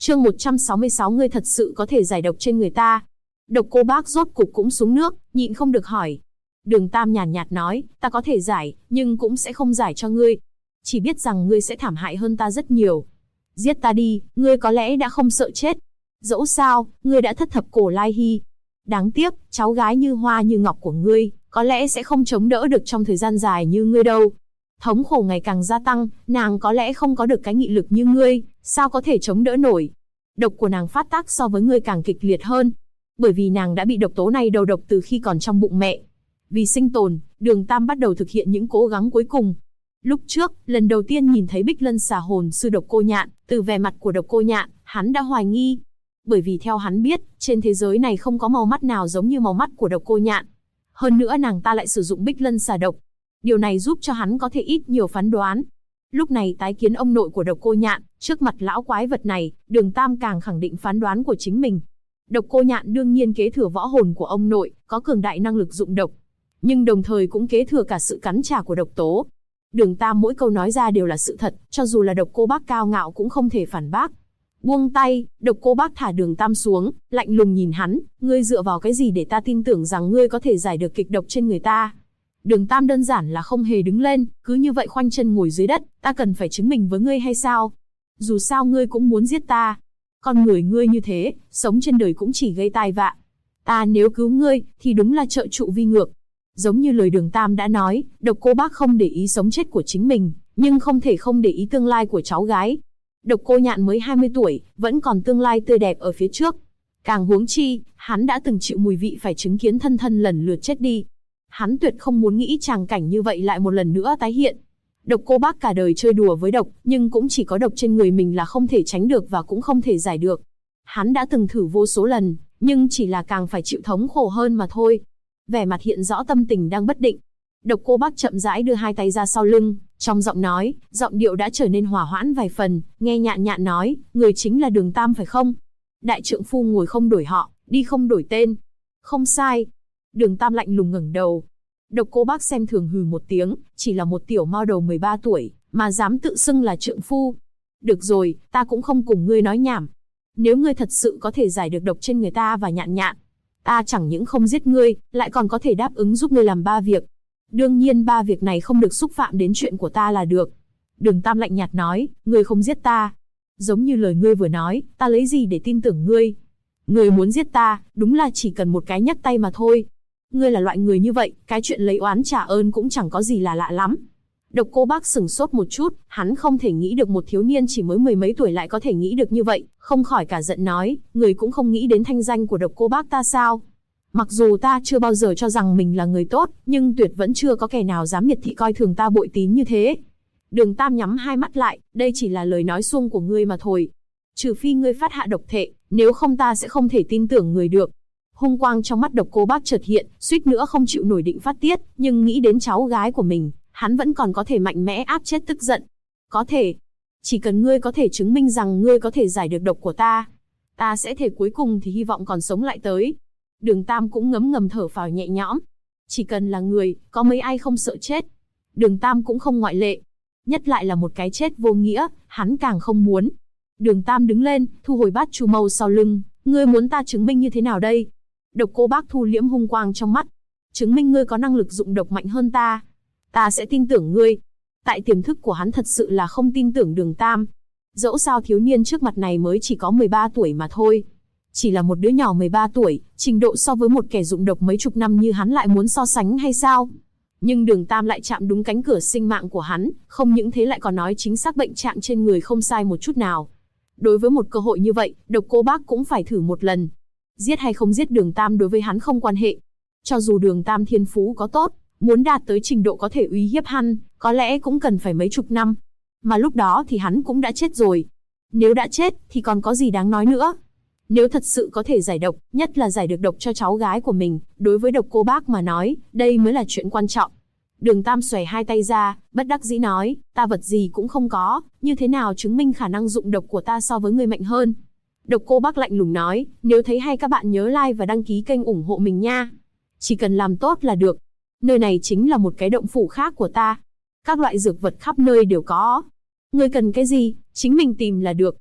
Chương 166 ngươi thật sự có thể giải độc trên người ta. Độc Cô Bác rốt cục cũng xuống nước, nhịn không được hỏi. Đường Tam nhàn nhạt nói, ta có thể giải, nhưng cũng sẽ không giải cho ngươi. Chỉ biết rằng ngươi sẽ thảm hại hơn ta rất nhiều. Giết ta đi, ngươi có lẽ đã không sợ chết. Dẫu sao, ngươi đã thất thập cổ lai hy. Đáng tiếc, cháu gái như hoa như ngọc của ngươi, có lẽ sẽ không chống đỡ được trong thời gian dài như ngươi đâu. Thống khổ ngày càng gia tăng, nàng có lẽ không có được cái nghị lực như ngươi, sao có thể chống đỡ nổi. Độc của nàng phát tác so với ngươi càng kịch liệt hơn. Bởi vì nàng đã bị độc tố này đầu độc từ khi còn trong bụng mẹ. Vì sinh tồn, Đường Tam bắt đầu thực hiện những cố gắng cuối cùng. Lúc trước, lần đầu tiên nhìn thấy Bích Lân xà hồn sư Độc Cô Nhạn, từ vẻ mặt của Độc Cô Nhạn, hắn đã hoài nghi. Bởi vì theo hắn biết, trên thế giới này không có màu mắt nào giống như màu mắt của Độc Cô Nhạn. Hơn nữa nàng ta lại sử dụng Bích Lân xà độc. Điều này giúp cho hắn có thể ít nhiều phán đoán. Lúc này tái kiến ông nội của Độc Cô Nhạn, trước mặt lão quái vật này, Đường Tam càng khẳng định phán đoán của chính mình. Độc Cô Nhạn đương nhiên kế thừa võ hồn của ông nội, có cường đại năng lực dụng độc, nhưng đồng thời cũng kế thừa cả sự cắn trả của độc tố. Đường Tam mỗi câu nói ra đều là sự thật, cho dù là Độc Cô Bác cao ngạo cũng không thể phản bác. Buông tay, Độc Cô Bác thả Đường Tam xuống, lạnh lùng nhìn hắn, ngươi dựa vào cái gì để ta tin tưởng rằng ngươi có thể giải được kịch độc trên người ta? Đường Tam đơn giản là không hề đứng lên, cứ như vậy khoanh chân ngồi dưới đất, ta cần phải chứng minh với ngươi hay sao? Dù sao ngươi cũng muốn giết ta. Con người ngươi như thế, sống trên đời cũng chỉ gây tai vạ. Ta nếu cứu ngươi, thì đúng là trợ trụ vi ngược. Giống như lời Đường Tam đã nói, Độc Cô Bác không để ý sống chết của chính mình, nhưng không thể không để ý tương lai của cháu gái. Độc Cô Nhạn mới 20 tuổi, vẫn còn tương lai tươi đẹp ở phía trước. Càng huống chi, hắn đã từng chịu mùi vị phải chứng kiến thân thân lần lượt chết đi. Hắn tuyệt không muốn nghĩ tràng cảnh như vậy lại một lần nữa tái hiện. Độc Cô Bác cả đời chơi đùa với độc, nhưng cũng chỉ có độc trên người mình là không thể tránh được và cũng không thể giải được. Hắn đã từng thử vô số lần, nhưng chỉ là càng phải chịu thống khổ hơn mà thôi. Vẻ mặt hiện rõ tâm tình đang bất định. Độc Cô Bác chậm rãi đưa hai tay ra sau lưng, trong giọng nói, giọng điệu đã trở nên hòa hoãn vài phần, nghe nhạn nhạn nói, người chính là Đường Tam phải không? Đại trượng phu ngồi không đổi họ, đi không đổi tên. Không sai. Đường Tam lạnh lùng ngẩng đầu. Độc Cô Bác xem thường hừ một tiếng, chỉ là một tiểu mao đầu 13 tuổi, mà dám tự xưng là trượng phu. Được rồi, ta cũng không cùng ngươi nói nhảm. Nếu ngươi thật sự có thể giải được độc trên người ta và nhạn nhạn, ta chẳng những không giết ngươi, lại còn có thể đáp ứng giúp ngươi làm 3 việc. Đương nhiên 3 việc này không được xúc phạm đến chuyện của ta là được. Đường Tam lạnh nhạt nói, ngươi không giết ta. Giống như lời ngươi vừa nói, ta lấy gì để tin tưởng ngươi? Ngươi muốn giết ta, đúng là chỉ cần một cái nhấc tay mà thôi. Ngươi là loại người như vậy, cái chuyện lấy oán trả ơn cũng chẳng có gì là lạ lắm. Độc Cô Bác sửng sốt một chút, hắn không thể nghĩ được một thiếu niên chỉ mới 10 mấy tuổi lại có thể nghĩ được như vậy, không khỏi cả giận nói, người cũng không nghĩ đến thanh danh của Độc Cô Bác ta sao? Mặc dù ta chưa bao giờ cho rằng mình là người tốt, nhưng tuyệt vẫn chưa có kẻ nào dám miệt thị coi thường ta bội tín như thế. Đường Tam nhắm hai mắt lại, đây chỉ là lời nói suông của ngươi mà thôi. Trừ phi ngươi phát hạ độc thệ, nếu không ta sẽ không thể tin tưởng người được. Hung quang trong mắt Độc Cô Bác chợt hiện, suýt nữa không chịu nổi định phát tiết, nhưng nghĩ đến cháu gái của mình, hắn vẫn còn có thể mạnh mẽ áp chết tức giận. Có thể. Chỉ cần ngươi có thể chứng minh rằng ngươi có thể giải được độc của ta, ta sẽ thể cuối cùng thì hy vọng còn sống lại tới. Đường Tam cũng ngấm ngầm thở phào nhẹ nhõm. Chỉ cần là người, có mấy ai không sợ chết. Đường Tam cũng không ngoại lệ. Nhất lại là một cái chết vô nghĩa, hắn càng không muốn. Đường Tam đứng lên, thu hồi bát chu mâu sau lưng. Ngươi muốn ta chứng minh như thế nào đây? Độc Cô Bác thu liễm hung quang trong mắt. Chứng minh ngươi có năng lực dụng độc mạnh hơn ta. Ta sẽ tin tưởng ngươi. Tại tiềm thức của hắn thật sự là không tin tưởng Đường Tam. Dẫu sao thiếu niên trước mặt này mới chỉ có 13 tuổi mà thôi. Chỉ là một đứa nhỏ 13 tuổi, trình độ so với một kẻ dụng độc mấy chục năm như hắn lại muốn so sánh hay sao? Nhưng Đường Tam lại chạm đúng cánh cửa sinh mạng của hắn, không những thế lại còn nói chính xác bệnh trạng trên người không sai một chút nào. Đối với một cơ hội như vậy, Độc Cô Bác cũng phải thử một lần. Giết hay không giết Đường Tam đối với hắn không quan hệ. Cho dù Đường Tam thiên phú có tốt, muốn đạt tới trình độ có thể uy hiếp hắn, có lẽ cũng cần phải mấy chục năm. Mà lúc đó thì hắn cũng đã chết rồi. Nếu đã chết, thì còn có gì đáng nói nữa. Nếu thật sự có thể giải độc, nhất là giải được độc cho cháu gái của mình, đối với Độc Cô Bác mà nói, đây mới là chuyện quan trọng. Đường Tam xòe hai tay ra, bất đắc dĩ nói, ta vật gì cũng không có, như thế nào chứng minh khả năng dụng độc của ta so với người mạnh hơn. Độc Cô Bác lạnh lùng nói, nếu thấy hay các bạn nhớ like và đăng ký kênh ủng hộ mình nha. Chỉ cần làm tốt là được. Nơi này chính là một cái động phủ khác của ta. Các loại dược vật khắp nơi đều có. Ngươi cần cái gì, chính mình tìm là được.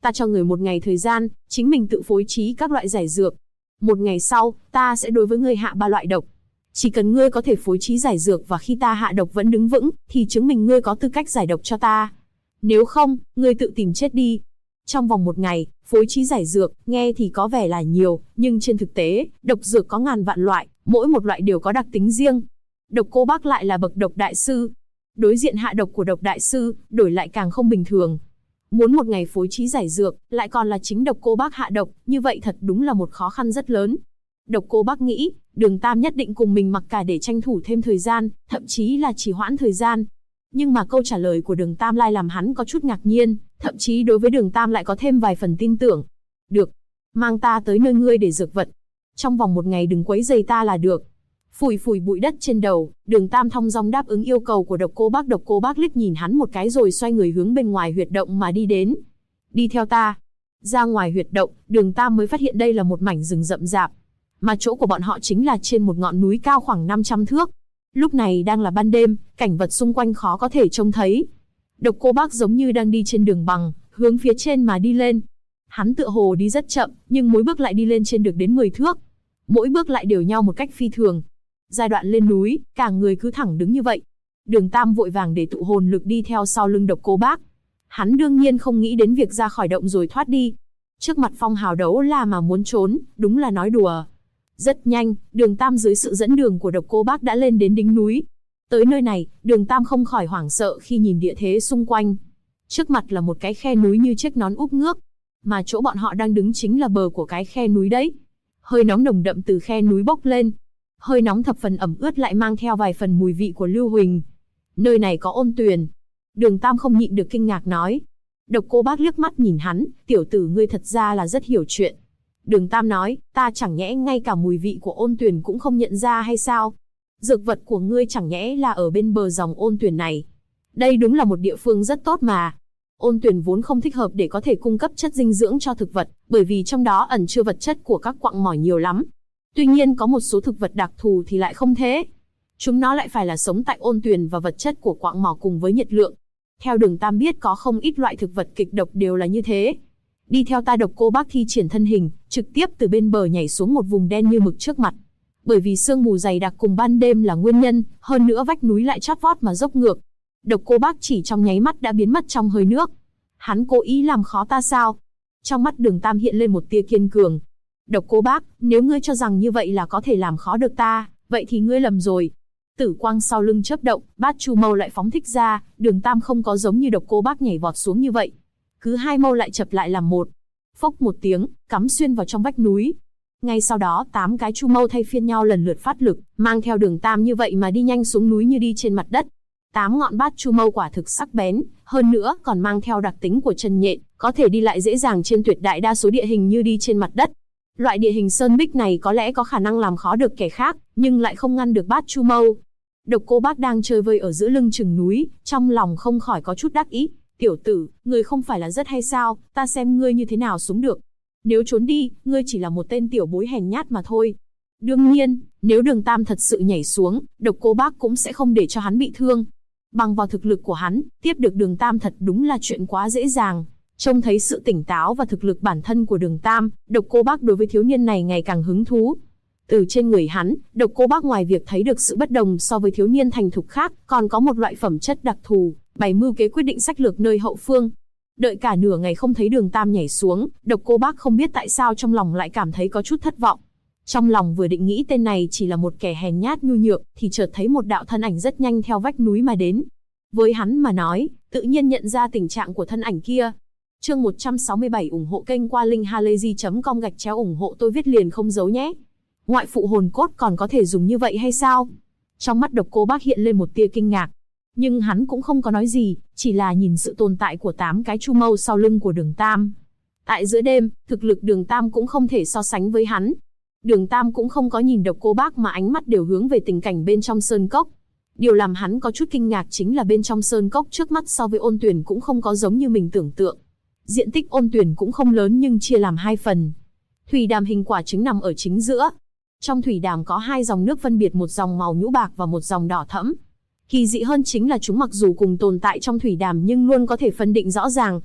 Ta cho người một ngày thời gian, chính mình tự phối trí các loại giải dược. Một ngày sau, ta sẽ đối với ngươi hạ 3 loại độc. Chỉ cần ngươi có thể phối trí giải dược và khi ta hạ độc vẫn đứng vững, thì chứng minh ngươi có tư cách giải độc cho ta. Nếu không, ngươi tự tìm chết đi. Trong vòng 1 ngày, phối trí giải dược, nghe thì có vẻ là nhiều, nhưng trên thực tế, độc dược có ngàn vạn loại, mỗi một loại đều có đặc tính riêng. Độc Cô Bác lại là bậc độc đại sư. Đối diện hạ độc của độc đại sư, đổi lại càng không bình thường. Muốn 1 ngày phối trí giải dược, lại còn là chính Độc Cô Bác hạ độc, như vậy thật đúng là một khó khăn rất lớn. Độc Cô Bác nghĩ, Đường Tam nhất định cùng mình mặc cả để tranh thủ thêm thời gian, thậm chí là trì hoãn thời gian. Nhưng mà câu trả lời của Đường Tam lại làm hắn có chút ngạc nhiên, thậm chí đối với Đường Tam lại có thêm vài phần tin tưởng. Được, mang ta tới nơi ngươi để dược vật. Trong vòng 1 ngày đừng quấy rầy ta là được. Phủi phủi bụi đất trên đầu, Đường Tam thong dong đáp ứng yêu cầu của Độc Cô Bác. Độc Cô Bác liếc nhìn hắn một cái rồi xoay người hướng bên ngoài huyệt động mà đi đến. Đi theo ta. Ra ngoài huyệt động, Đường Tam mới phát hiện đây là một mảnh rừng rậm rạp. Mà chỗ của bọn họ chính là trên một ngọn núi cao khoảng 500 thước. Lúc này đang là ban đêm, cảnh vật xung quanh khó có thể trông thấy. Độc Cô Bác giống như đang đi trên đường bằng, hướng phía trên mà đi lên. Hắn tựa hồ đi rất chậm, nhưng mỗi bước lại đi lên trên được đến 10 thước. Mỗi bước lại đều nhau một cách phi thường. Giai đoạn lên núi, cả người cứ thẳng đứng như vậy. Đường Tam vội vàng để tụ hồn lực đi theo sau lưng Độc Cô Bác. Hắn đương nhiên không nghĩ đến việc ra khỏi động rồi thoát đi. Trước mặt phong hào đấu la mà muốn trốn, đúng là nói đùa. Rất nhanh, Đường Tam dưới sự dẫn đường của Độc Cô Bác đã lên đến đỉnh núi. Tới nơi này, Đường Tam không khỏi hoảng sợ khi nhìn địa thế xung quanh. Trước mặt là một cái khe núi như chiếc nón úp ngước. Mà chỗ bọn họ đang đứng chính là bờ của cái khe núi đấy. Hơi nóng nồng đậm từ khe núi bốc lên. Hơi nóng thập phần ẩm ướt lại mang theo vài phần mùi vị của lưu huỳnh. Nơi này có ôn tuyền. Đường Tam không nhịn được kinh ngạc nói. Độc Cô Bác liếc mắt nhìn hắn, tiểu tử ngươi thật ra là rất hiểu chuyện. Đường Tam nói, ta chẳng nhẽ ngay cả mùi vị của ôn tuyền cũng không nhận ra hay sao? Dược vật của ngươi chẳng nhẽ là ở bên bờ dòng ôn tuyền này. Đây đúng là một địa phương rất tốt mà. Ôn tuyền vốn không thích hợp để có thể cung cấp chất dinh dưỡng cho thực vật, bởi vì trong đó ẩn chứa vật chất của các quặng mỏ nhiều lắm. Tuy nhiên có một số thực vật đặc thù thì lại không thế. Chúng nó lại phải là sống tại ôn tuyền và vật chất của quặng mỏ cùng với nhiệt lượng. Theo Đường Tam biết có không ít loại thực vật kịch độc đều là như thế. Đi theo ta. Độc Cô Bác thi triển thân hình, trực tiếp từ bên bờ nhảy xuống một vùng đen như mực trước mặt. Bởi vì sương mù dày đặc cùng ban đêm là nguyên nhân, hơn nữa vách núi lại chót vót mà dốc ngược. Độc Cô Bác chỉ trong nháy mắt đã biến mất trong hơi nước. Hắn cố ý làm khó ta sao? Trong mắt Đường Tam hiện lên một tia kiên cường. Độc Cô Bác, nếu ngươi cho rằng như vậy là có thể làm khó được ta, vậy thì ngươi lầm rồi. Tử quang sau lưng chớp động, Bát Chu Mâu lại phóng thích ra. Đường Tam không có giống như Độc Cô Bác nhảy vọt xuống như vậy. Cứ 2 mâu lại chập lại làm một. Phốc một tiếng, cắm xuyên vào trong vách núi. Ngay sau đó 8 cái chu mâu thay phiên nhau lần lượt phát lực, mang theo Đường Tam như vậy mà đi nhanh xuống núi như đi trên mặt đất. 8 ngọn bát chu mâu quả thực sắc bén, hơn nữa còn mang theo đặc tính của chân nhện, có thể đi lại dễ dàng trên tuyệt đại đa số địa hình như đi trên mặt đất. Loại địa hình sơn bích này có lẽ có khả năng làm khó được kẻ khác, nhưng lại không ngăn được bát chu mâu. Độc Cô Bác đang chơi vơi ở giữa lưng chừng núi, trong lòng không khỏi có chút đắc ý. Tiểu tử, ngươi không phải là rất hay sao, ta xem ngươi như thế nào xuống được. Nếu trốn đi, ngươi chỉ là một tên tiểu bối hèn nhát mà thôi. Đương nhiên, nếu Đường Tam thật sự nhảy xuống, Độc Cô Bác cũng sẽ không để cho hắn bị thương. Bằng vào thực lực của hắn, tiếp được Đường Tam thật đúng là chuyện quá dễ dàng. Trông thấy sự tỉnh táo và thực lực bản thân của Đường Tam, Độc Cô Bác đối với thiếu niên này ngày càng hứng thú. Từ trên người hắn, Độc Cô Bác ngoài việc thấy được sự bất đồng so với thiếu niên thành thục khác, còn có một loại phẩm chất đặc thù, bày mưu kế quyết định sách lược nơi hậu phương. Đợi cả nửa ngày không thấy Đường Tam nhảy xuống, Độc Cô Bác không biết tại sao trong lòng lại cảm thấy có chút thất vọng. Trong lòng vừa định nghĩ tên này chỉ là một kẻ hèn nhát nhu nhược, thì chợt thấy một đạo thân ảnh rất nhanh theo vách núi mà đến. Với hắn mà nói, tự nhiên nhận ra tình trạng của thân ảnh kia. Chương 167 ủng hộ kênh qua linkhalazy.com ủng hộ tôi viết liền không giấu nhé. Ngoại phụ hồn cốt còn có thể dùng như vậy hay sao? Trong mắt Độc Cô Bác hiện lên một tia kinh ngạc. Nhưng hắn cũng không có nói gì, chỉ là nhìn sự tồn tại của 8 cái chu mâu sau lưng của Đường Tam. Tại giữa đêm, thực lực Đường Tam cũng không thể so sánh với hắn. Đường Tam cũng không có nhìn Độc Cô Bác mà ánh mắt đều hướng về tình cảnh bên trong sơn cốc. Điều làm hắn có chút kinh ngạc chính là bên trong sơn cốc trước mắt so với ôn tuyển cũng không có giống như mình tưởng tượng. Diện tích ôn tuyển cũng không lớn nhưng chia làm 2 phần. Thủy đàm hình quả trứng nằm ở chính giữa. Trong thủy đàm có 2 dòng nước phân biệt, một dòng màu nhũ bạc và một dòng đỏ thẫm. Kỳ dị hơn chính là chúng mặc dù cùng tồn tại trong thủy đàm nhưng luôn có thể phân định rõ ràng.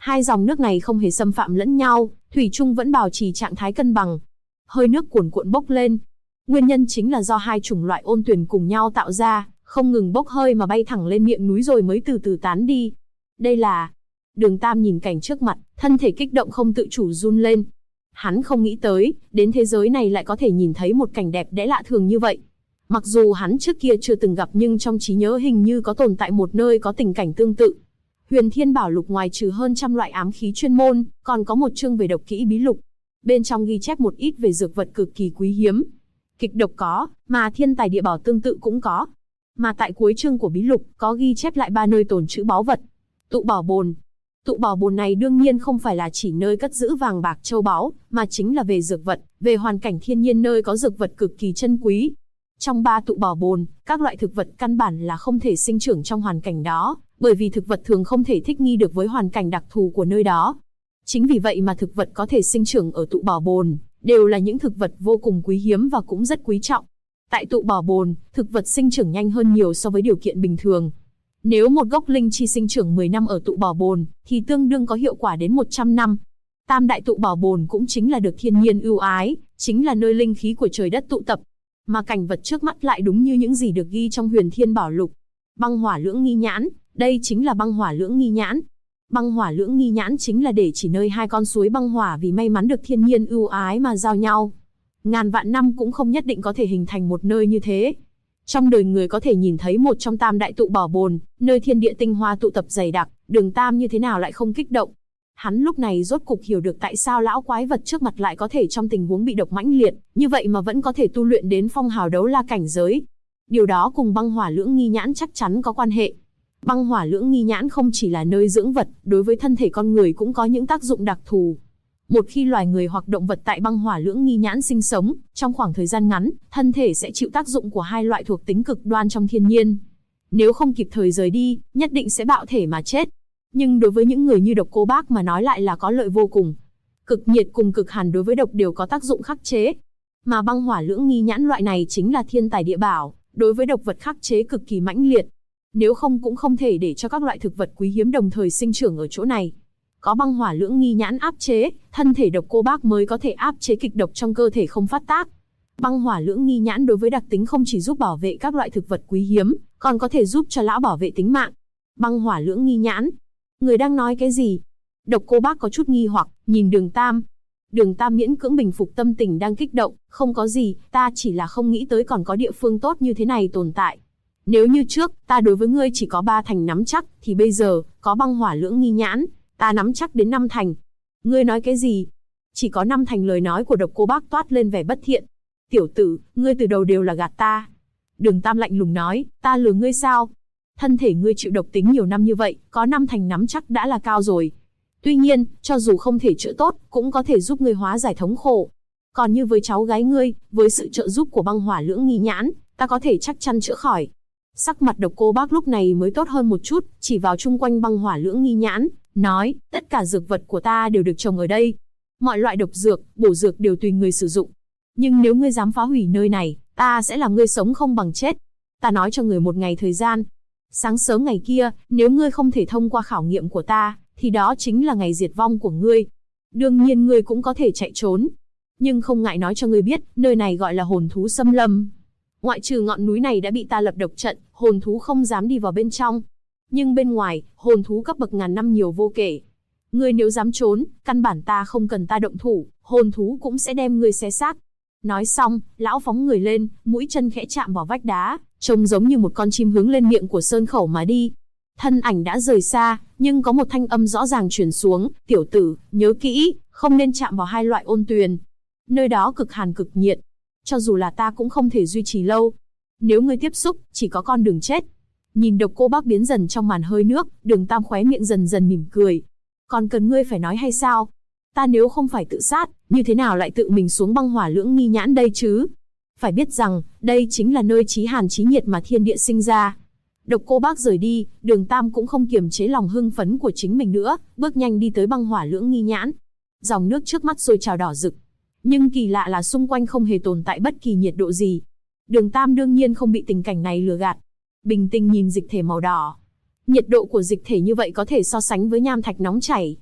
Hai dòng nước này không hề xâm phạm lẫn nhau, thủy chung vẫn bảo trì trạng thái cân bằng. Hơi nước cuồn cuộn bốc lên. Nguyên nhân chính là do hai chủng loại ôn tuyền cùng nhau tạo ra, không ngừng bốc hơi mà bay thẳng lên miệng núi rồi mới từ từ tán đi. Đây là... Đường Tam nhìn cảnh trước mặt, thân thể kích động không tự chủ run lên. Hắn không nghĩ tới, đến thế giới này lại có thể nhìn thấy một cảnh đẹp đẽ lạ thường như vậy. Mặc dù hắn trước kia chưa từng gặp nhưng trong trí nhớ hình như có tồn tại một nơi có tình cảnh tương tự. Huyền Thiên Bảo Lục ngoài trừ hơn trăm loại ám khí chuyên môn, còn có một chương về độc kỹ bí lục. Bên trong ghi chép một ít về dược vật cực kỳ quý hiếm. Kịch độc có, mà thiên tài địa bảo tương tự cũng có. Mà tại cuối chương của bí lục có ghi chép lại 3 nơi tồn trữ báu vật. Tụ bảo bồn. Tụ bảo bồn này đương nhiên không phải là chỉ nơi cất giữ vàng bạc châu báu, mà chính là về dược vật, về hoàn cảnh thiên nhiên nơi có dược vật cực kỳ chân quý. Trong 3 tụ bảo bồn, các loại thực vật căn bản là không thể sinh trưởng trong hoàn cảnh đó, bởi vì thực vật thường không thể thích nghi được với hoàn cảnh đặc thù của nơi đó. Chính vì vậy mà thực vật có thể sinh trưởng ở tụ bảo bồn, đều là những thực vật vô cùng quý hiếm và cũng rất quý trọng. Tại tụ bảo bồn, thực vật sinh trưởng nhanh hơn nhiều so với điều kiện bình thường. Nếu một gốc linh chi sinh trưởng 10 năm ở tụ bảo bồn, thì tương đương có hiệu quả đến 100 năm. Tam đại tụ bảo bồn cũng chính là được thiên nhiên ưu ái, chính là nơi linh khí của trời đất tụ tập. Mà cảnh vật trước mắt lại đúng như những gì được ghi trong Huyền Thiên Bảo Lục. Băng hỏa lưỡng nghi nhãn, đây chính là băng hỏa lưỡng nghi nhãn. Băng hỏa lưỡng nghi nhãn chính là để chỉ nơi hai con suối băng hỏa vì may mắn được thiên nhiên ưu ái mà giao nhau. Ngàn vạn năm cũng không nhất định có thể hình thành một nơi như thế. Trong đời người có thể nhìn thấy một trong tam đại tụ bảo bồn, nơi thiên địa tinh hoa tụ tập dày đặc, Đường Tam như thế nào lại không kích động. Hắn lúc này rốt cục hiểu được tại sao lão quái vật trước mặt lại có thể trong tình huống bị độc mãnh liệt, như vậy mà vẫn có thể tu luyện đến phong hào đấu la cảnh giới. Điều đó cùng băng hỏa lưỡng nghi nhãn chắc chắn có quan hệ. Băng hỏa lưỡng nghi nhãn không chỉ là nơi dưỡng vật, đối với thân thể con người cũng có những tác dụng đặc thù. Một khi loài người hoặc động vật tại băng hỏa lưỡng nghi nhãn sinh sống, trong khoảng thời gian ngắn, thân thể sẽ chịu tác dụng của hai loại thuộc tính cực đoan trong thiên nhiên. Nếu không kịp thời rời đi, nhất định sẽ bạo thể mà chết. Nhưng đối với những người như Độc Cô Bác mà nói lại là có lợi vô cùng. Cực nhiệt cùng cực hàn đối với độc đều có tác dụng khắc chế. Mà băng hỏa lưỡng nghi nhãn loại này chính là thiên tài địa bảo, đối với độc vật khắc chế cực kỳ mãnh liệt. Nếu không cũng không thể để cho các loại thực vật quý hiếm đồng thời sinh trưởng ở chỗ này. Có băng hỏa lưỡng nghi nhãn áp chế, thân thể Độc Cô Bác mới có thể áp chế kịch độc trong cơ thể không phát tác. Băng hỏa lưỡng nghi nhãn đối với đặc tính không chỉ giúp bảo vệ các loại thực vật quý hiếm, còn có thể giúp cho lão bảo vệ tính mạng. Băng hỏa lưỡng nghi nhãn. Người đang nói cái gì? Độc Cô Bác có chút nghi hoặc, nhìn Đường Tam. Đường Tam miễn cưỡng bình phục tâm tình đang kích động, không có gì, ta chỉ là không nghĩ tới còn có địa phương tốt như thế này tồn tại. Nếu như trước, ta đối với ngươi chỉ có 3 thành nắm chắc, thì bây giờ, có băng hỏa lưỡng nghi nhãn, ta nắm chắc đến 5 thành. Ngươi nói cái gì? Chỉ có 5 thành. Lời nói của Độc Cô Bác toát lên vẻ bất thiện. Tiểu tử, ngươi từ đầu đều là gạt ta. Đường Tam lạnh lùng nói, ta lừa ngươi sao? Thân thể ngươi chịu độc tính nhiều năm như vậy, có 5 thành nắm chắc đã là cao rồi. Tuy nhiên, cho dù không thể chữa tốt, cũng có thể giúp ngươi hóa giải thống khổ. Còn như với cháu gái ngươi, với sự trợ giúp của băng hỏa lưỡng nghi nhãn, ta có thể chắc chắn chữa khỏi. Sắc mặt Độc Cô Bác lúc này mới tốt hơn một chút, chỉ vào chung quanh băng hỏa lưỡng nghi nhãn, nói, tất cả dược vật của ta đều được trồng ở đây. Mọi loại độc dược, bổ dược đều tùy người sử dụng. Nhưng nếu ngươi dám phá hủy nơi này, ta sẽ làm ngươi sống không bằng chết. Ta nói cho ngươi một ngày thời gian. Sáng sớm ngày kia, nếu ngươi không thể thông qua khảo nghiệm của ta, thì đó chính là ngày diệt vong của ngươi. Đương nhiên ngươi cũng có thể chạy trốn. Nhưng không ngại nói cho ngươi biết, nơi này gọi là hồn thú xâm lâm. Ngoại trừ ngọn núi này đã bị ta lập độc trận, hồn thú không dám đi vào bên trong. Nhưng bên ngoài, hồn thú cấp bậc ngàn năm nhiều vô kể. Ngươi nếu dám trốn, căn bản ta không cần ta động thủ, hồn thú cũng sẽ đem ngươi xé xác. Nói xong, lão phóng người lên, mũi chân khẽ chạm vào vách đá, trông giống như một con chim hướng lên miệng của sơn khẩu mà đi. Thân ảnh đã rời xa, nhưng có một thanh âm rõ ràng truyền xuống, tiểu tử, nhớ kỹ, không nên chạm vào hai loại ôn tuyền. Nơi đó cực hàn cực nhiệt. Cho dù là ta cũng không thể duy trì lâu. Nếu ngươi tiếp xúc, chỉ có con đường chết. Nhìn Độc Cô Bác biến dần trong màn hơi nước, Đường Tam khóe miệng dần dần mỉm cười. Còn cần ngươi phải nói hay sao? Ta nếu không phải tự sát, như thế nào lại tự mình xuống băng hỏa lưỡng nghi nhãn đây chứ? Phải biết rằng, đây chính là nơi chí hàn chí nhiệt mà thiên địa sinh ra. Độc Cô Bác rời đi, Đường Tam cũng không kiềm chế lòng hưng phấn của chính mình nữa, bước nhanh đi tới băng hỏa lưỡng nghi nhãn. Dòng nước trước mắt sôi trào đỏ rực. Nhưng kỳ lạ là xung quanh không hề tồn tại bất kỳ nhiệt độ gì. Đường Tam đương nhiên không bị tình cảnh này lừa gạt. Bình tĩnh nhìn dịch thể màu đỏ. Nhiệt độ của dịch thể như vậy có thể so sánh với nham thạch nóng chảy.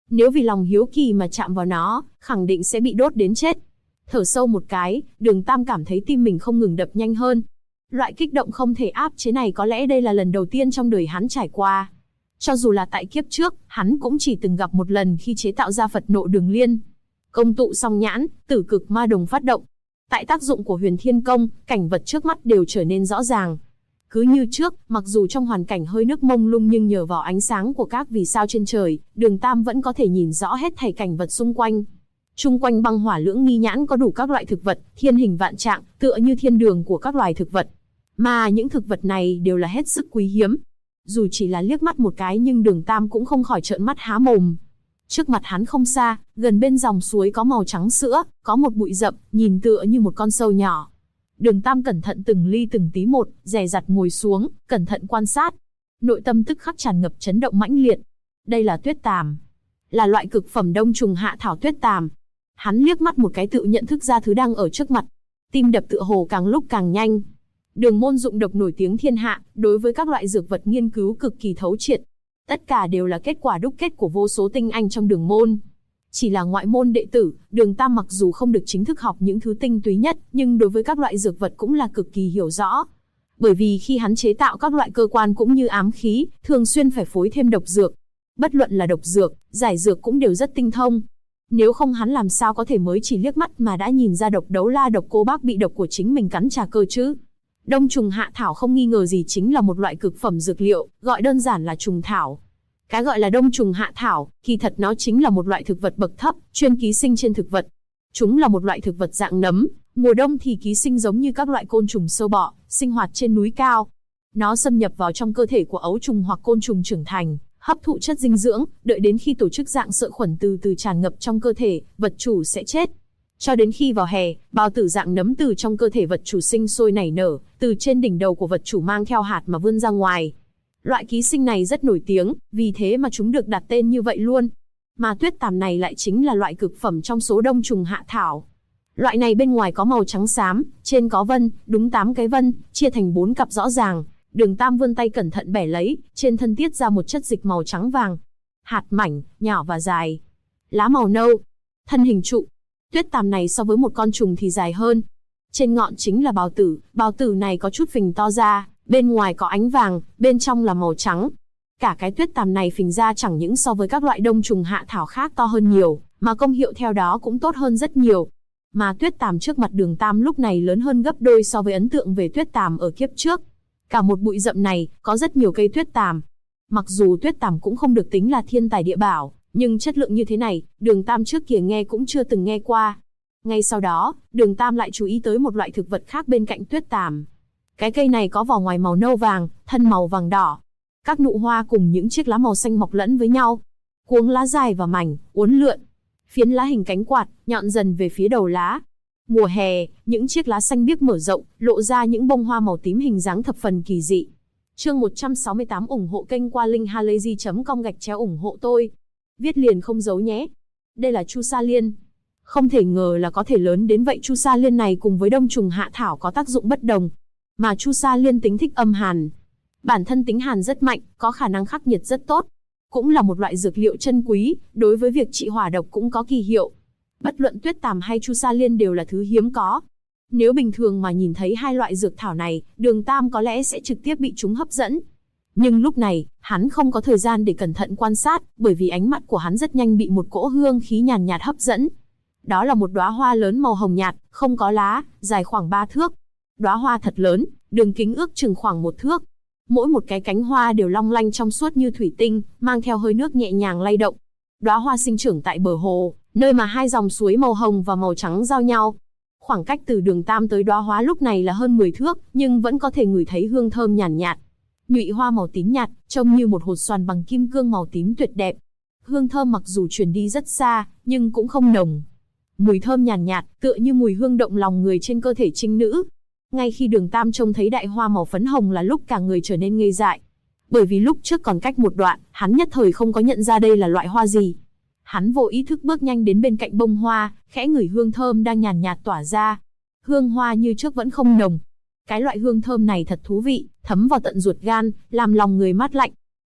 Nếu vì lòng hiếu kỳ mà chạm vào nó, khẳng định sẽ bị đốt đến chết. Thở sâu một cái, Đường Tam cảm thấy tim mình không ngừng đập nhanh hơn. Loại kích động không thể áp chế này có lẽ đây là lần đầu tiên trong đời hắn trải qua. Cho dù là tại kiếp trước, hắn cũng chỉ từng gặp một lần khi chế tạo ra Phật Nộ Đường Liên. Công tụ song nhãn, tử cực ma đồng phát động. Tại tác dụng của Huyền Thiên Công, cảnh vật trước mắt đều trở nên rõ ràng. Cứ như trước, mặc dù trong hoàn cảnh hơi nước mông lung nhưng nhờ vào ánh sáng của các vì sao trên trời, Đường Tam vẫn có thể nhìn rõ hết thảy cảnh vật xung quanh. Chung quanh băng hỏa lưỡng nghi nhãn có đủ các loại thực vật, thiên hình vạn trạng, tựa như thiên đường của các loài thực vật. Mà những thực vật này đều là hết sức quý hiếm. Dù chỉ là liếc mắt một cái nhưng Đường Tam cũng không khỏi trợn mắt há mồm. Trước mặt hắn không xa, gần bên dòng suối có màu trắng sữa, có một bụi rậm, nhìn tựa như một con sâu nhỏ. Đường Tam cẩn thận từng ly từng tí một, dè dặt ngồi xuống, cẩn thận quan sát. Nội tâm tức khắc tràn ngập chấn động mãnh liệt. Đây là tuyết tàm. Là loại cực phẩm đông trùng hạ thảo tuyết tàm. Hắn liếc mắt một cái tự nhận thức ra thứ đang ở trước mặt. Tim đập tựa hồ càng lúc càng nhanh. Đường môn dụng độc nổi tiếng thiên hạ, đối với các loại dược vật nghiên cứu cực kỳ thấu triệt. Tất cả đều là kết quả đúc kết của vô số tinh anh trong đường môn. Chỉ là ngoại môn đệ tử, Đường Tam mặc dù không được chính thức học những thứ tinh túy nhất, nhưng đối với các loại dược vật cũng là cực kỳ hiểu rõ. Bởi vì khi hắn chế tạo các loại cơ quan cũng như ám khí, thường xuyên phải phối thêm độc dược. Bất luận là độc dược, giải dược cũng đều rất tinh thông. Nếu không hắn làm sao có thể mới chỉ liếc mắt mà đã nhìn ra độc đấu la độc cô bác bị độc của chính mình cắn trà cơ chứ. Đông trùng hạ thảo không nghi ngờ gì chính là một loại cực phẩm dược liệu, gọi đơn giản là trùng thảo. Cái gọi là đông trùng hạ thảo, kỳ thật nó chính là một loại thực vật bậc thấp, chuyên ký sinh trên thực vật. Chúng là một loại thực vật dạng nấm, mùa đông thì ký sinh giống như các loại côn trùng sâu bọ, sinh hoạt trên núi cao. Nó xâm nhập vào trong cơ thể của ấu trùng hoặc côn trùng trưởng thành, hấp thụ chất dinh dưỡng, đợi đến khi tổ chức dạng sợi khuẩn từ từ tràn ngập trong cơ thể, vật chủ sẽ chết. Cho đến khi vào hè, bào tử dạng nấm từ trong cơ thể vật chủ sinh sôi nảy nở, từ trên đỉnh đầu của vật chủ mang theo hạt mà vươn ra ngoài. Loại ký sinh này rất nổi tiếng, vì thế mà chúng được đặt tên như vậy luôn. Mà tuyết tàm này lại chính là loại cực phẩm trong số đông trùng hạ thảo. Loại này bên ngoài có màu trắng xám, trên có vân, đúng 8 cái vân, chia thành 4 cặp rõ ràng. Đường Tam vươn tay cẩn thận bẻ lấy, trên thân tiết ra một chất dịch màu trắng vàng. Hạt mảnh, nhỏ và dài. Lá màu nâu. Thân hình trụ. Tuyết tàm này so với một con trùng thì dài hơn. Trên ngọn chính là bào tử này có chút phình to ra, bên ngoài có ánh vàng, bên trong là màu trắng. Cả cái tuyết tàm này phình ra chẳng những so với các loại đông trùng hạ thảo khác to hơn nhiều, mà công hiệu theo đó cũng tốt hơn rất nhiều. Mà tuyết tàm trước mặt Đường Tam lúc này lớn hơn gấp đôi so với ấn tượng về tuyết tàm ở kiếp trước. Cả một bụi rậm này, có rất nhiều cây tuyết tàm. Mặc dù tuyết tàm cũng không được tính là thiên tài địa bảo, nhưng chất lượng như thế này, Đường Tam trước kia nghe cũng chưa từng nghe qua. Ngay sau đó, Đường Tam lại chú ý tới một loại thực vật khác bên cạnh tuyết tàm. Cái cây này có vỏ ngoài màu nâu vàng, thân màu vàng đỏ. Các nụ hoa cùng những chiếc lá màu xanh mọc lẫn với nhau. Cuống lá dài và mảnh, uốn lượn. Phiến lá hình cánh quạt, nhọn dần về phía đầu lá. Mùa hè, những chiếc lá xanh biếc mở rộng, lộ ra những bông hoa màu tím hình dáng thập phần kỳ dị. Chương 168 ủng hộ kênh qua linkhalazy.com ủng hộ tôi. Viết liền không giấu nhé. Đây là Chu Sa Liên. Không thể ngờ là có thể lớn đến vậy. Chu Sa Liên này cùng với đông trùng hạ thảo có tác dụng bất đồng. Mà Chu Sa Liên tính thích âm hàn. Bản thân tính hàn rất mạnh, có khả năng khắc nhiệt rất tốt. Cũng là một loại dược liệu chân quý, đối với việc trị hỏa độc cũng có kỳ hiệu. Bất luận tuyết tàm hay Chu Sa Liên đều là thứ hiếm có. Nếu bình thường mà nhìn thấy hai loại dược thảo này, Đường Tam có lẽ sẽ trực tiếp bị chúng hấp dẫn. Nhưng lúc này, hắn không có thời gian để cẩn thận quan sát, bởi vì ánh mắt của hắn rất nhanh bị một cỗ hương khí nhàn nhạt hấp dẫn. Đó là một đóa hoa lớn màu hồng nhạt, không có lá, dài khoảng 3 thước. Đóa hoa thật lớn, đường kính ước chừng khoảng 1 thước. Mỗi một cái cánh hoa đều long lanh trong suốt như thủy tinh, mang theo hơi nước nhẹ nhàng lay động. Đóa hoa sinh trưởng tại bờ hồ, nơi mà hai dòng suối màu hồng và màu trắng giao nhau. Khoảng cách từ Đường Tam tới đóa hoa lúc này là hơn 10 thước, nhưng vẫn có thể ngửi thấy hương thơm nhàn nhạt. Nhụy hoa màu tím nhạt, trông như một hột xoàn bằng kim cương màu tím tuyệt đẹp. Hương thơm mặc dù truyền đi rất xa, nhưng cũng không nồng. Mùi thơm nhàn nhạt, tựa như mùi hương động lòng người trên cơ thể trinh nữ. Ngay khi Đường Tam trông thấy đại hoa màu phấn hồng là lúc cả người trở nên ngây dại. Bởi vì lúc trước còn cách một đoạn, hắn nhất thời không có nhận ra đây là loại hoa gì. Hắn vô ý thức bước nhanh đến bên cạnh bông hoa, khẽ ngửi hương thơm đang nhàn nhạt tỏa ra. Hương hoa như trước vẫn không nồng. Cái loại hương thơm này thật thú vị, thấm vào tận ruột gan, làm lòng người mát lạnh.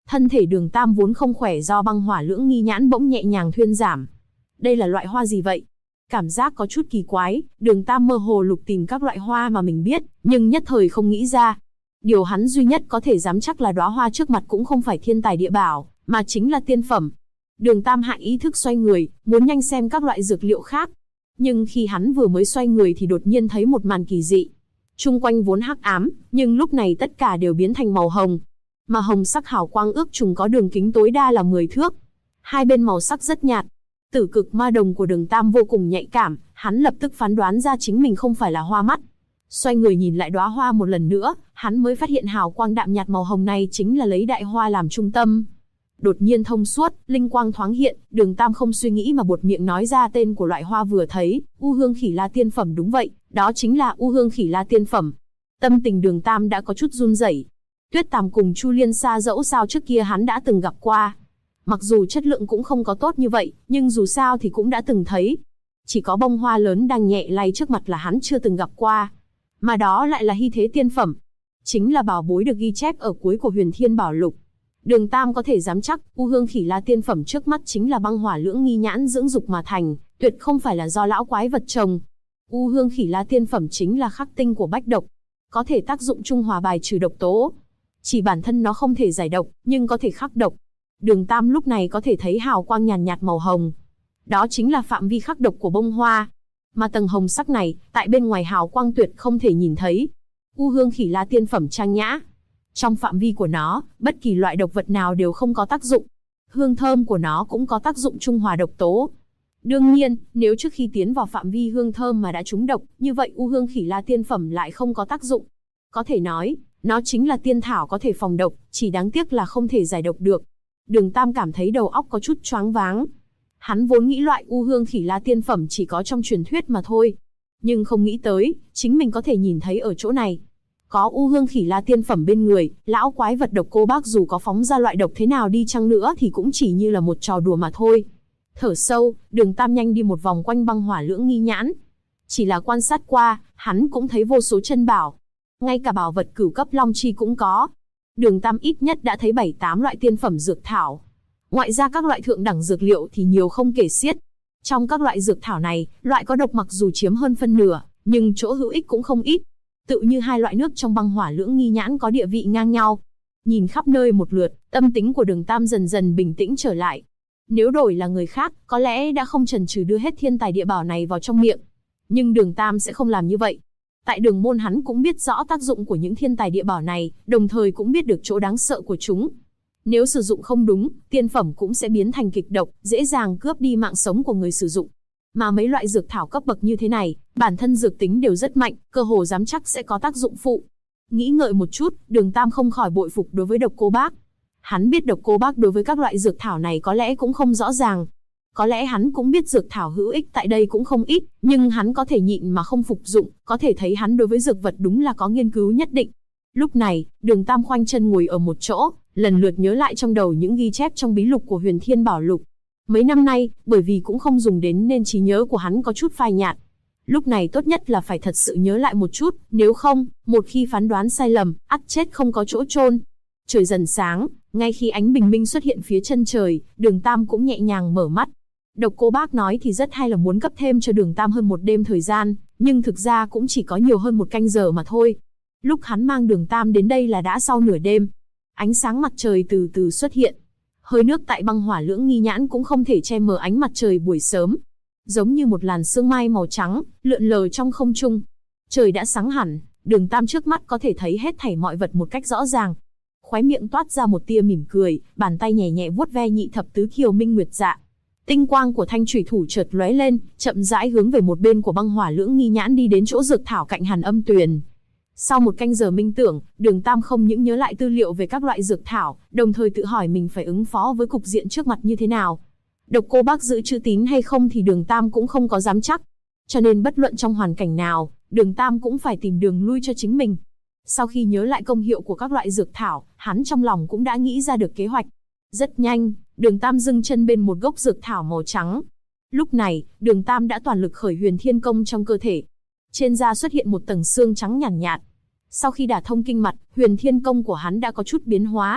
Thân thể Đường Tam vốn không khỏe do băng hỏa lưỡng nghi nhãn bỗng nhẹ nhàng thuyên giảm. Đây là loại hoa gì vậy? Cảm giác có chút kỳ quái, Đường Tam mơ hồ lục tìm các loại hoa mà mình biết, nhưng nhất thời không nghĩ ra. Điều hắn duy nhất có thể dám chắc là đóa hoa trước mặt cũng không phải thiên tài địa bảo, mà chính là tiên phẩm. Đường Tam hạ ý thức xoay người, muốn nhanh xem các loại dược liệu khác. Nhưng khi hắn vừa mới xoay người thì đột nhiên thấy một màn kỳ dị. Chung quanh vốn hắc ám, nhưng lúc này tất cả đều biến thành màu hồng. Mà hồng sắc hào quang ước chừng có đường kính tối đa là 10 thước. Hai bên màu sắc rất nhạt. Tử cực ma đồng của Đường Tam vô cùng nhạy cảm, hắn lập tức phán đoán ra chính mình không phải là hoa mắt. Xoay người nhìn lại đóa hoa một lần nữa, hắn mới phát hiện hào quang đạm nhạt màu hồng này chính là lấy đại hoa làm trung tâm. Đột nhiên thông suốt, linh quang thoáng hiện, Đường Tam không suy nghĩ mà buột miệng nói ra tên của loại hoa vừa thấy, U Hương Khỉ La tiên phẩm. Đúng vậy, đó chính là U Hương Khỉ La tiên phẩm. Tâm tình Đường Tam đã có chút run rẩy. Tuyết Tàm cùng Chu Liên Sa dẫu sao trước kia hắn đã từng gặp qua. Mặc dù chất lượng cũng không có tốt như vậy, nhưng dù sao thì cũng đã từng thấy. Chỉ có bông hoa lớn đang nhẹ lay trước mặt là hắn chưa từng gặp qua. Mà đó lại là hy thế tiên phẩm. Chính là bảo bối được ghi chép ở cuối của Huyền Thiên Bảo Lục. Đường Tam có thể dám chắc, U Hương Khỉ La tiên phẩm trước mắt chính là băng hỏa lưỡng nghi nhãn dưỡng dục mà thành, tuyệt không phải là do lão quái vật trồng. U Hương Khỉ La tiên phẩm chính là khắc tinh của bách độc, có thể tác dụng trung hòa bài trừ độc tố. Chỉ bản thân nó không thể giải độc, nhưng có thể khắc độc. Đường Tam lúc này có thể thấy hào quang nhàn nhạt màu hồng. Đó chính là phạm vi khắc độc của bông hoa. Mà tầng hồng sắc này, tại bên ngoài hào quang tuyệt không thể nhìn thấy. U Hương Khỉ La tiên phẩm trang nhã. Trong phạm vi của nó, bất kỳ loại độc vật nào đều không có tác dụng. Hương thơm của nó cũng có tác dụng trung hòa độc tố. Đương nhiên, nếu trước khi tiến vào phạm vi hương thơm mà đã trúng độc, như vậy U Hương Khỉ La tiên phẩm lại không có tác dụng. Có thể nói, nó chính là tiên thảo có thể phòng độc, chỉ đáng tiếc là không thể giải độc được. Đường Tam cảm thấy đầu óc có chút choáng váng. Hắn vốn nghĩ loại U Hương Khỉ La tiên phẩm chỉ có trong truyền thuyết mà thôi. Nhưng không nghĩ tới, chính mình có thể nhìn thấy ở chỗ này. Có U Hương Khỉ La tiên phẩm bên người, lão quái vật độc cô bác dù có phóng ra loại độc thế nào đi chăng nữa thì cũng chỉ như là một trò đùa mà thôi. Thở sâu, Đường Tam nhanh đi một vòng quanh băng hỏa lưỡng nghi nhãn. Chỉ là quan sát qua, hắn cũng thấy vô số chân bảo. Ngay cả bảo vật cửu cấp long chi cũng có. Đường Tam ít nhất đã thấy 7-8 loại tiên phẩm dược thảo. Ngoại ra các loại thượng đẳng dược liệu thì nhiều không kể xiết. Trong các loại dược thảo này, loại có độc mặc dù chiếm hơn phân nửa, nhưng chỗ hữu ích cũng không ít. Tự như hai loại nước trong băng hỏa lưỡng nghi nhãn có địa vị ngang nhau. Nhìn khắp nơi một lượt, tâm tính của Đường Tam dần dần bình tĩnh trở lại. Nếu đổi là người khác, có lẽ đã không chần chừ đưa hết thiên tài địa bảo này vào trong miệng. Nhưng Đường Tam sẽ không làm như vậy. Tại Đường môn hắn cũng biết rõ tác dụng của những thiên tài địa bảo này, đồng thời cũng biết được chỗ đáng sợ của chúng. Nếu sử dụng không đúng, tiên phẩm cũng sẽ biến thành kịch độc, dễ dàng cướp đi mạng sống của người sử dụng. Mà mấy loại dược thảo cấp bậc như thế này, bản thân dược tính đều rất mạnh, cơ hồ dám chắc sẽ có tác dụng phụ. Nghĩ ngợi một chút, Đường Tam không khỏi bội phục đối với độc cô bác. Hắn biết độc cô bác đối với các loại dược thảo này có lẽ cũng không rõ ràng. Có lẽ hắn cũng biết dược thảo hữu ích tại đây cũng không ít, nhưng hắn có thể nhịn mà không phục dụng, có thể thấy hắn đối với dược vật đúng là có nghiên cứu nhất định. Lúc này, Đường Tam khoanh chân ngồi ở một chỗ, lần lượt nhớ lại trong đầu những ghi chép trong bí lục của Huyền Thiên Bảo Lục. Mấy năm nay, bởi vì cũng không dùng đến nên trí nhớ của hắn có chút phai nhạt. Lúc này tốt nhất là phải thật sự nhớ lại một chút, nếu không, một khi phán đoán sai lầm, ắt chết không có chỗ chôn. Trời dần sáng, ngay khi ánh bình minh xuất hiện phía chân trời, Đường Tam cũng nhẹ nhàng mở mắt. Độc cô bác nói thì rất hay là muốn cấp thêm cho Đường Tam hơn một đêm thời gian, nhưng thực ra cũng chỉ có nhiều hơn một canh giờ mà thôi. Lúc hắn mang Đường Tam đến đây là đã sau nửa đêm. Ánh sáng mặt trời từ từ xuất hiện. Hơi nước tại băng hỏa lưỡng nghi nhãn cũng không thể che mờ ánh mặt trời buổi sớm. Giống như một làn sương mai màu trắng, lượn lờ trong không trung. Trời đã sáng hẳn, Đường Tam trước mắt có thể thấy hết thảy mọi vật một cách rõ ràng. Khóe miệng toát ra một tia mỉm cười, bàn tay nhẹ nhẹ vuốt ve nhị thập tứ kiều minh nguyệt dạ. Tinh quang của thanh chủy thủ chợt lóe lên, chậm rãi hướng về một bên của băng hỏa lưỡng nghi nhãn đi đến chỗ dược thảo cạnh Hàn Âm Tuyền. Sau một canh giờ minh tưởng, Đường Tam không những nhớ lại tư liệu về các loại dược thảo, đồng thời tự hỏi mình phải ứng phó với cục diện trước mặt như thế nào. Độc cô bác giữ chữ tín hay không thì Đường Tam cũng không có dám chắc. Cho nên bất luận trong hoàn cảnh nào, Đường Tam cũng phải tìm đường lui cho chính mình. Sau khi nhớ lại công hiệu của các loại dược thảo, hắn trong lòng cũng đã nghĩ ra được kế hoạch. Rất nhanh, Đường Tam dừng chân bên một gốc dược thảo màu trắng. Lúc này, Đường Tam đã toàn lực khởi Huyền Thiên Công trong cơ thể. Trên da xuất hiện một tầng xương trắng nhàn nhạt. Sau khi đả thông kinh mạch, Huyền Thiên Công của hắn đã có chút biến hóa.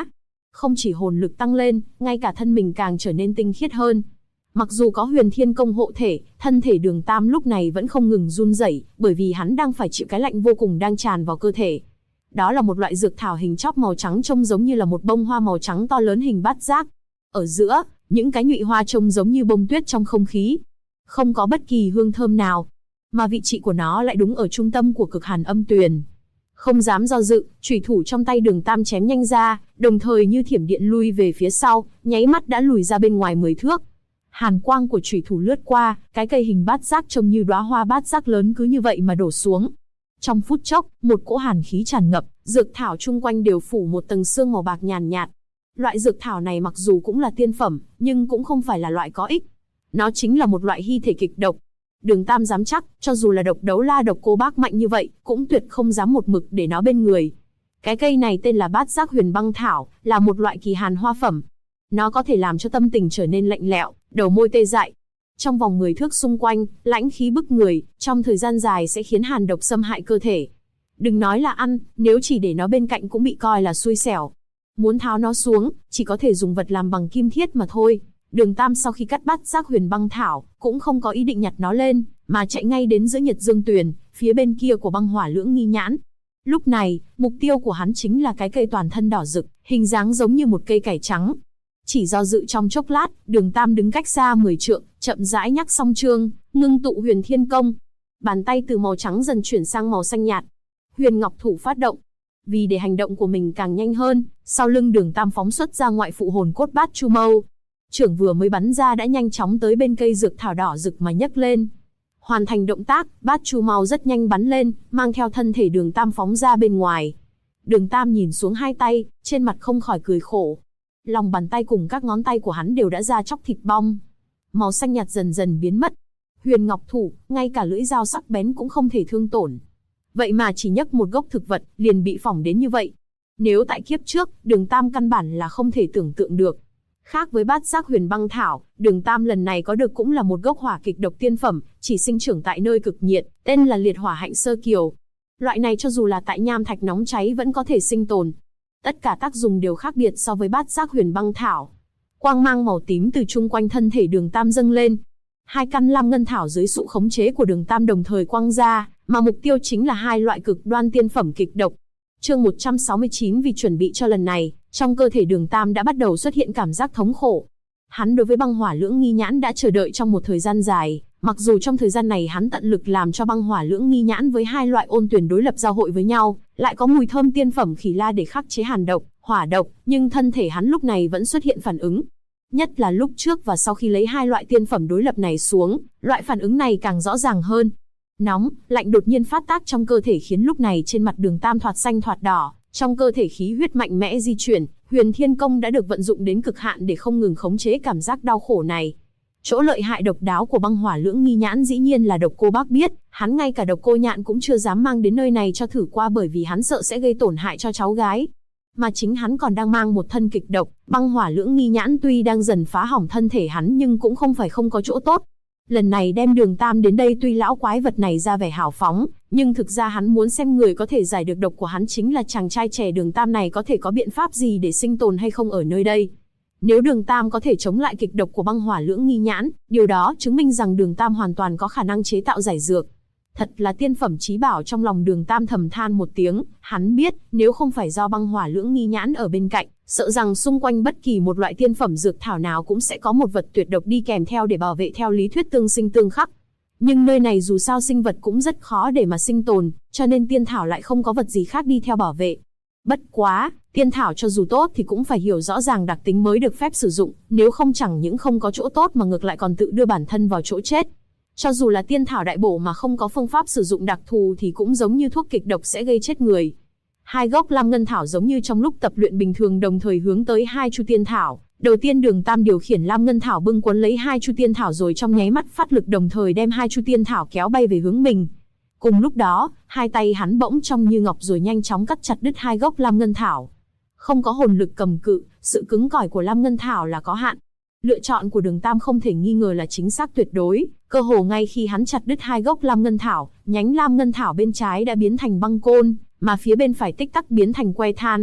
Không chỉ hồn lực tăng lên, ngay cả thân mình càng trở nên tinh khiết hơn. Mặc dù có Huyền Thiên Công hộ thể, thân thể Đường Tam lúc này vẫn không ngừng run rẩy, bởi vì hắn đang phải chịu cái lạnh vô cùng đang tràn vào cơ thể. Đó là một loại dược thảo hình chóp màu trắng trông giống như là một bông hoa màu trắng to lớn hình bát giác. Ở giữa, những cái nhụy hoa trông giống như bông tuyết trong không khí. Không có bất kỳ hương thơm nào, mà vị trí của nó lại đúng ở trung tâm của Cực Hàn Âm Tuyền. Không dám do dự, chủy thủ trong tay Đường Tam chém nhanh ra, đồng thời như thiểm điện lui về phía sau, nháy mắt đã lùi ra bên ngoài 10 thước. Hàn quang của chủy thủ lướt qua, cái cây hình bát giác trông như đóa hoa bát giác lớn cứ như vậy mà đổ xuống. Trong phút chốc, một cỗ hàn khí tràn ngập, dược thảo chung quanh đều phủ một tầng sương màu bạc nhàn nhạt. Loại dược thảo này mặc dù cũng là tiên phẩm, nhưng cũng không phải là loại có ích. Nó chính là một loại hy thể kịch độc. Đường Tam dám chắc, cho dù là độc đấu la độc cô bác mạnh như vậy, cũng tuyệt không dám một mực để nó bên người. Cái cây này tên là bát giác huyền băng thảo, là một loại kỳ hàn hoa phẩm. Nó có thể làm cho tâm tình trở nên lạnh lẽo, đầu môi tê dại. Trong vòng 10 thước xung quanh, lãnh khí bức người, trong thời gian dài sẽ khiến hàn độc xâm hại cơ thể. Đừng nói là ăn, nếu chỉ để nó bên cạnh cũng bị coi là xui xẻo. Muốn tháo nó xuống, chỉ có thể dùng vật làm bằng kim thiết mà thôi. Đường Tam sau khi cắt bát giác huyền băng thảo, cũng không có ý định nhặt nó lên, mà chạy ngay đến giữa Nhật Dương Tuyền, phía bên kia của băng hỏa lưỡng nghi nhãn. Lúc này, mục tiêu của hắn chính là cái cây toàn thân đỏ rực, hình dáng giống như một cây cải trắng. Chỉ do dự trong chốc lát, Đường Tam đứng cách xa 10 trượng, chậm rãi nhắc song chương, ngưng tụ Huyền Thiên Công. Bàn tay từ màu trắng dần chuyển sang màu xanh nhạt. Huyền Ngọc Thủ phát động. Vì để hành động của mình càng nhanh hơn, sau lưng Đường Tam phóng xuất ra ngoại phụ hồn cốt Bát Chu Mâu. Chưởng vừa mới bắn ra đã nhanh chóng tới bên cây dược thảo đỏ rực mà nhấc lên. Hoàn thành động tác, Bát Chu Mâu rất nhanh bắn lên, mang theo thân thể Đường Tam phóng ra bên ngoài. Đường Tam nhìn xuống hai tay, trên mặt không khỏi cười khổ. Lòng bàn tay cùng các ngón tay của hắn đều đã ra chóc thịt bong. Màu xanh nhạt dần dần biến mất. Huyền Ngọc Thủ, ngay cả lưỡi dao sắc bén cũng không thể thương tổn. Vậy mà chỉ nhấc một gốc thực vật, liền bị phỏng đến như vậy. Nếu tại kiếp trước, Đường Tam căn bản là không thể tưởng tượng được. Khác với bát giác huyền băng thảo, Đường Tam lần này có được cũng là một gốc hỏa kịch độc tiên phẩm, chỉ sinh trưởng tại nơi cực nhiệt, tên là liệt hỏa hạnh sơ kiều. Loại này cho dù là tại nham thạch nóng cháy vẫn có thể sinh tồn. Tất cả tác dụng đều khác biệt so với bát giác huyền băng thảo. Quang mang màu tím từ chung quanh thân thể Đường Tam dâng lên. Hai căn lam ngân thảo dưới sự khống chế của Đường Tam đồng thời quang ra, mà mục tiêu chính là hai loại cực đoan tiên phẩm kịch độc. Chương 169 vì chuẩn bị cho lần này, trong cơ thể Đường Tam đã bắt đầu xuất hiện cảm giác thống khổ. Hắn đối với băng hỏa lưỡng nghi nhãn đã chờ đợi trong một thời gian dài, mặc dù trong thời gian này hắn tận lực làm cho băng hỏa lưỡng nghi nhãn với hai loại ôn tuyển đối lập giao hội với nhau, lại có mùi thơm tiên phẩm khỉ la để khắc chế hàn độc, hỏa độc, nhưng thân thể hắn lúc này vẫn xuất hiện phản ứng. Nhất là lúc trước và sau khi lấy hai loại tiên phẩm đối lập này xuống, loại phản ứng này càng rõ ràng hơn. Nóng, lạnh đột nhiên phát tác trong cơ thể khiến lúc này trên mặt Đường Tam thoạt xanh thoạt đỏ, trong cơ thể khí huyết mạnh mẽ di chuyển, Huyền Thiên Công đã được vận dụng đến cực hạn để không ngừng khống chế cảm giác đau khổ này. Chỗ lợi hại độc đáo của băng hỏa lưỡng nghi nhãn dĩ nhiên là Độc Cô Bác biết, hắn ngay cả Độc Cô Nhạn cũng chưa dám mang đến nơi này cho thử qua bởi vì hắn sợ sẽ gây tổn hại cho cháu gái. Mà chính hắn còn đang mang một thân kịch độc, băng hỏa lưỡng nghi nhãn tuy đang dần phá hỏng thân thể hắn nhưng cũng không phải không có chỗ tốt. Lần này đem Đường Tam đến đây tuy lão quái vật này ra vẻ hào phóng, nhưng thực ra hắn muốn xem người có thể giải được độc của hắn chính là chàng trai trẻ Đường Tam này có thể có biện pháp gì để sinh tồn hay không ở nơi đây. Nếu Đường Tam có thể chống lại kịch độc của băng hỏa lưỡng nghi nhãn, điều đó chứng minh rằng Đường Tam hoàn toàn có khả năng chế tạo giải dược. Thật là tiên phẩm chí bảo. Trong lòng Đường Tam thầm than một tiếng, hắn biết, nếu không phải do băng hỏa lưỡng nghi nhãn ở bên cạnh, sợ rằng xung quanh bất kỳ một loại tiên phẩm dược thảo nào cũng sẽ có một vật tuyệt độc đi kèm theo để bảo vệ theo lý thuyết tương sinh tương khắc. Nhưng nơi này dù sao sinh vật cũng rất khó để mà sinh tồn, cho nên tiên thảo lại không có vật gì khác đi theo bảo vệ. Bất quá, tiên thảo cho dù tốt thì cũng phải hiểu rõ ràng đặc tính mới được phép sử dụng, nếu không chẳng những không có chỗ tốt mà ngược lại còn tự đưa bản thân vào chỗ chết. Cho dù là tiên thảo đại bổ mà không có phương pháp sử dụng đặc thù thì cũng giống như thuốc kịch độc sẽ gây chết người. Hai gốc lam ngân thảo giống như trong lúc tập luyện bình thường đồng thời hướng tới hai chu tiên thảo. Đầu tiên Đường Tam điều khiển lam ngân thảo bưng quấn lấy hai chu tiên thảo rồi trong nháy mắt phát lực đồng thời đem hai chu tiên thảo kéo bay về hướng mình. Cùng lúc đó, hai tay hắn bỗng trong như ngọc rồi nhanh chóng cắt chặt đứt hai gốc lam ngân thảo. Không có hồn lực cầm cự, sự cứng cỏi của lam ngân thảo là có hạn. Lựa chọn của Đường Tam không thể nghi ngờ là chính xác tuyệt đối, cơ hồ ngay khi hắn chặt đứt hai gốc lam ngân thảo, nhánh lam ngân thảo bên trái đã biến thành băng côn, mà phía bên phải tích tắc biến thành que than.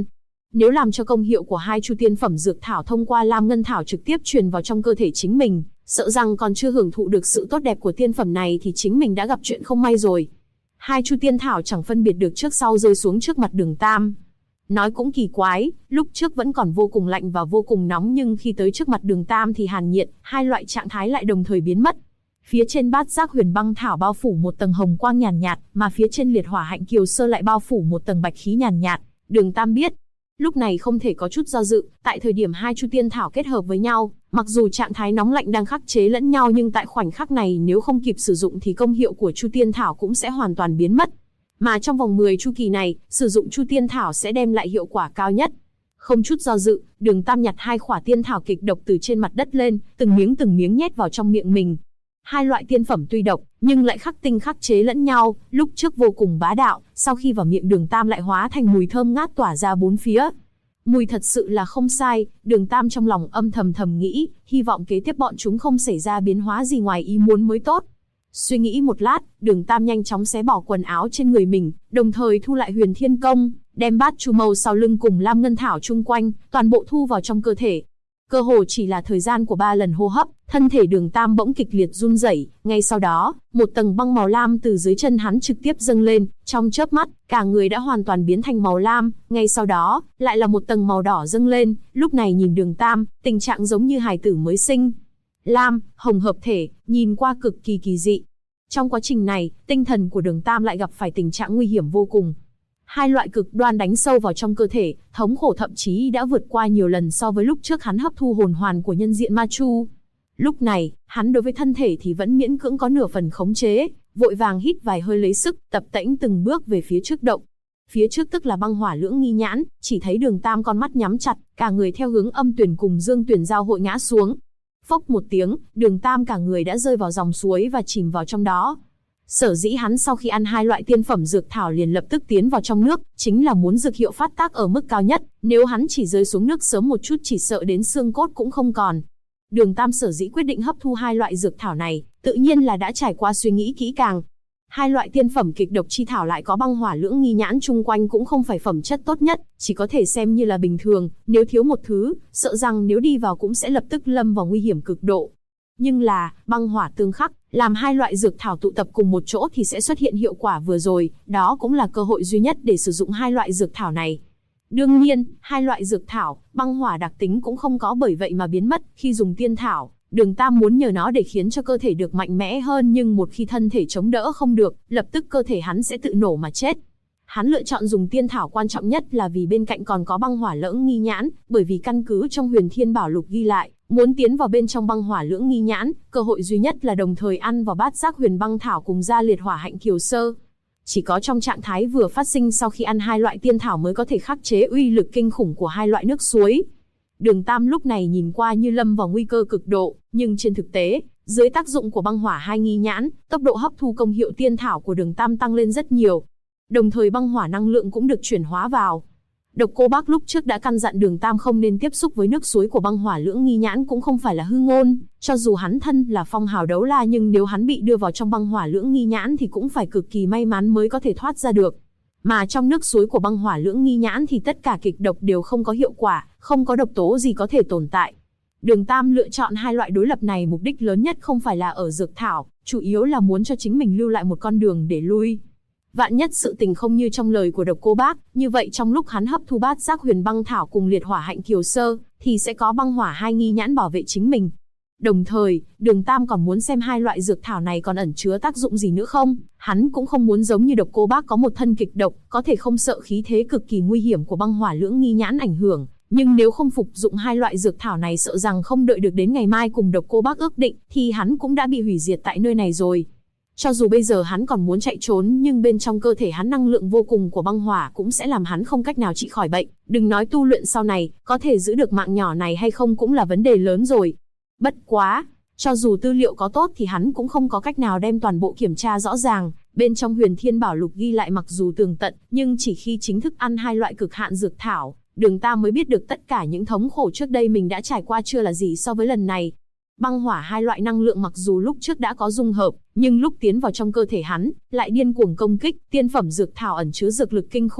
Nếu làm cho công hiệu của hai chu tiên phẩm dược thảo thông qua lam ngân thảo trực tiếp truyền vào trong cơ thể chính mình, sợ rằng còn chưa hưởng thụ được sự tốt đẹp của tiên phẩm này thì chính mình đã gặp chuyện không may rồi. Hai chu tiên thảo chẳng phân biệt được trước sau rơi xuống trước mặt Đường Tam. Nói cũng kỳ quái, lúc trước vẫn còn vô cùng lạnh và vô cùng nóng nhưng khi tới trước mặt Đường Tam thì hàn nhiệt, hai loại trạng thái lại đồng thời biến mất. Phía trên bát giác huyền băng thảo bao phủ một tầng hồng quang nhàn nhạt, mà phía trên liệt hỏa hạnh kiều sơ lại bao phủ một tầng bạch khí nhàn nhạt. Đường Tam biết, lúc này không thể có chút do dự, tại thời điểm hai chu tiên thảo kết hợp với nhau, mặc dù trạng thái nóng lạnh đang khắc chế lẫn nhau nhưng tại khoảnh khắc này nếu không kịp sử dụng thì công hiệu của chu tiên thảo cũng sẽ hoàn toàn biến mất. Mà trong vòng 10 chu kỳ này, sử dụng chu tiên thảo sẽ đem lại hiệu quả cao nhất. Không chút do dự, Đường Tam nhặt hai khỏa tiên thảo kịch độc từ trên mặt đất lên, từng miếng nhét vào trong miệng mình. Hai loại tiên phẩm tuy độc, nhưng lại khắc tinh khắc chế lẫn nhau, lúc trước vô cùng bá đạo, sau khi vào miệng Đường Tam lại hóa thành mùi thơm ngát tỏa ra bốn phía. Mùi thật sự là không sai, Đường Tam trong lòng âm thầm nghĩ, hy vọng kế tiếp bọn chúng không xảy ra biến hóa gì ngoài ý muốn mới tốt. Suy nghĩ một lát, Đường Tam nhanh chóng xé bỏ quần áo trên người mình, đồng thời thu lại Huyền Thiên Công, đem bát chu mâu sau lưng cùng lam ngân thảo chung quanh, toàn bộ thu vào trong cơ thể. Cơ hồ chỉ là thời gian của 3 lần hô hấp, thân thể Đường Tam bỗng kịch liệt run rẩy, ngay sau đó, một tầng băng màu lam từ dưới chân hắn trực tiếp dâng lên, trong chớp mắt, cả người đã hoàn toàn biến thành màu lam, ngay sau đó, lại là một tầng màu đỏ dâng lên, lúc này nhìn Đường Tam, tình trạng giống như hài tử mới sinh. Lam, hồng hợp thể, nhìn qua cực kỳ kỳ dị. Trong quá trình này, tinh thần của Đường Tam lại gặp phải tình trạng nguy hiểm vô cùng. Hai loại cực đoan đánh sâu vào trong cơ thể, thống khổ thậm chí đã vượt qua nhiều lần so với lúc trước hắn hấp thu hồn hoàn của nhân diện ma chu. Lúc này, hắn đối với thân thể thì vẫn miễn cưỡng có nửa phần khống chế, vội vàng hít vài hơi lấy sức, tập tễnh từng bước về phía trước động. Phía trước tức là băng hỏa lưỡng nghi nhãn, chỉ thấy Đường Tam con mắt nhắm chặt, cả người theo hướng âm tuyển cùng dương tuyển giao hội ngã xuống. Phốc một tiếng, Đường Tam cả người đã rơi vào dòng suối và chìm vào trong đó. Sở dĩ hắn sau khi ăn hai loại tiên phẩm dược thảo liền lập tức tiến vào trong nước, chính là muốn dược hiệu phát tác ở mức cao nhất, nếu hắn chỉ rơi xuống nước sớm một chút chỉ sợ đến xương cốt cũng không còn. Đường Tam sở dĩ quyết định hấp thu hai loại dược thảo này, tự nhiên là đã trải qua suy nghĩ kỹ càng. Hai loại tiên phẩm kịch độc chi thảo lại có băng hỏa lưỡng nghi nhãn chung quanh cũng không phải phẩm chất tốt nhất, chỉ có thể xem như là bình thường, nếu thiếu một thứ, sợ rằng nếu đi vào cũng sẽ lập tức lâm vào nguy hiểm cực độ. Nhưng là, băng hỏa tương khắc, làm hai loại dược thảo tụ tập cùng một chỗ thì sẽ xuất hiện hiệu quả vừa rồi, đó cũng là cơ hội duy nhất để sử dụng hai loại dược thảo này. Đương nhiên, hai loại dược thảo, băng hỏa đặc tính cũng không có bởi vậy mà biến mất, khi dùng tiên thảo, Đường Tam muốn nhờ nó để khiến cho cơ thể được mạnh mẽ hơn nhưng một khi thân thể chống đỡ không được, lập tức cơ thể hắn sẽ tự nổ mà chết. Hắn lựa chọn dùng tiên thảo quan trọng nhất là vì bên cạnh còn có băng hỏa lưỡng nghi nhãn, bởi vì căn cứ trong Huyền Thiên Bảo Lục ghi lại, muốn tiến vào bên trong băng hỏa lưỡng nghi nhãn, cơ hội duy nhất là đồng thời ăn vào bát giác huyền băng thảo cùng gia liệt hỏa hạnh kiều sơ. Chỉ có trong trạng thái vừa phát sinh sau khi ăn hai loại tiên thảo mới có thể khắc chế uy lực kinh khủng của hai loại nước suối. Đường Tam lúc này nhìn qua như lâm vào nguy cơ cực độ, nhưng trên thực tế, dưới tác dụng của băng hỏa hai nghi nhãn, tốc độ hấp thu công hiệu tiên thảo của Đường Tam tăng lên rất nhiều. Đồng thời băng hỏa năng lượng cũng được chuyển hóa vào. Độc Cô Bác lúc trước đã căn dặn Đường Tam không nên tiếp xúc với nước suối của băng hỏa lưỡng nghi nhãn cũng không phải là hư ngôn, cho dù hắn thân là phong hào đấu la nhưng nếu hắn bị đưa vào trong băng hỏa lưỡng nghi nhãn thì cũng phải cực kỳ may mắn mới có thể thoát ra được. Mà trong nước suối của băng hỏa lưỡng nghi nhãn thì tất cả kịch độc đều không có hiệu quả, không có độc tố gì có thể tồn tại. Đường Tam lựa chọn hai loại đối lập này mục đích lớn nhất không phải là ở dược thảo, chủ yếu là muốn cho chính mình lưu lại một con đường để lui. Vạn nhất sự tình không như trong lời của Độc Cô Bác, như vậy trong lúc hắn hấp thu bát giác huyền băng thảo cùng liệt hỏa hạnh kiều sơ, thì sẽ có băng hỏa hai nghi nhãn bảo vệ chính mình. Đồng thời, Đường Tam còn muốn xem hai loại dược thảo này còn ẩn chứa tác dụng gì nữa không, hắn cũng không muốn giống như Độc Cô Bác có một thân kịch độc, có thể không sợ khí thế cực kỳ nguy hiểm của băng hỏa lưỡng nghi nhãn ảnh hưởng, nhưng nếu không phục dụng hai loại dược thảo này sợ rằng không đợi được đến ngày mai cùng Độc Cô Bác ước định, thì hắn cũng đã bị hủy diệt tại nơi này rồi. Cho dù bây giờ hắn còn muốn chạy trốn nhưng bên trong cơ thể hắn năng lượng vô cùng của băng hỏa cũng sẽ làm hắn không cách nào trị khỏi bệnh, đừng nói tu luyện sau này, có thể giữ được mạng nhỏ này hay không cũng là vấn đề lớn rồi. Bất quá, cho dù tư liệu có tốt thì hắn cũng không có cách nào đem toàn bộ kiểm tra rõ ràng, bên trong Huyền Thiên Bảo Lục ghi lại mặc dù tường tận, nhưng chỉ khi chính thức ăn hai loại cực hạn dược thảo, Đường Tam mới biết được tất cả những thống khổ trước đây mình đã trải qua chưa là gì so với lần này. Băng hỏa hai loại năng lượng mặc dù lúc trước đã có dung hợp, nhưng lúc tiến vào trong cơ thể hắn, lại điên cuồng công kích, tiên phẩm dược thảo ẩn chứa dược lực kinh khủng,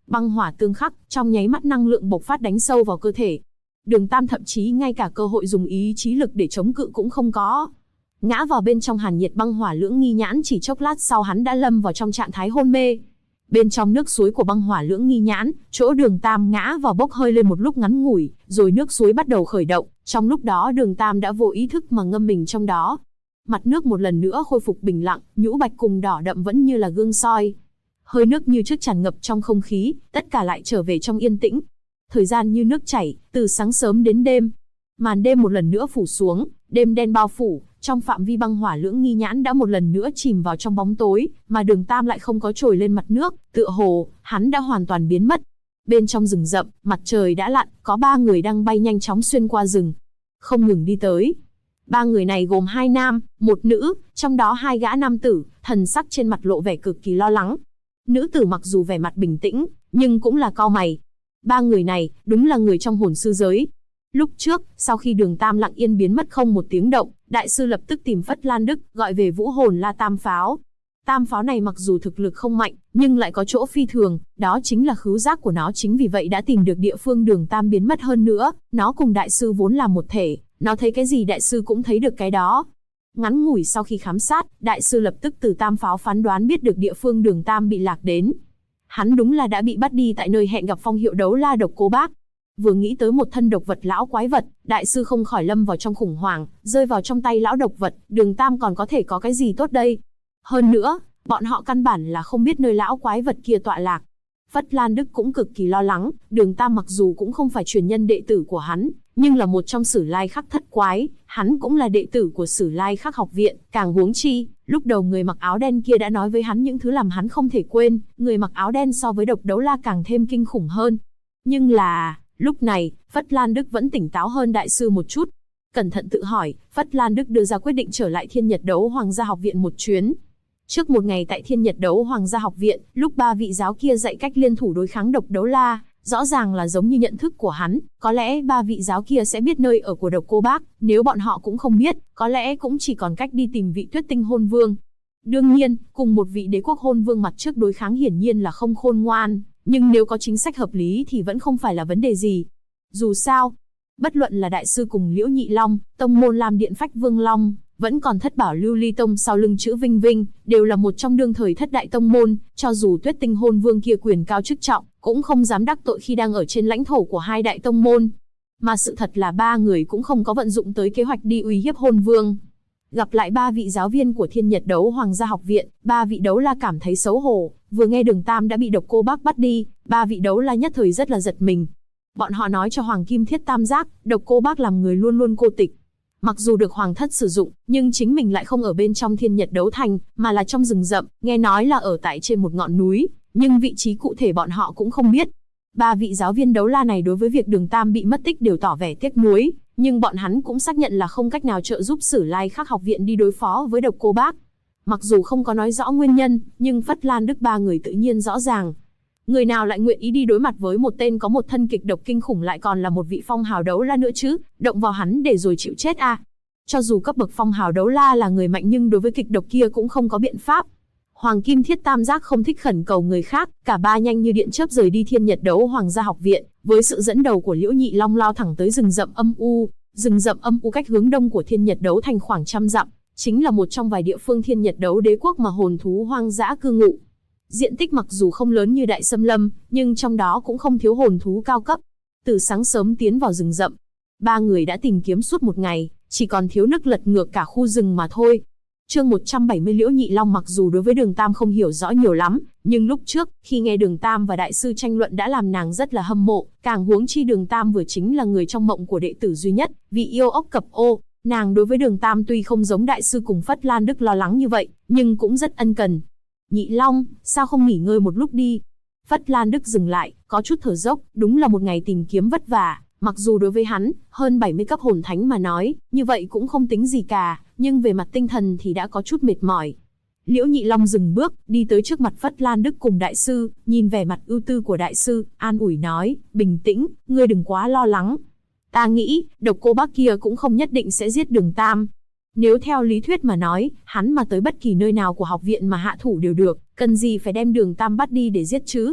Băng hỏa tương khắc, trong nháy mắt năng lượng bộc phát đánh sâu vào cơ thể. Đường Tam thậm chí ngay cả cơ hội dùng ý chí lực để chống cự cũng không có. Ngã vào bên trong hàn nhiệt băng hỏa lưỡng nghi nhãn, chỉ chốc lát sau hắn đã lâm vào trong trạng thái hôn mê. Bên trong nước suối của băng hỏa lưỡng nghi nhãn, chỗ Đường Tam ngã vào bốc hơi lên một lúc ngắn ngủi, rồi nước suối bắt đầu khởi động, trong lúc đó Đường Tam đã vô ý thức mà ngâm mình trong đó. Mặt nước một lần nữa khôi phục bình lặng, nhũ bạch cùng đỏ đậm vẫn như là gương soi. Hơi nước như trước tràn ngập trong không khí, tất cả lại trở về trong yên tĩnh. Thời gian như nước chảy, từ sáng sớm đến đêm. Màn đêm một lần nữa phủ xuống, đêm đen bao phủ, trong phạm vi băng hỏa lưỡng nghi nhãn đã một lần nữa chìm vào trong bóng tối, mà Đường Tam lại không có trồi lên mặt nước, tựa hồ hắn đã hoàn toàn biến mất. Bên trong rừng rậm, mặt trời đã lặn, có 3 người đang bay nhanh chóng xuyên qua rừng, không ngừng đi tới. 3 người này gồm 2 nam, 1 nữ, trong đó 2 gã nam tử, thần sắc trên mặt lộ vẻ cực kỳ lo lắng. Nữ tử mặc dù vẻ mặt bình tĩnh, nhưng cũng là cau mày. 3 người này, đúng là người trong hồn sư giới. Lúc trước, sau khi Đường Tam lặng yên biến mất không một tiếng động, đại sư lập tức tìm Phất Lan Đức, gọi về Vũ Hồn La Tam Pháo. Tam pháo này mặc dù thực lực không mạnh, nhưng lại có chỗ phi thường, đó chính là khứu giác của nó, chính vì vậy đã tìm được địa phương Đường Tam biến mất. Hơn nữa, nó cùng đại sư vốn là một thể, nó thấy cái gì đại sư cũng thấy được cái đó. Ngắn ngủi sau khi khám sát, đại sư lập tức từ tam pháo phán đoán biết được địa phương Đường Tam bị lạc đến. Hắn đúng là đã bị bắt đi tại nơi hẹn gặp phong hiệu đấu la độc cô bác. Vừa nghĩ tới một thân độc vật lão quái vật, đại sư không khỏi lâm vào trong khủng hoảng, rơi vào trong tay lão độc vật, Đường Tam còn có thể có cái gì tốt đây? Hơn nữa, bọn họ căn bản là không biết nơi lão quái vật kia tọa lạc. Phất Lan Đức cũng cực kỳ lo lắng, Đường Tam mặc dù cũng không phải truyền nhân đệ tử của hắn, nhưng là một trong Sử Lai Khắc thất quái, hắn cũng là đệ tử của Sử Lai Khắc học viện, càng huống chi, lúc đầu người mặc áo đen kia đã nói với hắn những thứ làm hắn không thể quên, người mặc áo đen so với độc đấu la càng thêm kinh khủng hơn. Nhưng là, lúc này, Phất Lan Đức vẫn tỉnh táo hơn đại sư một chút. Cẩn thận tự hỏi, Phất Lan Đức đưa ra quyết định trở lại Thiên Nhật Đấu Hoàng gia học viện một chuyến. Trước một ngày tại Thiên Nhật Đấu Hoàng gia học viện, lúc 3 vị giáo kia dạy cách liên thủ đối kháng độc đấu la, rõ ràng là giống như nhận thức của hắn, có lẽ 3 vị giáo kia sẽ biết nơi ở của độc cô bác, nếu bọn họ cũng không biết, có lẽ cũng chỉ còn cách đi tìm vị Tuyết Tinh Hôn Vương. Đương nhiên, cùng một vị đế quốc hôn vương mặt trước đối kháng hiển nhiên là không khôn ngoan, nhưng nếu có chính sách hợp lý thì vẫn không phải là vấn đề gì. Dù sao, bất luận là đại sư cùng Liễu Nhị Long, tông môn Lam Điện Phách Vương Long, vẫn còn Thất Bảo Lưu Ly Tông sau lưng chữ Vinh Vinh, đều là một trong đương thời thất đại tông môn, cho dù Tuyết Tinh Hôn Vương kia quyền cao chức trọng, cũng không dám đắc tội khi đang ở trên lãnh thổ của 2 đại tông môn. Mà sự thật là 3 người cũng không có vận dụng tới kế hoạch đi uy hiếp Hôn Vương. Gặp lại 3 vị giáo viên của Thiên Nhật Đấu Hoàng gia học viện, 3 vị đấu la cảm thấy xấu hổ, vừa nghe Đường Tam đã bị độc cô bác bắt đi, 3 vị đấu la nhất thời rất là giật mình. Bọn họ nói cho Hoàng Kim Thiết Tam Giác, độc cô bác làm người luôn luôn cô tịch. Mặc dù được Hoàng thất sử dụng, nhưng chính mình lại không ở bên trong Thiên Nhật Đấu Thành, mà là trong rừng rậm, nghe nói là ở tại trên một ngọn núi, nhưng vị trí cụ thể bọn họ cũng không biết. 3 vị giáo viên đấu la này đối với việc Đường Tam bị mất tích đều tỏ vẻ tiếc nuối, nhưng bọn hắn cũng xác nhận là không cách nào trợ giúp Sử Lai Khắc học viện đi đối phó với độc cô bác. Mặc dù không có nói rõ nguyên nhân, nhưng Phất Lan Đức 3 người tự nhiên rõ ràng. Người nào lại nguyện ý đi đối mặt với một tên có một thân kịch độc kinh khủng lại còn là một vị phong hào đấu la nữa chứ, động vào hắn để rồi chịu chết à. Cho dù cấp bậc phong hào đấu la là người mạnh nhưng đối với kịch độc kia cũng không có biện pháp. Hoàng Kim Thiết Tam Giác không thích khẩn cầu người khác, cả 3 nhanh như điện chớp rời đi Thiên Nhật Đấu Hoàng gia học viện, với sự dẫn đầu của Liễu Nhị Long lao thẳng tới rừng rậm âm u. Rừng rậm âm u cách hướng đông của Thiên Nhật Đấu Thành khoảng 100 dặm, chính là một trong vài địa phương Thiên Nhật Đấu Đế quốc mà hồn thú hoang dã cư ngụ. Diện tích mặc dù không lớn như Đại Xâm Lâm, nhưng trong đó cũng không thiếu hồn thú cao cấp. Từ sáng sớm tiến vào rừng rậm, 3 người đã tìm kiếm suốt một ngày, chỉ còn thiếu nước lật ngược cả khu rừng mà thôi. Chương 170 Liễu Nhị Long mặc dù đối với Đường Tam không hiểu rõ nhiều lắm, nhưng lúc trước, khi nghe Đường Tam và đại sư tranh luận đã làm nàng rất là hâm mộ, càng huống chi Đường Tam vừa chính là người trong mộng của đệ tử duy nhất, vì yêu ốc cập ô, nàng đối với Đường Tam tuy không giống đại sư cùng Phất Lan Đức lo lắng như vậy, nhưng cũng rất ân cần. Nhị Long, sao không nghỉ ngơi một lúc đi? Phất Lan Đức dừng lại, có chút thở dốc, đúng là một ngày tìm kiếm vất vả. Mặc dù đối với hắn, hơn 70 cấp hồn thánh mà nói, như vậy cũng không tính gì cả, nhưng về mặt tinh thần thì đã có chút mệt mỏi. Liễu Nhị Long dừng bước, đi tới trước mặt Phất Lan Đức cùng đại sư, nhìn vẻ mặt ưu tư của đại sư, an ủi nói, bình tĩnh, ngươi đừng quá lo lắng. Ta nghĩ, độc cô bác kia cũng không nhất định sẽ giết Đường Tam. Nếu theo lý thuyết mà nói, hắn mà tới bất kỳ nơi nào của học viện mà hạ thủ đều được, cần gì phải đem Đường Tam bắt đi để giết chứ?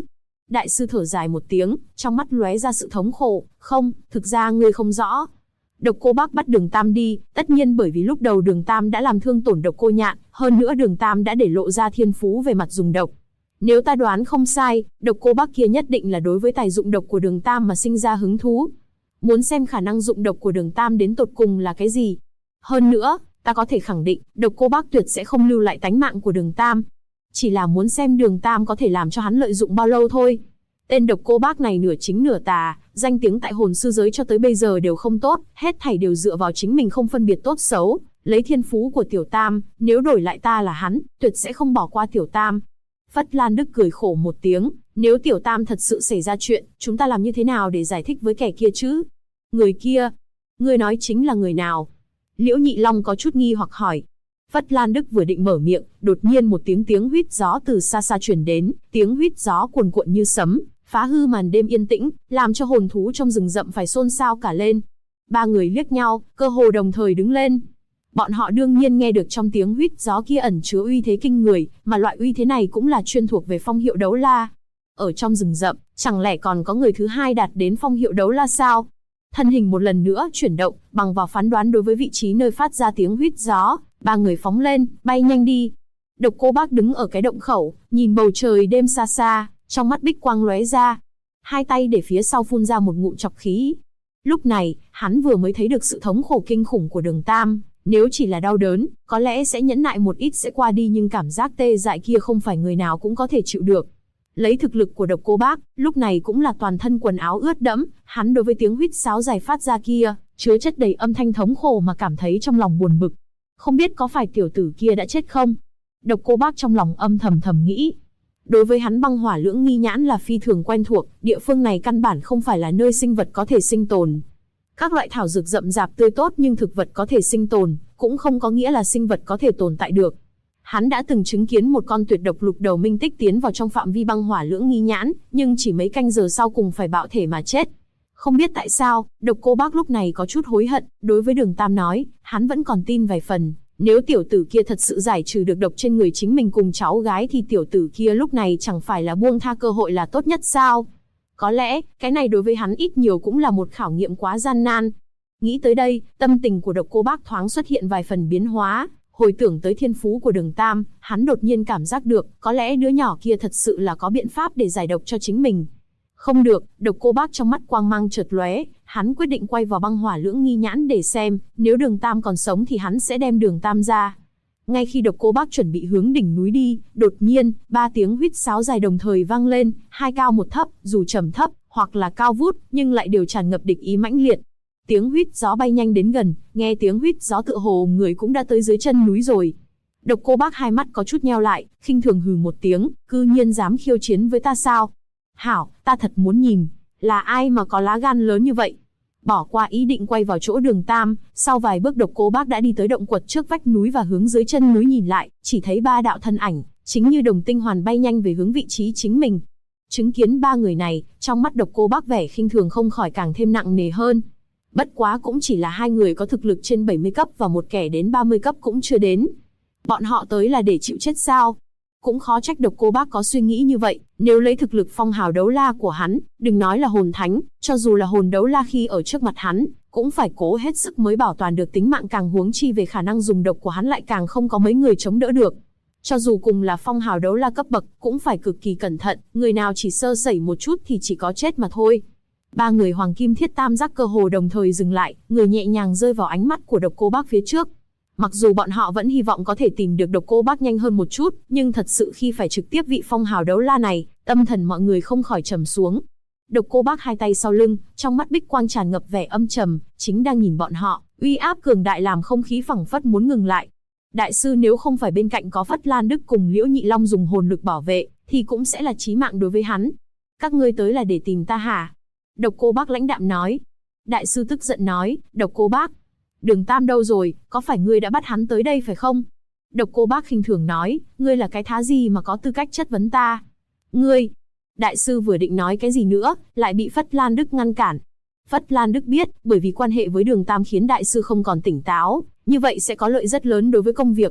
Đại sư thở dài một tiếng, trong mắt lóe ra sự thống khổ. Không, thực ra ngươi không rõ. Độc Cô Bác bắt Đường Tam đi, tất nhiên bởi vì lúc đầu Đường Tam đã làm thương tổn Độc Cô Nhạn, hơn nữa Đường Tam đã để lộ ra thiên phú về mặt dùng độc. Nếu ta đoán không sai, Độc Cô Bác kia nhất định là đối với tài dụng độc của Đường Tam mà sinh ra hứng thú. Muốn xem khả năng dụng độc của Đường Tam đến tột cùng là cái gì. Hơn nữa, ta có thể khẳng định, Độc Cô Bác tuyệt sẽ không lưu lại tánh mạng của Đường Tam. Chỉ là muốn xem Đường Tam có thể làm cho hắn lợi dụng bao lâu thôi. Tên Độc Cô Bác này nửa chính nửa tà, danh tiếng tại hồn sư giới cho tới bây giờ đều không tốt, hết thảy đều dựa vào chính mình không phân biệt tốt xấu, lấy thiên phú của Tiểu Tam, nếu đổi lại ta là hắn, tuyệt sẽ không bỏ qua Tiểu Tam. Phất Lan Đức cười khổ một tiếng, nếu Tiểu Tam thật sự xảy ra chuyện, chúng ta làm như thế nào để giải thích với kẻ kia chứ? Người kia? Ngươi nói chính là người nào? Liễu Nhị Long có chút nghi hoặc hỏi. Phất Lan Đức vừa định mở miệng, đột nhiên một tiếng huýt gió từ xa xa truyền đến, tiếng huýt gió cuồn cuộn như sấm, phá hư màn đêm yên tĩnh, làm cho hồn thú trong rừng rậm phải xôn xao cả lên. Ba người liếc nhau, cơ hồ đồng thời đứng lên. Bọn họ đương nhiên nghe được trong tiếng huýt gió kia ẩn chứa uy thế kinh người, mà loại uy thế này cũng là chuyên thuộc về phong hiệu đấu la. Ở trong rừng rậm, chẳng lẽ còn có người thứ hai đạt đến phong hiệu đấu la sao? Thân hình một lần nữa chuyển động, bằng vào phán đoán đối với vị trí nơi phát ra tiếng huýt gió, ba người phóng lên, bay nhanh đi. Độc Cô Bác đứng ở cái động khẩu, nhìn bầu trời đêm xa xa, trong mắt bích quang lóe ra. Hai tay để phía sau phun ra một ngụm chọc khí. Lúc này, hắn vừa mới thấy được sự thống khổ kinh khủng của Đường Tam. Nếu chỉ là đau đớn, có lẽ sẽ nhẫn nại một ít sẽ qua đi, nhưng cảm giác tê dại kia không phải người nào cũng có thể chịu được. Lấy thực lực của Độc Cô Bác, lúc này cũng là toàn thân quần áo ướt đẫm, hắn đối với tiếng huýt sáo dài phát ra kia, chứa chất đầy âm thanh thống khổ mà cảm thấy trong lòng buồn bực. Không biết có phải tiểu tử kia đã chết không? Độc Cô Bác trong lòng âm thầm nghĩ. Đối với hắn băng hỏa lưỡng nghi nhãn là phi thường quen thuộc, địa phương này căn bản không phải là nơi sinh vật có thể sinh tồn. Các loại thảo dược rậm rạp tươi tốt nhưng thực vật có thể sinh tồn, cũng không có nghĩa là sinh vật có thể tồn tại được. Hắn đã từng chứng kiến một con tuyệt độc lục đầu minh tích tiến vào trong phạm vi băng hỏa lưỡng nghi nhãn, nhưng chỉ mấy canh giờ sau cùng phải bạo thể mà chết. Không biết tại sao, Độc Cô Bác lúc này có chút hối hận, đối với Đường Tam nói, hắn vẫn còn tin vài phần. Nếu tiểu tử kia thật sự giải trừ được độc trên người chính mình cùng cháu gái thì tiểu tử kia lúc này chẳng phải là buông tha cơ hội là tốt nhất sao? Có lẽ, cái này đối với hắn ít nhiều cũng là một khảo nghiệm quá gian nan. Nghĩ tới đây, tâm tình của Độc Cô Bác thoáng xuất hiện vài phần biến hóa. Hồi tưởng tới thiên phú của Đường Tam, hắn đột nhiên cảm giác được, có lẽ đứa nhỏ kia thật sự là có biện pháp để giải độc cho chính mình. Không được, Độc Cô Bác trong mắt quang mang chợt lóe, hắn quyết định quay vào băng hỏa lưỡng nghi nhãn để xem, nếu Đường Tam còn sống thì hắn sẽ đem Đường Tam ra. Ngay khi Độc Cô Bác chuẩn bị hướng đỉnh núi đi, đột nhiên, ba tiếng huýt sáo dài đồng thời vang lên, hai cao một thấp, dù trầm thấp, hoặc là cao vút, nhưng lại đều tràn ngập địch ý mãnh liệt. Tiếng huýt gió bay nhanh đến gần, nghe tiếng huýt gió tựa hồ người cũng đã tới dưới chân núi rồi. Độc Cô Bác hai mắt có chút nheo lại, khinh thường hừ một tiếng, cư nhiên dám khiêu chiến với ta sao? Hảo, ta thật muốn nhìn, là ai mà có lá gan lớn như vậy? Bỏ qua ý định quay vào chỗ Đường Tam, sau vài bước Độc Cô Bác đã đi tới động quật trước vách núi và hướng dưới chân núi nhìn lại, chỉ thấy ba đạo thân ảnh, chính như đồng tinh hoàn bay nhanh về hướng vị trí chính mình. Chứng kiến ba người này, trong mắt Độc Cô Bác vẻ khinh thường không khỏi càng thêm nặng nề hơn. Bất quá cũng chỉ là hai người có thực lực trên 70 cấp và một kẻ đến 30 cấp cũng chưa đến. Bọn họ tới là để chịu chết sao? Cũng khó trách Độc Cô Bác có suy nghĩ như vậy, nếu lấy thực lực phong hào đấu la của hắn, đừng nói là hồn thánh, cho dù là hồn đấu la khi ở trước mặt hắn, cũng phải cố hết sức mới bảo toàn được tính mạng, càng huống chi về khả năng dùng độc của hắn lại càng không có mấy người chống đỡ được. Cho dù cùng là phong hào đấu la cấp bậc, cũng phải cực kỳ cẩn thận, người nào chỉ sơ sẩy một chút thì chỉ có chết mà thôi. Ba người Hoàng Kim Thiết Tam Giác cơ hồ đồng thời dừng lại, người nhẹ nhàng rơi vào ánh mắt của Độc Cô Bác phía trước. Mặc dù bọn họ vẫn hy vọng có thể tìm được Độc Cô Bác nhanh hơn một chút, nhưng thật sự khi phải trực tiếp vị phong hào đấu la này, tâm thần mọi người không khỏi trầm xuống. Độc Cô Bác hai tay sau lưng, trong mắt bích quang tràn ngập vẻ âm trầm, chính đang nhìn bọn họ, uy áp cường đại làm không khí phẳng phất muốn ngừng lại. Đại sư nếu không phải bên cạnh có Phất Lan Đức cùng Liễu Nhị Long dùng hồn lực bảo vệ, thì cũng sẽ là chí mạng đối với hắn. Các ngươi tới là để tìm ta hả? Độc Cô Bác lãnh đạm nói. Đại sư tức giận nói, Độc Cô Bác, Đường Tam đâu rồi, có phải ngươi đã bắt hắn tới đây phải không? Độc Cô Bác khinh thường nói, ngươi là cái thá gì mà có tư cách chất vấn ta? Ngươi! Đại sư vừa định nói cái gì nữa, lại bị Phất Lan Đức ngăn cản. Phất Lan Đức biết, bởi vì quan hệ với Đường Tam khiến đại sư không còn tỉnh táo, như vậy sẽ có lợi rất lớn đối với công việc.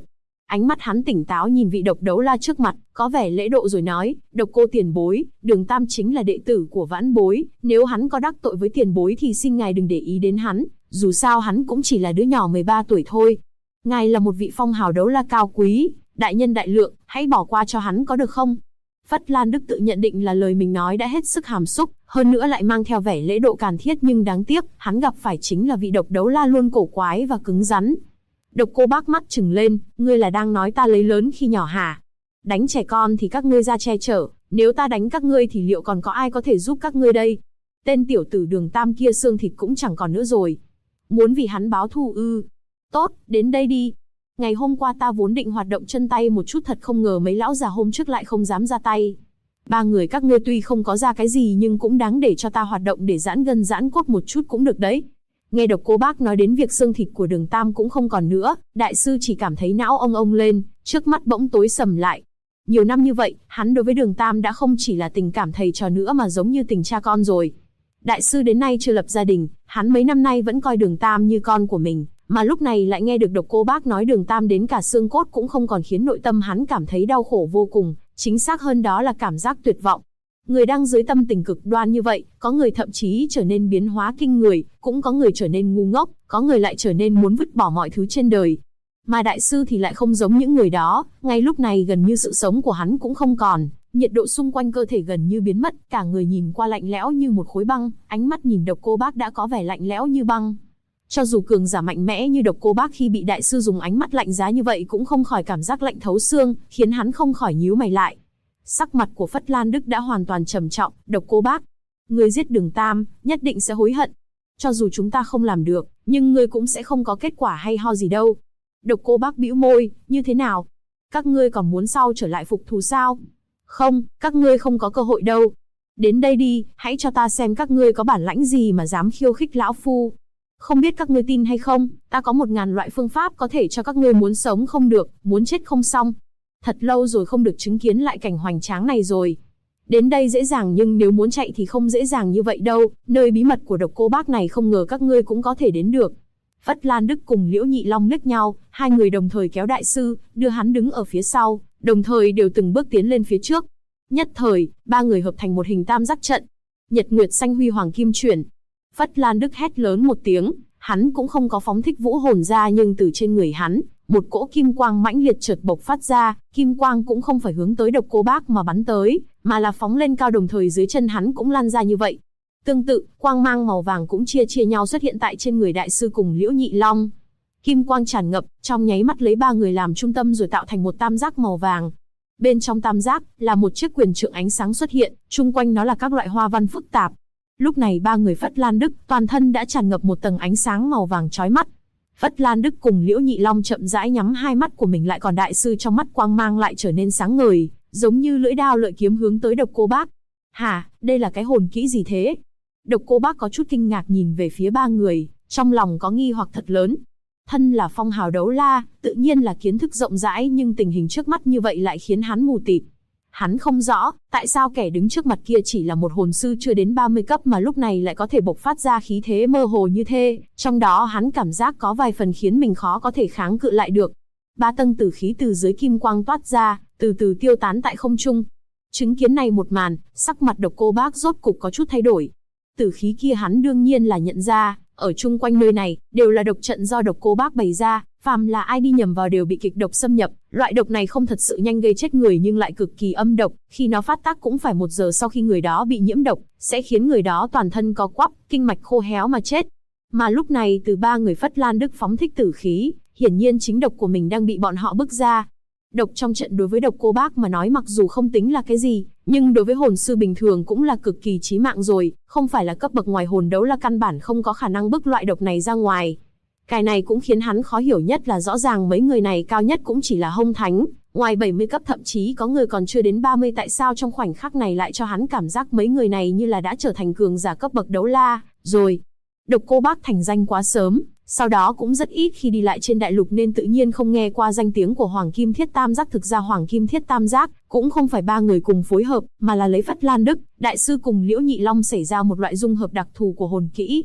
Ánh mắt hắn tỉnh táo nhìn vị độc đấu la trước mặt, có vẻ lễ độ rồi nói, độc cô tiền bối, Đường Tam chính là đệ tử của vãn bối, nếu hắn có đắc tội với tiền bối thì xin ngài đừng để ý đến hắn, dù sao hắn cũng chỉ là đứa nhỏ 13 tuổi thôi. Ngài là một vị phong hào đấu la cao quý, đại nhân đại lượng, hãy bỏ qua cho hắn có được không? Phất Lan Đức tự nhận định là lời mình nói đã hết sức hàm xúc, hơn nữa lại mang theo vẻ lễ độ càn thiết, nhưng đáng tiếc, hắn gặp phải chính là vị độc đấu la luôn cổ quái và cứng rắn. Độc Cô Bác mắt trừng lên, ngươi là đang nói ta lấy lớn khi nhỏ hả? Đánh trẻ con thì các ngươi ra che chở, nếu ta đánh các ngươi thì liệu còn có ai có thể giúp các ngươi đây? Tên tiểu tử Đường Tam kia xương thịt cũng chẳng còn nữa rồi. Muốn vì hắn báo thù ư? Tốt, đến đây đi. Ngày hôm qua ta vốn định hoạt động chân tay một chút, thật không ngờ mấy lão già hôm trước lại không dám ra tay. Ba người các ngươi tuy không có ra cái gì nhưng cũng đáng để cho ta hoạt động để giãn gân giãn cốt một chút cũng được đấy. Nghe Độc Cô Bác nói đến việc xương thịt của Đường Tam cũng không còn nữa, đại sư chỉ cảm thấy não ông lên, trước mắt bỗng tối sầm lại. Nhiều năm như vậy, hắn đối với Đường Tam đã không chỉ là tình cảm thầy trò nữa mà giống như tình cha con rồi. Đại sư đến nay chưa lập gia đình, hắn mấy năm nay vẫn coi Đường Tam như con của mình, mà lúc này lại nghe được Độc Cô Bác nói Đường Tam đến cả xương cốt cũng không còn, khiến nội tâm hắn cảm thấy đau khổ vô cùng, chính xác hơn đó là cảm giác tuyệt vọng. Người đang dưới tâm tình cực đoan như vậy, có người thậm chí trở nên biến hóa kinh người, cũng có người trở nên ngu ngốc, có người lại trở nên muốn vứt bỏ mọi thứ trên đời. Mà đại sư thì lại không giống những người đó, ngay lúc này gần như sự sống của hắn cũng không còn, nhiệt độ xung quanh cơ thể gần như biến mất, cả người nhìn qua lạnh lẽo như một khối băng, ánh mắt nhìn Độc Cô Bác đã có vẻ lạnh lẽo như băng. Cho dù cường giả mạnh mẽ như Độc Cô Bác khi bị đại sư dùng ánh mắt lạnh giá như vậy cũng không khỏi cảm giác lạnh thấu xương, khiến hắn không khỏi nhíu mày lại. Sắc mặt của Phất Lan Đức đã hoàn toàn trầm trọng. Độc Cô Bác, ngươi giết Đường Tam, nhất định sẽ hối hận. Cho dù chúng ta không làm được, nhưng ngươi cũng sẽ không có kết quả hay ho gì đâu. Độc Cô Bác bĩu môi, như thế nào? Các ngươi còn muốn sau trở lại phục thù sao? Không, các ngươi không có cơ hội đâu. Đến đây đi, hãy cho ta xem các ngươi có bản lãnh gì mà dám khiêu khích lão phu. Không biết các ngươi tin hay không, ta có 1000 loại phương pháp có thể cho các ngươi muốn sống không được, muốn chết không xong. Thật lâu rồi không được chứng kiến lại cảnh hoành tráng này rồi. Đến đây dễ dàng nhưng nếu muốn chạy thì không dễ dàng như vậy đâu, nơi bí mật của Độc Cô Bác này không ngờ các ngươi cũng có thể đến được. Phất Lan Đức cùng Liễu Nhị Long liếc nhau, hai người đồng thời kéo đại sư, đưa hắn đứng ở phía sau, đồng thời đều từng bước tiến lên phía trước. Nhất thời, ba người hợp thành một hình tam giác trận. Nhật Nguyệt Xanh Huy Hoàng Kim Chuyển. Phất Lan Đức hét lớn một tiếng, hắn cũng không có phóng thích vũ hồn ra, nhưng từ trên người hắn, một cỗ kim quang mãnh liệt chợt bộc phát ra, kim quang cũng không phải hướng tới Độc Cô Bác mà bắn tới, mà là phóng lên cao, đồng thời dưới chân hắn cũng lan ra như vậy. Tương tự, quang mang màu vàng cũng chia nhau xuất hiện tại trên người đại sư cùng Liễu Nhị Long. Kim quang tràn ngập, trong nháy mắt lấy ba người làm trung tâm rồi tạo thành một tam giác màu vàng. Bên trong tam giác là một chiếc quyền trượng ánh sáng xuất hiện, chung quanh nó là các loại hoa văn phức tạp. Lúc này ba người Phất Lan Đức toàn thân đã tràn ngập một tầng ánh sáng màu vàng chói mắt. Phất Lan Đức cùng Liễu Nhị Long chậm rãi nhắm hai mắt của mình lại, còn đại sư trong mắt quang mang lại trở nên sáng ngời, giống như lưỡi đao lợi kiếm hướng tới Độc Cô Bác. Hả, đây là cái hồn kỹ gì thế? Độc Cô Bác có chút kinh ngạc nhìn về phía ba người, trong lòng có nghi hoặc thật lớn. Thân là phong hào đấu la, tự nhiên là kiến thức rộng rãi, nhưng tình hình trước mắt như vậy lại khiến hắn mù tịt. Hắn không rõ, tại sao kẻ đứng trước mặt kia chỉ là một hồn sư chưa đến 30 cấp mà lúc này lại có thể bộc phát ra khí thế mơ hồ như thế, trong đó hắn cảm giác có vài phần khiến mình khó có thể kháng cự lại được. Ba tầng tử khí từ dưới kim quang toát ra, từ từ tiêu tán tại không trung. Chứng kiến này một màn, sắc mặt Độc Cô Bác rốt cục có chút thay đổi. Tử khí kia hắn đương nhiên là nhận ra, ở chung quanh nơi này, đều là độc trận do Độc Cô Bác bày ra, phàm là ai đi nhầm vào đều bị kịch độc xâm nhập. Loại độc này không thật sự nhanh gây chết người nhưng lại cực kỳ âm độc, khi nó phát tác cũng phải 1 giờ sau khi người đó bị nhiễm độc, sẽ khiến người đó toàn thân co quắp, kinh mạch khô héo mà chết. Mà lúc này từ ba người Phất Lan Đức phóng thích tử khí, hiển nhiên chính độc của mình đang bị bọn họ bức ra. Độc trong trận đối với Độc Cô Bác mà nói mặc dù không tính là cái gì, nhưng đối với hồn sư bình thường cũng là cực kỳ chí mạng rồi, không phải là cấp bậc ngoài hồn đấu là căn bản không có khả năng bức loại độc này ra ngoài. Cái này cũng khiến hắn khó hiểu nhất là rõ ràng mấy người này cao nhất cũng chỉ là hông thánh, ngoài 70 cấp thậm chí có người còn chưa đến 30, tại sao trong khoảnh khắc này lại cho hắn cảm giác mấy người này như là đã trở thành cường giả cấp bậc đấu la rồi. Độc Cô Bác thành danh quá sớm, sau đó cũng rất ít khi đi lại trên đại lục nên tự nhiên không nghe qua danh tiếng của Hoàng Kim Thiết Tam Giác. Thực ra Hoàng Kim Thiết Tam Giác cũng không phải ba người cùng phối hợp, mà là lấy Phất Lan Đức, đại sư cùng Liễu Nhị Long xảy ra một loại dung hợp đặc thù của hồn kỹ.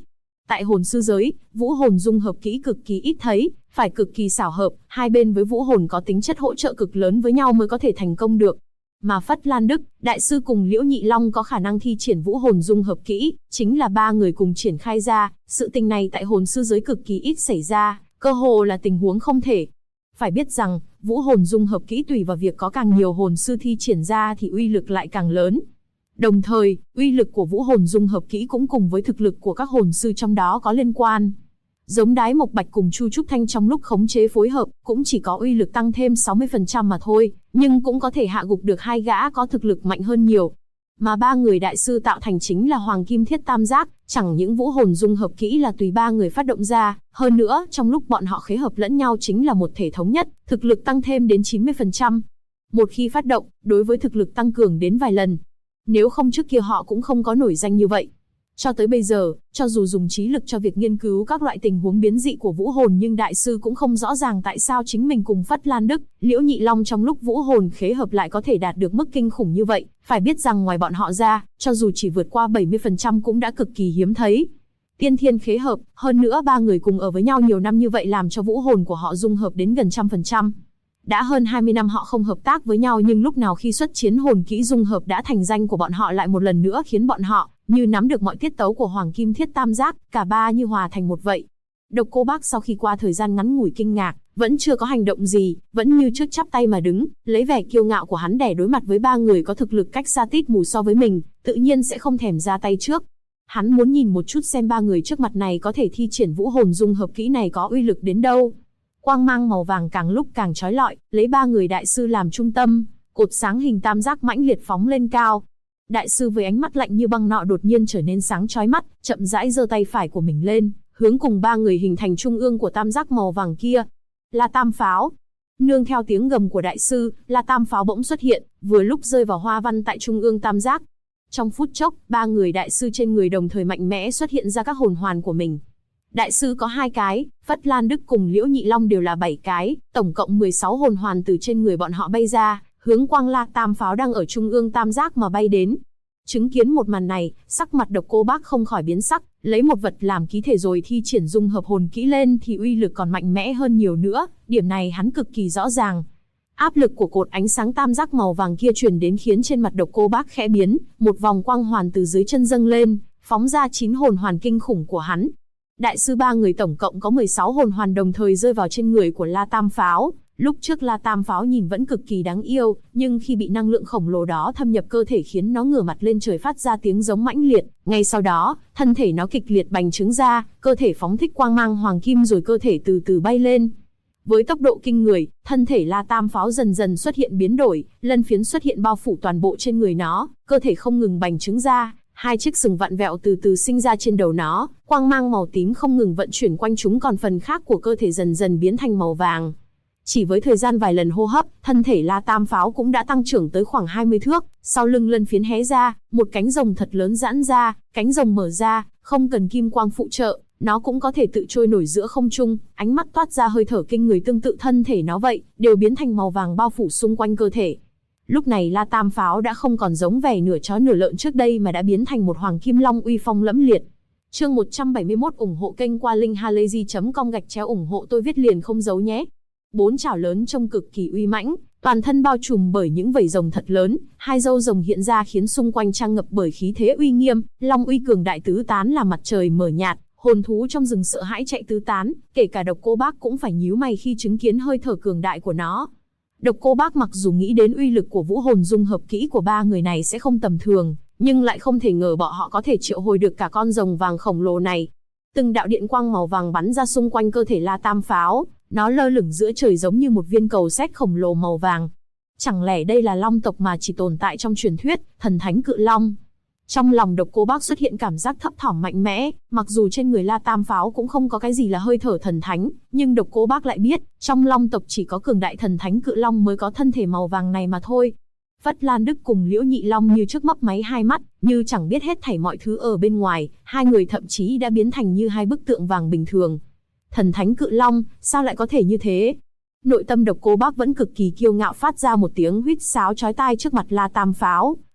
Tại hồn sư giới, vũ hồn dung hợp kỹ cực kỳ ít thấy, phải cực kỳ xảo hợp, hai bên với vũ hồn có tính chất hỗ trợ cực lớn với nhau mới có thể thành công được. Mà Phất Lan Đức, đại sư cùng Liễu Nhị Long có khả năng thi triển vũ hồn dung hợp kỹ, chính là ba người cùng triển khai ra, sự tình này tại hồn sư giới cực kỳ ít xảy ra, cơ hồ là tình huống không thể. Phải biết rằng, vũ hồn dung hợp kỹ tùy vào việc có càng nhiều hồn sư thi triển ra thì uy lực lại càng lớn. Đồng thời, uy lực của vũ hồn dung hợp kỹ cũng cùng với thực lực của các hồn sư trong đó có liên quan. Giống Đái Mộc Bạch cùng Chu Trúc Thanh trong lúc khống chế phối hợp, cũng chỉ có uy lực tăng thêm 60% mà thôi, nhưng cũng có thể hạ gục được hai gã có thực lực mạnh hơn nhiều. Mà ba người đại sư tạo thành chính là Hoàng Kim Thiết Tam Giác, chẳng những vũ hồn dung hợp kỹ là tùy ba người phát động ra, hơn nữa, trong lúc bọn họ khế hợp lẫn nhau chính là một thể thống nhất, thực lực tăng thêm đến 90%. Một khi phát động, đối với thực lực tăng cường đến vài lần. Nếu không trước kia họ cũng không có nổi danh như vậy. Cho tới bây giờ, cho dù dùng trí lực cho việc nghiên cứu các loại tình huống biến dị của vũ hồn nhưng đại sư cũng không rõ ràng tại sao chính mình cùng Phất Lan Đức, Liễu Nhị Long trong lúc vũ hồn khế hợp lại có thể đạt được mức kinh khủng như vậy. Phải biết rằng ngoài bọn họ ra, cho dù chỉ vượt qua 70% cũng đã cực kỳ hiếm thấy. Tiên thiên khế hợp, hơn nữa ba người cùng ở với nhau nhiều năm như vậy làm cho vũ hồn của họ dung hợp đến gần 100%. Đã hơn 20 năm họ không hợp tác với nhau nhưng lúc nào khi xuất chiến hồn kỹ dung hợp đã thành danh của bọn họ lại một lần nữa khiến bọn họ như nắm được mọi tiết tấu của Hoàng Kim Thiết Tam Giác, cả ba như hòa thành một vậy. Độc Cô Bác sau khi qua thời gian ngắn ngủi kinh ngạc, vẫn chưa có hành động gì, vẫn như trước chắp tay mà đứng, lấy vẻ kiêu ngạo của hắn để đối mặt với ba người có thực lực cách xa tít mù so với mình, tự nhiên sẽ không thèm ra tay trước. Hắn muốn nhìn một chút xem ba người trước mặt này có thể thi triển vũ hồn dung hợp kỹ này có uy lực đến đâu. Quang mang màu vàng càng lúc càng chói lọi, lấy ba người đại sư làm trung tâm, cột sáng hình tam giác mãnh liệt phóng lên cao. Đại sư với ánh mắt lạnh như băng nọ đột nhiên trở nên sáng chói mắt, chậm rãi giơ tay phải của mình lên, hướng cùng ba người hình thành trung ương của tam giác màu vàng kia. Là Tam Pháo. Nương theo tiếng gầm của đại sư, là Tam Pháo bỗng xuất hiện, vừa lúc rơi vào hoa văn tại trung ương tam giác. Trong phút chốc, ba người đại sư trên người đồng thời mạnh mẽ xuất hiện ra các hồn hoàn của mình. Đại sư có 2 cái, Phất Lan Đức cùng Liễu Nhị Long đều là 7 cái, tổng cộng 16 hồn hoàn từ trên người bọn họ bay ra, hướng quang La Tam Pháo đang ở trung ương tam giác mà bay đến. Chứng kiến một màn này, sắc mặt Độc Cô Bác không khỏi biến sắc, lấy một vật làm ký thể rồi thi triển dung hợp hồn kỹ lên thì uy lực còn mạnh mẽ hơn nhiều nữa, điểm này hắn cực kỳ rõ ràng. Áp lực của cột ánh sáng tam giác màu vàng kia truyền đến khiến trên mặt Độc Cô Bác khẽ biến, một vòng quang hoàn từ dưới chân dâng lên, phóng ra 9 hồn hoàn kinh khủng của hắn. Đại sư ba người tổng cộng có 16 hồn hoàn đồng thời rơi vào trên người của La Tam Pháo. Lúc trước La Tam Pháo nhìn vẫn cực kỳ đáng yêu, nhưng khi bị năng lượng khổng lồ đó thâm nhập cơ thể khiến nó ngửa mặt lên trời phát ra tiếng giống mãnh liệt. Ngay sau đó, thân thể nó kịch liệt bành trướng ra, cơ thể phóng thích quang mang hoàng kim rồi cơ thể từ từ bay lên. Với tốc độ kinh người, thân thể La Tam Pháo dần dần xuất hiện biến đổi, lân phiến xuất hiện bao phủ toàn bộ trên người nó, cơ thể không ngừng bành trướng ra. 2 chiếc sừng vặn vẹo từ từ sinh ra trên đầu nó, quang mang màu tím không ngừng vận chuyển quanh chúng còn phần khác của cơ thể dần dần biến thành màu vàng. Chỉ với thời gian vài lần hô hấp, thân thể La Tam Pháo cũng đã tăng trưởng tới khoảng 20 thước, sau lưng lân phiến hé ra, một cánh rồng thật lớn giãn ra, cánh rồng mở ra, không cần kim quang phụ trợ, nó cũng có thể tự trôi nổi giữa không trung, ánh mắt toát ra hơi thở kinh người tương tự thân thể nó vậy, đều biến thành màu vàng bao phủ xung quanh cơ thể. Lúc này La Tam Pháo đã không còn giống vẻ nửa chó nửa lợn trước đây mà đã biến thành một hoàng kim long uy phong lẫm liệt. Chương 171 ủng hộ kênh qua linkhalazy.com ủng hộ tôi viết liền không giấu nhé. 4 chảo lớn trông cực kỳ uy mãnh, toàn thân bao trùm bởi những vảy rồng thật lớn, 2 râu rồng hiện ra khiến xung quanh trang ngập bởi khí thế uy nghiêm, long uy cường đại tứ tán là mặt trời mờ nhạt, hồn thú trong rừng sợ hãi chạy tứ tán, kể cả Độc Cô Bác cũng phải nhíu mày khi chứng kiến hơi thở cường đại của nó. Độc Cô Bác mặc dù nghĩ đến uy lực của vũ hồn dung hợp kỹ của ba người này sẽ không tầm thường, nhưng lại không thể ngờ bọn họ có thể triệu hồi được cả con rồng vàng khổng lồ này. Từng đạo điện quang màu vàng bắn ra xung quanh cơ thể La Tam Pháo, nó lơ lửng giữa trời giống như một viên cầu sét khổng lồ màu vàng. Chẳng lẽ đây là long tộc mà chỉ tồn tại trong truyền thuyết, thần thánh cự long? Trong lòng Độc Cô Bác xuất hiện cảm giác thấp thỏm mạnh mẽ, mặc dù trên người La Tam Pháo cũng không có cái gì là hơi thở thần thánh, nhưng Độc Cô Bác lại biết, trong long tộc chỉ có cường đại thần thánh cự long mới có thân thể màu vàng này mà thôi. Phất Lan Đức cùng Liễu Nhị Long như trước mấp máy hai mắt, như chẳng biết hết thảy mọi thứ ở bên ngoài, hai người thậm chí đã biến thành như hai bức tượng vàng bình thường. Thần thánh cự long, sao lại có thể như thế? Nội tâm Độc Cô Bác vẫn cực kỳ kiêu ngạo phát ra một tiếng huýt sáo chói tai trước mặt La Tam Pháo.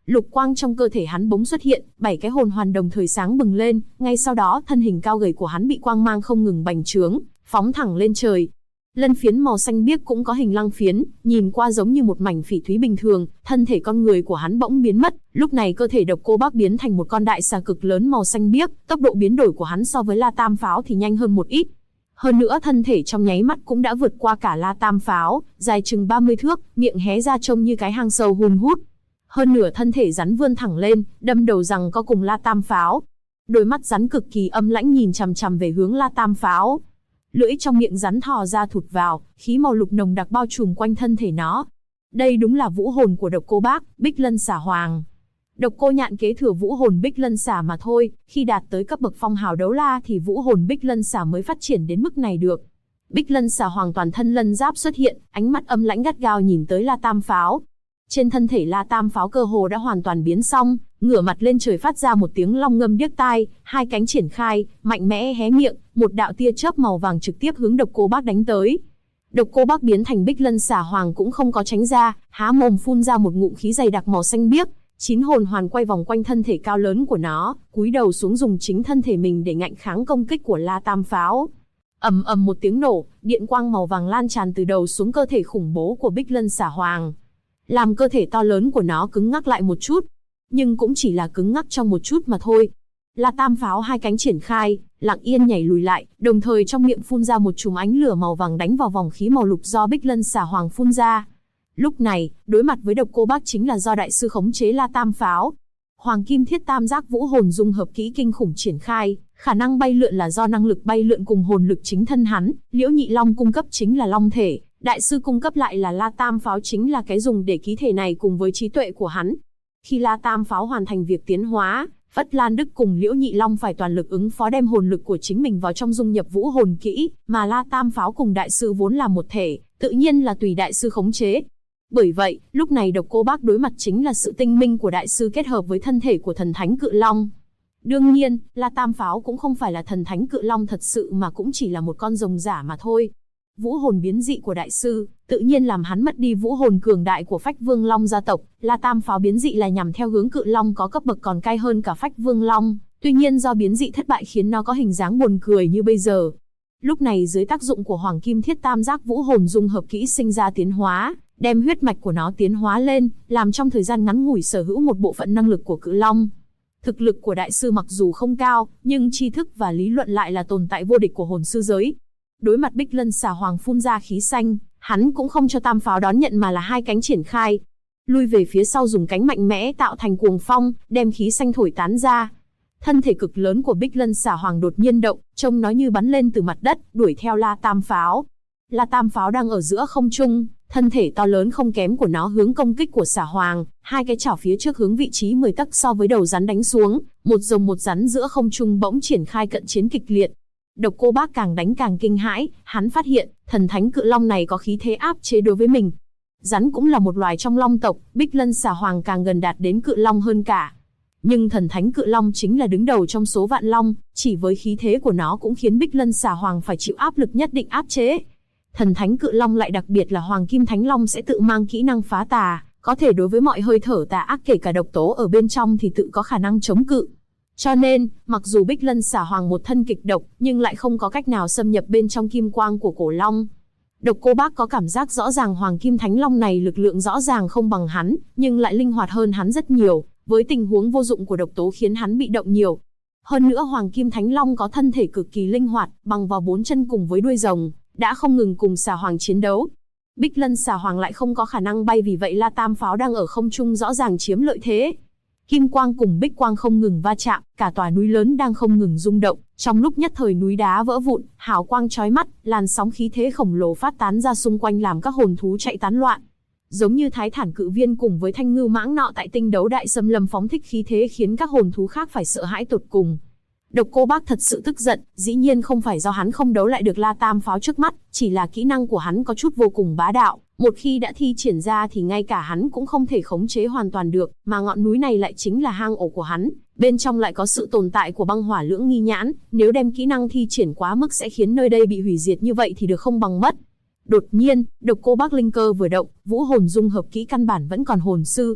Lục quang trong cơ thể hắn bỗng xuất hiện, 7 cái hồn hoàn đồng thời sáng bừng lên, ngay sau đó thân hình cao gầy của hắn bị quang mang không ngừng bành trướng, phóng thẳng lên trời. Lân phiến màu xanh biếc cũng có hình lăng phiến, nhìn qua giống như một mảnh phỉ thúy bình thường, thân thể con người của hắn bỗng biến mất, lúc này cơ thể Độc Cô Bác biến thành một con đại xà cực lớn màu xanh biếc, tốc độ biến đổi của hắn so với La Tam Pháo thì nhanh hơn một ít. Hơn nữa thân thể trong nháy mắt cũng đã vượt qua cả La Tam Pháo, dài chừng 30 thước, miệng hé ra trông như cái hang sâu hun hút. Hơn nửa thân thể rắn vươn thẳng lên, đâm đầu rằng co cùng La Tam Pháo. Đôi mắt rắn cực kỳ âm lãnh nhìn chằm chằm về hướng La Tam Pháo. Lưỡi trong miệng rắn thò ra thụt vào, khí màu lục nồng đặc bao trùm quanh thân thể nó. Đây đúng là vũ hồn của Độc Cô Bác, Bích Lân Xà Hoàng. Độc Cô Nhạn kế thừa vũ hồn Bích Lân Xà mà thôi, khi đạt tới cấp bậc phong hào đấu la thì vũ hồn Bích Lân Xà mới phát triển đến mức này được. Bích Lân Xà Hoàng toàn thân lân giáp xuất hiện, ánh mắt âm lãnh gắt gao nhìn tới La Tam Pháo. Trên thân thể La Tam Pháo cơ hồ đã hoàn toàn biến xong, ngửa mặt lên trời phát ra một tiếng long ngâm điếc tai, hai cánh triển khai, mạnh mẽ hé miệng, một đạo tia chớp màu vàng trực tiếp hướng Độc Cô Bác đánh tới. Độc Cô Bác biến thành Bích Lân Xà Hoàng cũng không có tránh ra, há mồm phun ra một ngụm khí dày đặc màu xanh biếc, 9 hồn hoàn quay vòng quanh thân thể cao lớn của nó, cúi đầu xuống dùng chính thân thể mình để ngạnh kháng công kích của La Tam Pháo. Ầm ầm một tiếng nổ, điện quang màu vàng lan tràn từ đầu xuống cơ thể khủng bố của Bích Lân Xà Hoàng, làm cơ thể to lớn của nó cứng ngắc lại một chút, nhưng cũng chỉ là cứng ngắc trong một chút mà thôi. La Tam Pháo hai cánh triển khai, lặng yên nhảy lùi lại, đồng thời trong miệng phun ra một chùm ánh lửa màu vàng đánh vào vòng khí màu lục do Bích Lân Xà Hoàng phun ra. Lúc này, đối mặt với Độc Cô Bác chính là do đại sư khống chế La Tam Pháo. Hoàng Kim Thiết Tam Giác Vũ Hồn dung hợp kỹ kinh khủng triển khai, khả năng bay lượn là do năng lực bay lượn cùng hồn lực chính thân hắn, Liễu Nhị Long cung cấp chính là long thể, đại sư cung cấp lại là La Tam Pháo chính là cái dùng để ký thể này cùng với trí tuệ của hắn. Khi La Tam Pháo hoàn thành việc tiến hóa, Phất Lan Đức cùng Liễu Nhị Long phải toàn lực ứng phó đem hồn lực của chính mình vào trong dung nhập vũ hồn kỹ, mà La Tam Pháo cùng đại sư vốn là một thể, tự nhiên là tùy đại sư khống chế. Bởi vậy, lúc này Độc Cô Bác đối mặt chính là sự tinh minh của đại sư kết hợp với thân thể của thần thánh cự long. Đương nhiên, La Tam Pháo cũng không phải là thần thánh cự long thật sự mà cũng chỉ là một con rồng giả mà thôi. Vũ hồn biến dị của đại sư, tự nhiên làm hắn mất đi vũ hồn cường đại của Phách Vương Long gia tộc. La Tam Pháo biến dị là nhằm theo hướng cự long có cấp bậc còn cay hơn cả Phách Vương Long, tuy nhiên do biến dị thất bại khiến nó có hình dáng buồn cười như bây giờ. Lúc này dưới tác dụng của Hoàng Kim Thiết Tam Giác Vũ Hồn dung hợp kỹ sinh ra tiến hóa, đem huyết mạch của nó tiến hóa lên, làm trong thời gian ngắn ngủi sở hữu một bộ phận năng lực của cự long. Thực lực của đại sư mặc dù không cao, nhưng tri thức và lý luận lại là tồn tại vô địch của hồn sư giới. Đối mặt Bích Lân Xà Hoàng phun ra khí xanh, hắn cũng không cho Tam Pháo đón nhận mà là hai cánh triển khai, lui về phía sau dùng cánh mạnh mẽ tạo thành cuồng phong, đem khí xanh thổi tán ra. Thân thể cực lớn của Bích Lân Xà Hoàng đột nhiên động, trông nó như bắn lên từ mặt đất, đuổi theo La Tam Pháo. La Tam Pháo đang ở giữa không trung, thân thể to lớn không kém của nó hướng công kích của Xà Hoàng, hai cái chảo phía trước hướng vị trí 10 tấc so với đầu rắn đánh xuống, một rồng một rắn giữa không trung bỗng triển khai cận chiến kịch liệt. Độc Cô Bác càng đánh càng kinh hãi, hắn phát hiện, thần thánh cự long này có khí thế áp chế đối với mình. Rắn cũng là một loài trong long tộc, Bích Lân Xà Hoàng càng gần đạt đến cự long hơn cả. Nhưng thần thánh cự long chính là đứng đầu trong số vạn long, chỉ với khí thế của nó cũng khiến Bích Lân Xà Hoàng phải chịu áp lực nhất định áp chế. Thần thánh cự long lại đặc biệt là Hoàng Kim Thánh Long sẽ tự mang kỹ năng phá tà, có thể đối với mọi hơi thở tà ác kể cả độc tố ở bên trong thì tự có khả năng chống cự. Cho nên, mặc dù Bích Lân Xà Hoàng một thân kịch độc, nhưng lại không có cách nào xâm nhập bên trong kim quang của cổ long. Độc Cô Bác có cảm giác rõ ràng Hoàng Kim Thánh Long này lực lượng rõ ràng không bằng hắn, nhưng lại linh hoạt hơn hắn rất nhiều, với tình huống vô dụng của độc tố khiến hắn bị động nhiều. Hơn nữa Hoàng Kim Thánh Long có thân thể cực kỳ linh hoạt, bằng vào 4 chân cùng với đuôi rồng, đã không ngừng cùng Xà Hoàng chiến đấu. Bích Lân Xà Hoàng lại không có khả năng bay, vì vậy La Tam Pháo đang ở không trung rõ ràng chiếm lợi thế. Kim quang cùng bích quang không ngừng va chạm, cả tòa núi lớn đang không ngừng rung động, trong lúc nhất thời núi đá vỡ vụn, hào quang chói mắt, làn sóng khí thế khổng lồ phát tán ra xung quanh làm các hồn thú chạy tán loạn. Giống như Thái Thản Cự Viên cùng với Thanh Ngưu Mãng nọ tại Tinh Đấu Đại Xâm Lâm phóng thích khí thế khiến các hồn thú khác phải sợ hãi tột cùng. Độc Cô Bác thật sự tức giận, dĩ nhiên không phải do hắn không đấu lại được La Tam Pháo trước mắt, chỉ là kỹ năng của hắn có chút vô cùng bá đạo, một khi đã thi triển ra thì ngay cả hắn cũng không thể khống chế hoàn toàn được, mà ngọn núi này lại chính là hang ổ của hắn, bên trong lại có sự tồn tại của băng hỏa lưỡng nghi nhãn, nếu đem kỹ năng thi triển quá mức sẽ khiến nơi đây bị hủy diệt như vậy thì được không bằng mất. Đột nhiên, Độc Cô Bác linh cơ vừa động, vũ hồn dung hợp kỹ căn bản vẫn còn hồn sư.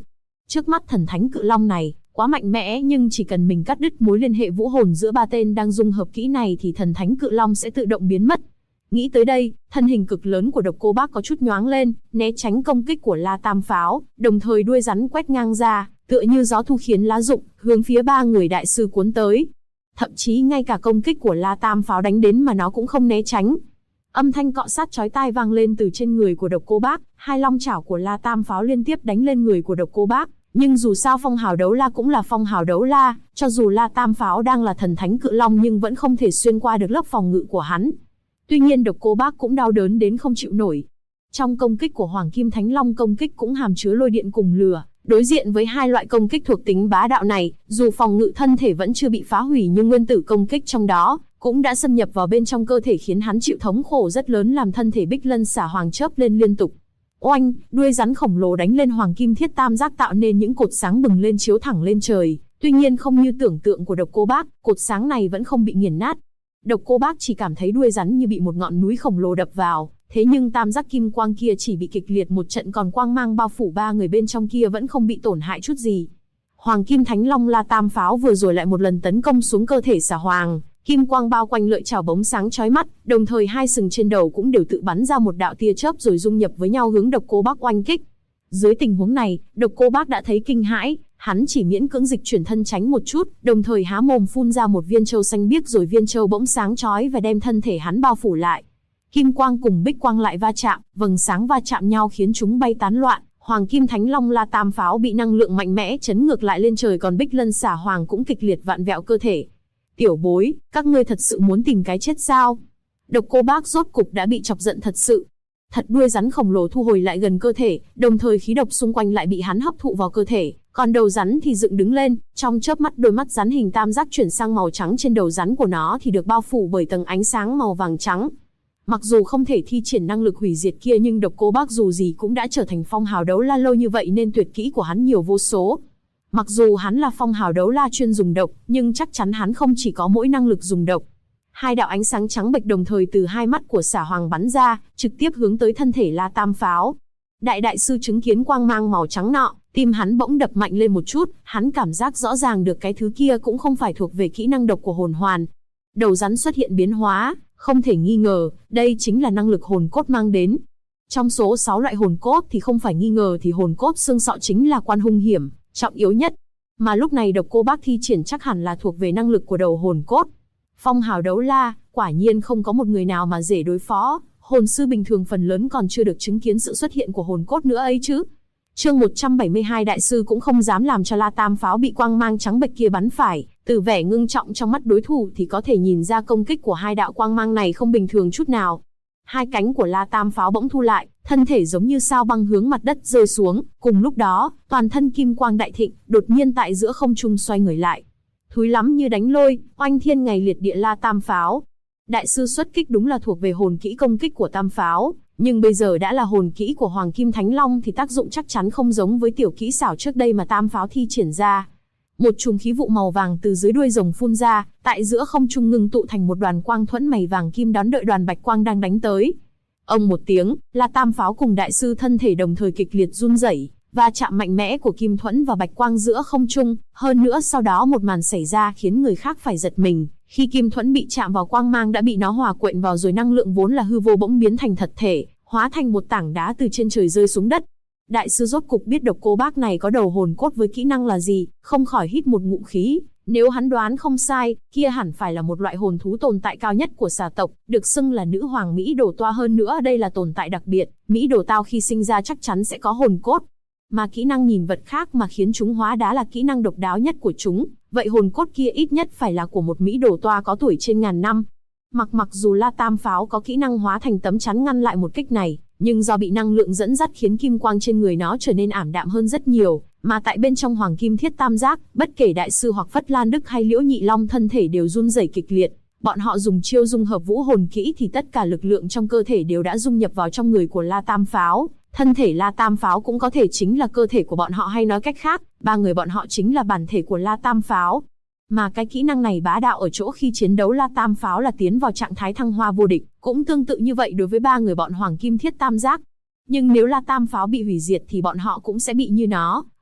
Trước mắt thần thánh cự long này, quá mạnh mẽ, nhưng chỉ cần mình cắt đứt mối liên hệ vũ hồn giữa ba tên đang dung hợp kỹ này thì thần thánh cự long sẽ tự động biến mất. Nghĩ tới đây, thân hình cực lớn của Độc Cô Bác có chút nhoáng lên, né tránh công kích của La Tam Pháo, đồng thời đuôi rắn quét ngang ra, tựa như gió thu khiến lá rụng, hướng phía ba người đại sư cuốn tới. Thậm chí ngay cả công kích của La Tam Pháo đánh đến mà nó cũng không né tránh. Âm thanh cọ sát chói tai vang lên từ trên người của Độc Cô Bác, hai long chảo của La Tam Pháo liên tiếp đánh lên người của Độc Cô Bác. Nhưng dù sao phong hào đấu la cũng là phong hào đấu la, cho dù La Tam Pháo đang là thần thánh cự long nhưng vẫn không thể xuyên qua được lớp phòng ngự của hắn. Tuy nhiên Độc Cô Bác cũng đau đớn đến không chịu nổi. Trong công kích của Hoàng Kim Thánh Long, công kích cũng hàm chứa lôi điện cùng lửa. Đối diện với hai loại công kích thuộc tính bá đạo này, dù phòng ngự thân thể vẫn chưa bị phá hủy nhưng nguyên tử công kích trong đó cũng đã xâm nhập vào bên trong cơ thể, khiến hắn chịu thống khổ rất lớn, làm thân thể Bích Lân Xà Hoàng chớp lên liên tục. Oanh, đuôi rắn khổng lồ đánh lên Hoàng Kim Thiết Tam Giác, tạo nên những cột sáng bừng lên chiếu thẳng lên trời. Tuy nhiên không như tưởng tượng của Độc Cô Bác, cột sáng này vẫn không bị nghiền nát. Độc Cô Bác chỉ cảm thấy đuôi rắn như bị một ngọn núi khổng lồ đập vào, thế nhưng tam giác kim quang kia chỉ bị kịch liệt một trận, còn quang mang bao phủ ba người bên trong kia vẫn không bị tổn hại chút gì. Hoàng Kim Thánh Long La Tam Pháo vừa rồi lại một lần tấn công xuống cơ thể Xà Hoàng, kim quang bao quanh lợi chảo bóng sáng chói mắt, đồng thời hai sừng trên đầu cũng đều tự bắn ra một đạo tia chớp rồi dung nhập với nhau hướng Độc Cô Bác oanh kích. Dưới tình huống này, Độc Cô Bác đã thấy kinh hãi, hắn chỉ miễn cưỡng dịch chuyển thân tránh một chút, đồng thời há mồm phun ra một viên châu xanh biếc, rồi viên châu bỗng sáng chói và đem thân thể hắn bao phủ lại. Kim quang cùng bích quang lại va chạm, vầng sáng va chạm nhau khiến chúng bay tán loạn. Hoàng Kim Thánh Long La Tam Pháo bị năng lượng mạnh mẽ chấn ngược lại lên trời, còn Bích Lân Xà Hoàng cũng kịch liệt vặn vẹo cơ thể. Tiểu bối, các ngươi thật sự muốn tìm cái chết sao? Độc Cô Bác rốt cục đã bị chọc giận thật sự. Thật đuôi rắn khổng lồ thu hồi lại gần cơ thể, đồng thời khí độc xung quanh lại bị hắn hấp thụ vào cơ thể, còn đầu rắn thì dựng đứng lên, trong chớp mắt đôi mắt rắn hình tam giác chuyển sang màu trắng, trên đầu rắn của nó thì được bao phủ bởi tầng ánh sáng màu vàng trắng. Mặc dù không thể thi triển năng lực hủy diệt kia nhưng Độc Cô Bác dù gì cũng đã trở thành phong hào đấu la lâu như vậy nên tuyệt kỹ của hắn nhiều vô số. Mặc dù hắn là phong hào đấu la chuyên dùng độc, nhưng chắc chắn hắn không chỉ có mỗi năng lực dùng độc. Hai đạo ánh sáng trắng bệch đồng thời từ hai mắt của Xà Hoàng bắn ra, trực tiếp hướng tới thân thể La Tam Pháo. Đại sư chứng kiến quang mang màu trắng nọ, tim hắn bỗng đập mạnh lên một chút, hắn cảm giác rõ ràng được cái thứ kia cũng không phải thuộc về kỹ năng độc của hồn hoàn. Đầu rắn xuất hiện biến hóa, không thể nghi ngờ, đây chính là năng lực hồn cốt mang đến. Trong số 6 loại hồn cốt thì không phải nghi ngờ thì hồn cốt xương sọ chính là quan hung hiểm, trọng yếu nhất. Mà lúc này Độc Cô Bác thi triển chắc hẳn là thuộc về năng lực của đầu hồn cốt. Phong hào đấu la, quả nhiên không có một người nào mà dễ đối phó, hồn sư bình thường phần lớn còn chưa được chứng kiến sự xuất hiện của hồn cốt nữa ấy chứ. Chương 172 đại sư cũng không dám làm cho La Tam Pháo bị quang mang trắng bệch kia bắn phải, từ vẻ ngưng trọng trong mắt đối thủ thì có thể nhìn ra công kích của hai đạo quang mang này không bình thường chút nào. Hai cánh của La Tam Pháo bỗng thu lại, thân thể giống như sao băng hướng mặt đất rơi xuống, cùng lúc đó, toàn thân kim quang đại thịnh, đột nhiên tại giữa không trung xoay người lại. Thúi lắm như đánh lôi, oanh thiên ngày liệt địa La Tam Pháo. Đại sư xuất kích đúng là thuộc về hồn kỹ công kích của Tam Pháo, nhưng bây giờ đã là hồn kỹ của Hoàng Kim Thánh Long thì tác dụng chắc chắn không giống với tiểu kỹ xảo trước đây mà Tam Pháo thi triển ra. Một chùm khí vụ màu vàng từ dưới đuôi rồng phun ra, tại giữa không trung ngưng tụ thành một đoàn quang thuẫn mày vàng kim đón đợi đoàn bạch quang đang đánh tới. Ông một tiếng, La Tam Pháo cùng đại sư thân thể đồng thời kịch liệt run rẩy, va chạm mạnh mẽ của kim thuẫn và bạch quang giữa không trung, hơn nữa sau đó một màn xảy ra khiến người khác phải giật mình, khi kim thuẫn bị chạm vào quang mang đã bị nó hòa quyện vào rồi năng lượng vốn là hư vô bỗng biến thành thật thể, hóa thành một tảng đá từ trên trời rơi xuống đất. Đại sư rốt cục biết Độc Cô Bác này có đầu hồn cốt với kỹ năng là gì, không khỏi hít một ngụm khí. Nếu hắn đoán không sai, kia hẳn phải là một loại hồn thú tồn tại cao nhất của xà tộc, được xưng là nữ hoàng Mỹ Đồ Toa, hơn nữa đây là tồn tại đặc biệt, Mỹ Đồ Tao khi sinh ra chắc chắn sẽ có hồn cốt. Mà kỹ năng nhìn vật khác mà khiến chúng hóa đá là kỹ năng độc đáo nhất của chúng, vậy hồn cốt kia ít nhất phải là của một Mỹ Đồ Toa có tuổi trên ngàn năm. Mặc dù La Tam Pháo có kỹ năng hóa thành tấm chắn ngăn lại một kích này, nhưng do bị năng lượng dẫn dắt khiến kim quang trên người nó trở nên ảm đạm hơn rất nhiều, mà tại bên trong Hoàng Kim Thiết Tam Giác, bất kể đại sư hoặc Phất Lan Đức hay Liễu Nhị Long thân thể đều run rẩy kịch liệt. Bọn họ dùng chiêu dung hợp vũ hồn kỹ thì tất cả lực lượng trong cơ thể đều đã dung nhập vào trong người của La Tam Pháo. Thân thể La Tam Pháo cũng có thể chính là cơ thể của bọn họ, hay nói cách khác, ba người bọn họ chính là bản thể của La Tam Pháo. Mà cái kỹ năng này bá đạo ở chỗ khi chiến đấu La Tam Pháo là tiến vào trạng thái thăng hoa vô địch, cũng tương tự như vậy đối với ba người bọn Hoàng Kim Thiết Tam Giác. Nhưng nếu La Tam Pháo bị hủy diệt thì bọn họ cũng sẽ bị như nó,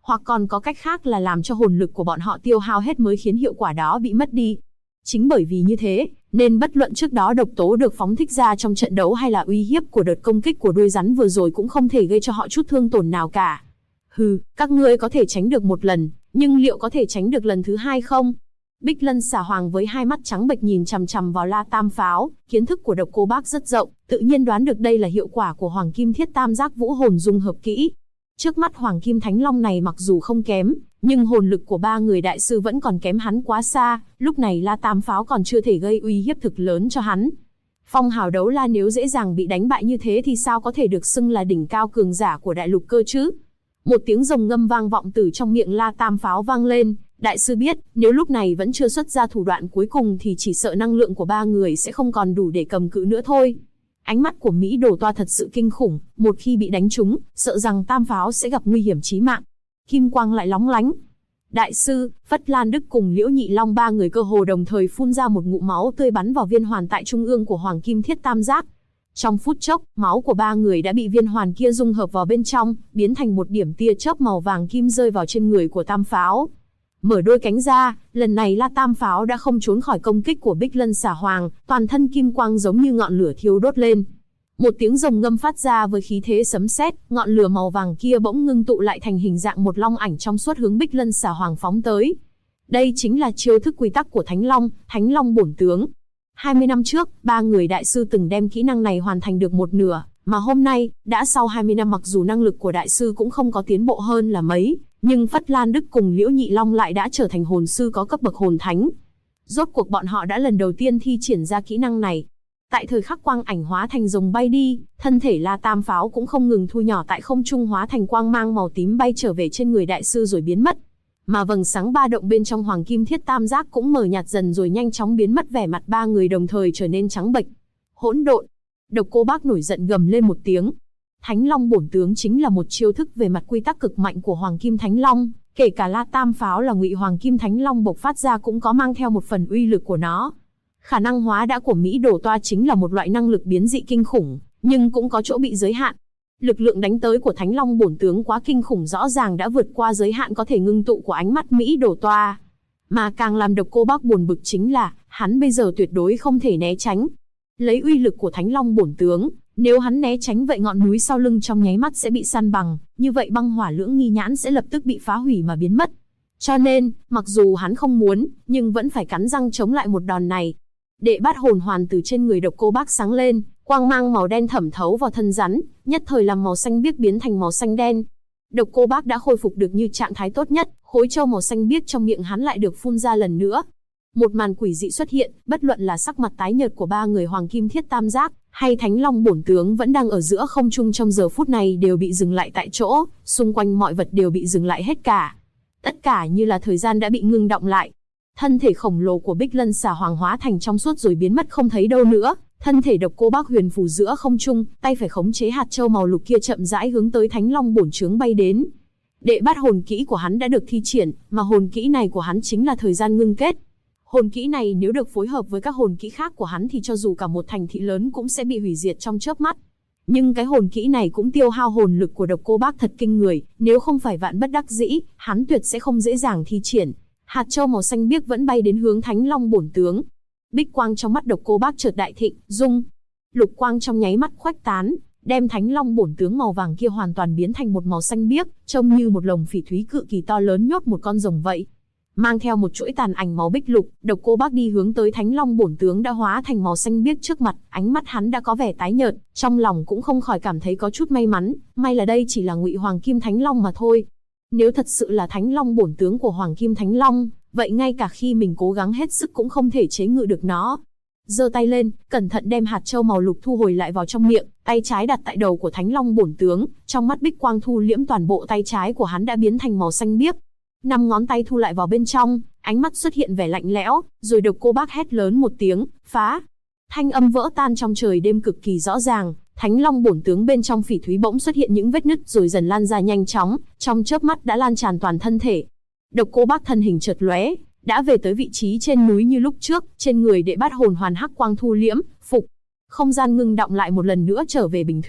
Hoặc còn có cách khác là làm cho hồn lực của bọn họ tiêu hao hết mới khiến hiệu quả đó bị mất đi. Chính bởi vì như thế, nên bất luận trước đó độc tố được phóng thích ra trong trận đấu hay là uy hiếp của đợt công kích của đuôi rắn vừa rồi cũng không thể gây cho họ chút thương tổn nào cả. Hừ, các ngươi có thể tránh được một lần, nhưng liệu có thể tránh được lần thứ hai không? Bích Lân Xà Hoàng với hai mắt trắng bệch nhìn chằm chằm vào La Tam Pháo, kiến thức của Độc Cô Bác rất rộng, tự nhiên đoán được đây là hiệu quả của Hoàng Kim Thiết Tam Giác Vũ Hồn dung hợp kỹ. Trước mắt Hoàng Kim Thánh Long này mặc dù không kém, nhưng hồn lực của ba người đại sư vẫn còn kém hắn quá xa, lúc này La Tam Pháo còn chưa thể gây uy hiếp thực lớn cho hắn. Phong hào đấu la nếu dễ dàng bị đánh bại như thế thì sao có thể được xưng là đỉnh cao cường giả của đại lục cơ chứ? Một tiếng rồng ngâm vang vọng từ trong miệng La Tam Pháo vang lên, đại sư biết, nếu lúc này vẫn chưa xuất ra thủ đoạn cuối cùng thì chỉ sợ năng lượng của ba người sẽ không còn đủ để cầm cự nữa thôi. Ánh mắt của Mỹ Đồ Toa thật sự kinh khủng, một khi bị đánh trúng, sợ rằng Tam Pháo sẽ gặp nguy hiểm chí mạng. Kim quang lại lóng lánh. Đại sư, Phất Lan Đức cùng Liễu Nhị Long ba người cơ hồ đồng thời phun ra một ngụm máu tươi bắn vào viên hoàn tại trung ương của Hoàng Kim Thiết Tam Giác. Trong phút chốc, máu của ba người đã bị viên hoàn kia dung hợp vào bên trong, biến thành một điểm tia chớp màu vàng kim rơi vào trên người của Tam Pháo. Mở đôi cánh ra, lần này La Tam Pháo đã không trốn khỏi công kích của Bích Lân Xà Hoàng, toàn thân kim quang giống như ngọn lửa thiêu đốt lên. Một tiếng rồng ngâm phát ra với khí thế sấm sét, ngọn lửa màu vàng kia bỗng ngưng tụ lại thành hình dạng một long ảnh trong suốt hướng Bích Lân Xà Hoàng phóng tới. Đây chính là chiêu thức quy tắc của Thánh Long bổn tướng. 20 năm trước, ba người đại sư từng đem kỹ năng này hoàn thành được một nửa, mà hôm nay, đã sau 20 năm mặc dù năng lực của đại sư cũng không có tiến bộ hơn là mấy, nhưng Phất Lan Đức cùng Liễu Nhị Long lại đã trở thành hồn sư có cấp bậc hồn thánh. Rốt cuộc bọn họ đã lần đầu tiên thi triển ra kỹ năng này. Tại thời khắc quang ảnh hóa thành rồng bay đi, thân thể La Tam Pháo cũng không ngừng thu nhỏ tại không trung hóa thành quang mang màu tím bay trở về trên người đại sư rồi biến mất. Mà vầng sáng ba động bên trong Hoàng Kim Thiết Tam Giác cũng mờ nhạt dần rồi nhanh chóng biến mất, vẻ mặt ba người đồng thời trở nên trắng bệch. Hỗn độn! Độc Cô Bác nổi giận gầm lên một tiếng. Thánh Long bổn tướng chính là một chiêu thức về mặt quy tắc cực mạnh của Hoàng Kim Thánh Long, kể cả La Tam Pháo là Ngụy Hoàng Kim Thánh Long bộc phát ra cũng có mang theo một phần uy lực của nó. Khả năng hóa đã của Mỹ Đồ Toa chính là một loại năng lực biến dị kinh khủng, nhưng cũng có chỗ bị giới hạn. Lực lượng đánh tới của Thánh Long bổn tướng quá kinh khủng, rõ ràng đã vượt qua giới hạn có thể ngưng tụ của ánh mắt Mỹ Đồ Toa. Mà càng làm Độc Cô Bác buồn bực chính là, hắn bây giờ tuyệt đối không thể né tránh. Lấy uy lực của Thánh Long bổn tướng, nếu hắn né tránh vậy ngọn núi sau lưng trong nháy mắt sẽ bị san bằng, như vậy băng hỏa lưỡng nghi nhãn sẽ lập tức bị phá hủy mà biến mất. Cho nên, mặc dù hắn không muốn, nhưng vẫn phải cắn răng chống lại một đòn này. Đệ bát hồn hoàn từ trên người Độc Cô Bác sáng lên, quang mang màu đen thẩm thấu vào thân rắn, nhất thời làm màu xanh biếc biến thành màu xanh đen. Độc Cô Bác đã khôi phục được như trạng thái tốt nhất, khối châu màu xanh biếc trong miệng hắn lại được phun ra lần nữa. Một màn quỷ dị xuất hiện, bất luận là sắc mặt tái nhợt của ba người Hoàng Kim Thiết Tam Giác, hay Thánh Long bổn tướng vẫn đang ở giữa không trung trong giờ phút này đều bị dừng lại tại chỗ, xung quanh mọi vật đều bị dừng lại hết cả. Tất cả như là thời gian đã bị ngưng đọng lại. Thân thể khổng lồ của Bích Lân Xà Hoàng hóa thành trong suốt rồi biến mất không thấy đâu nữa. Thân thể Độc Cô Bác huyền phù giữa không trung, tay phải khống chế hạt châu màu lục kia chậm rãi hướng tới Thánh Long bổn chướng bay đến. Đệ bát hồn kỹ của hắn đã được thi triển, mà hồn kỹ này của hắn chính là thời gian ngưng kết. Hồn kỹ này nếu được phối hợp với các hồn kỹ khác của hắn thì cho dù cả một thành thị lớn cũng sẽ bị hủy diệt trong chớp mắt. Nhưng cái hồn kỹ này cũng tiêu hao hồn lực của Độc Cô Bác thật kinh người, nếu không phải vạn bất đắc dĩ, hắn tuyệt sẽ không dễ dàng thi triển. Hạt châu màu xanh biếc vẫn bay đến hướng Thánh Long bổn tướng. Bích quang trong mắt Độc Cô Bác chợt đại thịnh, lục quang trong nháy mắt khuếch tán, đem Thánh Long bổn tướng màu vàng kia hoàn toàn biến thành một màu xanh biếc, trông như một lồng phỉ thúy cự kỳ to lớn nhốt một con rồng vậy. Mang theo một chuỗi tàn ảnh màu bích lục, Độc Cô Bác đi hướng tới Thánh Long bổn tướng đã hóa thành màu xanh biếc trước mặt, ánh mắt hắn đã có vẻ tái nhợt, trong lòng cũng không khỏi cảm thấy có chút may mắn, may là đây chỉ là Ngụy Hoàng Kim Thánh Long mà thôi. Nếu thật sự là Thánh Long bổn tướng của Hoàng Kim Thánh Long, vậy ngay cả khi mình cố gắng hết sức cũng không thể chế ngự được nó. Giơ tay lên, cẩn thận đem hạt châu màu lục thu hồi lại vào trong miệng, tay trái đặt tại đầu của Thánh Long bổn tướng, trong mắt bích quang thu liễm, toàn bộ tay trái của hắn đã biến thành màu xanh biếc. 5 ngón tay thu lại vào bên trong, ánh mắt xuất hiện vẻ lạnh lẽo, rồi Độc Cô Bác hét lớn một tiếng, phá. Thanh âm vỡ tan trong trời đêm cực kỳ rõ ràng, Thánh Long bổn tướng bên trong phỉ thúy bỗng xuất hiện những vết nứt rồi dần lan ra nhanh chóng, trong chớp mắt đã lan tràn toàn thân thể. Độc Cô Bác thân hình chợt lóe, đã về tới vị trí trên núi như lúc trước, trên người đệ bát hồn hoàn hắc quang thu liễm, không gian ngưng đọng lại một lần nữa trở về bình thường,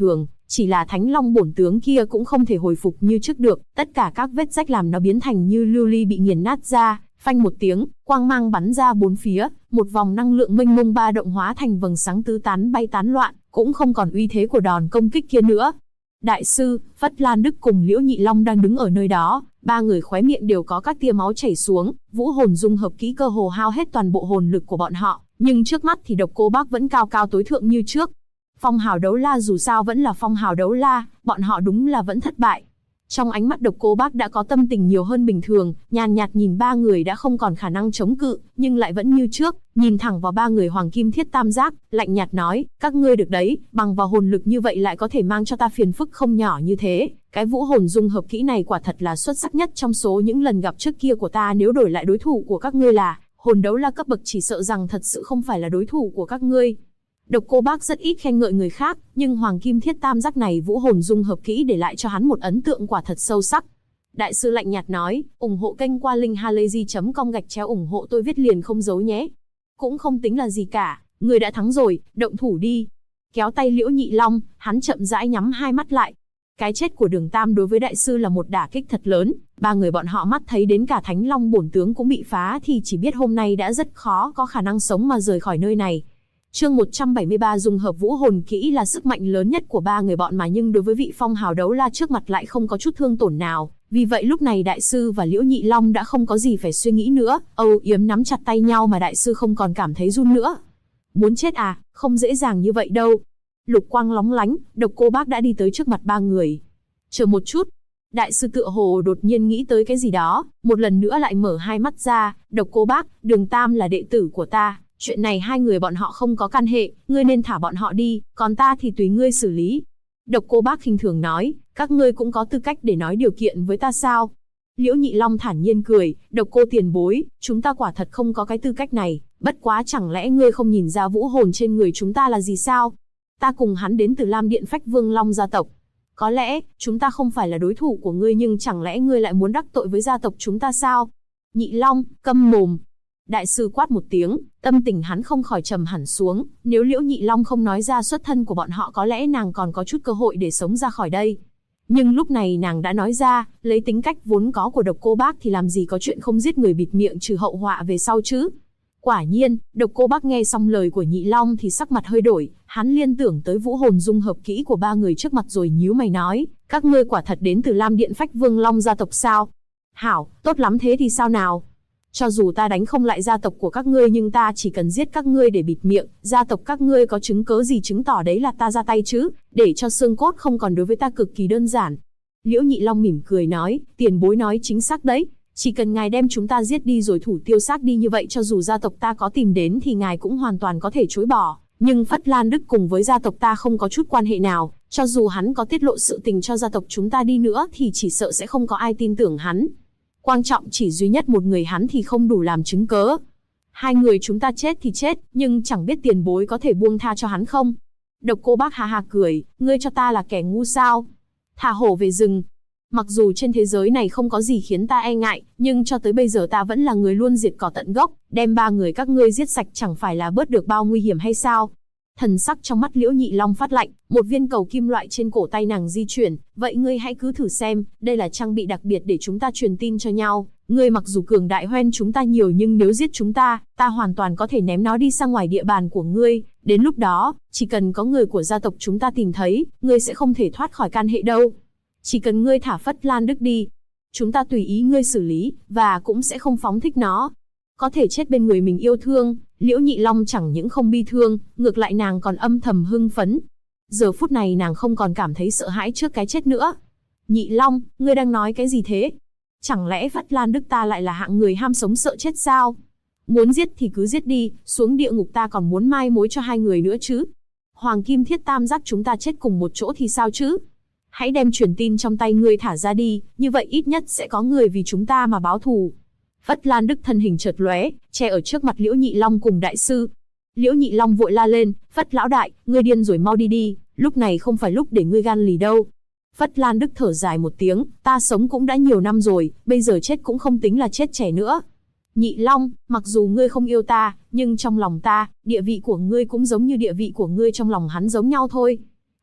Chỉ là Thánh Long bổn tướng kia cũng không thể hồi phục như trước được, tất cả các vết rách làm nó biến thành như lưu ly bị nghiền nát ra, phanh một tiếng, quang mang bắn ra bốn phía, một vòng năng lượng mênh mông ba động hóa thành vầng sáng tứ tán bay tán loạn, cũng không còn uy thế của đòn công kích kia nữa. Đại sư, Phất Lan Đức cùng Liễu Nhị Long đang đứng ở nơi đó, ba người khóe miệng đều có các tia máu chảy xuống, vũ hồn dung hợp kỹ cơ hồ hao hết toàn bộ hồn lực của bọn họ, nhưng trước mắt thì Độc Cô Bác vẫn cao cao tối thượng như trước. Phong hào đấu la dù sao vẫn là phong hào đấu la, bọn họ đúng là vẫn thất bại. Trong ánh mắt Độc Cô Bác đã có tâm tình nhiều hơn bình thường, nhàn nhạt nhìn ba người đã không còn khả năng chống cự, nhưng lại vẫn như trước, nhìn thẳng vào ba người Hoàng Kim Thiết Tam Giác, lạnh nhạt nói, các ngươi được đấy, bằng vào hồn lực như vậy lại có thể mang cho ta phiền phức không nhỏ như thế. Cái vũ hồn dung hợp kỹ này quả thật là xuất sắc nhất trong số những lần gặp trước kia của ta, nếu đổi lại đối thủ của các ngươi là hồn đấu la cấp bậc chỉ sợ rằng thật sự không phải là đối thủ của các ngươi. Độc Cô Bác rất ít khen ngợi người khác, nhưng Hoàng Kim Thiết Tam Giác này vũ hồn dung hợp kỹ để lại cho hắn một ấn tượng quả thật sâu sắc. Đại sư lạnh nhạt nói, ủng hộ kênh qua link halayzi.com ủng hộ tôi viết liền không giấu nhé. Cũng không tính là gì cả, người đã thắng rồi, động thủ đi. Kéo tay Liễu Nhị Long, hắn chậm rãi nhắm hai mắt lại. Cái chết của Đường Tam đối với đại sư là một đả kích thật lớn, ba người bọn họ mắt thấy đến cả Thánh Long bổn tướng cũng bị phá thì chỉ biết hôm nay đã rất khó có khả năng sống mà rời khỏi nơi này. Chương 173 dung hợp vũ hồn kỹ là sức mạnh lớn nhất của ba người bọn mà, nhưng đối với vị phong hào đấu la trước mặt lại không có chút thương tổn nào, vì vậy lúc này đại sư và Liễu Nhị Long đã không có gì phải suy nghĩ nữa, âu yếm nắm chặt tay nhau mà đại sư không còn cảm thấy run nữa. Muốn chết à, không dễ dàng như vậy đâu. Lục quang lóng lánh, Độc Cô Bác đã đi tới trước mặt ba người. Chờ một chút. Đại sư tựa hồ đột nhiên nghĩ tới cái gì đó, một lần nữa lại mở hai mắt ra, Độc Cô Bác, Đường Tam là đệ tử của ta. Chuyện này hai người bọn họ không có can hệ, ngươi nên thả bọn họ đi, còn ta thì tùy ngươi xử lý. Độc Cô Bác khinh thường nói, các ngươi cũng có tư cách để nói điều kiện với ta sao? Liễu Nhị Long thản nhiên cười, Độc Cô tiền bối, chúng ta quả thật không có cái tư cách này, bất quá chẳng lẽ ngươi không nhìn ra vũ hồn trên người chúng ta là gì sao? Ta cùng hắn đến từ Lam Điện Phách Vương Long gia tộc. Có lẽ, chúng ta không phải là đối thủ của ngươi, nhưng chẳng lẽ ngươi lại muốn đắc tội với gia tộc chúng ta sao? Nhị Long, câm mồm. Đại sư quát một tiếng, tâm tình hắn không khỏi trầm hẳn xuống, nếu Liễu Nhị Long không nói ra xuất thân của bọn họ có lẽ nàng còn có chút cơ hội để sống ra khỏi đây. Nhưng lúc này nàng đã nói ra, lấy tính cách vốn có của Độc Cô Bác thì làm gì có chuyện không giết người bịt miệng trừ hậu họa về sau chứ. Quả nhiên, Độc Cô Bác nghe xong lời của Nhị Long thì sắc mặt hơi đổi, hắn liên tưởng tới vũ hồn dung hợp kỹ của ba người trước mặt rồi nhíu mày nói, các ngươi quả thật đến từ Lam Điện Phách Vương Long gia tộc sao? Hảo, tốt lắm, thế thì sao nào? Cho dù ta đánh không lại gia tộc của các ngươi nhưng ta chỉ cần giết các ngươi để bịt miệng, gia tộc các ngươi có chứng cớ gì chứng tỏ đấy là ta ra tay chứ, để cho xương cốt không còn đối với ta cực kỳ đơn giản. Liễu Nhị Long mỉm cười nói, tiền bối nói chính xác đấy, chỉ cần ngài đem chúng ta giết đi rồi thủ tiêu xác đi như vậy cho dù gia tộc ta có tìm đến thì ngài cũng hoàn toàn có thể chối bỏ, nhưng Phất Lan Đức cùng với gia tộc ta không có chút quan hệ nào, cho dù hắn có tiết lộ sự tình cho gia tộc chúng ta đi nữa thì chỉ sợ sẽ không có ai tin tưởng hắn. Quan trọng chỉ duy nhất một người hắn thì không đủ làm chứng cớ. Hai người chúng ta chết thì chết, nhưng chẳng biết tiền bối có thể buông tha cho hắn không? Độc Cô Bác ha ha cười, ngươi cho ta là kẻ ngu sao? Thả hổ về rừng. Mặc dù trên thế giới này không có gì khiến ta e ngại, nhưng cho tới bây giờ ta vẫn là người luôn diệt cỏ tận gốc, đem ba người các ngươi giết sạch chẳng phải là bớt được bao nguy hiểm hay sao? Thần sắc trong mắt Liễu Nhị Long phát lạnh, một viên cầu kim loại trên cổ tay nàng di chuyển, vậy ngươi hãy cứ thử xem, đây là trang bị đặc biệt để chúng ta truyền tin cho nhau, ngươi mặc dù cường đại hơn chúng ta nhiều nhưng nếu giết chúng ta hoàn toàn có thể ném nó đi sang ngoài địa bàn của ngươi, đến lúc đó, chỉ cần có người của gia tộc chúng ta tìm thấy, ngươi sẽ không thể thoát khỏi can hệ đâu. Chỉ cần ngươi thả Phất Lan Đức đi, chúng ta tùy ý ngươi xử lý, và cũng sẽ không phóng thích nó. Có thể chết bên người mình yêu thương, Liễu Nhị Long chẳng những không bi thương, ngược lại nàng còn âm thầm hưng phấn. Giờ phút này nàng không còn cảm thấy sợ hãi trước cái chết nữa. Nhị Long, ngươi đang nói cái gì thế? Chẳng lẽ Phất Lan Đức ta lại là hạng người ham sống sợ chết sao? Muốn giết thì cứ giết đi, xuống địa ngục ta còn muốn mai mối cho hai người nữa chứ. Hoàng Kim Thiết Tam Giác chúng ta chết cùng một chỗ thì sao chứ? Hãy đem truyền tin trong tay ngươi thả ra đi, như vậy ít nhất sẽ có người vì chúng ta mà báo thù. Phất Lan Đức thân hình chợt lóe, che ở trước mặt Liễu Nhị Long cùng đại sư. Liễu Nhị Long vội la lên, Phất lão đại, ngươi điên rồi, mau đi đi, lúc này không phải lúc để ngươi gan lì đâu. Phất Lan Đức thở dài một tiếng, ta sống cũng đã nhiều năm rồi, bây giờ chết cũng không tính là chết trẻ nữa. Nhị Long, mặc dù ngươi không yêu ta, nhưng trong lòng ta, địa vị của ngươi cũng giống như địa vị của ngươi trong lòng hắn giống nhau thôi.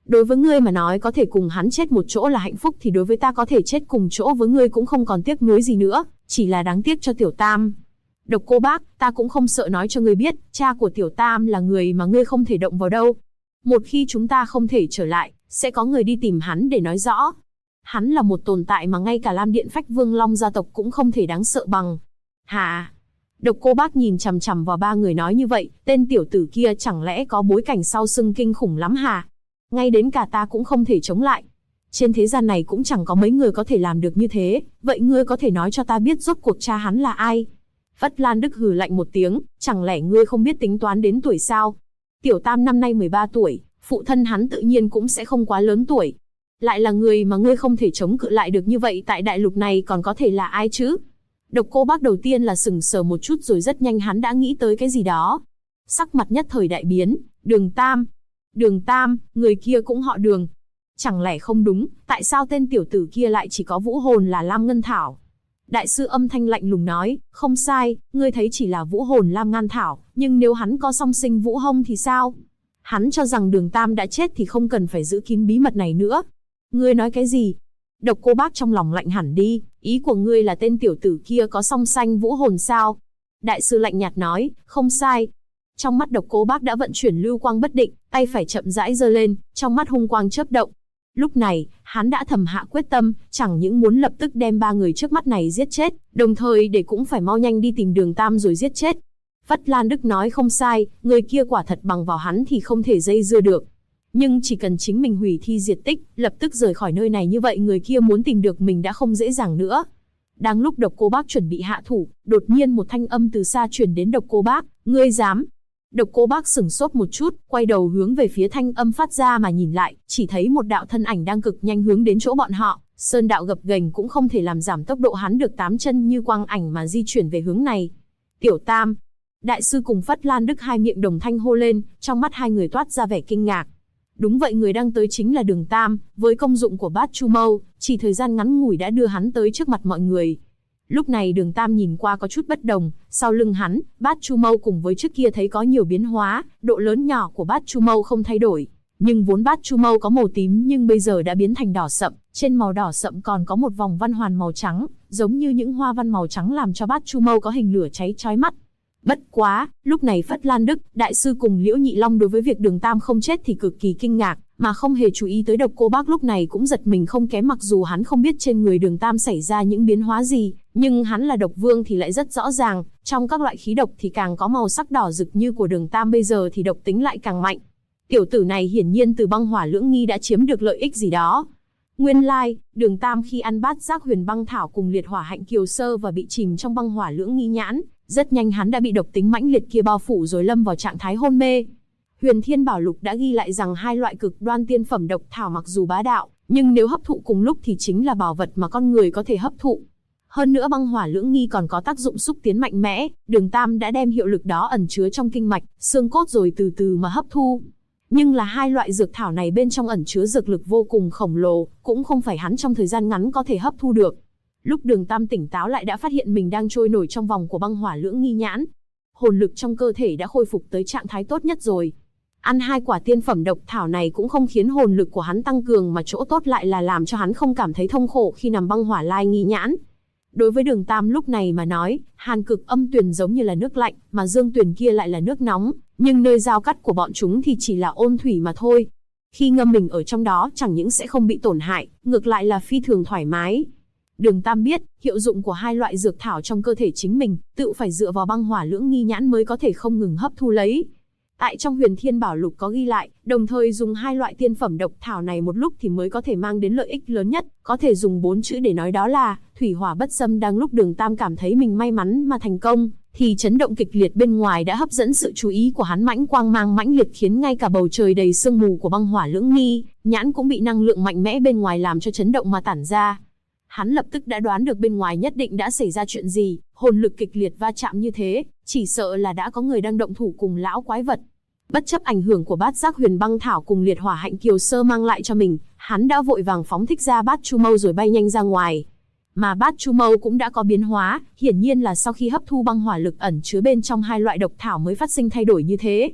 Đối với ngươi mà nói có thể cùng hắn chết một chỗ là hạnh phúc thì đối với ta có thể chết cùng chỗ với ngươi cũng không còn tiếc nuối gì nữa, chỉ là đáng tiếc cho Tiểu Tam. Độc Cô Bác, ta cũng không sợ nói cho ngươi biết, cha của Tiểu Tam là người mà ngươi không thể động vào đâu. Một khi chúng ta không thể trở lại, sẽ có người đi tìm hắn để nói rõ. Hắn là một tồn tại mà ngay cả Lam Điện Phách Vương Long gia tộc cũng không thể đáng sợ bằng. Hả? Độc Cô Bác nhìn chằm chằm vào ba người nói như vậy, tên tiểu tử kia chẳng lẽ có bối cảnh sau lưng kinh khủng lắm hả? Ngay đến cả ta cũng không thể chống lại. Trên thế gian này cũng chẳng có mấy người có thể làm được như thế, vậy ngươi có thể nói cho ta biết rốt cuộc cha hắn là ai? Phất Lan Đức hừ lạnh một tiếng, chẳng lẽ ngươi không biết tính toán đến tuổi sao? Tiểu Tam năm nay 13 tuổi, phụ thân hắn tự nhiên cũng sẽ không quá lớn tuổi. Lại là người mà ngươi không thể chống cự lại được như vậy tại đại lục này còn có thể là ai chứ? Độc Cô Bác đầu tiên là sững sờ một chút rồi rất nhanh hắn đã nghĩ tới cái gì đó. Sắc mặt nhất thời đại biến, Đường Tam. Đường Tam, người kia cũng họ Đường. Chẳng lẽ không đúng, tại sao tên tiểu tử kia lại chỉ có vũ hồn là Lam Ngân Thảo? Đại sư âm thanh lạnh lùng nói, không sai, ngươi thấy chỉ là vũ hồn Lam Ngân Thảo, nhưng nếu hắn có song sinh vũ hông thì sao? Hắn cho rằng Đường Tam đã chết thì không cần phải giữ kín bí mật này nữa. Ngươi nói cái gì? Độc Cô Bác trong lòng lạnh hẳn đi, ý của ngươi là tên tiểu tử kia có song sanh vũ hồn sao? Đại sư lạnh nhạt nói, không sai. Trong mắt Độc Cô Bác đã vận chuyển lưu quang bất định, tay phải chậm rãi giơ lên, trong mắt hung quang chớp động. Lúc này, hắn đã thầm hạ quyết tâm, chẳng những muốn lập tức đem ba người trước mắt này giết chết, đồng thời để cũng phải mau nhanh đi tìm Đường Tam rồi giết chết. Phất Lan Đức nói không sai, người kia quả thật bằng vào hắn thì không thể dây dưa được. Nhưng chỉ cần chính mình hủy thi diệt tích, lập tức rời khỏi nơi này như vậy người kia muốn tìm được mình đã không dễ dàng nữa. Đang lúc Độc Cô Bác chuẩn bị hạ thủ, đột nhiên một thanh âm từ xa truyền đến Độc Cô Bác, ngươi dám? Độc Cô Bác sửng sốt một chút, quay đầu hướng về phía thanh âm phát ra mà nhìn lại, chỉ thấy một đạo thân ảnh đang cực nhanh hướng đến chỗ bọn họ, sơn đạo gập ghềnh cũng không thể làm giảm tốc độ hắn được 8 chân như quang ảnh mà di chuyển về hướng này. Tiểu Tam. Đại sư cùng Phất Lan Đức hai miệng đồng thanh hô lên, trong mắt hai người toát ra vẻ kinh ngạc. Đúng vậy, người đang tới chính là Đường Tam, với công dụng của Bát Chu Mâu, chỉ thời gian ngắn ngủi đã đưa hắn tới trước mặt mọi người. Lúc này Đường Tam nhìn qua có chút bất đồng, sau lưng hắn, Bát Chu Mâu cùng với trước kia thấy có nhiều biến hóa, độ lớn nhỏ của Bát Chu Mâu không thay đổi. Nhưng vốn Bát Chu Mâu có màu tím nhưng bây giờ đã biến thành đỏ sậm, trên màu đỏ sậm còn có một vòng văn hoàn màu trắng, giống như những hoa văn màu trắng làm cho Bát Chu Mâu có hình lửa cháy chói mắt. Bất quá, lúc này Phất Lan Đức, đại sư cùng Liễu Nhị Long đối với việc Đường Tam không chết thì cực kỳ kinh ngạc, mà không hề chú ý tới Độc Cô Bác lúc này cũng giật mình không kém, mặc dù hắn không biết trên người Đường Tam xảy ra những biến hóa gì, nhưng hắn là độc vương thì lại rất rõ ràng, trong các loại khí độc thì càng có màu sắc đỏ rực như của Đường Tam bây giờ thì độc tính lại càng mạnh. Tiểu tử này hiển nhiên từ băng hỏa lưỡng nghi đã chiếm được lợi ích gì đó. Nguyên lai, Đường Tam khi ăn bát giác huyền băng thảo cùng liệt hỏa hạnh kiều sơ và bị chìm trong băng hỏa lưỡng nghi nhãn, rất nhanh hắn đã bị độc tính mãnh liệt kia bao phủ rồi lâm vào trạng thái hôn mê. Huyền Thiên Bảo Lục đã ghi lại rằng hai loại cực đoan tiên phẩm độc thảo mặc dù bá đạo, nhưng nếu hấp thụ cùng lúc thì chính là bảo vật mà con người có thể hấp thụ. Hơn nữa băng hỏa lưỡng nghi còn có tác dụng xúc tiến mạnh mẽ, Đường Tam đã đem hiệu lực đó ẩn chứa trong kinh mạch, xương cốt rồi từ từ mà hấp thu. Nhưng là hai loại dược thảo này bên trong ẩn chứa dược lực vô cùng khổng lồ, cũng không phải hắn trong thời gian ngắn có thể hấp thu được. Lúc Đường Tam tỉnh táo lại đã phát hiện mình đang trôi nổi trong vòng của băng hỏa lưỡng nghi nhãn. Hồn lực trong cơ thể đã khôi phục tới trạng thái tốt nhất rồi. Ăn hai quả tiên phẩm độc thảo này cũng không khiến hồn lực của hắn tăng cường mà chỗ tốt lại là làm cho hắn không cảm thấy thông khổ khi nằm băng hỏa lai nghi nhãn. Đối với Đường Tam lúc này mà nói, Hàn Cực Âm Tuyền giống như là nước lạnh, mà Dương Tuyền kia lại là nước nóng, nhưng nơi giao cắt của bọn chúng thì chỉ là ôn thủy mà thôi. Khi ngâm mình ở trong đó chẳng những sẽ không bị tổn hại, ngược lại là phi thường thoải mái. Đường Tam biết, hiệu dụng của hai loại dược thảo trong cơ thể chính mình, tự phải dựa vào băng hỏa lưỡng nghi nhãn mới có thể không ngừng hấp thu lấy. Tại trong Huyền Thiên Bảo Lục có ghi lại, đồng thời dùng hai loại tiên phẩm độc thảo này một lúc thì mới có thể mang đến lợi ích lớn nhất, có thể dùng 4 chữ để nói đó là thủy hỏa bất xâm. Đang lúc Đường Tam cảm thấy mình may mắn mà thành công, thì chấn động kịch liệt bên ngoài đã hấp dẫn sự chú ý của hắn, mãnh quang mang mãnh liệt khiến ngay cả bầu trời đầy sương mù của băng hỏa lưỡng nghi nhãn cũng bị năng lượng mạnh mẽ bên ngoài làm cho chấn động mà tản ra. Hắn lập tức đã đoán được bên ngoài nhất định đã xảy ra chuyện gì, hồn lực kịch liệt va chạm như thế, chỉ sợ là đã có người đang động thủ cùng lão quái vật. Bất chấp ảnh hưởng của bát giác huyền băng thảo cùng liệt hỏa hạnh kiều sơ mang lại cho mình, hắn đã vội vàng phóng thích ra bát chu mâu rồi bay nhanh ra ngoài. Mà bát chu mâu cũng đã có biến hóa, hiển nhiên là sau khi hấp thu băng hỏa lực ẩn chứa bên trong hai loại độc thảo mới phát sinh thay đổi như thế.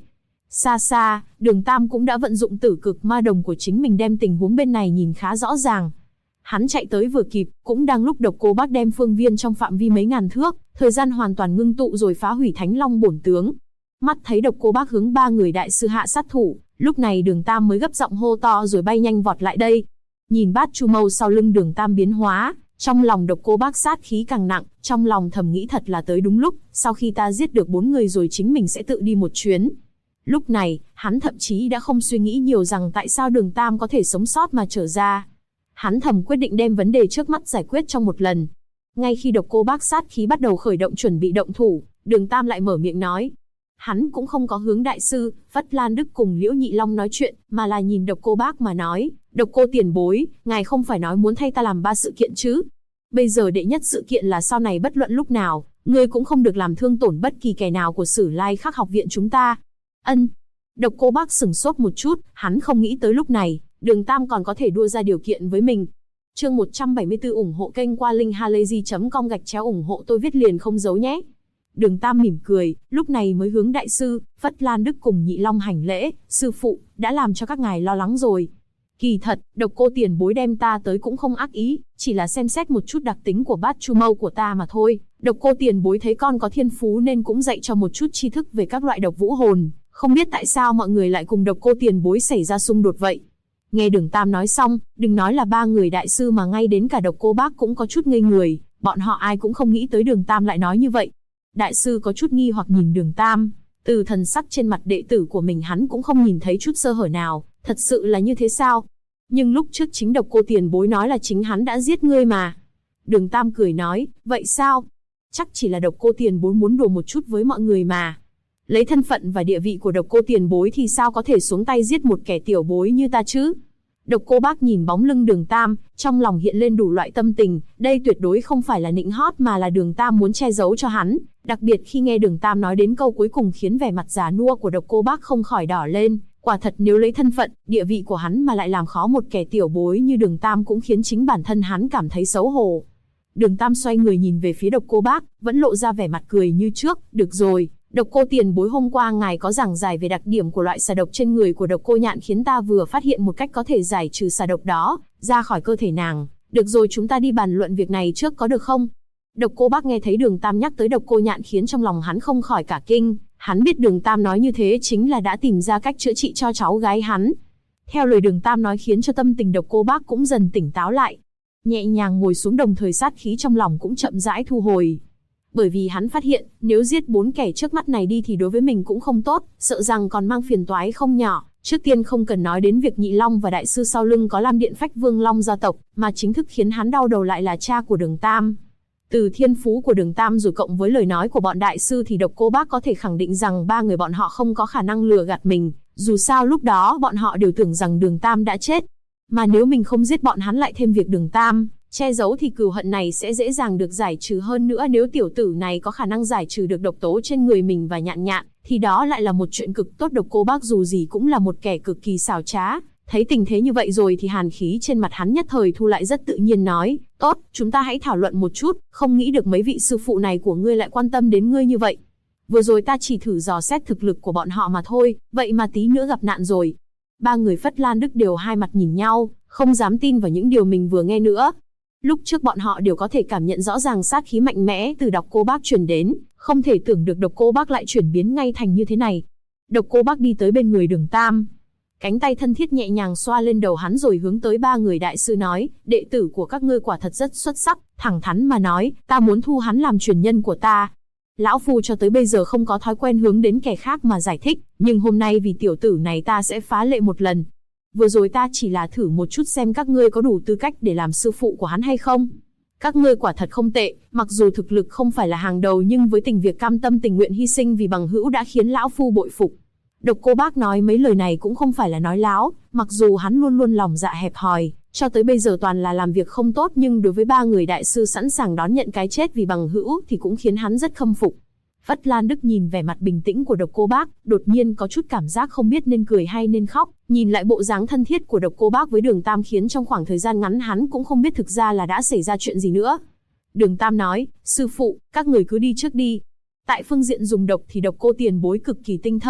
Xa xa, Đường Tam cũng đã vận dụng tử cực ma đồng của chính mình đem tình huống bên này nhìn khá rõ ràng. Hắn chạy tới vừa kịp, cũng đang lúc Độc Cô Bác đem phương viên trong phạm vi mấy ngàn thước, thời gian hoàn toàn ngưng tụ rồi phá hủy Thánh Long bổn tướng. Mắt thấy Độc Cô Bác hướng ba người đại sư hạ sát thủ, lúc này Đường Tam mới gấp giọng hô to rồi bay nhanh vọt lại đây. Nhìn Bát Chu Mâu sau lưng Đường Tam biến hóa, trong lòng Độc Cô Bác sát khí càng nặng, trong lòng thầm nghĩ thật là tới đúng lúc, sau khi ta giết được 4 người rồi chính mình sẽ tự đi một chuyến. Lúc này, hắn thậm chí đã không suy nghĩ nhiều rằng tại sao Đường Tam có thể sống sót mà trở ra. Hắn thầm quyết định đem vấn đề trước mắt giải quyết trong một lần. Ngay khi Độc Cô Bác sát khí bắt đầu khởi động chuẩn bị động thủ, Đường Tam lại mở miệng nói. Hắn cũng không có hướng đại sư, Phất Lan Đức cùng Liễu Nhị Long nói chuyện, mà là nhìn Độc Cô Bác mà nói, Độc Cô tiền bối, ngài không phải nói muốn thay ta làm 3 sự kiện chứ? Bây giờ đệ nhất sự kiện là sau này bất luận lúc nào, ngươi cũng không được làm thương tổn bất kỳ kẻ nào của Sử Lai Khắc học viện chúng ta. Ân. Độc Cô Bác sửng sốt một chút, hắn không nghĩ tới lúc này, Đường Tam còn có thể đưa ra điều kiện với mình. Chương 174 ủng hộ kênh qua linkhalazy.com ủng hộ tôi viết liền không giấu nhé. Đường Tam mỉm cười, lúc này mới hướng đại sư, Phất Lan Đức cùng Nhị Long hành lễ, sư phụ, đã làm cho các ngài lo lắng rồi. Kỳ thật, Độc Cô tiền bối đem ta tới cũng không ác ý, chỉ là xem xét một chút đặc tính của Bát Chu Mâu của ta mà thôi. Độc Cô tiền bối thấy con có thiên phú nên cũng dạy cho một chút tri thức về các loại độc vũ hồn, không biết tại sao mọi người lại cùng Độc Cô tiền bối xảy ra xung đột vậy. Nghe Đường Tam nói xong, đừng nói là 3 người đại sư mà ngay đến cả Độc Cô Bác cũng có chút ngây người, bọn họ ai cũng không nghĩ tới Đường Tam lại nói như vậy. Đại sư có chút nghi hoặc nhìn Đường Tam, từ thần sắc trên mặt đệ tử của mình hắn cũng không nhìn thấy chút sơ hở nào, thật sự là như thế sao? Nhưng lúc trước chính Độc Cô tiền bối nói là chính hắn đã giết ngươi mà. Đường Tam cười nói, vậy sao? Chắc chỉ là Độc Cô tiền bối muốn đùa một chút với mọi người mà. Lấy thân phận và địa vị của Độc Cô tiền bối thì sao có thể xuống tay giết một kẻ tiểu bối như ta chứ? Độc Cô Bác nhìn bóng lưng Đường Tam, trong lòng hiện lên đủ loại tâm tình, đây tuyệt đối không phải là nịnh hót mà là Đường Tam muốn che giấu cho hắn, đặc biệt khi nghe Đường Tam nói đến câu cuối cùng khiến vẻ mặt già nua của Độc Cô Bác không khỏi đỏ lên, quả thật nếu lấy thân phận, địa vị của hắn mà lại làm khó một kẻ tiểu bối như Đường Tam cũng khiến chính bản thân hắn cảm thấy xấu hổ. Đường Tam xoay người nhìn về phía Độc Cô Bác, vẫn lộ ra vẻ mặt cười như trước, được rồi. Độc Cô tiền bối hôm qua ngài có giảng giải về đặc điểm của loại xà độc trên người của Độc Cô Nhạn khiến ta vừa phát hiện một cách có thể giải trừ xà độc đó ra khỏi cơ thể nàng. Được rồi, chúng ta đi bàn luận việc này trước có được không? Độc Cô Bác nghe thấy Đường Tam nhắc tới Độc Cô Nhạn khiến trong lòng hắn không khỏi cả kinh, hắn biết Đường Tam nói như thế chính là đã tìm ra cách chữa trị cho cháu gái hắn. Theo lời Đường Tam nói khiến cho tâm tình Độc Cô Bác cũng dần tỉnh táo lại. Nhẹ nhàng ngồi xuống đồng thời sát khí trong lòng cũng chậm rãi thu hồi. Bởi vì hắn phát hiện, nếu giết 4 kẻ trước mắt này đi thì đối với mình cũng không tốt, sợ rằng còn mang phiền toái không nhỏ. Trước tiên không cần nói đến việc Nhị Long và đại sư sau lưng có Lam Điện Phách Vương Long gia tộc, mà chính thức khiến hắn đau đầu lại là cha của Đường Tam. Từ thiên phú của Đường Tam rồi cộng với lời nói của bọn đại sư thì Độc Cô Bác có thể khẳng định rằng 3 người bọn họ không có khả năng lừa gạt mình, dù sao lúc đó bọn họ đều tưởng rằng Đường Tam đã chết. Mà nếu mình không giết bọn hắn lại thêm việc Đường Tam che giấu thì cừu hận này sẽ dễ dàng được giải trừ hơn nữa, nếu tiểu tử này có khả năng giải trừ được độc tố trên người mình và Nhạn Nhạn, thì đó lại là một chuyện cực tốt. Độc Cô Bác dù gì cũng là một kẻ cực kỳ xảo trá, thấy tình thế như vậy rồi thì hàn khí trên mặt hắn nhất thời thu lại, rất tự nhiên nói, tốt, chúng ta hãy thảo luận một chút, không nghĩ được mấy vị sư phụ này của ngươi lại quan tâm đến ngươi như vậy. Vừa rồi ta chỉ thử dò xét thực lực của bọn họ mà thôi, vậy mà tí nữa gặp nạn rồi. 3 người Phất Lan Đức đều hai mặt nhìn nhau, không dám tin vào những điều mình vừa nghe nữa. Lúc trước bọn họ đều có thể cảm nhận rõ ràng sát khí mạnh mẽ từ Độc Cô Bác truyền đến, không thể tưởng được Độc Cô Bác lại chuyển biến ngay thành như thế này. Độc Cô Bác đi tới bên người Đường Tam, cánh tay thân thiết nhẹ nhàng xoa lên đầu hắn rồi hướng tới 3 người đại sư nói, đệ tử của các ngươi quả thật rất xuất sắc, thẳng thắn mà nói, ta muốn thu hắn làm truyền nhân của ta. Lão phu cho tới bây giờ không có thói quen hướng đến kẻ khác mà giải thích, nhưng hôm nay vì tiểu tử này ta sẽ phá lệ một lần. Vừa rồi ta chỉ là thử một chút xem các ngươi có đủ tư cách để làm sư phụ của hắn hay không. Các ngươi quả thật không tệ, mặc dù thực lực không phải là hàng đầu nhưng với tình việc cam tâm tình nguyện hy sinh vì bằng hữu đã khiến lão phu bội phục. Độc Cô Bác nói mấy lời này cũng không phải là nói láo, mặc dù hắn luôn luôn lòng dạ hẹp hòi, cho tới bây giờ toàn là làm việc không tốt, nhưng đối với 3 người đại sư sẵn sàng đón nhận cái chết vì bằng hữu thì cũng khiến hắn rất khâm phục. Phất Lan Đức nhìn vẻ mặt bình tĩnh của Độc Cô Bác, đột nhiên có chút cảm giác không biết nên cười hay nên khóc, nhìn lại bộ dáng thân thiết của Độc Cô Bác với Đường Tam khiến trong khoảng thời gian ngắn hắn cũng không biết thực ra là đã xảy ra chuyện gì nữa. Đường Tam nói, sư phụ, các người cứ đi trước đi. Tại phương diện dùng độc thì Độc Cô tiền bối cực kỳ tinh thâm,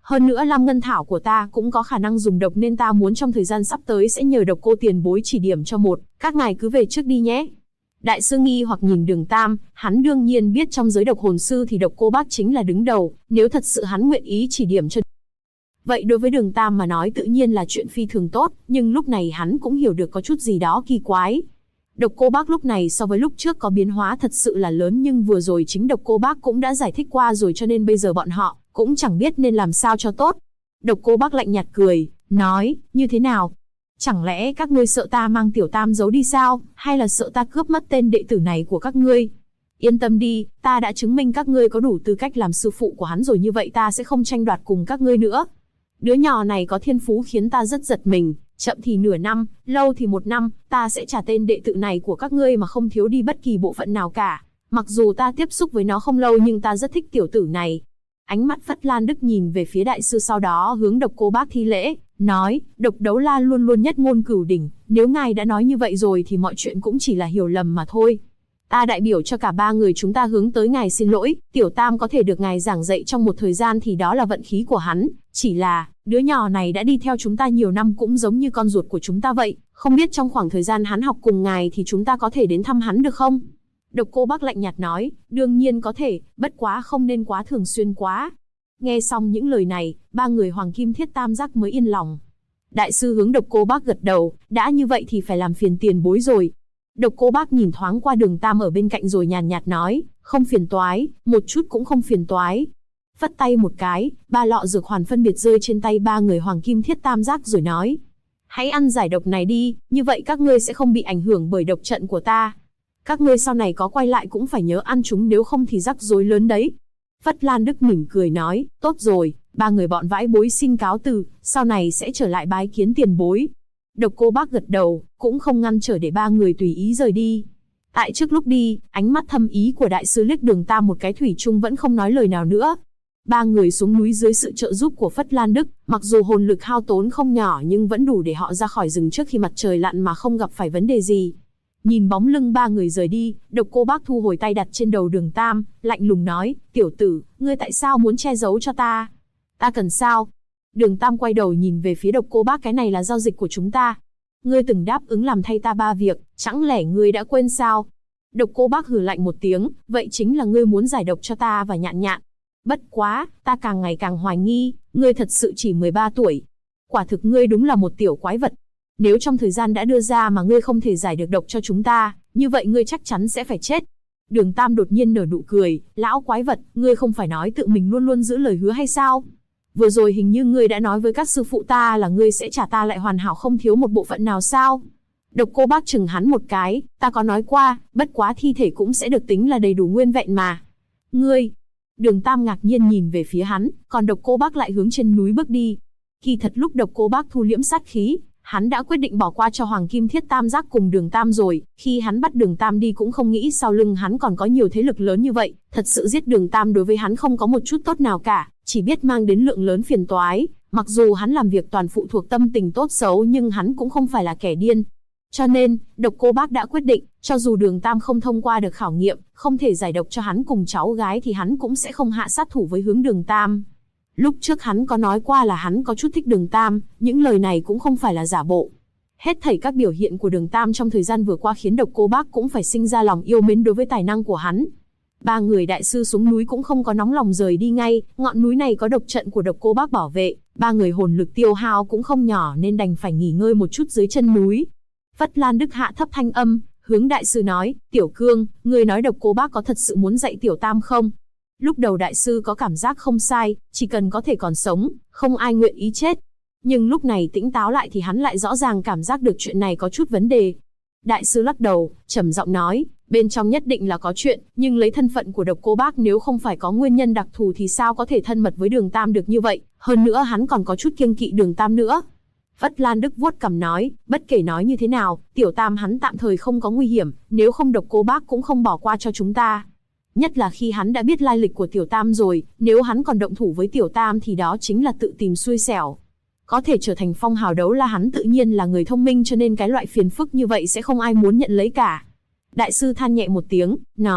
Hơn nữa Lam Ngân Thảo của ta cũng có khả năng dùng độc nên ta muốn trong thời gian sắp tới sẽ nhờ độc cô tiền bối chỉ điểm cho các ngài cứ về trước đi nhé. Đại sư nghi hoặc nhìn Đường Tam, hắn đương nhiên biết trong giới độc hồn sư thì độc cô bác chính là đứng đầu, nếu thật sự hắn nguyện ý chỉ điểm cho. Vậy đối với Đường Tam mà nói tự nhiên là chuyện phi thường tốt, nhưng lúc này hắn cũng hiểu được có chút gì đó kỳ quái. Độc cô bác lúc này so với lúc trước có biến hóa thật sự là lớn, nhưng vừa rồi chính độc cô bác cũng đã giải thích qua rồi cho nên bây giờ bọn họ cũng chẳng biết nên làm sao cho tốt. Độc cô bác lạnh nhạt cười, nói, như thế nào? Chẳng lẽ các ngươi sợ ta mang Tiểu Tam giấu đi sao, hay là sợ ta cướp mất tên đệ tử này của các ngươi? Yên tâm đi, ta đã chứng minh các ngươi có đủ tư cách làm sư phụ của hắn rồi, như vậy ta sẽ không tranh đoạt cùng các ngươi nữa. Đứa nhỏ này có thiên phú khiến ta rất giật mình, chậm thì nửa năm, lâu thì 1 năm, ta sẽ trả tên đệ tử này của các ngươi mà không thiếu đi bất kỳ bộ phận nào cả. Mặc dù ta tiếp xúc với nó không lâu nhưng ta rất thích tiểu tử này. Ánh mắt Phất Lan Đức nhìn về phía đại sư, sau đó hướng độc cô bác thi lễ, nói, Độc Đấu La luôn luôn nhất ngôn cửu đỉnh, nếu ngài đã nói như vậy rồi thì mọi chuyện cũng chỉ là hiểu lầm mà thôi. Ta đại biểu cho cả 3 người chúng ta hướng tới ngài xin lỗi, Tiểu Tam có thể được ngài giảng dạy trong một thời gian thì đó là vận khí của hắn, chỉ là, đứa nhỏ này đã đi theo chúng ta nhiều năm cũng giống như con ruột của chúng ta vậy, không biết trong khoảng thời gian hắn học cùng ngài thì chúng ta có thể đến thăm hắn được không? Độc cô bác lạnh nhạt nói, đương nhiên có thể, bất quá không nên quá thường xuyên quá. Nghe xong những lời này, 3 người Hoàng Kim Thiết Tam Giác mới yên lòng. Đại sư hướng độc cô bác gật đầu, đã như vậy thì phải làm phiền tiền bối rồi. Độc cô bác nhìn thoáng qua Đường Tam ở bên cạnh rồi nhàn nhạt nói, không phiền toái, một chút cũng không phiền toái. Phất tay một cái, 3 lọ dược hoàn phân biệt rơi trên tay 3 người Hoàng Kim Thiết Tam Giác rồi nói, hãy ăn giải độc này đi, như vậy các ngươi sẽ không bị ảnh hưởng bởi độc trận của ta. Các ngươi sau này có quay lại cũng phải nhớ ăn chúng, nếu không thì rắc rối lớn đấy. Phất Lan Đức mỉm cười nói, tốt rồi, 3 người bọn vãi bối xin cáo từ, sau này sẽ trở lại bái kiến tiền bối. Độc cô bác gật đầu, cũng không ngăn trở để 3 người tùy ý rời đi. Tại trước lúc đi, ánh mắt thâm ý của đại sư liếc Đường Tam một cái, thủy chung vẫn không nói lời nào nữa. 3 người xuống núi dưới sự trợ giúp của Phất Lan Đức, mặc dù hồn lực hao tốn không nhỏ nhưng vẫn đủ để họ ra khỏi rừng trước khi mặt trời lặn mà không gặp phải vấn đề gì. Nhìn bóng lưng 3 người rời đi, độc cô bác thu hồi tay đặt trên đầu Đường Tam, lạnh lùng nói, tiểu tử, ngươi tại sao muốn che giấu cho ta? Ta cần sao? Đường Tam quay đầu nhìn về phía độc cô bác, cái này là giao dịch của chúng ta. Ngươi từng đáp ứng làm thay ta 3 việc, chẳng lẽ ngươi đã quên sao? Độc cô bác hừ lạnh một tiếng, vậy chính là ngươi muốn giải độc cho ta và Nhạn Nhạn. Bất quá, ta càng ngày càng hoài nghi, ngươi thật sự chỉ 13 tuổi. Quả thực ngươi đúng là một tiểu quái vật. Nếu trong thời gian đã đưa ra mà ngươi không thể giải được độc cho chúng ta, như vậy ngươi chắc chắn sẽ phải chết. Đường Tam đột nhiên nở nụ cười, lão quái vật, ngươi không phải nói tự mình luôn luôn giữ lời hứa hay sao? Vừa rồi hình như ngươi đã nói với các sư phụ ta là ngươi sẽ trả ta lại hoàn hảo không thiếu một bộ phận nào sao? Độc cô bác chừng hắn một cái, ta có nói qua, bất quá thi thể cũng sẽ được tính là đầy đủ nguyên vẹn mà. Ngươi... Đường Tam ngạc nhiên nhìn về phía hắn, còn độc cô bác lại hướng trên núi bước đi. Kỳ thật lúc độc cô bác thu liễm sát khí, hắn đã quyết định bỏ qua cho Hoàng Kim Thiết Tam Giác cùng Đường Tam rồi. Khi hắn bắt Đường Tam đi cũng không nghĩ sau lưng hắn còn có nhiều thế lực lớn như vậy. Thật sự giết Đường Tam đối với hắn không có một chút tốt nào cả, chỉ biết mang đến lượng lớn phiền toái. Mặc dù hắn làm việc toàn phụ thuộc tâm tình tốt xấu nhưng hắn cũng không phải là kẻ điên. Cho nên, độc cô bác đã quyết định, cho dù Đường Tam không thông qua được khảo nghiệm, không thể giải độc cho hắn cùng cháu gái thì hắn cũng sẽ không hạ sát thủ với hướng Đường Tam. Lúc trước hắn có nói qua là hắn có chút thích Đường Tam, những lời này cũng không phải là giả bộ. Hết thảy các biểu hiện của Đường Tam trong thời gian vừa qua khiến độc cô bác cũng phải sinh ra lòng yêu mến đối với tài năng của hắn. 3 người đại sư xuống núi cũng không có nóng lòng rời đi ngay, ngọn núi này có độc trận của độc cô bác bảo vệ, 3 người hồn lực tiêu hao cũng không nhỏ nên đành phải nghỉ ngơi một chút dưới chân núi. Phất Lan Đức hạ thấp thanh âm, hướng đại sư nói, Tiểu Cương, người nói độc cô bác có thật sự muốn dạy Tiểu Tam không? Lúc đầu đại sư có cảm giác không sai, chỉ cần có thể còn sống, không ai nguyện ý chết. Nhưng lúc này tĩnh táo lại thì hắn lại rõ ràng cảm giác được chuyện này có chút vấn đề. Đại sư lắc đầu, trầm giọng nói, bên trong nhất định là có chuyện, nhưng lấy thân phận của độc cô bác nếu không phải có nguyên nhân đặc thù thì sao có thể thân mật với Đường Tam được như vậy, hơn nữa hắn còn có chút kiêng kỵ Đường Tam nữa. Phất Lan Đức vuốt cằm nói, bất kể nói như thế nào, Tiểu Tam hắn tạm thời không có nguy hiểm, nếu không độc cô bác cũng không bỏ qua cho chúng ta. Nhất là khi hắn đã biết lai lịch của Tiểu Tam rồi, nếu hắn còn động thủ với Tiểu Tam thì đó chính là tự tìm xui xẻo. Có thể trở thành phong hào đấu la hắn tự nhiên là người thông minh cho nên cái loại phiền phức như vậy sẽ không ai muốn nhận lấy cả. Đại sư than nhẹ một tiếng, nói,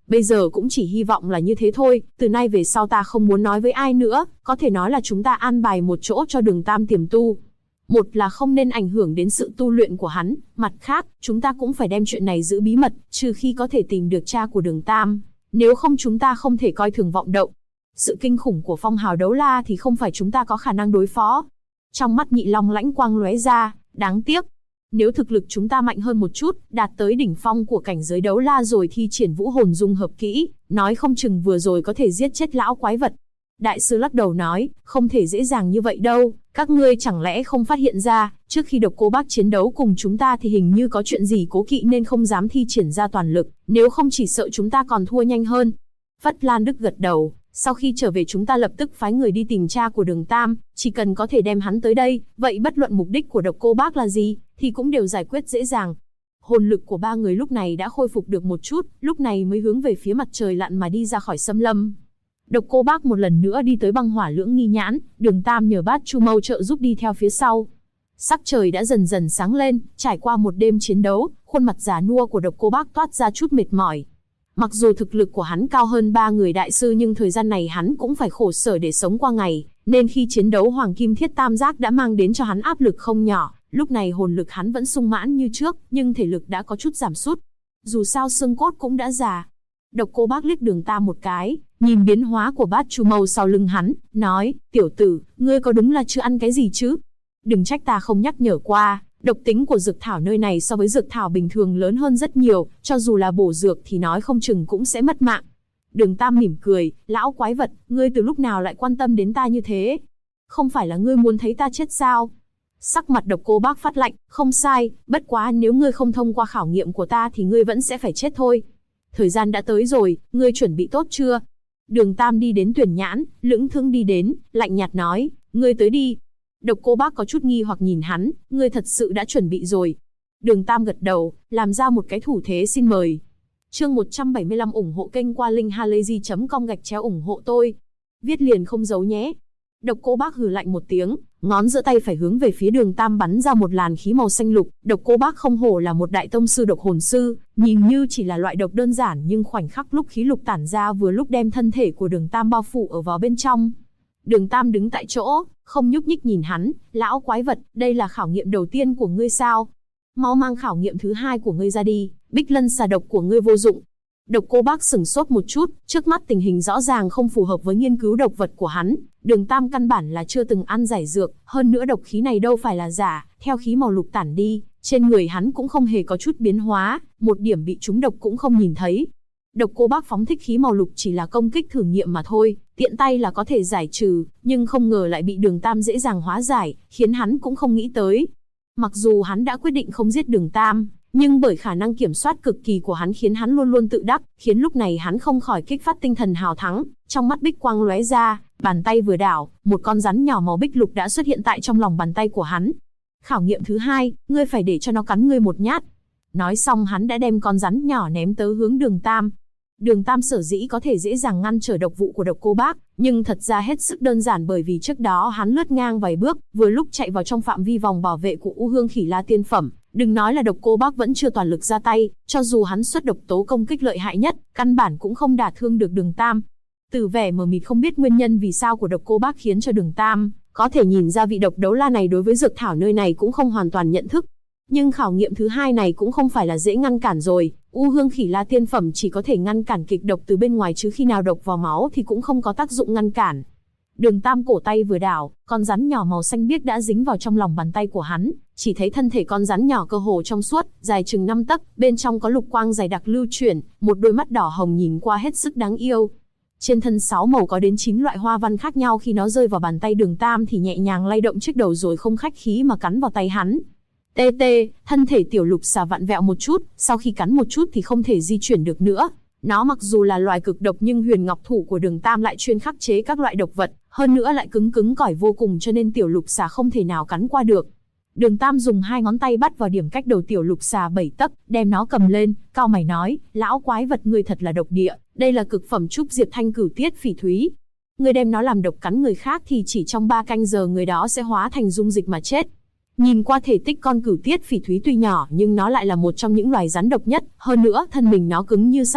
Bây giờ cũng chỉ hy vọng là như thế thôi, từ nay về sau ta không muốn nói với ai nữa, có thể nói là chúng ta an bài một chỗ cho Đường Tam tiềm tu. Một là không nên ảnh hưởng đến sự tu luyện của hắn, mặt khác, chúng ta cũng phải đem chuyện này giữ bí mật, trừ khi có thể tìm được cha của Đường Tam. Nếu không chúng ta không thể coi thường vọng động. Sự kinh khủng của phong hào đấu la thì không phải chúng ta có khả năng đối phó. Trong mắt Nhị Long lãnh quang lóe ra, đáng tiếc. Nếu thực lực chúng ta mạnh hơn một chút, đạt tới đỉnh phong của cảnh giới đấu la rồi thi triển vũ hồn dung hợp kỹ, nói không chừng vừa rồi có thể giết chết lão quái vật. Đại sư lắc đầu nói, không thể dễ dàng như vậy đâu, các ngươi chẳng lẽ không phát hiện ra, trước khi Độc Cô Bác chiến đấu cùng chúng ta thì hình như có chuyện gì cố kỵ nên không dám thi triển ra toàn lực, nếu không chỉ sợ chúng ta còn thua nhanh hơn. Phất Lan Đức gật đầu, sau khi trở về chúng ta lập tức phái người đi tìm cha của Đường Tam, chỉ cần có thể đem hắn tới đây, vậy bất luận mục đích của Độc Cô Bác là gì, thì cũng đều giải quyết dễ dàng. Hồn lực của ba người lúc này đã khôi phục được một chút, lúc này mới hướng về phía mặt trời lặn mà đi ra khỏi xâm lâm. Độc Cô Bác một lần nữa đi tới băng hỏa lưỡng nghi nhãn, Đường Tam nhờ Bát Chu Mâu trợ giúp đi theo phía sau. Sắc trời đã dần dần sáng lên, trải qua một đêm chiến đấu, khuôn mặt già nua của Độc Cô Bác toát ra chút mệt mỏi. Mặc dù thực lực của hắn cao hơn ba người đại sư nhưng thời gian này hắn cũng phải khổ sở để sống qua ngày, nên khi chiến đấu Hoàng Kim Thiết Tam Giác đã mang đến cho hắn áp lực không nhỏ, lúc này hồn lực hắn vẫn sung mãn như trước, nhưng thể lực đã có chút giảm sút. Dù sao xương cốt cũng đã già. Độc Cô Bác liếc Đường Tam một cái, nhìn biến hóa của Bát Chu Mâu sau lưng hắn, nói, tiểu tử, ngươi có đúng là chưa ăn cái gì chứ? Đừng trách ta không nhắc nhở qua, độc tính của dược thảo nơi này so với dược thảo bình thường lớn hơn rất nhiều, cho dù là bổ dược thì nói không chừng cũng sẽ mất mạng. Đường Tam mỉm cười, lão quái vật, ngươi từ lúc nào lại quan tâm đến ta như thế? Không phải là ngươi muốn thấy ta chết sao? Sắc mặt Độc Cô Bác phát lạnh, không sai, bất quá nếu ngươi không thông qua khảo nghiệm của ta thì ngươi vẫn sẽ phải chết thôi. Thời gian đã tới rồi, ngươi chuẩn bị tốt chưa? Đường Tam đi đến Tuyển Nhãn, lững thững đi đến, lạnh nhạt nói, ngươi tới đi. Độc Cô Bác có chút nghi hoặc nhìn hắn, ngươi thật sự đã chuẩn bị rồi. Đường Tam gật đầu, làm ra một cái thủ thế xin mời. Chương 175 ủng hộ kênh qua linkhalazy.com/ủng hộ tôi. Viết liền không giấu nhé. Độc Cô Bác hừ lạnh một tiếng, ngón giữa tay phải hướng về phía Đường Tam bắn ra một làn khí màu xanh lục. Độc Cô Bác không hổ là một đại tông sư độc hồn sư, nhìn như chỉ là loại độc đơn giản nhưng khoảnh khắc lúc khí lục tản ra vừa lúc đem thân thể của Đường Tam bao phủ ở vào bên trong. Đường Tam đứng tại chỗ, không nhúc nhích nhìn hắn, lão quái vật, đây là khảo nghiệm đầu tiên của ngươi sao? Mau mang khảo nghiệm thứ hai của ngươi ra đi, Bích Lân xà độc của ngươi vô dụng. Độc Cô Bác sửng sốt một chút, trước mắt tình hình rõ ràng không phù hợp với nghiên cứu độc vật của hắn. Đường Tam căn bản là chưa từng ăn giải dược, hơn nữa độc khí này đâu phải là giả, theo khí màu lục tản đi, trên người hắn cũng không hề có chút biến hóa, một điểm bị trúng độc cũng không nhìn thấy. Độc Cô Bác phóng thích khí màu lục chỉ là công kích thử nghiệm mà thôi, tiện tay là có thể giải trừ, nhưng không ngờ lại bị Đường Tam dễ dàng hóa giải, khiến hắn cũng không nghĩ tới. Mặc dù hắn đã quyết định không giết Đường Tam, nhưng bởi khả năng kiểm soát cực kỳ của hắn khiến hắn luôn luôn tự đắc, khiến lúc này hắn không khỏi kích phát tinh thần hào thắng, trong mắt bích quang lóe ra, bàn tay vừa đảo, một con rắn nhỏ màu bích lục đã xuất hiện tại trong lòng bàn tay của hắn. Khảo nghiệm thứ hai, ngươi phải để cho nó cắn ngươi một nhát. Nói xong hắn đã đem con rắn nhỏ ném tới hướng Đường Tam. Đường Tam sở dĩ có thể dễ dàng ngăn trở độc vụ của Độc Cô Bác, nhưng thật ra hết sức đơn giản bởi vì trước đó hắn lướt ngang vài bước, vừa lúc chạy vào trong phạm vi vòng bảo vệ của U Hương Khỉ La tiên phẩm. Đừng nói là Độc Cô Bác vẫn chưa toàn lực ra tay, cho dù hắn xuất độc tố công kích lợi hại nhất, căn bản cũng không đả thương được Đường Tam. Từ vẻ mờ mịt không biết nguyên nhân vì sao của Độc Cô Bác khiến cho Đường Tam có thể nhìn ra vị độc đấu la này đối với dược thảo nơi này cũng không hoàn toàn nhận thức. Nhưng khảo nghiệm thứ hai này cũng không phải là dễ ngăn cản rồi, U Hương Khỉ La tiên phẩm chỉ có thể ngăn cản kịch độc từ bên ngoài chứ khi nào độc vào máu thì cũng không có tác dụng ngăn cản. Đường Tam cổ tay vừa đảo, con rắn nhỏ màu xanh biếc đã dính vào trong lòng bàn tay của hắn, chỉ thấy thân thể con rắn nhỏ cơ hồ trong suốt, dài chừng 5 tấc, bên trong có lục quang dày đặc lưu chuyển, một đôi mắt đỏ hồng nhìn qua hết sức đáng yêu. Trên thân 6 màu có đến 9 loại hoa văn khác nhau, khi nó rơi vào bàn tay Đường Tam thì nhẹ nhàng lay động chiếc đầu rồi không khách khí mà cắn vào tay hắn. Tê tê, thân thể tiểu lục xà vặn vẹo một chút, sau khi cắn một chút thì không thể di chuyển được nữa. Nó mặc dù là loài cực độc nhưng huyền ngọc thủ của Đường Tam lại chuyên khắc chế các loại độc vật, hơn nữa lại cứng cỏi vô cùng cho nên tiểu lục xà không thể nào cắn qua được. Đường Tam dùng 2 ngón tay bắt vào điểm cách đầu tiểu lục xà 7 tấc, đem nó cầm lên, cau mày nói, lão quái vật ngươi thật là độc địa, đây là cực phẩm trúc diệp thanh cửu tiết phỉ thúy. Ngươi đem nó làm độc cắn người khác thì chỉ trong 3 canh giờ người đó sẽ hóa thành dung dịch mà chết. Nhìn qua thể tích con cửu tiết phỉ thúy tuy nhỏ nhưng nó lại là một trong những loài rắn độc nhất, hơn nữa thân mình nó cứng như sắt thép,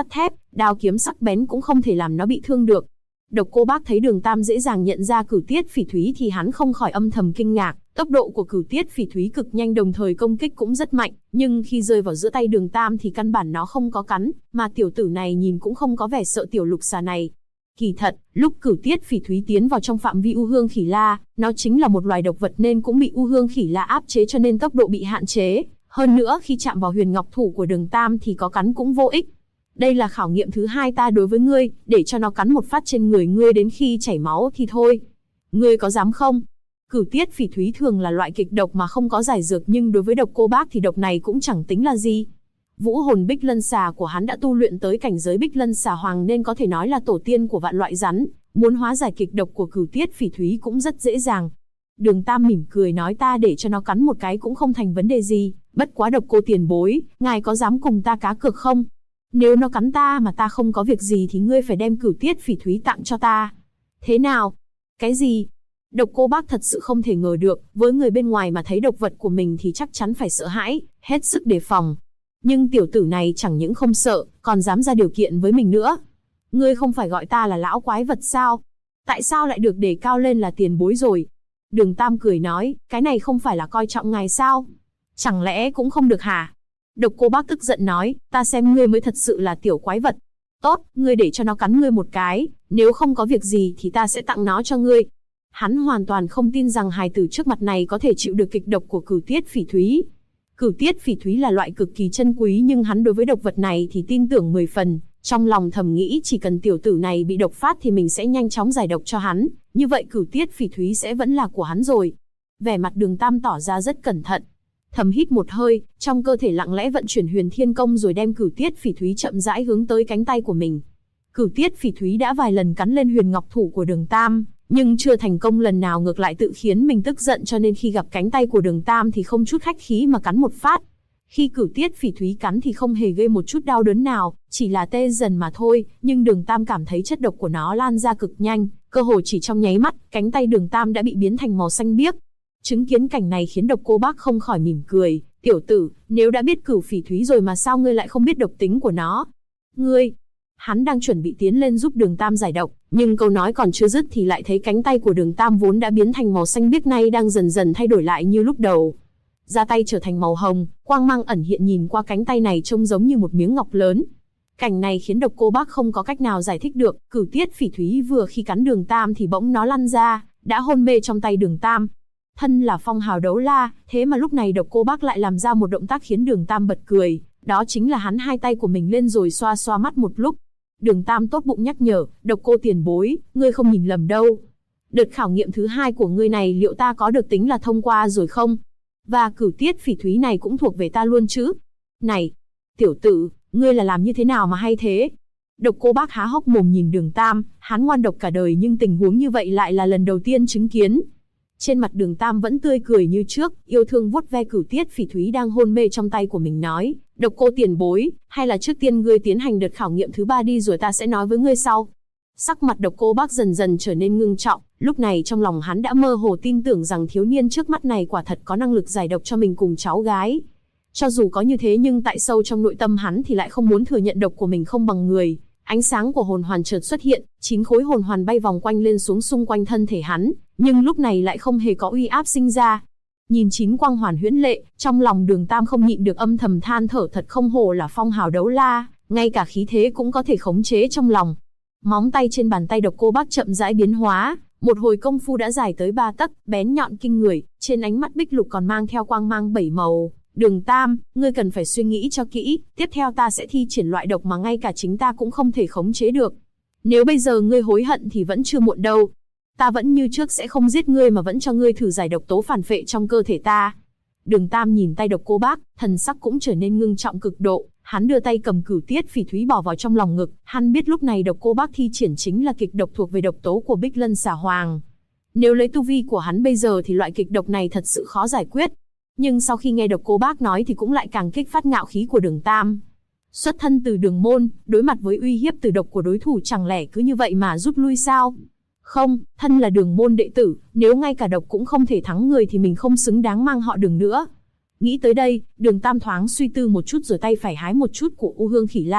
Đao kiếm sắc bén cũng không thể làm nó bị thương được. Độc Cô Bác thấy Đường Tam dễ dàng nhận ra Cửu Tiết Phỉ Thúy thì hắn không khỏi âm thầm kinh ngạc, tốc độ của Cửu Tiết Phỉ Thúy cực nhanh đồng thời công kích cũng rất mạnh, nhưng khi rơi vào giữa tay Đường Tam thì căn bản nó không có cắn, mà tiểu tử này nhìn cũng không có vẻ sợ tiểu lục xà này. Kỳ thật, lúc Cửu Tiết Phỉ Thúy tiến vào trong phạm vi U Hương Khỉ La, nó chính là một loài độc vật nên cũng bị U Hương Khỉ La áp chế cho nên tốc độ bị hạn chế, hơn nữa khi chạm vào huyền ngọc thủ của Đường Tam thì có cắn cũng vô ích. Đây là khảo nghiệm thứ hai ta đối với ngươi, để cho nó cắn một phát trên người ngươi đến khi chảy máu thì thôi. Ngươi có dám không? Cửu Tiết Phỉ Thúy thường là loại kịch độc mà không có giải dược, nhưng đối với Độc Cô Bác thì độc này cũng chẳng tính là gì. Vũ hồn Bích Lân Xà của hắn đã tu luyện tới cảnh giới Bích Lân Xà Hoàng nên có thể nói là tổ tiên của vạn loại rắn, muốn hóa giải kịch độc của Cửu Tiết Phỉ Thúy cũng rất dễ dàng. Đường Tam mỉm cười nói ta để cho nó cắn một cái cũng không thành vấn đề gì, bất quá Độc Cô tiền bối, ngài có dám cùng ta cá cược không? Nếu nó cắn ta mà ta không có việc gì thì ngươi phải đem Cửu Tiết Phỉ Thúy tặng cho ta. Thế nào? Cái gì? Độc Cô Bác thật sự không thể ngờ được, với người bên ngoài mà thấy độc vật của mình thì chắc chắn phải sợ hãi, hết sức đề phòng. Nhưng tiểu tử này chẳng những không sợ, còn dám ra điều kiện với mình nữa. Ngươi không phải gọi ta là lão quái vật sao? Tại sao lại được đề cao lên là tiền bối rồi? Đường Tam cười nói, cái này không phải là coi trọng ngài sao? Chẳng lẽ cũng không được hả? Độc Cô Bác tức giận nói, ta xem ngươi mới thật sự là tiểu quái vật. Tốt, ngươi để cho nó cắn ngươi một cái, nếu không có việc gì thì ta sẽ tặng nó cho ngươi. Hắn hoàn toàn không tin rằng hài tử trước mặt này có thể chịu được kịch độc của Cửu Tiết Phỉ Thúy. Cửu Tiết Phỉ Thúy là loại cực kỳ chân quý nhưng hắn đối với độc vật này thì tin tưởng 10 phần, trong lòng thầm nghĩ chỉ cần tiểu tử này bị độc phát thì mình sẽ nhanh chóng giải độc cho hắn, như vậy Cửu Tiết Phỉ Thúy sẽ vẫn là của hắn rồi. Vẻ mặt Đường Tam tỏ ra rất cẩn thận, thầm hít một hơi, trong cơ thể lặng lẽ vận chuyển Huyền Thiên Công rồi đem Cửu Tiết Phỉ Thúy chậm rãi hướng tới cánh tay của mình. Cửu Tiết Phỉ Thúy đã vài lần cắn lên huyền ngọc thủ của Đường Tam, nhưng chưa thành công lần nào, ngược lại tự khiến mình tức giận, cho nên khi gặp cánh tay của Đường Tam thì không chút khách khí mà cắn một phát. Khi Cửu Tiết Phỉ Thúy cắn thì không hề gây một chút đau đớn nào, chỉ là tê dần mà thôi, nhưng Đường Tam cảm thấy chất độc của nó lan ra cực nhanh, cơ hồ chỉ trong nháy mắt, cánh tay Đường Tam đã bị biến thành màu xanh biếc. Chứng kiến cảnh này khiến Độc Cô Bác không khỏi mỉm cười, tiểu tử, nếu đã biết Cửu Phỉ Thúy rồi mà sao ngươi lại không biết độc tính của nó? Ngươi... Hắn đang chuẩn bị tiến lên giúp Đường Tam giải độc, nhưng câu nói còn chưa dứt thì lại thấy cánh tay của Đường Tam vốn đã biến thành màu xanh biếc nay đang dần dần thay đổi lại như lúc đầu. Da tay trở thành màu hồng, quang mang ẩn hiện, nhìn qua cánh tay này trông giống như một miếng ngọc lớn. Cảnh này khiến Độc Cô Bác không có cách nào giải thích được, Cửu Tiết Phỉ Thúy vừa khi cắn Đường Tam thì bỗng nó lăn ra, đã hôn mê trong tay Đường Tam. Thân là phong hào đấu la, thế mà lúc này Độc Cô Bác lại làm ra một động tác khiến Đường Tam bật cười, đó chính là hắn hai tay của mình lên rồi xoa xoa mắt một lúc. Đường Tam tốt bụng nhắc nhở, Độc Cô tiền bối, ngươi không nhìn lầm đâu. Đợt khảo nghiệm thứ hai của ngươi này liệu ta có được tính là thông qua rồi không? Và Cửu Tiết Phỉ Thúy này cũng thuộc về ta luôn chứ? Này, tiểu tử, ngươi là làm như thế nào mà hay thế? Độc Cô Bác há hốc mồm nhìn Đường Tam, hắn ngoan độc cả đời nhưng tình huống như vậy lại là lần đầu tiên chứng kiến. Trên mặt Đường Tam vẫn tươi cười như trước, yêu thương vuốt ve Cửu Tiết Phỉ Thúy đang hôn mê trong tay của mình nói, Độc Cô tiền bối, hay là trước tiên ngươi tiến hành đợt khảo nghiệm thứ 3 đi rồi ta sẽ nói với ngươi sau. Sắc mặt Độc Cô Bác dần dần trở nên ngưng trọng, lúc này trong lòng hắn đã mơ hồ tin tưởng rằng thiếu niên trước mắt này quả thật có năng lực giải độc cho mình cùng cháu gái. Cho dù có như thế nhưng tại sâu trong nội tâm hắn thì lại không muốn thừa nhận độc của mình không bằng người. Ánh sáng của hồn hoàn chợt xuất hiện, 9 khối hồn hoàn bay vòng quanh lên xuống xung quanh thân thể hắn, nhưng lúc này lại không hề có uy áp sinh ra. Nhìn 9 quang hoàn huyễn lệ, trong lòng Đường Tam không nhịn được âm thầm than thở, thật không hổ là phong hào đấu la, ngay cả khí thế cũng có thể khống chế trong lòng. Móng tay trên bàn tay Độc Cô Bác chậm rãi biến hóa, một hồi công phu đã dài tới 3 tấc, bén nhọn kinh người, trên ánh mắt bích lục còn mang theo quang mang 7 màu. Đường Tam, ngươi cần phải suy nghĩ cho kỹ, tiếp theo ta sẽ thi triển loại độc mà ngay cả chính ta cũng không thể khống chế được. Nếu bây giờ ngươi hối hận thì vẫn chưa muộn đâu. Ta vẫn như trước sẽ không giết ngươi mà vẫn cho ngươi thử giải độc tố phản phệ trong cơ thể ta. Đường Tam nhìn tay Độc Cô Bác, thần sắc cũng trở nên ngưng trọng cực độ, hắn đưa tay cầm Cửu Tiết Phỉ Thúy bỏ vào trong lòng ngực, hắn biết lúc này Độc Cô Bác thi triển chính là kịch độc thuộc về độc tố của Bích Lân Xà Hoàng. Nếu lấy tu vi của hắn bây giờ thì loại kịch độc này thật sự khó giải quyết. Nhưng sau khi nghe Độc Cô Bác nói thì cũng lại càng kích phát ngạo khí của Đường Tam. Xuất thân từ Đường môn, đối mặt với uy hiếp từ độc của đối thủ chẳng lẽ cứ như vậy mà rút lui sao? Không, thân là Đường môn đệ tử, nếu ngay cả độc cũng không thể thắng người thì mình không xứng đáng mang họ Đường nữa. Nghĩ tới đây, Đường Tam thoáng suy tư một chút rồi tay phải hái một chút của U Hương Khỉ La,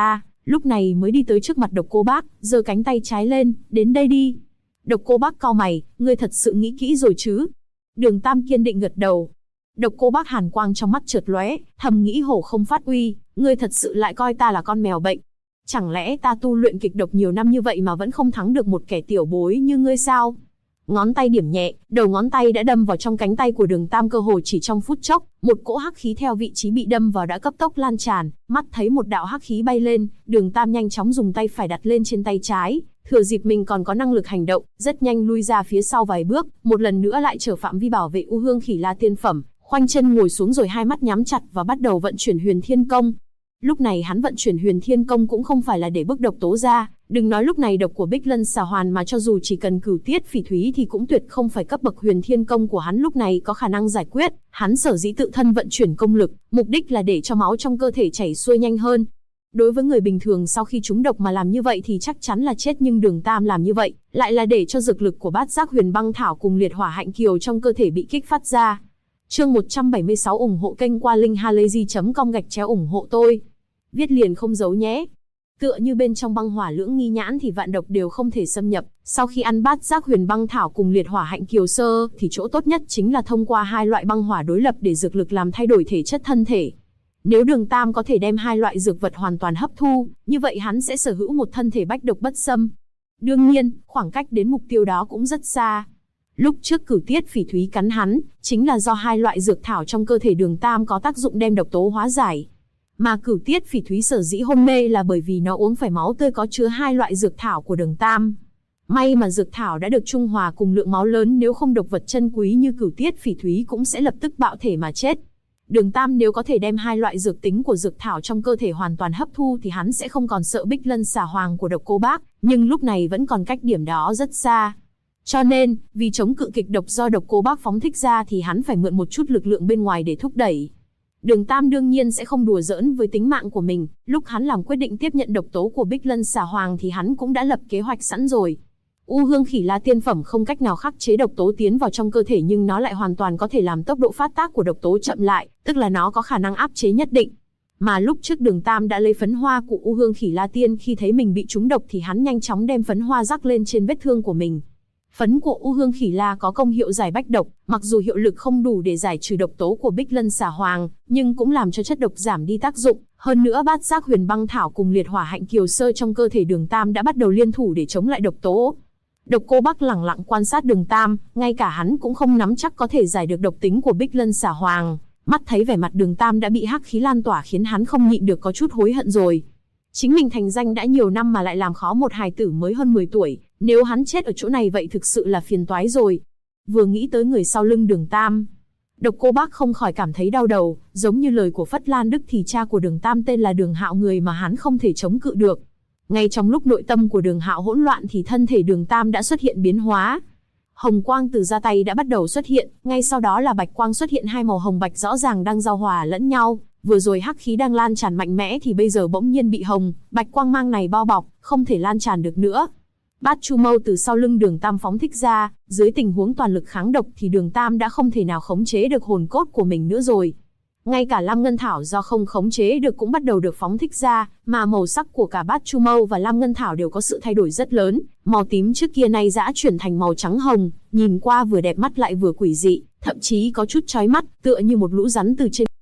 Lúc này mới đi tới trước mặt Độc Cô Bác, giơ cánh tay trái lên, đến đây đi. Độc Cô Bác cau mày, ngươi thật sự nghĩ kỹ rồi chứ? Đường Tam kiên định gật đầu. Độc Cô Bác hàn quang trong mắt chợt lóe, thầm nghĩ hổ không phát uy, ngươi thật sự lại coi ta là con mèo bệnh. Chẳng lẽ ta tu luyện kịch độc nhiều năm như vậy mà vẫn không thắng được một kẻ tiểu bối như ngươi sao? Ngón tay điểm nhẹ, đầu ngón tay đã đâm vào trong cánh tay của Đường Tam, cơ hồ chỉ trong phút chốc, một cỗ hắc khí theo vị trí bị đâm vào đã cấp tốc lan tràn, mắt thấy một đạo hắc khí bay lên, Đường Tam nhanh chóng dùng tay phải đặt lên trên tay trái, thừa dịp mình còn có năng lực hành động, rất nhanh lui ra phía sau vài bước, một lần nữa lại trở phạm vi bảo vệ U Hương Khỉ La tiên phẩm, khoanh chân ngồi xuống rồi hai mắt nhắm chặt và bắt đầu vận chuyển Huyền Thiên Công. Lúc này hắn vận chuyển Huyền Thiên Công cũng không phải là để bức độc tố ra, đừng nói lúc này độc của Bích Lân Xà Hoàn mà cho dù chỉ cần Cửu Tiết Phỉ Thúy thì cũng tuyệt không phải cấp bậc Huyền Thiên Công của hắn lúc này có khả năng giải quyết, hắn sở dĩ tự thân vận chuyển công lực, mục đích là để cho máu trong cơ thể chảy xuôi nhanh hơn. Đối với người bình thường sau khi trúng độc mà làm như vậy thì chắc chắn là chết, nhưng Đường Tam làm như vậy, lại là để cho dược lực của Bát Giác Huyền Băng Thảo cùng Liệt Hỏa Hạnh Kiều trong cơ thể bị kích phát ra. Chương 176 ủng hộ kênh qua linkhalazy.com ủng hộ tôi. Viết liền không giấu nhé. Tựa như bên trong băng hỏa lưỡng nghi nhãn thì vạn độc đều không thể xâm nhập, sau khi ăn Bát Giác Huyền Băng Thảo cùng Liệt Hỏa Hạnh Kiều sơ thì chỗ tốt nhất chính là thông qua hai loại băng hỏa đối lập để dược lực làm thay đổi thể chất thân thể. Nếu Đường Tam có thể đem hai loại dược vật hoàn toàn hấp thu, như vậy hắn sẽ sở hữu một thân thể bách độc bất xâm. Đương nhiên, khoảng cách đến mục tiêu đó cũng rất xa. Lúc trước Cửu Tiết Phỉ Thúy cắn hắn, chính là do hai loại dược thảo trong cơ thể Đường Tam có tác dụng đem độc tố hóa giải. Mà Cửu Tiết Phỉ Thúy sở dĩ hôn mê là bởi vì nó uống phải máu tươi có chứa hai loại dược thảo của Đường Tam. May mà dược thảo đã được trung hòa cùng lượng máu lớn, nếu không độc vật chân quý như Cửu Tiết Phỉ Thúy cũng sẽ lập tức bạo thể mà chết. Đường Tam nếu có thể đem hai loại dược tính của dược thảo trong cơ thể hoàn toàn hấp thu thì hắn sẽ không còn sợ Bích Lân Xà Hoàng của Độc Cô Bác, nhưng lúc này vẫn còn cách điểm đó rất xa. Cho nên, vì chống cự kịch độc do Độc Cô Bác phóng thích ra thì hắn phải mượn một chút lực lượng bên ngoài để thúc đẩy. Đường Tam đương nhiên sẽ không đùa giỡn với tính mạng của mình, lúc hắn làm quyết định tiếp nhận độc tố của Bích Lân Xà Hoàng thì hắn cũng đã lập kế hoạch sẵn rồi. U Hương Khỉ La tiên phẩm không cách nào khắc chế độc tố tiến vào trong cơ thể, nhưng nó lại hoàn toàn có thể làm tốc độ phát tác của độc tố chậm lại, tức là nó có khả năng áp chế nhất định. Mà lúc trước Đường Tam đã lấy phấn hoa của U Hương Khỉ La Tiên, khi thấy mình bị trúng độc thì hắn nhanh chóng đem phấn hoa rắc lên trên vết thương của mình. Phấn của U Hương Khỉ La có công hiệu giải bách độc, mặc dù hiệu lực không đủ để giải trừ độc tố của Bích Lân Xà Hoàng, nhưng cũng làm cho chất độc giảm đi tác dụng. Hơn nữa Bát Giác Huyền Băng Thảo cùng Liệt Hỏa Hạnh Kiều sơ trong cơ thể Đường Tam đã bắt đầu liên thủ để chống lại độc tố. Độc Cô Bác lẳng lặng quan sát Đường Tam, ngay cả hắn cũng không nắm chắc có thể giải được độc tính của Bích Lân Xà Hoàng. Mắt thấy vẻ mặt Đường Tam đã bị hắc khí lan tỏa khiến hắn không nhịn được có chút hối hận rồi. Chính mình thành danh đã nhiều năm mà lại làm khó một hài tử mới hơn 10 tuổi, nếu hắn chết ở chỗ này vậy thực sự là phiền toái rồi. Vừa nghĩ tới người sau lưng Đường Tam, Độc Cô Bác không khỏi cảm thấy đau đầu, giống như lời của Phất Lan Đức thì cha của Đường Tam tên là Đường Hạo, người mà hắn không thể chống cự được. Ngay trong lúc nội tâm của Đường Hạo hỗn loạn thì thân thể Đường Tam đã xuất hiện biến hóa. Hồng quang từ da tay đã bắt đầu xuất hiện, ngay sau đó là bạch quang xuất hiện, hai màu hồng bạch rõ ràng đang giao hòa lẫn nhau. Vừa rồi hắc khí đang lan tràn mạnh mẽ thì bây giờ bỗng nhiên bị hồng, bạch quang mang này bao bọc, không thể lan tràn được nữa. Bát Chu Mâu từ sau lưng Đường Tam phóng thích ra, dưới tình huống toàn lực kháng độc thì Đường Tam đã không thể nào khống chế được hồn cốt của mình nữa rồi. Ngay cả Lam Ngân Thảo do không khống chế được cũng bắt đầu được phóng thích ra, mà màu sắc của cả Bát Chu Mâu và Lam Ngân Thảo đều có sự thay đổi rất lớn, màu tím trước kia nay đã chuyển thành màu trắng hồng, nhìn qua vừa đẹp mắt lại vừa quỷ dị, thậm chí có chút chói mắt, tựa như một lũ rắn từ trên.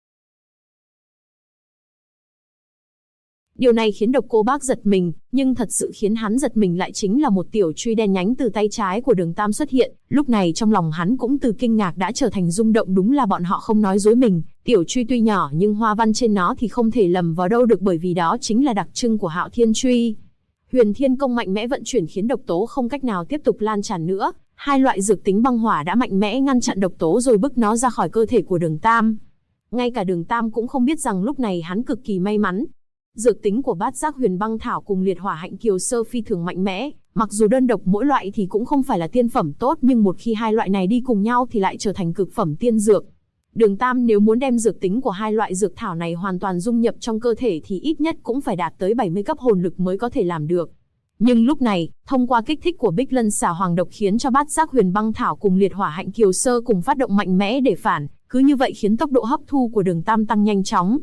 Điều này khiến Độc Cô Bác giật mình, nhưng thật sự khiến hắn giật mình lại chính là một tiểu truy đen nhánh từ tay trái của Đường Tam xuất hiện. Lúc này trong lòng hắn cũng từ kinh ngạc đã trở thành rung động, đúng là bọn họ không nói dối mình. Tiểu truy tuy nhỏ nhưng hoa văn trên nó thì không thể lầm vào đâu được, bởi vì đó chính là đặc trưng của Hạo Thiên Truy. Huyền Thiên Công mạnh mẽ vận chuyển khiến độc tố không cách nào tiếp tục lan tràn nữa. Hai loại dược tính băng hỏa đã mạnh mẽ ngăn chặn độc tố rồi bức nó ra khỏi cơ thể của Đường Tam. Ngay cả Đường Tam cũng không biết rằng lúc này hắn cực kỳ may mắn. Dược tính của Bát Giác Huyền Băng Thảo cùng Liệt Hỏa Hạnh Kiều sơ phi thường mạnh mẽ, mặc dù đơn độc mỗi loại thì cũng không phải là tiên phẩm tốt, nhưng một khi hai loại này đi cùng nhau thì lại trở thành cực phẩm tiên dược. Đường Tam nếu muốn đem dược tính của hai loại dược thảo này hoàn toàn dung nhập trong cơ thể thì ít nhất cũng phải đạt tới 70 cấp hồn lực mới có thể làm được. Nhưng lúc này, thông qua kích thích của Bích Lân Xà Hoàng độc khiến cho Bát Giác Huyền Băng Thảo cùng Liệt Hỏa Hạnh Kiều sơ cùng phát động mạnh mẽ để phản, cứ như vậy khiến tốc độ hấp thu của Đường Tam tăng nhanh chóng.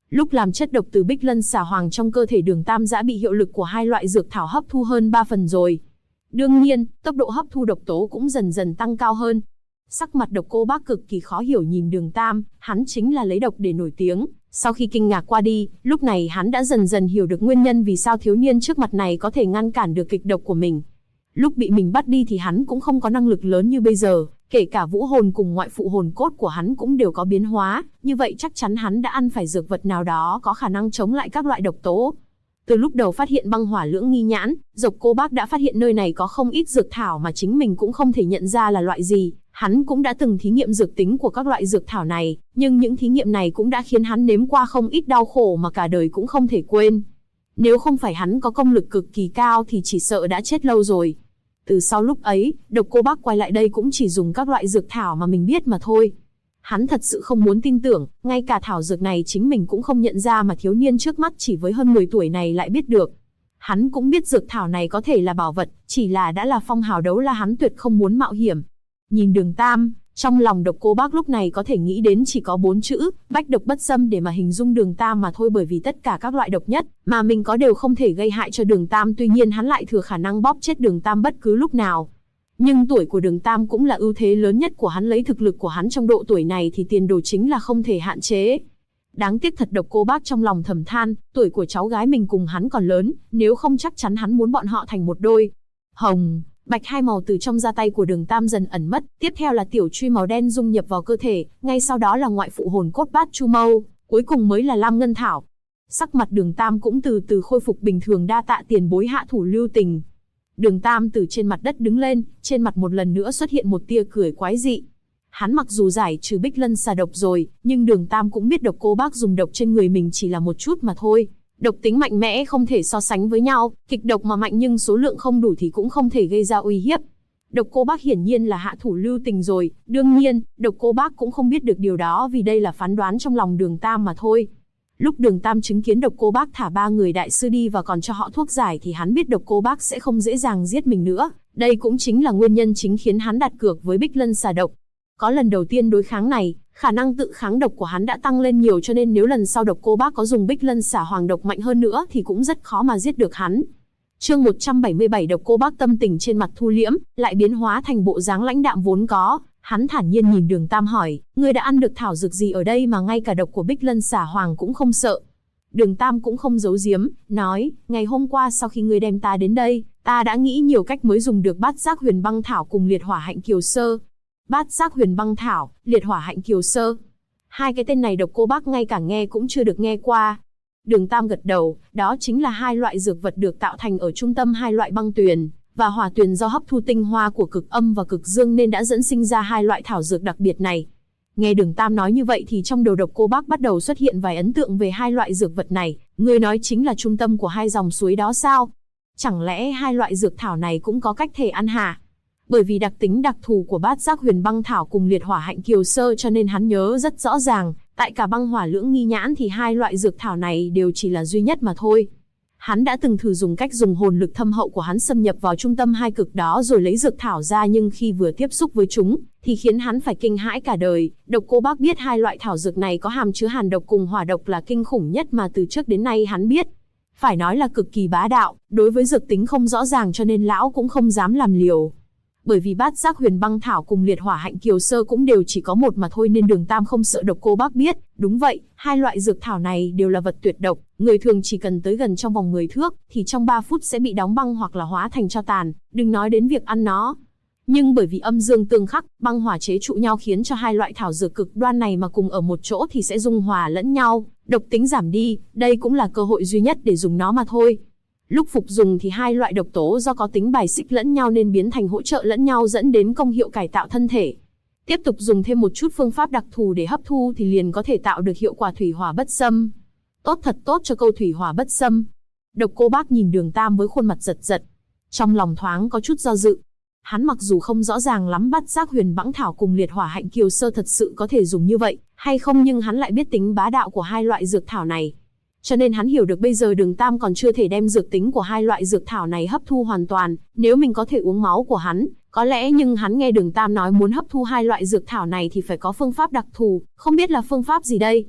Lúc làm chất độc từ Bích Lân Xà Hoàng trong cơ thể Đường Tam đã bị hiệu lực của hai loại dược thảo hấp thu hơn 3 phần rồi. Đương nhiên, tốc độ hấp thu độc tố cũng dần dần tăng cao hơn. Sắc mặt Độc Cô Bác cực kỳ khó hiểu nhìn Đường Tam, hắn chính là lấy độc để nổi tiếng. Sau khi kinh ngạc qua đi, lúc này hắn đã dần dần hiểu được nguyên nhân vì sao thiếu niên trước mặt này có thể ngăn cản được kịch độc của mình. Lúc bị mình bắt đi thì hắn cũng không có năng lực lớn như bây giờ, kể cả vũ hồn cùng ngoại phụ hồn cốt của hắn cũng đều có biến hóa, như vậy chắc chắn hắn đã ăn phải dược vật nào đó có khả năng chống lại các loại độc tố. Từ lúc đầu phát hiện băng hỏa lưỡng nghi nhãn, Độc Cô Bác đã phát hiện nơi này có không ít dược thảo mà chính mình cũng không thể nhận ra là loại gì. Hắn cũng đã từng thí nghiệm dược tính của các loại dược thảo này, nhưng những thí nghiệm này cũng đã khiến hắn nếm qua không ít đau khổ mà cả đời cũng không thể quên. Nếu không phải hắn có công lực cực kỳ cao thì chỉ sợ đã chết lâu rồi. Từ sau lúc ấy, Độc Cô Bác quay lại đây cũng chỉ dùng các loại dược thảo mà mình biết mà thôi. Hắn thật sự không muốn tin tưởng, ngay cả thảo dược này chính mình cũng không nhận ra mà thiếu niên trước mắt chỉ với hơn 10 tuổi này lại biết được. Hắn cũng biết dược thảo này có thể là bảo vật, chỉ là đã là phong hào đấu la hắn tuyệt không muốn mạo hiểm. Nhìn Đường Tam, trong lòng Độc Cô Bác lúc này có thể nghĩ đến chỉ có 4 chữ, bách độc bất xâm để mà hình dung Đường Tam mà thôi, bởi vì tất cả các loại độc nhất mà mình có đều không thể gây hại cho Đường Tam, tuy nhiên hắn lại thừa khả năng bóp chết Đường Tam bất cứ lúc nào. Nhưng tuổi của Đường Tam cũng là ưu thế lớn nhất của hắn, lấy thực lực của hắn trong độ tuổi này thì tiền đồ chính là không thể hạn chế. Đáng tiếc thật, Độc Cô Bác trong lòng thầm than, tuổi của cháu gái mình cùng hắn còn lớn, nếu không chắc chắn hắn muốn bọn họ thành một đôi. Hồng, bạch hai màu từ trong da tay của Đường Tam dần ẩn mất, tiếp theo là tiểu truy màu đen dung nhập vào cơ thể, ngay sau đó là ngoại phụ hồn cốt Bát Chu Mâu, cuối cùng mới là Lam Ngân Thảo. Sắc mặt Đường Tam cũng từ từ khôi phục bình thường, đa tạ tiền bối hạ thủ lưu tình. Đường Tam từ trên mặt đất đứng lên, trên mặt một lần nữa xuất hiện một tia cười quái dị. Hắn mặc dù giải trừ Bích Lân xà độc rồi, nhưng Đường Tam cũng biết Độc Cô Bác dùng độc trên người mình chỉ là một chút mà thôi. Độc tính mạnh mẽ không thể so sánh với nhau, kịch độc mà mạnh nhưng số lượng không đủ thì cũng không thể gây ra uy hiếp. Độc Cô Bác hiển nhiên là hạ thủ lưu tình rồi, đương nhiên, Độc Cô Bác cũng không biết được điều đó vì đây là phán đoán trong lòng Đường Tam mà thôi. Lúc Đường Tam chứng kiến Độc Cô Bác thả 3 người đại sư đi và còn cho họ thuốc giải thì hắn biết Độc Cô Bác sẽ không dễ dàng giết mình nữa, đây cũng chính là nguyên nhân chính khiến hắn đặt cược với Bích Lân xà độc. Có lần đầu tiên đối kháng này, khả năng tự kháng độc của hắn đã tăng lên nhiều, cho nên nếu lần sau Độc Cô Bác có dùng Bích Lân xà hoàng độc mạnh hơn nữa thì cũng rất khó mà giết được hắn. Chương 177 Độc Cô Bác tâm tình trên mặt thu liễm, lại biến hóa thành bộ dáng lãnh đạm vốn có. Hắn thản nhiên nhìn Đường Tam hỏi, ngươi đã ăn được thảo dược gì ở đây mà ngay cả độc của Bích Lân xà hoàng cũng không sợ? Đường Tam cũng không giấu giếm, nói, ngày hôm qua sau khi ngươi đem ta đến đây, ta đã nghĩ nhiều cách mới dùng được Bát Giác Huyền Băng Thảo cùng Liệt Hỏa Hạnh Kiều Sơ. Bát Giác Huyền Băng Thảo, Liệt Hỏa Hạnh Kiều Sơ. Hai cái tên này Độc Cô Bác ngay cả nghe cũng chưa được nghe qua. Đường Tam gật đầu, đó chính là hai loại dược vật được tạo thành ở trung tâm hai loại băng tuyền và hỏa tuyền, do hấp thu tinh hoa của cực âm và cực dương nên đã dẫn sinh ra hai loại thảo dược đặc biệt này. Nghe Đường Tam nói như vậy thì trong đầu Độc Cô Bác bắt đầu xuất hiện vài ấn tượng về hai loại dược vật này. Ngươi nói chính là trung tâm của hai dòng suối đó sao? Chẳng lẽ hai loại dược thảo này cũng có cách thể ăn hả? Bởi vì đặc tính đặc thù của Bát Giác Huyền Băng Thảo cùng Liệt Hỏa Hạnh Kiều Sơ cho nên hắn nhớ rất rõ ràng, tại cả băng hỏa lưỡng nghi nhãn thì hai loại dược thảo này đều chỉ là duy nhất mà thôi. Hắn đã từng thử dùng cách dùng hồn lực thâm hậu của hắn xâm nhập vào trung tâm hai cực đó rồi lấy dược thảo ra, nhưng khi vừa tiếp xúc với chúng thì khiến hắn phải kinh hãi cả đời. Độc Cô Bác biết hai loại thảo dược này có hàm chứa hàn độc cùng hỏa độc là kinh khủng nhất mà từ trước đến nay hắn biết. Phải nói là cực kỳ bá đạo, đối với dược tính không rõ ràng cho nên lão cũng không dám làm liều. Bởi vì Bát Giác Huyền Băng Thảo cùng Liệt Hỏa Hạnh Kiều Sơ cũng đều chỉ có một mà thôi nên Đường Tam không sợ Độc Cô Bác biết. Đúng vậy, hai loại dược thảo này đều là vật tuyệt độc, người thường chỉ cần tới gần trong vòng 10 thước thì trong 3 phút sẽ bị đóng băng hoặc là hóa thành tro tàn, đừng nói đến việc ăn nó. Nhưng bởi vì âm dương tương khắc, băng hỏa chế trụ nhau khiến cho hai loại thảo dược cực đoan này mà cùng ở một chỗ thì sẽ dung hòa lẫn nhau, độc tính giảm đi, đây cũng là cơ hội duy nhất để dùng nó mà thôi. Lúc phục dùng thì hai loại độc tố do có tính bài xích lẫn nhau nên biến thành hỗ trợ lẫn nhau, dẫn đến công hiệu cải tạo thân thể. Tiếp tục dùng thêm một chút phương pháp đặc thù để hấp thu thì liền có thể tạo được hiệu quả thủy hỏa bất xâm. Tốt thật tốt cho câu thủy hỏa bất xâm. Độc Cô Bác nhìn Đường Tam với khuôn mặt giật giật, trong lòng thoáng có chút do dự. Hắn mặc dù không rõ ràng lắm Bát Giác Huyền Băng Thảo cùng Liệt Hỏa Hạnh Kiều Sơ thật sự có thể dùng như vậy hay không, nhưng hắn lại biết tính bá đạo của hai loại dược thảo này. Cho nên hắn hiểu được bây giờ Đường Tam còn chưa thể đem dược tính của hai loại dược thảo này hấp thu hoàn toàn, nếu mình có thể uống máu của hắn, có lẽ, nhưng hắn nghe Đường Tam nói muốn hấp thu hai loại dược thảo này thì phải có phương pháp đặc thù, không biết là phương pháp gì đây.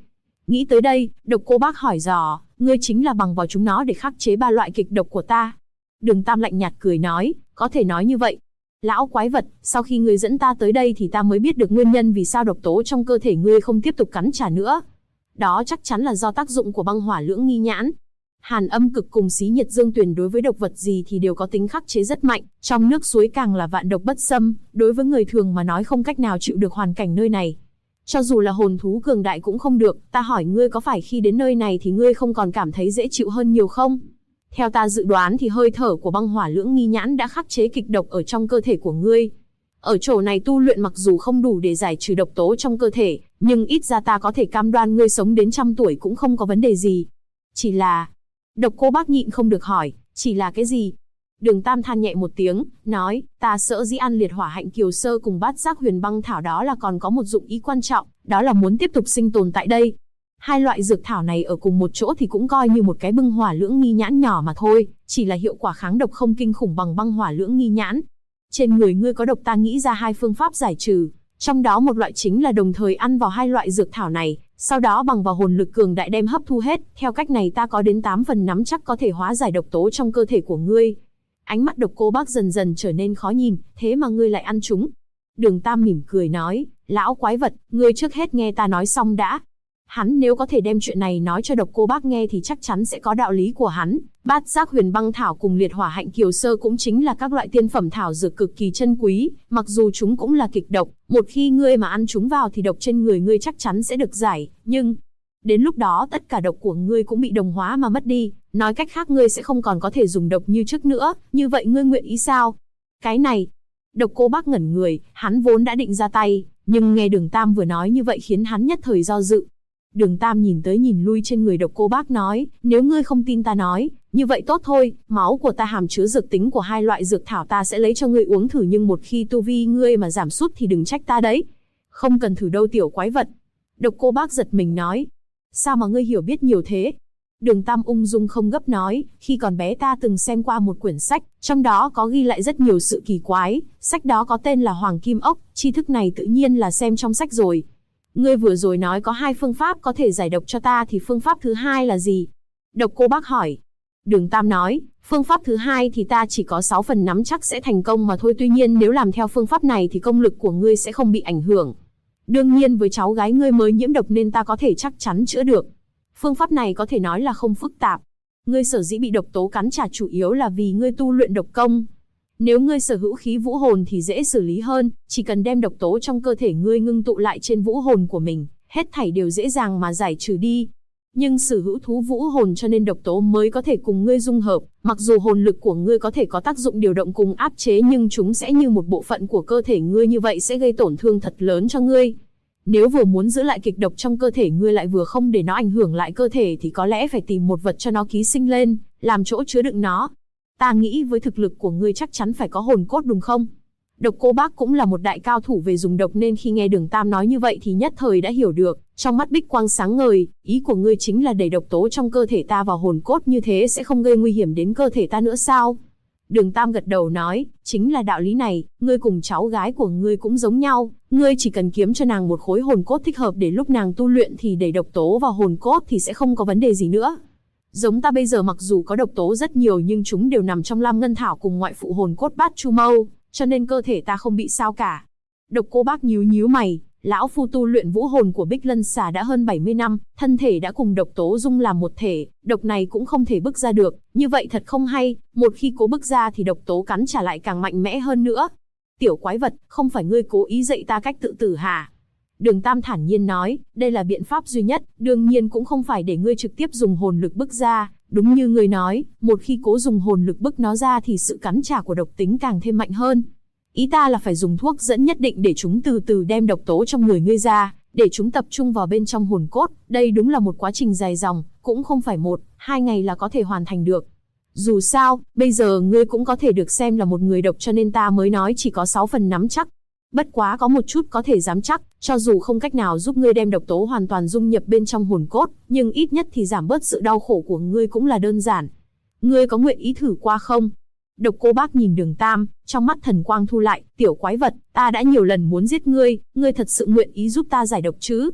Nghĩ tới đây, Độc Cô Bác hỏi dò, ngươi chính là bằng vào chúng nó để khắc chế 3 loại kịch độc của ta. Đường Tam lạnh nhạt cười nói, có thể nói như vậy. Lão quái vật, sau khi ngươi dẫn ta tới đây thì ta mới biết được nguyên nhân vì sao độc tố trong cơ thể ngươi không tiếp tục cắn trả nữa. Đó chắc chắn là do tác dụng của băng hỏa lưỡng nghi nhãn. Hàn âm cực cùng xí nhiệt dương tuyền đối với độc vật gì thì đều có tính khắc chế rất mạnh, trong nước suối càng là vạn độc bất xâm, đối với người thường mà nói không cách nào chịu được hoàn cảnh nơi này. Cho dù là hồn thú cường đại cũng không được, ta hỏi ngươi có phải khi đến nơi này thì ngươi không còn cảm thấy dễ chịu hơn nhiều không? Theo ta dự đoán thì hơi thở của băng hỏa lưỡng nghi nhãn đã khắc chế kịch độc ở trong cơ thể của ngươi. Ở chỗ này tu luyện mặc dù không đủ để giải trừ độc tố trong cơ thể, nhưng ít ra ta có thể cam đoan ngươi sống đến 100 tuổi cũng không có vấn đề gì. Chỉ là... Độc Cô Bác nhịn không được hỏi, chỉ là cái gì? Đường Tam than nhẹ một tiếng, nói, ta sợ dĩ ăn liệt hỏa hạnh kiều sơ cùng bát giác huyền băng thảo đó là còn có một dụng ý quan trọng, đó là muốn tiếp tục sinh tồn tại đây. 2 loại dược thảo này ở cùng một chỗ thì cũng coi như một cái băng hỏa lưỡng nghi nhãn nhỏ mà thôi, chỉ là hiệu quả kháng độc không kinh khủng bằng băng hỏa lưỡng nghi nhãn. Trên người ngươi có độc ta nghĩ ra 2 phương pháp giải trừ, trong đó một loại chính là đồng thời ăn vào 2 loại dược thảo này, sau đó bằng vào hồn lực cường đại đem hấp thu hết, theo cách này ta có đến 8 phần nắm chắc có thể hóa giải độc tố trong cơ thể của ngươi. Ánh mắt Độc Cô Bác dần dần trở nên khó nhìn, thế mà ngươi lại ăn chúng. Đường Tam mỉm cười nói, lão quái vật, ngươi trước hết nghe ta nói xong đã. Hắn nếu có thể đem chuyện này nói cho Độc Cô Bác nghe thì chắc chắn sẽ có đạo lý của hắn. Bát giác huyền băng thảo cùng liệt hỏa hạnh kiều sơ cũng chính là các loại tiên phẩm thảo dược cực kỳ chân quý, mặc dù chúng cũng là kịch độc, một khi ngươi mà ăn chúng vào thì độc trên người ngươi chắc chắn sẽ được giải, nhưng đến lúc đó tất cả độc của ngươi cũng bị đồng hóa mà mất đi, nói cách khác ngươi sẽ không còn có thể dùng độc như trước nữa, như vậy ngươi nguyện ý sao? Cái này, Độc Cô Bác ngẩn người, hắn vốn đã định ra tay, nhưng nghe Đường Tam vừa nói như vậy khiến hắn nhất thời do dự. Đường Tam nhìn tới nhìn lui trên người Độc Cô Bác nói, nếu ngươi không tin ta nói, như vậy tốt thôi, máu của ta hàm chứa dược tính của 2 loại dược thảo ta sẽ lấy cho ngươi uống thử, nhưng một khi tu vi ngươi mà giảm sút thì đừng trách ta đấy. Không cần thử đâu tiểu quái vật. Độc Cô Bác giật mình nói, sao mà ngươi hiểu biết nhiều thế? Đường Tam ung dung không gấp nói, khi còn bé ta từng xem qua một quyển sách, trong đó có ghi lại rất nhiều sự kỳ quái, sách đó có tên là Hoàng Kim Ốc, tri thức này tự nhiên là xem trong sách rồi. Ngươi vừa rồi nói có 2 phương pháp có thể giải độc cho ta thì phương pháp thứ 2 là gì? Độc Cô Bác hỏi. Đường Tam nói, phương pháp thứ 2 thì ta chỉ có 6 phần nắm chắc sẽ thành công mà thôi, tuy nhiên nếu làm theo phương pháp này thì công lực của ngươi sẽ không bị ảnh hưởng. Đương nhiên với cháu gái ngươi mới nhiễm độc nên ta có thể chắc chắn chữa được. Phương pháp này có thể nói là không phức tạp. Ngươi sở dĩ bị độc tố cắn trả chủ yếu là vì ngươi tu luyện độc công. Nếu ngươi sở hữu khí vũ hồn thì dễ xử lý hơn, chỉ cần đem độc tố trong cơ thể ngươi ngưng tụ lại trên vũ hồn của mình, hết thảy đều dễ dàng mà giải trừ đi. Nhưng sở hữu thú vũ hồn cho nên độc tố mới có thể cùng ngươi dung hợp, mặc dù hồn lực của ngươi có thể có tác dụng điều động cùng áp chế nhưng chúng sẽ như một bộ phận của cơ thể ngươi, như vậy sẽ gây tổn thương thật lớn cho ngươi. Nếu vừa muốn giữ lại kịch độc trong cơ thể ngươi lại vừa không để nó ảnh hưởng lại cơ thể thì có lẽ phải tìm một vật cho nó ký sinh lên, làm chỗ chứa đựng nó. Ta nghĩ với thực lực của ngươi chắc chắn phải có hồn cốt đúng không? Độc Cô Bác cũng là một đại cao thủ về dùng độc nên khi nghe Đường Tam nói như vậy thì nhất thời đã hiểu được, trong mắt bích quang sáng ngời, ý của ngươi chính là đẩy độc tố trong cơ thể ta vào hồn cốt, như thế sẽ không gây nguy hiểm đến cơ thể ta nữa sao? Đường Tam gật đầu nói, chính là đạo lý này, ngươi cùng cháu gái của ngươi cũng giống nhau, ngươi chỉ cần kiếm cho nàng một khối hồn cốt thích hợp để lúc nàng tu luyện thì đẩy độc tố vào hồn cốt thì sẽ không có vấn đề gì nữa. Giống ta bây giờ mặc dù có độc tố rất nhiều nhưng chúng đều nằm trong Lam Ngân Thảo cùng ngoại phụ hồn cốt Bát Chu Mâu, cho nên cơ thể ta không bị sao cả. Độc Cô Bác nhíu nhíu mày, lão phu tu luyện vũ hồn của Bích Lân Xà đã hơn 70 năm, thân thể đã cùng độc tố dung làm một thể, độc này cũng không thể bức ra được, như vậy thật không hay, một khi cố bức ra thì độc tố cắn trả lại càng mạnh mẽ hơn nữa. Tiểu quái vật, không phải ngươi cố ý dạy ta cách tự tử hả? Đường Tam thản nhiên nói, đây là biện pháp duy nhất, đương nhiên cũng không phải để ngươi trực tiếp dùng hồn lực bức ra, đúng như ngươi nói, một khi cố dùng hồn lực bức nó ra thì sự cắn trả của độc tính càng thêm mạnh hơn. Ý ta là phải dùng thuốc dẫn nhất định để chúng từ từ đem độc tố trong người ngươi ra, để chúng tập trung vào bên trong hồn cốt, đây đúng là một quá trình dài dòng, cũng không phải 1-2 ngày là có thể hoàn thành được. Dù sao, bây giờ ngươi cũng có thể được xem là một người độc cho nên ta mới nói chỉ có 6 phần nắm chắc. Bất quá có một chút có thể dám chắc, cho dù không cách nào giúp ngươi đem độc tố hoàn toàn dung nhập bên trong hồn cốt, nhưng ít nhất thì giảm bớt sự đau khổ của ngươi cũng là đơn giản. Ngươi có nguyện ý thử qua không? Độc Cô Bác nhìn Đường Tam, trong mắt thần quang thu lại, tiểu quái vật, ta đã nhiều lần muốn giết ngươi, ngươi thật sự nguyện ý giúp ta giải độc chứ?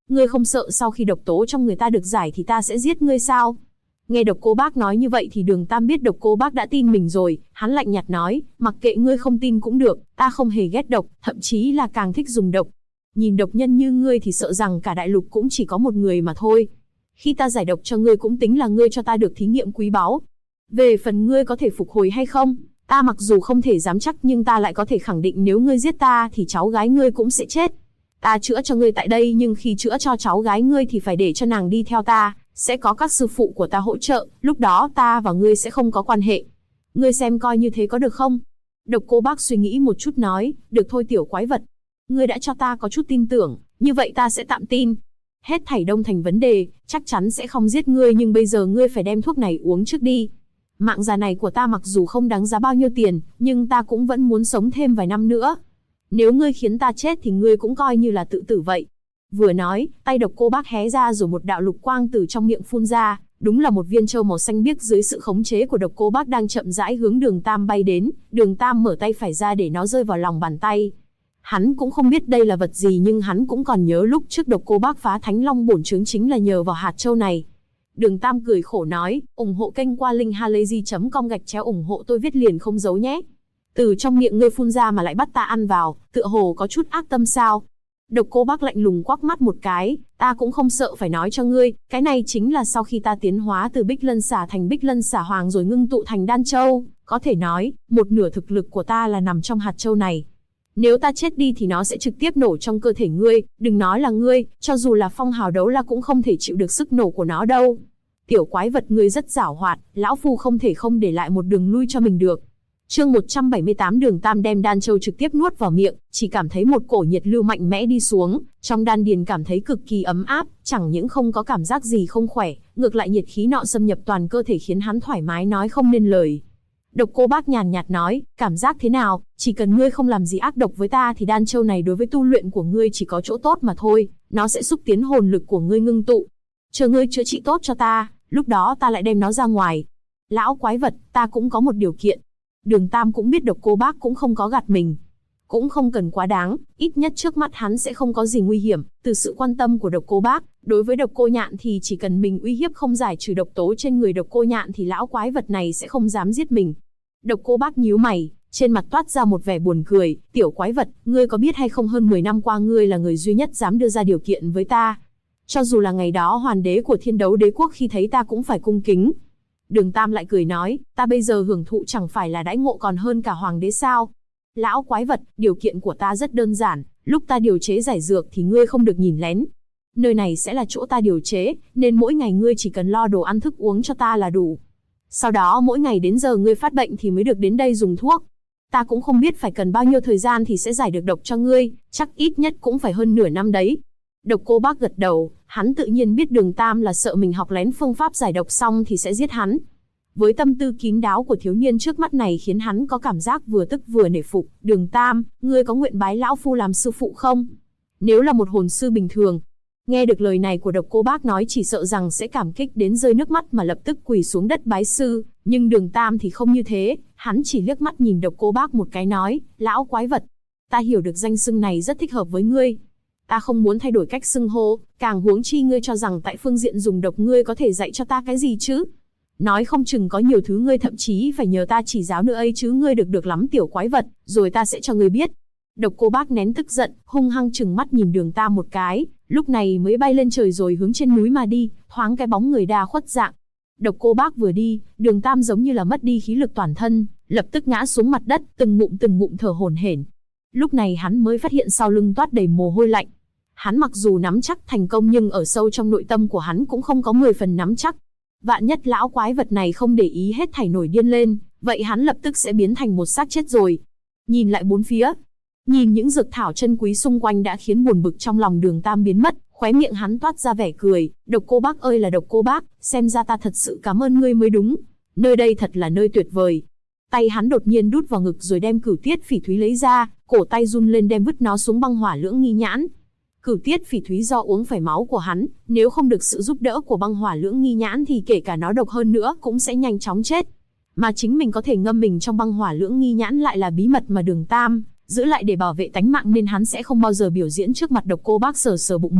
Ngươi không sợ sau khi độc tố trong người ta được giải thì ta sẽ giết ngươi sao? Nghe Độc Cô Bác nói như vậy thì Đường Tam biết Độc Cô Bác đã tin mình rồi, hắn lạnh nhạt nói, mặc kệ ngươi không tin cũng được, ta không hề ghét độc, thậm chí là càng thích dùng độc. Nhìn độc nhân như ngươi thì sợ rằng cả đại lục cũng chỉ có một người mà thôi. Khi ta giải độc cho ngươi cũng tính là ngươi cho ta được thí nghiệm quý báu. Về phần ngươi có thể phục hồi hay không, ta mặc dù không thể dám chắc nhưng ta lại có thể khẳng định nếu ngươi giết ta thì cháu gái ngươi cũng sẽ chết. Ta chữa cho ngươi tại đây nhưng khi chữa cho cháu gái ngươi thì phải để cho nàng đi theo ta, sẽ có các sư phụ của ta hỗ trợ, lúc đó ta và ngươi sẽ không có quan hệ. Ngươi xem coi như thế có được không? Độc Cô Bác suy nghĩ một chút nói, được thôi tiểu quái vật. Ngươi đã cho ta có chút tin tưởng, như vậy ta sẽ tạm tin. Hết thảy đông thành vấn đề, chắc chắn sẽ không giết ngươi nhưng bây giờ ngươi phải đem thuốc này uống trước đi. Mạng già này của ta mặc dù không đáng giá bao nhiêu tiền, nhưng ta cũng vẫn muốn sống thêm vài năm nữa. Nếu ngươi khiến ta chết thì ngươi cũng coi như là tự tử vậy. Vừa nói, tay Độc Cô Bác hé ra rồi một đạo lục quang từ trong miệng phun ra, đúng là một viên châu màu xanh biếc dưới sự khống chế của Độc Cô Bác đang chậm rãi hướng Đường Tam bay đến, Đường Tam mở tay phải ra để nó rơi vào lòng bàn tay. Hắn cũng không biết đây là vật gì nhưng hắn cũng còn nhớ lúc trước Độc Cô Bác phá Thánh Long bổn chướng chính là nhờ vào hạt châu này. Đường Tam cười khổ nói, ủng hộ kênh qua link halayzi.com/ủng hộ tôi viết liền không giấu nhé. Từ trong miệng ngươi phun ra mà lại bắt ta ăn vào, tựa hồ có chút ác tâm sao? Độc Cô Bác lạnh lùng quắc mắt một cái, ta cũng không sợ phải nói cho ngươi, cái này chính là sau khi ta tiến hóa từ Bích Lân Xà thành Bích Lân Xà Hoàng rồi ngưng tụ thành Đan Châu, có thể nói, một nửa thực lực của ta là nằm trong hạt châu này. Nếu ta chết đi thì nó sẽ trực tiếp nổ trong cơ thể ngươi, đừng nói là ngươi, cho dù là Phong Hào Đấu La cũng không thể chịu được sức nổ của nó đâu. Tiểu quái vật ngươi rất giảo hoạt, lão phu không thể không để lại một đường lui cho mình được. Chương 178 Đường Tam đem Đan Châu trực tiếp nuốt vào miệng, chỉ cảm thấy một cổ nhiệt lưu mạnh mẽ đi xuống, trong đan điền cảm thấy cực kỳ ấm áp, chẳng những không có cảm giác gì không khỏe, ngược lại nhiệt khí nọ xâm nhập toàn cơ thể khiến hắn thoải mái nói không nên lời. Độc Cô Bác nhàn nhạt nói, cảm giác thế nào, chỉ cần ngươi không làm gì ác độc với ta thì Đan Châu này đối với tu luyện của ngươi chỉ có chỗ tốt mà thôi, nó sẽ xúc tiến hồn lực của ngươi ngưng tụ. Chờ ngươi chữa trị tốt cho ta, lúc đó ta lại đem nó ra ngoài. Lão quái vật, ta cũng có một điều kiện. Đường Tam cũng biết Độc Cô Bác cũng không có gạt mình. Cũng không cần quá đáng, ít nhất trước mắt hắn sẽ không có gì nguy hiểm, từ sự quan tâm của Độc Cô Bác, đối với Độc Cô Nhạn thì chỉ cần mình uy hiếp không giải trừ độc tố trên người Độc Cô Nhạn thì lão quái vật này sẽ không dám giết mình. Độc Cô Bác nhíu mày, trên mặt toát ra một vẻ buồn cười, tiểu quái vật, ngươi có biết hay không hơn 10 năm qua ngươi là người duy nhất dám đưa ra điều kiện với ta. Cho dù là ngày đó Hoàn Đế của Thiên Đấu Đế Quốc khi thấy ta cũng phải cung kính. Đường Tam lại cười nói, ta bây giờ hưởng thụ chẳng phải là đãi ngộ còn hơn cả Hoàng Đế sao? Lão quái vật, điều kiện của ta rất đơn giản, lúc ta điều chế giải dược thì ngươi không được nhìn lén. Nơi này sẽ là chỗ ta điều chế, nên mỗi ngày ngươi chỉ cần lo đồ ăn thức uống cho ta là đủ. Sau đó mỗi ngày đến giờ ngươi phát bệnh thì mới được đến đây dùng thuốc. Ta cũng không biết phải cần bao nhiêu thời gian thì sẽ giải được độc cho ngươi, chắc ít nhất cũng phải hơn nửa năm đấy. Độc Cô Bác gật đầu, hắn tự nhiên biết Đường Tam là sợ mình học lén phương pháp giải độc xong thì sẽ giết hắn. Với tâm tư kín đáo của thiếu niên trước mắt này khiến hắn có cảm giác vừa tức vừa nể phục. Đường Tam, ngươi có nguyện bái lão phu làm sư phụ không? Nếu là một hồn sư bình thường, nghe được lời này của Độc Cô Bác nói chỉ sợ rằng sẽ cảm kích đến rơi nước mắt mà lập tức quỳ xuống đất bái sư. Nhưng Đường Tam thì không như thế, hắn chỉ liếc mắt nhìn Độc Cô Bác một cái nói, lão quái vật, ta hiểu được danh xưng này rất thích hợp với ngươi. Ta không muốn thay đổi cách xưng hô, càng huống chi ngươi cho rằng tại phương diện dùng độc ngươi có thể dạy cho ta cái gì chứ? Nói không chừng có nhiều thứ ngươi thậm chí phải nhờ ta chỉ giáo nữa ấy chứ ngươi được lắm tiểu quái vật, rồi ta sẽ cho ngươi biết. Độc Cô Bác nén tức giận, hung hăng trừng mắt nhìn Đường Tam một cái, lúc này mới bay lên trời rồi hướng trên núi mà đi, thoáng cái bóng người đa khuất dạng. Độc Cô Bác vừa đi, Đường Tam giống như là mất đi khí lực toàn thân, lập tức ngã xuống mặt đất, từng ngụm thở hổn hển. Lúc này hắn mới phát hiện sau lưng toát đầy mồ hôi lạnh. Hắn mặc dù nắm chắc thành công nhưng ở sâu trong nội tâm của hắn cũng không có 10 phần nắm chắc. Vạn nhất lão quái vật này không để ý hết thảy nổi điên lên, vậy hắn lập tức sẽ biến thành một xác chết rồi. Nhìn lại bốn phía, nhìn những dược thảo chân quý xung quanh đã khiến buồn bực trong lòng Đường Tam biến mất, khóe miệng hắn toát ra vẻ cười, Độc Cô Bác ơi là Độc Cô Bác, xem ra ta thật sự cảm ơn ngươi mới đúng. Nơi đây thật là nơi tuyệt vời. Tay hắn đột nhiên đút vào ngực rồi đem Cửu Tiết Phỉ Thúy lấy ra, cổ tay run lên đem vứt nó xuống băng hỏa lưỡng nghi nhãn. Cửu Tiết Phỉ Thúy do uống phải máu của hắn, nếu không được sự giúp đỡ của băng hỏa lưỡng nghi nhãn thì kể cả nó độc hơn nữa cũng sẽ nhanh chóng chết. Mà chính mình có thể ngâm mình trong băng hỏa lưỡng nghi nhãn lại là bí mật mà Đường Tam giữ lại để bảo vệ tánh mạng nên hắn sẽ không bao giờ biểu diễn trước mặt Độc Cô Bác sờ bụng mình,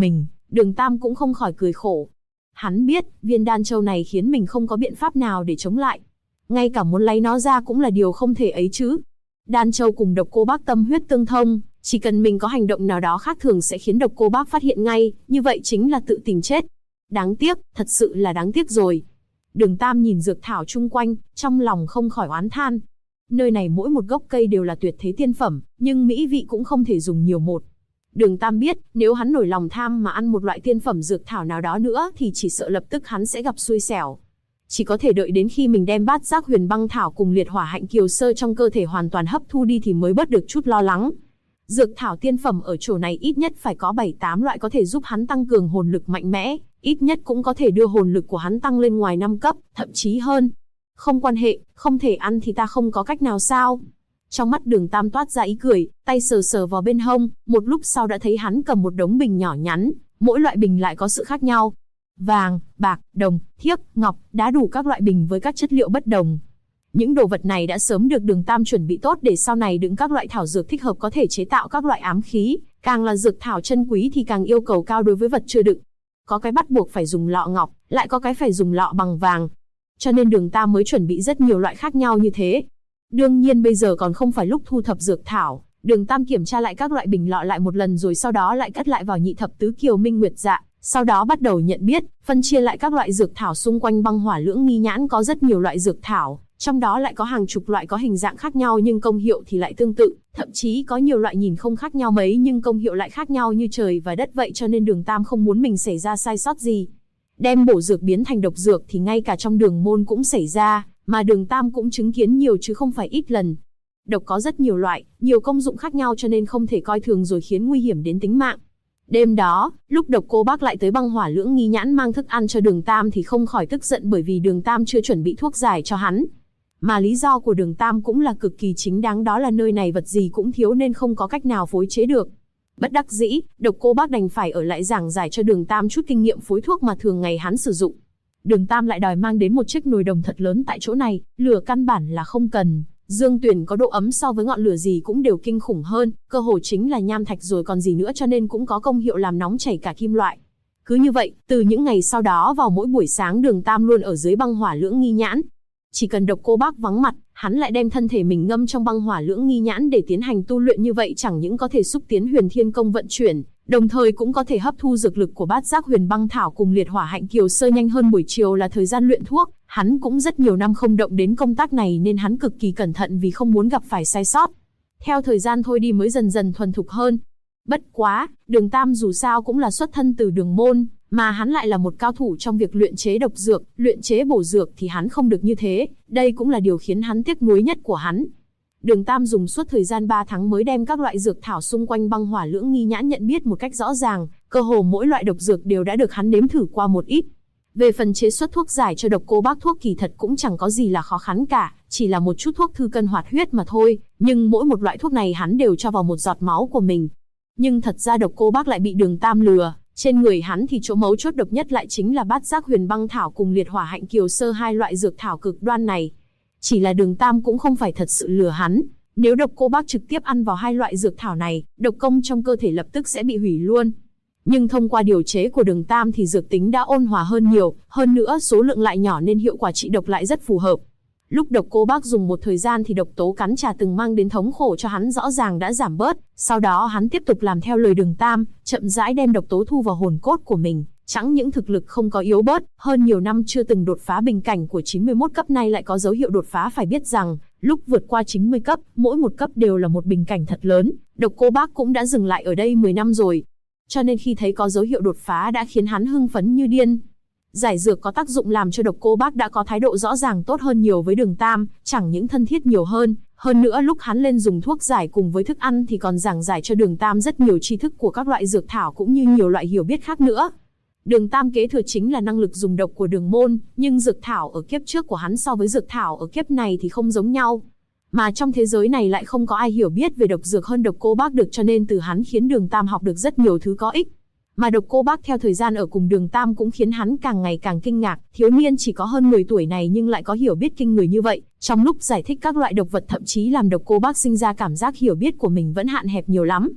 Đường Tam cũng không khỏi cười khổ. Hắn biết, viên đan châu này khiến mình không có biện pháp nào để chống lại. Ngay cả muốn lấy nó ra cũng là điều không thể ấy chứ. Đan châu cùng độc cô bác tâm huyết tương thông, chỉ cần mình có hành động nào đó khác thường sẽ khiến độc cô bác phát hiện ngay, như vậy chính là tự tìm chết. Đáng tiếc, thật sự là đáng tiếc rồi. Đường Tam nhìn dược thảo chung quanh, trong lòng không khỏi oán than. Nơi này mỗi một gốc cây đều là tuyệt thế tiên phẩm, nhưng mỹ vị cũng không thể dùng nhiều một. Đường Tam biết, nếu hắn nổi lòng tham mà ăn một loại tiên phẩm dược thảo nào đó nữa thì chỉ sợ lập tức hắn sẽ gặp xui xẻo. Chỉ có thể đợi đến khi mình đem bát giác huyền băng thảo cùng liệt hỏa hạnh kiều sơ trong cơ thể hoàn toàn hấp thu đi thì mới bớt được chút lo lắng. Dược thảo tiên phẩm ở chỗ này ít nhất phải có 7-8 loại có thể giúp hắn tăng cường hồn lực mạnh mẽ, ít nhất cũng có thể đưa hồn lực của hắn tăng lên ngoài 5 cấp, thậm chí hơn. Không quan hệ, không thể ăn thì ta không có cách nào sao? Trong mắt Đường Tam toát ra ý cười, tay sờ sờ vào bên hông, một lúc sau đã thấy hắn cầm một đống bình nhỏ nhắn, mỗi loại bình lại có sự khác nhau. Vàng, bạc, đồng, thiếc, ngọc, đá đủ các loại bình với các chất liệu bất đồng. Những đồ vật này đã sớm được Đường Tam chuẩn bị tốt để sau này đựng các loại thảo dược thích hợp có thể chế tạo các loại ám khí, càng là dược thảo chân quý thì càng yêu cầu cao đối với vật chưa đựng. Có cái bắt buộc phải dùng lọ ngọc, lại có cái phải dùng lọ bằng vàng. Cho nên Đường Tam mới chuẩn bị rất nhiều loại khác nhau như thế. Đương nhiên bây giờ còn không phải lúc thu thập dược thảo, Đường Tam kiểm tra lại các loại bình lọ lại một lần rồi sau đó lại cất lại vào nhị thập tứ kiều minh nguyệt dạ, sau đó bắt đầu nhận biết, phân chia lại các loại dược thảo xung quanh băng hỏa lưỡng nghi nhãn có rất nhiều loại dược thảo, trong đó lại có hàng chục loại có hình dạng khác nhau nhưng công hiệu thì lại tương tự, thậm chí có nhiều loại nhìn không khác nhau mấy nhưng công hiệu lại khác nhau như trời và đất vậy cho nên Đường Tam không muốn mình xảy ra sai sót gì. Đem bổ dược biến thành độc dược thì ngay cả trong đường môn cũng xảy ra, mà Đường Tam cũng chứng kiến nhiều chứ không phải ít lần. Độc có rất nhiều loại, nhiều công dụng khác nhau cho nên không thể coi thường rồi khiến nguy hiểm đến tính mạng. Đêm đó, lúc độc cô bác lại tới băng hỏa lưỡng nghi nhãn mang thức ăn cho Đường Tam thì không khỏi tức giận bởi vì Đường Tam chưa chuẩn bị thuốc giải cho hắn. Mà lý do của Đường Tam cũng là cực kỳ chính đáng, đó là nơi này vật gì cũng thiếu nên không có cách nào phối chế được. Bất đắc dĩ, độc cô bác đành phải ở lại giảng giải cho Đường Tam chút kinh nghiệm phối thuốc mà thường ngày hắn sử dụng. Đường Tam lại đòi mang đến một chiếc nồi đồng thật lớn tại chỗ này, lửa căn bản là không cần. Dương tuyển có độ ấm so với ngọn lửa gì cũng đều kinh khủng hơn, cơ hồ chính là nham thạch rồi còn gì nữa cho nên cũng có công hiệu làm nóng chảy cả kim loại. Cứ như vậy, từ những ngày sau đó vào mỗi buổi sáng Đường Tam luôn ở dưới băng hỏa lưỡng nghi nhãn. Chỉ cần độc cô bác vắng mặt, hắn lại đem thân thể mình ngâm trong băng hỏa lưỡng nghi nhãn để tiến hành tu luyện, như vậy chẳng những có thể xúc tiến huyền thiên công vận chuyển, đồng thời cũng có thể hấp thu dược lực của bát giác huyền băng thảo cùng liệt hỏa hạnh kiều sơ nhanh hơn. Buổi chiều là thời gian luyện thuốc, hắn cũng rất nhiều năm không động đến công tác này nên hắn cực kỳ cẩn thận vì không muốn gặp phải sai sót. Theo thời gian thôi đi mới dần dần thuần thục hơn. Bất quá, Đường Tam dù sao cũng là xuất thân từ đường môn, mà hắn lại là một cao thủ trong việc luyện chế độc dược, luyện chế bổ dược thì hắn không được như thế, đây cũng là điều khiến hắn tiếc nuối nhất của hắn. Đường Tam dùng suốt thời gian 3 tháng mới đem các loại dược thảo xung quanh băng hỏa lưỡng nghi nhãn nhận biết một cách rõ ràng, cơ hồ mỗi loại độc dược đều đã được hắn nếm thử qua một ít. Về phần chế xuất thuốc giải cho độc cô bác, thuốc kỳ thật cũng chẳng có gì là khó khăn cả, chỉ là một chút thuốc thư cân hoạt huyết mà thôi, nhưng mỗi một loại thuốc này hắn đều cho vào một giọt máu của mình. Nhưng thật ra độc cô bác lại bị Đường Tam lừa, trên người hắn thì chỗ mấu chốt độc nhất lại chính là bát giác huyền băng thảo cùng liệt hỏa hạnh kiều sơ, hai loại dược thảo cực đoan này. Chỉ là Đường Tam cũng không phải thật sự lừa hắn, nếu độc cô bác trực tiếp ăn vào hai loại dược thảo này, độc công trong cơ thể lập tức sẽ bị hủy luôn. Nhưng thông qua điều chế của Đường Tam thì dược tính đã ôn hòa hơn nhiều, hơn nữa số lượng lại nhỏ nên hiệu quả trị độc lại rất phù hợp. Lúc độc cô bác dùng một thời gian thì độc tố cắn trả từng mang đến thống khổ cho hắn rõ ràng đã giảm bớt, sau đó hắn tiếp tục làm theo lời Đường Tam, chậm rãi đem độc tố thu vào hồn cốt của mình, chẳng những thực lực không có yếu bớt, hơn nhiều năm chưa từng đột phá bình cảnh của 91 cấp nay lại có dấu hiệu đột phá. Phải biết rằng, lúc vượt qua 90 cấp, mỗi một cấp đều là một bình cảnh thật lớn, độc cô bác cũng đã dừng lại ở đây 10 năm rồi. Cho nên khi thấy có dấu hiệu đột phá đã khiến hắn hưng phấn như điên. Giải dược có tác dụng làm cho độc cô bác đã có thái độ rõ ràng tốt hơn nhiều với Đường Tam, chẳng những thân thiết nhiều hơn nữa lúc hắn lên dùng thuốc giải cùng với thức ăn thì còn giảng giải cho Đường Tam rất nhiều tri thức của các loại dược thảo cũng như nhiều loại hiểu biết khác nữa. Đường Tam kế thừa chính là năng lực dùng độc của đường môn, nhưng dược thảo ở kiếp trước của hắn so với dược thảo ở kiếp này thì không giống nhau. Mà trong thế giới này lại không có ai hiểu biết về độc dược hơn độc cô bác được, cho nên từ hắn khiến Đường Tam học được rất nhiều thứ có ích. Mà độc cô bác theo thời gian ở cùng Đường Tam cũng khiến hắn càng ngày càng kinh ngạc, thiếu niên chỉ có hơn 10 tuổi này nhưng lại có hiểu biết kinh người như vậy, trong lúc giải thích các loại độc vật thậm chí làm độc cô bác sinh ra cảm giác hiểu biết của mình vẫn hạn hẹp nhiều lắm.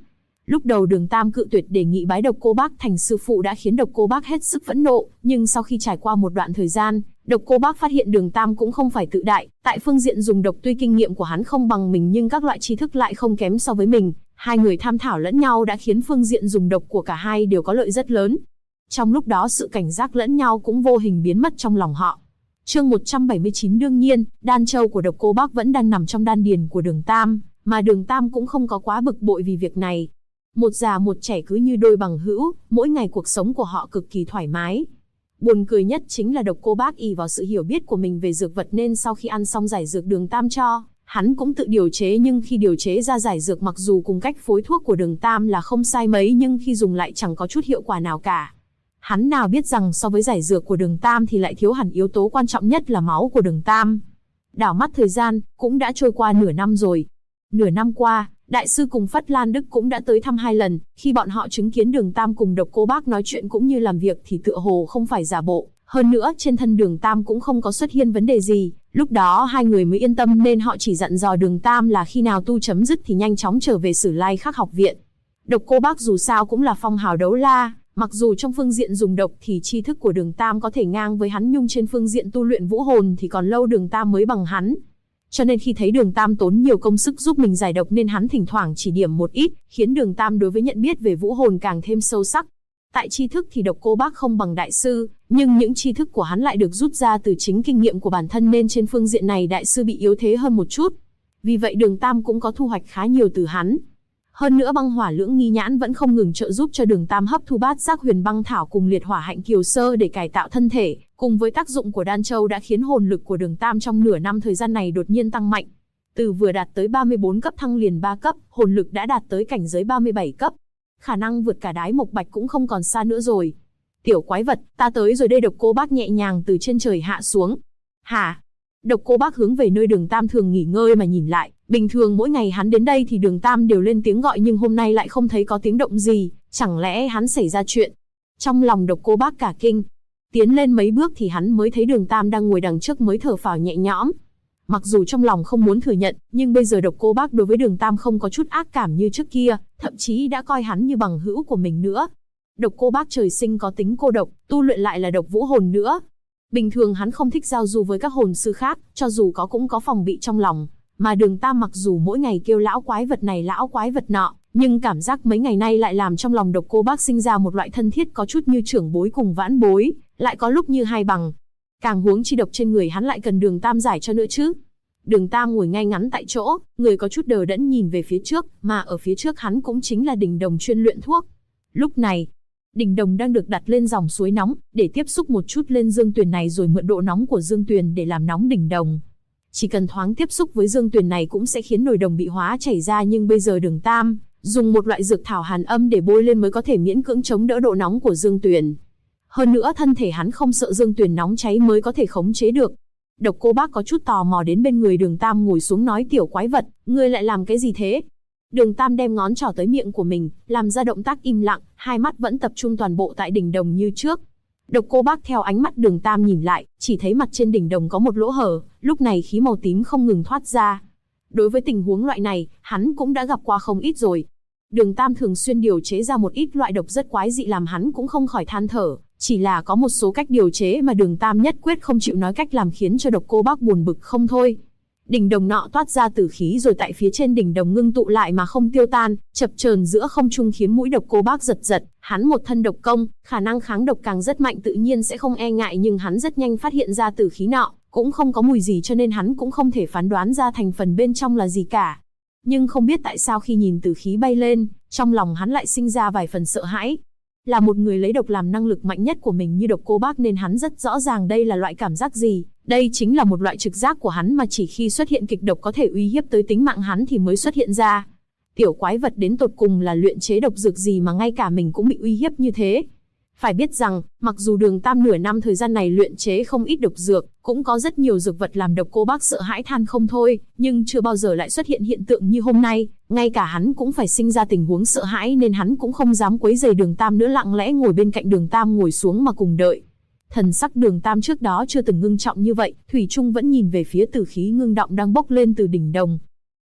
Lúc đầu Đường Tam cự tuyệt đề nghị bái Độc Cô Bác thành sư phụ đã khiến Độc Cô Bác hết sức phẫn nộ, nhưng sau khi trải qua một đoạn thời gian, Độc Cô Bác phát hiện Đường Tam cũng không phải tự đại, tại phương diện dùng độc tuy kinh nghiệm của hắn không bằng mình nhưng các loại tri thức lại không kém so với mình, hai người tham thảo lẫn nhau đã khiến phương diện dùng độc của cả hai đều có lợi rất lớn. Trong lúc đó sự cảnh giác lẫn nhau cũng vô hình biến mất trong lòng họ. Chương 179 đương nhiên, đan châu của Độc Cô Bác vẫn đang nằm trong đan điền của Đường Tam, mà Đường Tam cũng không có quá bực bội vì việc này. Một già một trẻ cứ như đôi bằng hữu, mỗi ngày cuộc sống của họ cực kỳ thoải mái. Buồn cười nhất chính là Độc Cô Bác ỷ vào sự hiểu biết của mình về dược vật nên sau khi ăn xong giải dược Đường Tam cho, hắn cũng tự điều chế, nhưng khi điều chế ra giải dược mặc dù cùng cách phối thuốc của Đường Tam là không sai mấy nhưng khi dùng lại chẳng có chút hiệu quả nào cả. Hắn nào biết rằng so với giải dược của Đường Tam thì lại thiếu hẳn yếu tố quan trọng nhất là máu của Đường Tam. Đảo mắt thời gian, cũng đã trôi qua nửa năm rồi. Nửa năm qua, đại sư cùng Phất Lan Đức cũng đã tới thăm 2 lần, khi bọn họ chứng kiến Đường Tam cùng Độc Cô Bác nói chuyện cũng như làm việc thì tựa hồ không phải giả bộ, hơn nữa trên thân Đường Tam cũng không có xuất hiện vấn đề gì, lúc đó hai người mới yên tâm nên họ chỉ dặn dò Đường Tam là khi nào tu chấm dứt thì nhanh chóng trở về Sử Lai Khắc học viện. Độc Cô Bác dù sao cũng là phong hào đấu la, mặc dù trong phương diện dùng độc thì tri thức của Đường Tam có thể ngang với hắn nhưng trên phương diện tu luyện vũ hồn thì còn lâu Đường Tam mới bằng hắn. Cho nên khi thấy Đường Tam tốn nhiều công sức giúp mình giải độc nên hắn thỉnh thoảng chỉ điểm một ít, khiến Đường Tam đối với nhận biết về vũ hồn càng thêm sâu sắc. Tại tri thức thì Độc Cô Bác không bằng đại sư, nhưng những tri thức của hắn lại được rút ra từ chính kinh nghiệm của bản thân nên trên phương diện này đại sư bị yếu thế hơn một chút. Vì vậy Đường Tam cũng có thu hoạch khá nhiều từ hắn. Hơn nữa băng hỏa lưỡng nghi nhãn vẫn không ngừng trợ giúp cho Đường Tam hấp thu bát giác huyền băng thảo cùng liệt hỏa hạnh kiều sơ để cải tạo thân thể, cùng với tác dụng của đan châu đã khiến hồn lực của Đường Tam trong nửa năm thời gian này đột nhiên tăng mạnh. Từ vừa đạt tới 34 cấp thăng liền 3 cấp, hồn lực đã đạt tới cảnh giới 37 cấp. Khả năng vượt cả Đái Mộc Bạch cũng không còn xa nữa rồi. Tiểu quái vật, ta tới rồi đây. Độc Cô Bác nhẹ nhàng từ trên trời hạ xuống. Hả? Độc Cô Bác hướng về nơi Đường Tam thường nghỉ ngơi mà nhìn lại. Bình thường mỗi ngày hắn đến đây thì Đường Tam đều lên tiếng gọi nhưng hôm nay lại không thấy có tiếng động gì, chẳng lẽ hắn xảy ra chuyện? Trong lòng Độc Cô Bác cả kinh. Tiến lên mấy bước thì hắn mới thấy Đường Tam đang ngồi đằng trước mới thở phào nhẹ nhõm. Mặc dù trong lòng không muốn thừa nhận, nhưng bây giờ Độc Cô Bác đối với Đường Tam không có chút ác cảm như trước kia, thậm chí đã coi hắn như bằng hữu của mình nữa. Độc Cô Bác trời sinh có tính cô độc, tu luyện lại là độc vũ hồn nữa. Bình thường hắn không thích giao du với các hồn sư khác, cho dù có cũng có phòng bị trong lòng. Mà Đường Tam mặc dù mỗi ngày kêu lão quái vật này lão quái vật nọ, nhưng cảm giác mấy ngày nay lại làm trong lòng Độc Cô Bác sinh ra một loại thân thiết có chút như trưởng bối cùng vãn bối, lại có lúc như hai bằng. Càng huống chi độc trên người hắn lại cần Đường Tam giải cho nữa chứ. Đường Tam ngồi ngay ngắn tại chỗ, người có chút đờ đẫn nhìn về phía trước, mà ở phía trước hắn cũng chính là đỉnh đồng chuyên luyện thuốc. Lúc này, đỉnh đồng đang được đặt lên dòng suối nóng, để tiếp xúc một chút lên dương tuyền này rồi mượn độ nóng của dương tuyền để làm nóng đỉnh đồng. Chỉ cần thoáng tiếp xúc với dương tuyền này cũng sẽ khiến nồi đồng bị hóa chảy ra, nhưng bây giờ Đường Tam dùng một loại dược thảo hàn âm để bôi lên mới có thể miễn cưỡng chống đỡ độ nóng của dương tuyền. Hơn nữa thân thể hắn không sợ dương tuyền nóng cháy mới có thể khống chế được. Độc Cô Bác có chút tò mò đến bên người Đường Tam ngồi xuống nói: Tiểu quái vật, ngươi lại làm cái gì thế? Đường Tam đem ngón trỏ tới miệng của mình, làm ra động tác im lặng, hai mắt vẫn tập trung toàn bộ tại đỉnh đồng như trước. Độc Cô Bác theo ánh mắt Đường Tam nhìn lại, chỉ thấy mặt trên đỉnh đồng có một lỗ hở, lúc này khí màu tím không ngừng thoát ra. Đối với tình huống loại này, hắn cũng đã gặp qua không ít rồi. Đường Tam thường xuyên điều chế ra một ít loại độc rất quái dị làm hắn cũng không khỏi than thở, chỉ là có một số cách điều chế mà Đường Tam nhất quyết không chịu nói cách làm khiến cho Độc Cô Bác buồn bực không thôi. Đỉnh đồng nọ toát ra tử khí rồi tại phía trên đỉnh đồng ngưng tụ lại mà không tiêu tan, chập chờn giữa không trung khiến mũi Độc Cô Bác giật giật. Hắn một thân độc công, khả năng kháng độc càng rất mạnh, tự nhiên sẽ không e ngại, nhưng hắn rất nhanh phát hiện ra tử khí nọ cũng không có mùi gì, cho nên hắn cũng không thể phán đoán ra thành phần bên trong là gì cả. Nhưng không biết tại sao khi nhìn tử khí bay lên, trong lòng hắn lại sinh ra vài phần sợ hãi. Là một người lấy độc làm năng lực mạnh nhất của mình như Độc Cô Bác nên hắn rất rõ ràng đây là loại cảm giác gì. Đây chính là một loại trực giác của hắn mà chỉ khi xuất hiện kịch độc có thể uy hiếp tới tính mạng hắn thì mới xuất hiện ra. Tiểu quái vật, đến tột cùng là luyện chế độc dược gì mà ngay cả mình cũng bị uy hiếp như thế? Phải biết rằng, mặc dù Đường Tam nửa năm thời gian này luyện chế không ít độc dược, cũng có rất nhiều dược vật làm Độc Cô Bác sợ hãi than không thôi, nhưng chưa bao giờ lại xuất hiện hiện tượng như hôm nay, ngay cả hắn cũng phải sinh ra tình huống sợ hãi nên hắn cũng không dám quấy rầy Đường Tam nữa, lặng lẽ ngồi bên cạnh Đường Tam ngồi xuống mà cùng đợi. Thần sắc Đường Tam trước đó chưa từng ngưng trọng như vậy, thủy chung vẫn nhìn về phía tử khí ngưng động đang bốc lên từ đỉnh đồng.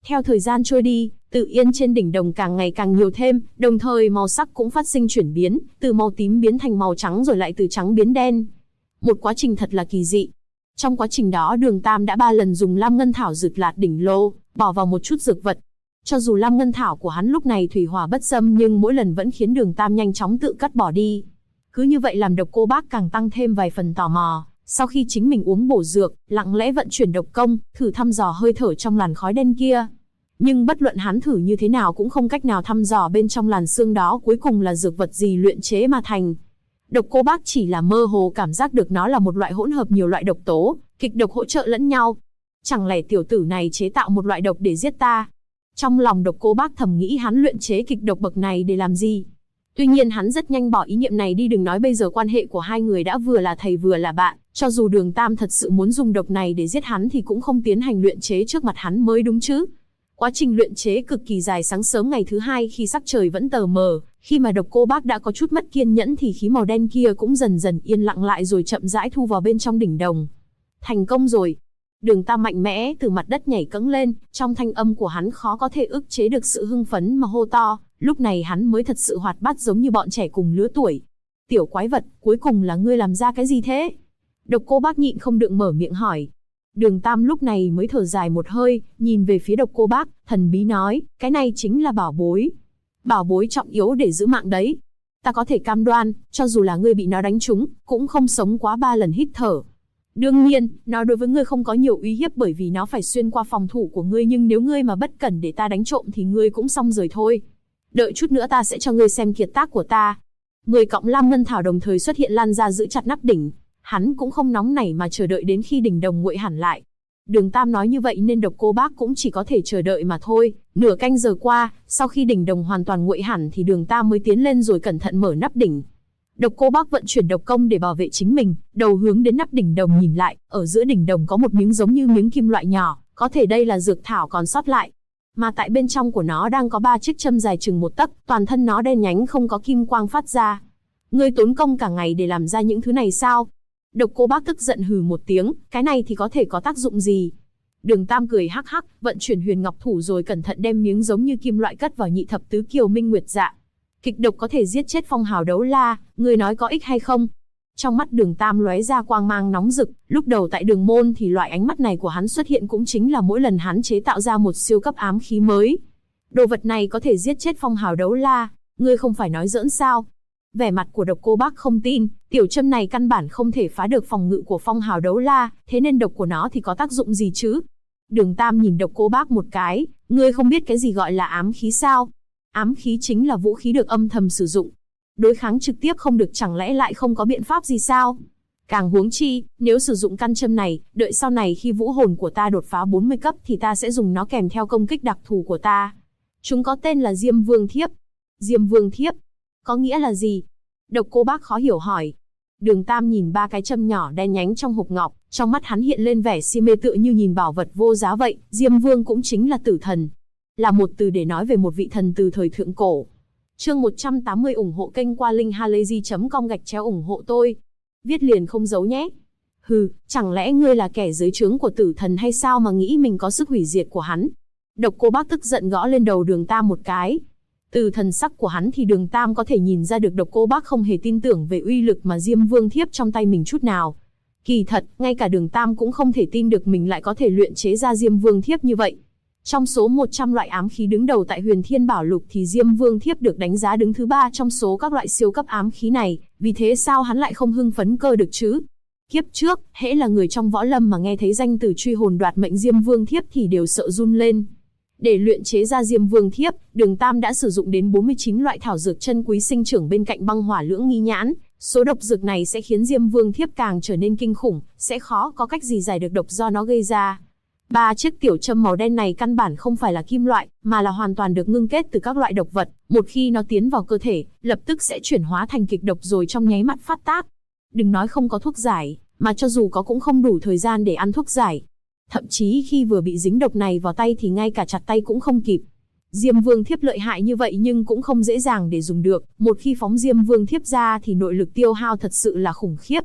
Theo thời gian trôi đi, tự yên trên đỉnh đồng càng ngày càng nhiều thêm, đồng thời màu sắc cũng phát sinh chuyển biến, từ màu tím biến thành màu trắng rồi lại từ trắng biến đen. Một quá trình thật là kỳ dị. Trong quá trình đó Đường Tam đã 3 lần dùng lam ngân thảo rực lạt đỉnh lô, bỏ vào một chút dược vật. Cho dù lam ngân thảo của hắn lúc này thủy hỏa bất xâm nhưng mỗi lần vẫn khiến Đường Tam nhanh chóng tự cắt bỏ đi. Cứ như vậy làm Độc Cô Bác càng tăng thêm vài phần tò mò. Sau khi chính mình uống bổ dược, lặng lẽ vận chuyển độc công, thử thăm dò hơi thở trong làn khói đen kia. Nhưng bất luận hắn thử như thế nào cũng không cách nào thăm dò bên trong làn xương đó cuối cùng là dược vật gì luyện chế mà thành. Độc Cô Bác chỉ là mơ hồ cảm giác được nó là một loại hỗn hợp nhiều loại độc tố, kịch độc hỗ trợ lẫn nhau. Chẳng lẽ tiểu tử này chế tạo một loại độc để giết ta? Trong lòng Độc Cô Bác thầm nghĩ hắn luyện chế kịch độc bậc này để làm gì? Tuy nhiên hắn rất nhanh bỏ ý niệm này đi, đừng nói bây giờ quan hệ của hai người đã vừa là thầy vừa là bạn, cho dù Đường Tam thật sự muốn dùng độc này để giết hắn thì cũng không tiến hành luyện chế trước mặt hắn mới đúng chứ. Quá trình luyện chế cực kỳ dài, sáng sớm ngày thứ hai khi sắc trời vẫn tờ mờ, khi mà Độc Cô Bác đã có chút mất kiên nhẫn thì khí màu đen kia cũng dần dần yên lặng lại rồi chậm rãi thu vào bên trong đỉnh đồng. Thành công rồi. Đường Tam mạnh mẽ từ mặt đất nhảy cẫng lên, trong thanh âm của hắn khó có thể ức chế được sự hưng phấn mà hô to, lúc này hắn mới thật sự hoạt bát giống như bọn trẻ cùng lứa tuổi. Tiểu quái vật, cuối cùng là ngươi làm ra cái gì thế? Độc Cô Bác nhịn không được mở miệng hỏi. Đường Tam lúc này mới thở dài một hơi, nhìn về phía Độc Cô Bác, thần bí nói, cái này chính là bảo bối. Bảo bối trọng yếu để giữ mạng đấy. Ta có thể cam đoan, cho dù là ngươi bị nó đánh trúng, cũng không sống quá 3 lần hít thở. Đương nhiên, nó đối với ngươi không có nhiều uy hiếp bởi vì nó phải xuyên qua phòng thủ của ngươi, nhưng nếu ngươi mà bất cẩn để ta đánh trộm thì ngươi cũng xong rồi thôi. Đợi chút nữa ta sẽ cho ngươi xem kiệt tác của ta. 10 cọng lam ngân thảo đồng thời xuất hiện lan ra giữ chặt nắp đỉnh. Hắn cũng không nóng nảy mà chờ đợi đến khi đỉnh đồng nguội hẳn lại. Đường Tam nói như vậy nên Độc Cô Bác cũng chỉ có thể chờ đợi mà thôi. Nửa canh giờ qua, sau khi đỉnh đồng hoàn toàn nguội hẳn thì Đường Tam mới tiến lên rồi cẩn thận mở nắp đỉnh. Độc Cô Bác vận chuyển độc công để bảo vệ chính mình, đầu hướng đến nắp đỉnh đồng nhìn lại, ở giữa đỉnh đồng có một miếng giống như miếng kim loại nhỏ, có thể đây là dược thảo còn sót lại. Mà tại bên trong của nó đang có 3 chiếc châm dài chừng 1 tấc, toàn thân nó đen nhánh không có kim quang phát ra. Ngươi tốn công cả ngày để làm ra những thứ này sao? Độc Cô Bác tức giận hừ một tiếng, cái này thì có thể có tác dụng gì? Đường Tam cười hắc hắc, vận chuyển huyền ngọc thủ rồi cẩn thận đem miếng giống như kim loại cất vào nhị thập tứ kiều minh nguyệt dạ. Kịch độc có thể giết chết phong hào đấu la, ngươi nói có ích hay không? Trong mắt Đường Tam lóe ra quang mang nóng rực, lúc đầu tại Đường Môn thì loại ánh mắt này của hắn xuất hiện cũng chính là mỗi lần hắn chế tạo ra một siêu cấp ám khí mới. Đồ vật này có thể giết chết phong hào đấu la, ngươi không phải nói giỡn sao? Vẻ mặt của Độc Cô Bác không tin, tiểu châm này căn bản không thể phá được phòng ngự của phong hào đấu la, thế nên độc của nó thì có tác dụng gì chứ? Đường Tam nhìn Độc Cô Bác một cái, ngươi không biết cái gì gọi là ám khí sao? Ám khí chính là vũ khí được âm thầm sử dụng. Đối kháng trực tiếp không được, chẳng lẽ lại không có biện pháp gì sao? Càng huống chi, nếu sử dụng căn châm này, đợi sau này khi vũ hồn của ta đột phá 40 cấp thì ta sẽ dùng nó kèm theo công kích đặc thù của ta. Chúng có tên là Diêm Vương Thiếp. Diêm Vương Thiếp? Có nghĩa là gì? Độc Cô Bác khó hiểu hỏi. Đường Tam nhìn 3 cái châm nhỏ đen nhánh trong hộp ngọc, trong mắt hắn hiện lên vẻ si mê tựa như nhìn bảo vật vô giá vậy. Diêm Vương cũng chính là tử thần, là một từ để nói về một vị thần từ thời thượng cổ. Chương 180 ủng hộ kênh qua linkhalazy.com ủng hộ tôi. Viết liền không giấu nhé. Hừ, chẳng lẽ ngươi là kẻ dưới trướng của tử thần hay sao mà nghĩ mình có sức hủy diệt của hắn? Độc Cô Bác tức giận gõ lên đầu Đường Tam một cái. Từ thần sắc của hắn thì Đường Tam có thể nhìn ra được Độc Cô Bác không hề tin tưởng về uy lực mà Diêm Vương Thiếp trong tay mình chút nào. Kỳ thật, ngay cả Đường Tam cũng không thể tin được mình lại có thể luyện chế ra Diêm Vương Thiếp như vậy. Trong số 100 loại ám khí đứng đầu tại Huyền Thiên Bảo Lục thì Diêm Vương Thiếp được đánh giá đứng thứ 3 trong số các loại siêu cấp ám khí này, vì thế sao hắn lại không hưng phấn cơ được chứ? Kiếp trước, hễ là người trong võ lâm mà nghe thấy danh từ truy hồn đoạt mệnh Diêm Vương Thiếp thì đều sợ run lên. Để luyện chế ra Diêm Vương Thiếp, Đường Tam đã sử dụng đến 49 loại thảo dược chân quý sinh trưởng bên cạnh băng hỏa lưỡng nghi nhãn. Số độc dược này sẽ khiến Diêm Vương Thiếp càng trở nên kinh khủng, sẽ khó có cách gì giải được độc do nó gây ra. 3 chiếc tiểu châm màu đen này căn bản không phải là kim loại, mà là hoàn toàn được ngưng kết từ các loại độc vật. Một khi nó tiến vào cơ thể, lập tức sẽ chuyển hóa thành kịch độc rồi trong nháy mắt phát tác. Đừng nói không có thuốc giải, mà cho dù có cũng không đủ thời gian để ăn thuốc giải. Thậm chí khi vừa bị dính độc này vào tay thì ngay cả chặt tay cũng không kịp. Diêm Vương Thiếp lợi hại như vậy nhưng cũng không dễ dàng để dùng được. Một khi phóng Diêm Vương Thiếp ra thì nội lực tiêu hao thật sự là khủng khiếp.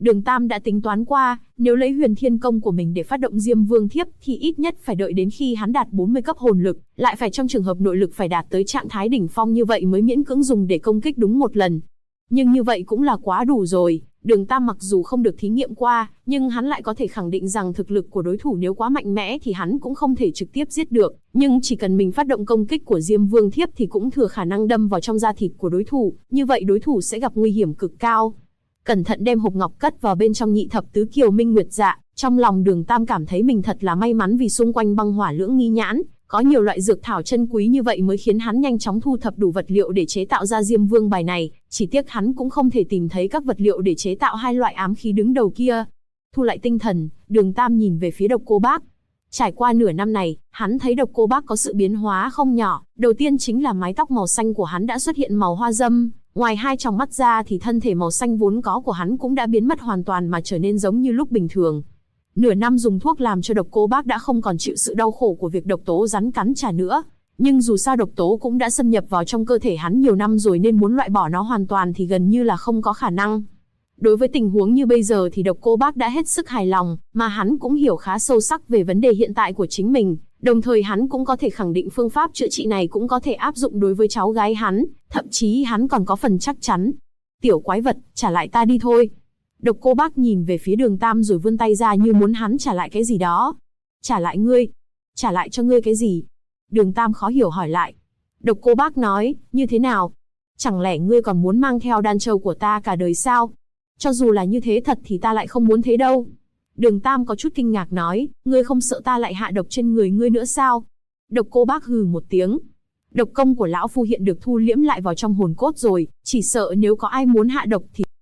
Đường Tam đã tính toán qua, nếu lấy Huyền Thiên Công của mình để phát động Diêm Vương Thiếp thì ít nhất phải đợi đến khi hắn đạt 40 cấp hồn lực, lại phải trong trường hợp nội lực phải đạt tới trạng thái đỉnh phong như vậy mới miễn cưỡng dùng để công kích đúng một lần. Nhưng như vậy cũng là quá đủ rồi. Đường Tam mặc dù không được thí nghiệm qua, nhưng hắn lại có thể khẳng định rằng thực lực của đối thủ nếu quá mạnh mẽ thì hắn cũng không thể trực tiếp giết được. Nhưng chỉ cần mình phát động công kích của Diêm Vương Thiếp thì cũng thừa khả năng đâm vào trong da thịt của đối thủ, như vậy đối thủ sẽ gặp nguy hiểm cực cao. Cẩn thận đem hộp ngọc cất vào bên trong nhị thập tứ kiều minh nguyệt dạ, trong lòng Đường Tam cảm thấy mình thật là may mắn vì xung quanh băng hỏa lưỡng nghi nhãn, có nhiều loại dược thảo chân quý như vậy mới khiến hắn nhanh chóng thu thập đủ vật liệu để chế tạo ra Diêm Vương bài này, chỉ tiếc hắn cũng không thể tìm thấy các vật liệu để chế tạo hai loại ám khí đứng đầu kia. Thu lại tinh thần, Đường Tam nhìn về phía Độc Cô Bác. Trải qua nửa năm này, hắn thấy Độc Cô Bác có sự biến hóa không nhỏ, đầu tiên chính là mái tóc màu xanh của hắn đã xuất hiện màu hoa dâm, ngoài hai tròng mắt ra thì thân thể màu xanh vốn có của hắn cũng đã biến mất hoàn toàn mà trở nên giống như lúc bình thường. Nửa năm dùng thuốc làm cho Độc Cô Bác đã không còn chịu sự đau khổ của việc độc tố rắn cắn trả nữa. Nhưng dù sao độc tố cũng đã xâm nhập vào trong cơ thể hắn nhiều năm rồi nên muốn loại bỏ nó hoàn toàn thì gần như là không có khả năng. Đối với tình huống như bây giờ thì Độc Cô Bác đã hết sức hài lòng, mà hắn cũng hiểu khá sâu sắc về vấn đề hiện tại của chính mình. Đồng thời hắn cũng có thể khẳng định phương pháp chữa trị này cũng có thể áp dụng đối với cháu gái hắn, thậm chí hắn còn có phần chắc chắn. Tiểu quái vật, trả lại ta đi thôi. Độc Cô Bác nhìn về phía Đường Tam rồi vươn tay ra như muốn hắn trả lại cái gì đó. Trả lại ngươi? Trả lại cho ngươi cái gì? Đường Tam khó hiểu hỏi lại. Độc Cô Bác nói, như thế nào? Chẳng lẽ ngươi còn muốn mang theo đan châu của ta cả đời sao? Cho dù là như thế thật thì ta lại không muốn thế đâu. Đường Tam có chút kinh ngạc nói, ngươi không sợ ta lại hạ độc trên người ngươi nữa sao? Độc Cô Bác hừ một tiếng. Độc công của lão phu hiện được thu liễm lại vào trong hồn cốt rồi, chỉ sợ nếu có ai muốn hạ độc thì...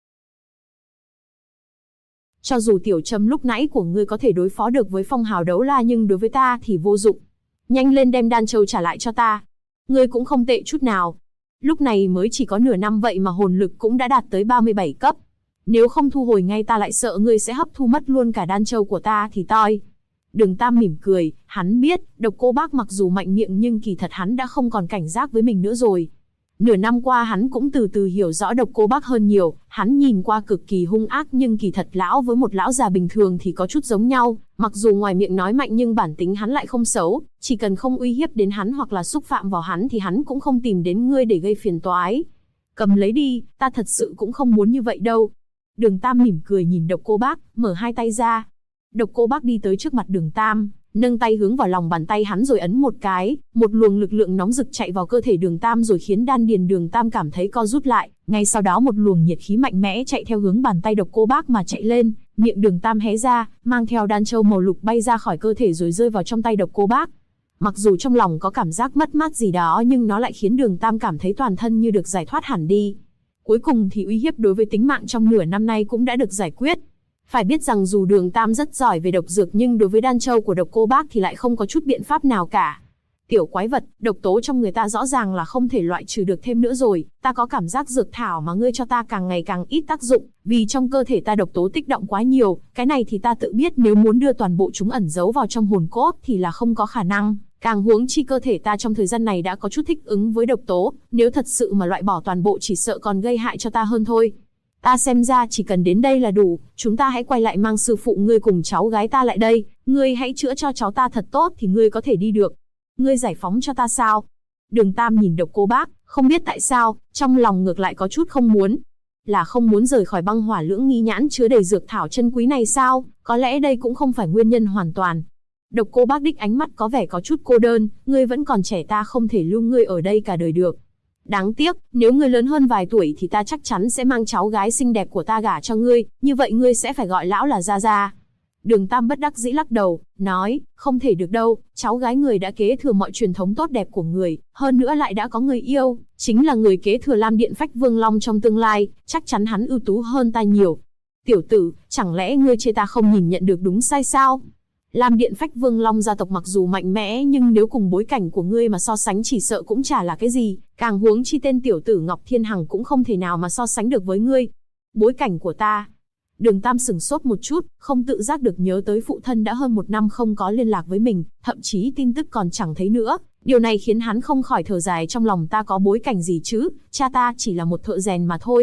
Cho dù tiểu châm lúc nãy của ngươi có thể đối phó được với phong hào đấu la nhưng đối với ta thì vô dụng. Nhanh lên đem đan châu trả lại cho ta. Ngươi cũng không tệ chút nào. Lúc này mới chỉ có nửa năm vậy mà hồn lực cũng đã đạt tới 37 cấp. Nếu không thu hồi ngay ta lại sợ ngươi sẽ hấp thu mất luôn cả đan châu của ta thì toi. Đường Tam mỉm cười, hắn biết, Độc Cô Bác mặc dù mạnh miệng nhưng kỳ thật hắn đã không còn cảnh giác với mình nữa rồi. Nửa năm qua hắn cũng từ từ hiểu rõ Độc Cô Bác hơn nhiều, hắn nhìn qua cực kỳ hung ác nhưng kỳ thật lão với một lão già bình thường thì có chút giống nhau, mặc dù ngoài miệng nói mạnh nhưng bản tính hắn lại không xấu, chỉ cần không uy hiếp đến hắn hoặc là xúc phạm vào hắn thì hắn cũng không tìm đến ngươi để gây phiền toái. Cầm lấy đi, ta thật sự cũng không muốn như vậy đâu. Đường Tam mỉm cười nhìn Độc Cô Bác, mở hai tay ra. Độc Cô Bác đi tới trước mặt Đường Tam, nâng tay hướng vào lòng bàn tay hắn rồi ấn một cái, một luồng lực lượng nóng rực chạy vào cơ thể Đường Tam rồi khiến đan điền Đường Tam cảm thấy co rút lại, ngay sau đó một luồng nhiệt khí mạnh mẽ chạy theo hướng bàn tay Độc Cô Bác mà chạy lên, miệng Đường Tam hé ra, mang theo đan châu màu lục bay ra khỏi cơ thể rồi rơi vào trong tay Độc Cô Bác. Mặc dù trong lòng có cảm giác mất mát gì đó nhưng nó lại khiến Đường Tam cảm thấy toàn thân như được giải thoát hẳn đi. Cuối cùng thì uy hiếp đối với tính mạng trong nửa năm nay cũng đã được giải quyết. Phải biết rằng dù Đường Tam rất giỏi về độc dược nhưng đối với đan châu của Độc Cô Bác thì lại không có chút biện pháp nào cả. Tiểu quái vật, độc tố trong người ta rõ ràng là không thể loại trừ được thêm nữa rồi, ta có cảm giác dược thảo mà ngươi cho ta càng ngày càng ít tác dụng, vì trong cơ thể ta độc tố tích động quá nhiều, cái này thì ta tự biết nếu muốn đưa toàn bộ chúng ẩn giấu vào trong hồn cốt thì là không có khả năng, càng huống chi cơ thể ta trong thời gian này đã có chút thích ứng với độc tố, nếu thật sự mà loại bỏ toàn bộ chỉ sợ còn gây hại cho ta hơn thôi. Ta xem ra chỉ cần đến đây là đủ, chúng ta hãy quay lại mang sư phụ ngươi cùng cháu gái ta lại đây, ngươi hãy chữa cho cháu ta thật tốt thì ngươi có thể đi được. Ngươi giải phóng cho ta sao? Đường Tam nhìn Độc Cô Bác, không biết tại sao, trong lòng ngược lại có chút không muốn. Là không muốn rời khỏi băng hỏa lưỡng nghi nhãn chứa đầy dược thảo chân quý này sao? Có lẽ đây cũng không phải nguyên nhân hoàn toàn. Độc Cô Bác đích ánh mắt có vẻ có chút cô đơn, ngươi vẫn còn trẻ ta không thể lưu ngươi ở đây cả đời được. Đáng tiếc, nếu ngươi lớn hơn vài tuổi thì ta chắc chắn sẽ mang cháu gái xinh đẹp của ta gả cho ngươi, như vậy ngươi sẽ phải gọi lão là Gia Gia. Đường Tam bất đắc dĩ lắc đầu, nói, không thể được đâu, cháu gái người đã kế thừa mọi truyền thống tốt đẹp của người, hơn nữa lại đã có người yêu, chính là người kế thừa Lam Điện Phách Vương Long trong tương lai, chắc chắn hắn ưu tú hơn ta nhiều. Tiểu tử, chẳng lẽ ngươi chê ta không nhìn nhận được đúng sai sao? Lam Điện Phách Vương Long gia tộc mặc dù mạnh mẽ nhưng nếu cùng bối cảnh của ngươi mà so sánh chỉ sợ cũng chả là cái gì, càng huống chi tên tiểu tử Ngọc Thiên Hằng cũng không thể nào mà so sánh được với ngươi. Bối cảnh của ta? Đường Tam sửng sốt một chút, không tự giác được nhớ tới phụ thân đã hơn 1 năm không có liên lạc với mình, thậm chí tin tức còn chẳng thấy nữa. Điều này khiến hắn không khỏi thở dài trong lòng, ta có bối cảnh gì chứ, cha ta chỉ là một thợ rèn mà thôi.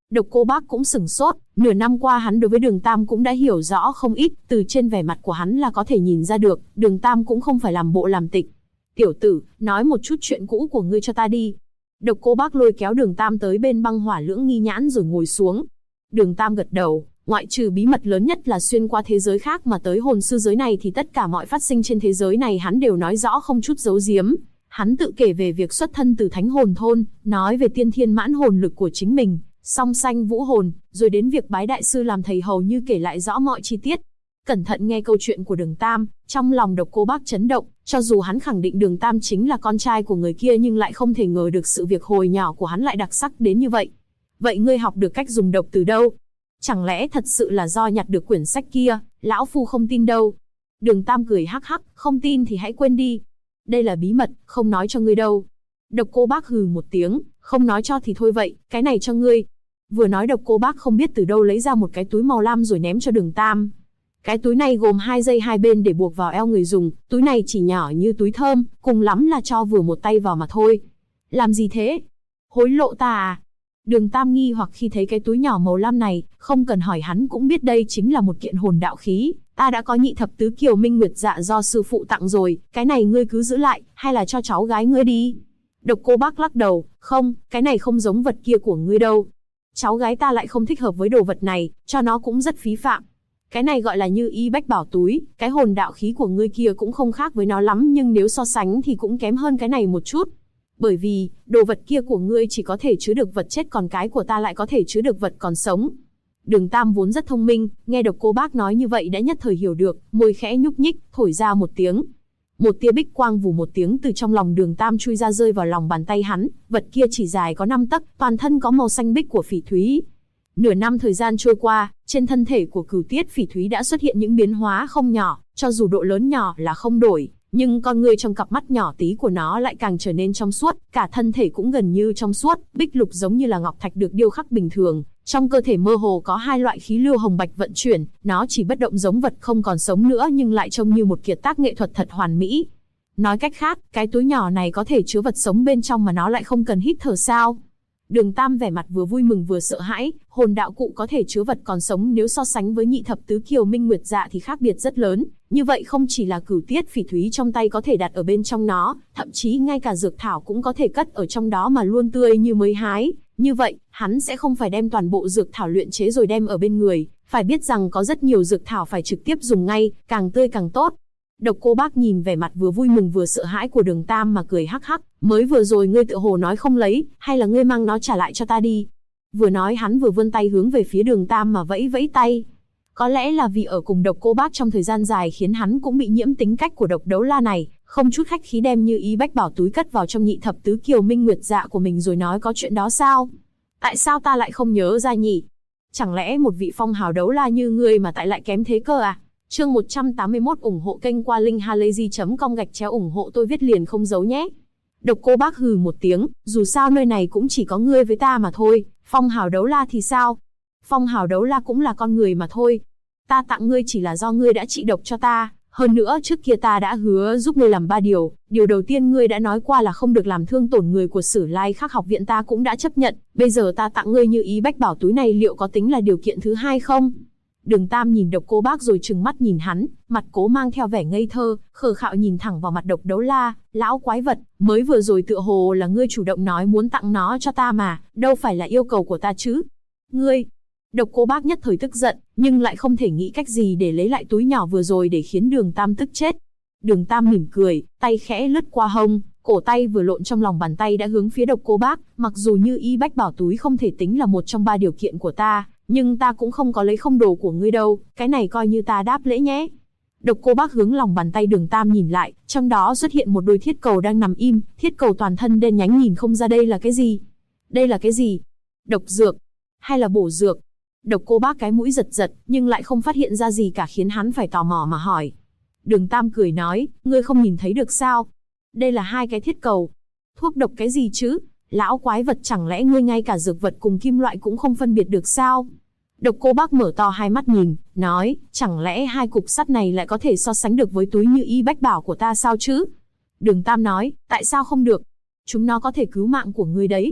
Độc Cô Bác cũng sửng sốt, nửa năm qua hắn đối với Đường Tam cũng đã hiểu rõ không ít, từ trên vẻ mặt của hắn là có thể nhìn ra được, Đường Tam cũng không phải làm bộ làm tịch. Tiểu tử, nói một chút chuyện cũ của ngươi cho ta đi. Độc Cô Bác lôi kéo Đường Tam tới bên băng hỏa lưỡng nghi nhãn rồi ngồi xuống. Đường Tam gật đầu, ngoại trừ bí mật lớn nhất là xuyên qua thế giới khác mà tới hồn sư giới này thì tất cả mọi phát sinh trên thế giới này hắn đều nói rõ không chút giấu giếm. Hắn tự kể về việc xuất thân từ Thánh Hồn Thôn, nói về tiên thiên mãn hồn lực của chính mình, song sanh vũ hồn, rồi đến việc bái đại sư làm thầy hầu như kể lại rõ mọi chi tiết. Cẩn thận nghe câu chuyện của Đường Tam, trong lòng Độc Cô Bác chấn động, cho dù hắn khẳng định Đường Tam chính là con trai của người kia nhưng lại không thể ngờ được sự việc hồi nhỏ của hắn lại đặc sắc đến như vậy. Vậy ngươi học được cách dùng độc từ đâu? Chẳng lẽ thật sự là do nhặt được quyển sách kia, lão phu không tin đâu. Đường Tam cười hắc hắc, không tin thì hãy quên đi. Đây là bí mật, không nói cho ngươi đâu. Độc Cô Bác hừ một tiếng, không nói cho thì thôi vậy, cái này cho ngươi. Vừa nói Độc Cô Bác không biết từ đâu lấy ra một cái túi màu lam rồi ném cho Đường Tam. Cái túi này gồm 2 dây hai bên để buộc vào eo người dùng, túi này chỉ nhỏ như túi thơm, cùng lắm là cho vừa một tay vào mà thôi. Làm gì thế? Hối lộ ta à? Đường Tam nghi hoặc khi thấy cái túi nhỏ màu lam này, không cần hỏi hắn cũng biết đây chính là một kiện hồn đạo khí. Ta đã có nhị thập tứ kiều minh nguyệt dạ do sư phụ tặng rồi, cái này ngươi cứ giữ lại, hay là cho cháu gái ngươi đi. Độc Cô Bác lắc đầu, không, cái này không giống vật kia của ngươi đâu. Cháu gái ta lại không thích hợp với đồ vật này, cho nó cũng rất phí phạm. Cái này gọi là Như Y Bách Bảo túi, cái hồn đạo khí của ngươi kia cũng không khác với nó lắm nhưng nếu so sánh thì cũng kém hơn cái này một chút. Bởi vì, đồ vật kia của ngươi chỉ có thể chứa được vật chết còn cái của ta lại có thể chứa được vật còn sống. Đường Tam vốn rất thông minh, nghe Độc Cô Bác nói như vậy đã nhất thời hiểu được, môi khẽ nhúc nhích, thổi ra một tiếng. Một tia bích quang vù một tiếng từ trong lòng Đường Tam chui ra rơi vào lòng bàn tay hắn, vật kia chỉ dài có 5 tấc, toàn thân có màu xanh bích của phỉ thúy. Nửa năm thời gian trôi qua, trên thân thể của Cửu Tiết Phỉ Thúy đã xuất hiện những biến hóa không nhỏ, cho dù độ lớn nhỏ là không đổi, nhưng con người trong cặp mắt nhỏ tí của nó lại càng trở nên trong suốt, cả thân thể cũng gần như trong suốt, bích lục giống như là ngọc thạch được điêu khắc bình thường, trong cơ thể mơ hồ có 2 loại khí lưu hồng bạch vận chuyển, nó chỉ bất động giống vật không còn sống nữa nhưng lại trông như một kiệt tác nghệ thuật thật hoàn mỹ. Nói cách khác, cái túi nhỏ này có thể chứa vật sống bên trong mà nó lại không cần hít thở sao? Đường Tam vẻ mặt vừa vui mừng vừa sợ hãi, hồn đạo cụ có thể chứa vật còn sống nếu so sánh với nhị thập tứ kiều minh nguyệt dạ thì khác biệt rất lớn, như vậy không chỉ là Cửu Tiết Phỉ Thúy trong tay có thể đặt ở bên trong nó, thậm chí ngay cả dược thảo cũng có thể cất ở trong đó mà luôn tươi như mới hái, như vậy, hắn sẽ không phải đem toàn bộ dược thảo luyện chế rồi đem ở bên người, phải biết rằng có rất nhiều dược thảo phải trực tiếp dùng ngay, càng tươi càng tốt. Độc Cô Bác nhìn vẻ mặt vừa vui mừng vừa sợ hãi của Đường Tam mà cười hắc hắc, mới vừa rồi ngươi tự hồ nói không lấy, hay là ngươi mang nó trả lại cho ta đi. Vừa nói hắn vừa vươn tay hướng về phía Đường Tam mà vẫy vẫy tay. Có lẽ là vì ở cùng Độc Cô Bác trong thời gian dài khiến hắn cũng bị nhiễm tính cách của Độc Đấu La này, không chút khách khí đem Như Ý Bách Bảo túi cất vào trong nhị thập tứ kiều minh nguyệt dạ của mình rồi nói có chuyện đó sao? Tại sao ta lại không nhớ ra nhỉ? Chẳng lẽ một vị phong hào đấu la như ngươi mà tại lại kém thế cơ à? Chương 181 ủng hộ kênh qua linkhalazy.com ủng hộ tôi viết liền không giấu nhé. Độc Cô Bác hừ một tiếng, dù sao nơi này cũng chỉ có ngươi với ta mà thôi, phong hào đấu la thì sao? Phong hào đấu la cũng là con người mà thôi. Ta tặng ngươi chỉ là do ngươi đã trị độc cho ta, hơn nữa trước kia ta đã hứa giúp ngươi làm 3 điều, điều đầu tiên ngươi đã nói qua là không được làm thương tổn người của Sử Lai Khắc học viện ta cũng đã chấp nhận, bây giờ ta tặng ngươi Như Ý Bách Bảo túi này liệu có tính là điều kiện thứ 2 không? Đường Tam nhìn Độc Cô Bác rồi trừng mắt nhìn hắn, mặt cố mang theo vẻ ngây thơ, khờ khạo nhìn thẳng vào mặt Độc Đấu La, lão quái vật, mới vừa rồi tựa hồ là ngươi chủ động nói muốn tặng nó cho ta mà, đâu phải là yêu cầu của ta chứ. Ngươi! Độc Cô Bác nhất thời tức giận, nhưng lại không thể nghĩ cách gì để lấy lại túi nhỏ vừa rồi để khiến Đường Tam tức chết. Đường Tam mỉm cười, tay khẽ lướt qua hông, cổ tay vừa lộn trong lòng bàn tay đã hướng phía Độc Cô Bác, mặc dù Như Ý Bách Bảo túi không thể tính là một trong 3 điều kiện của ta, nhưng ta cũng không có lấy không đồ của ngươi đâu, cái này coi như ta đáp lễ nhé. Độc Cô Bác hướng lòng bàn tay Đường Tam nhìn lại, trong đó xuất hiện một đôi thiết cầu đang nằm im, thiết cầu toàn thân đen nhánh nhìn không ra đây là cái gì. Đây là cái gì? Độc dược? Hay là bổ dược? Độc Cô Bác cái mũi giật giật, nhưng lại không phát hiện ra gì cả khiến hắn phải tò mò mà hỏi. Đường Tam cười nói, ngươi không nhìn thấy được sao? Đây là 2 cái thiết cầu. Thuốc độc cái gì chứ? Lão quái vật, chẳng lẽ ngươi ngay cả dược vật cùng kim loại cũng không phân biệt được sao? Độc Cô Bác mở to hai mắt nhìn, nói, chẳng lẽ 2 cục sắt này lại có thể so sánh được với túi Như Ý Bách Bảo của ta sao chứ? Đường Tam nói, tại sao không được? Chúng nó có thể cứu mạng của ngươi đấy.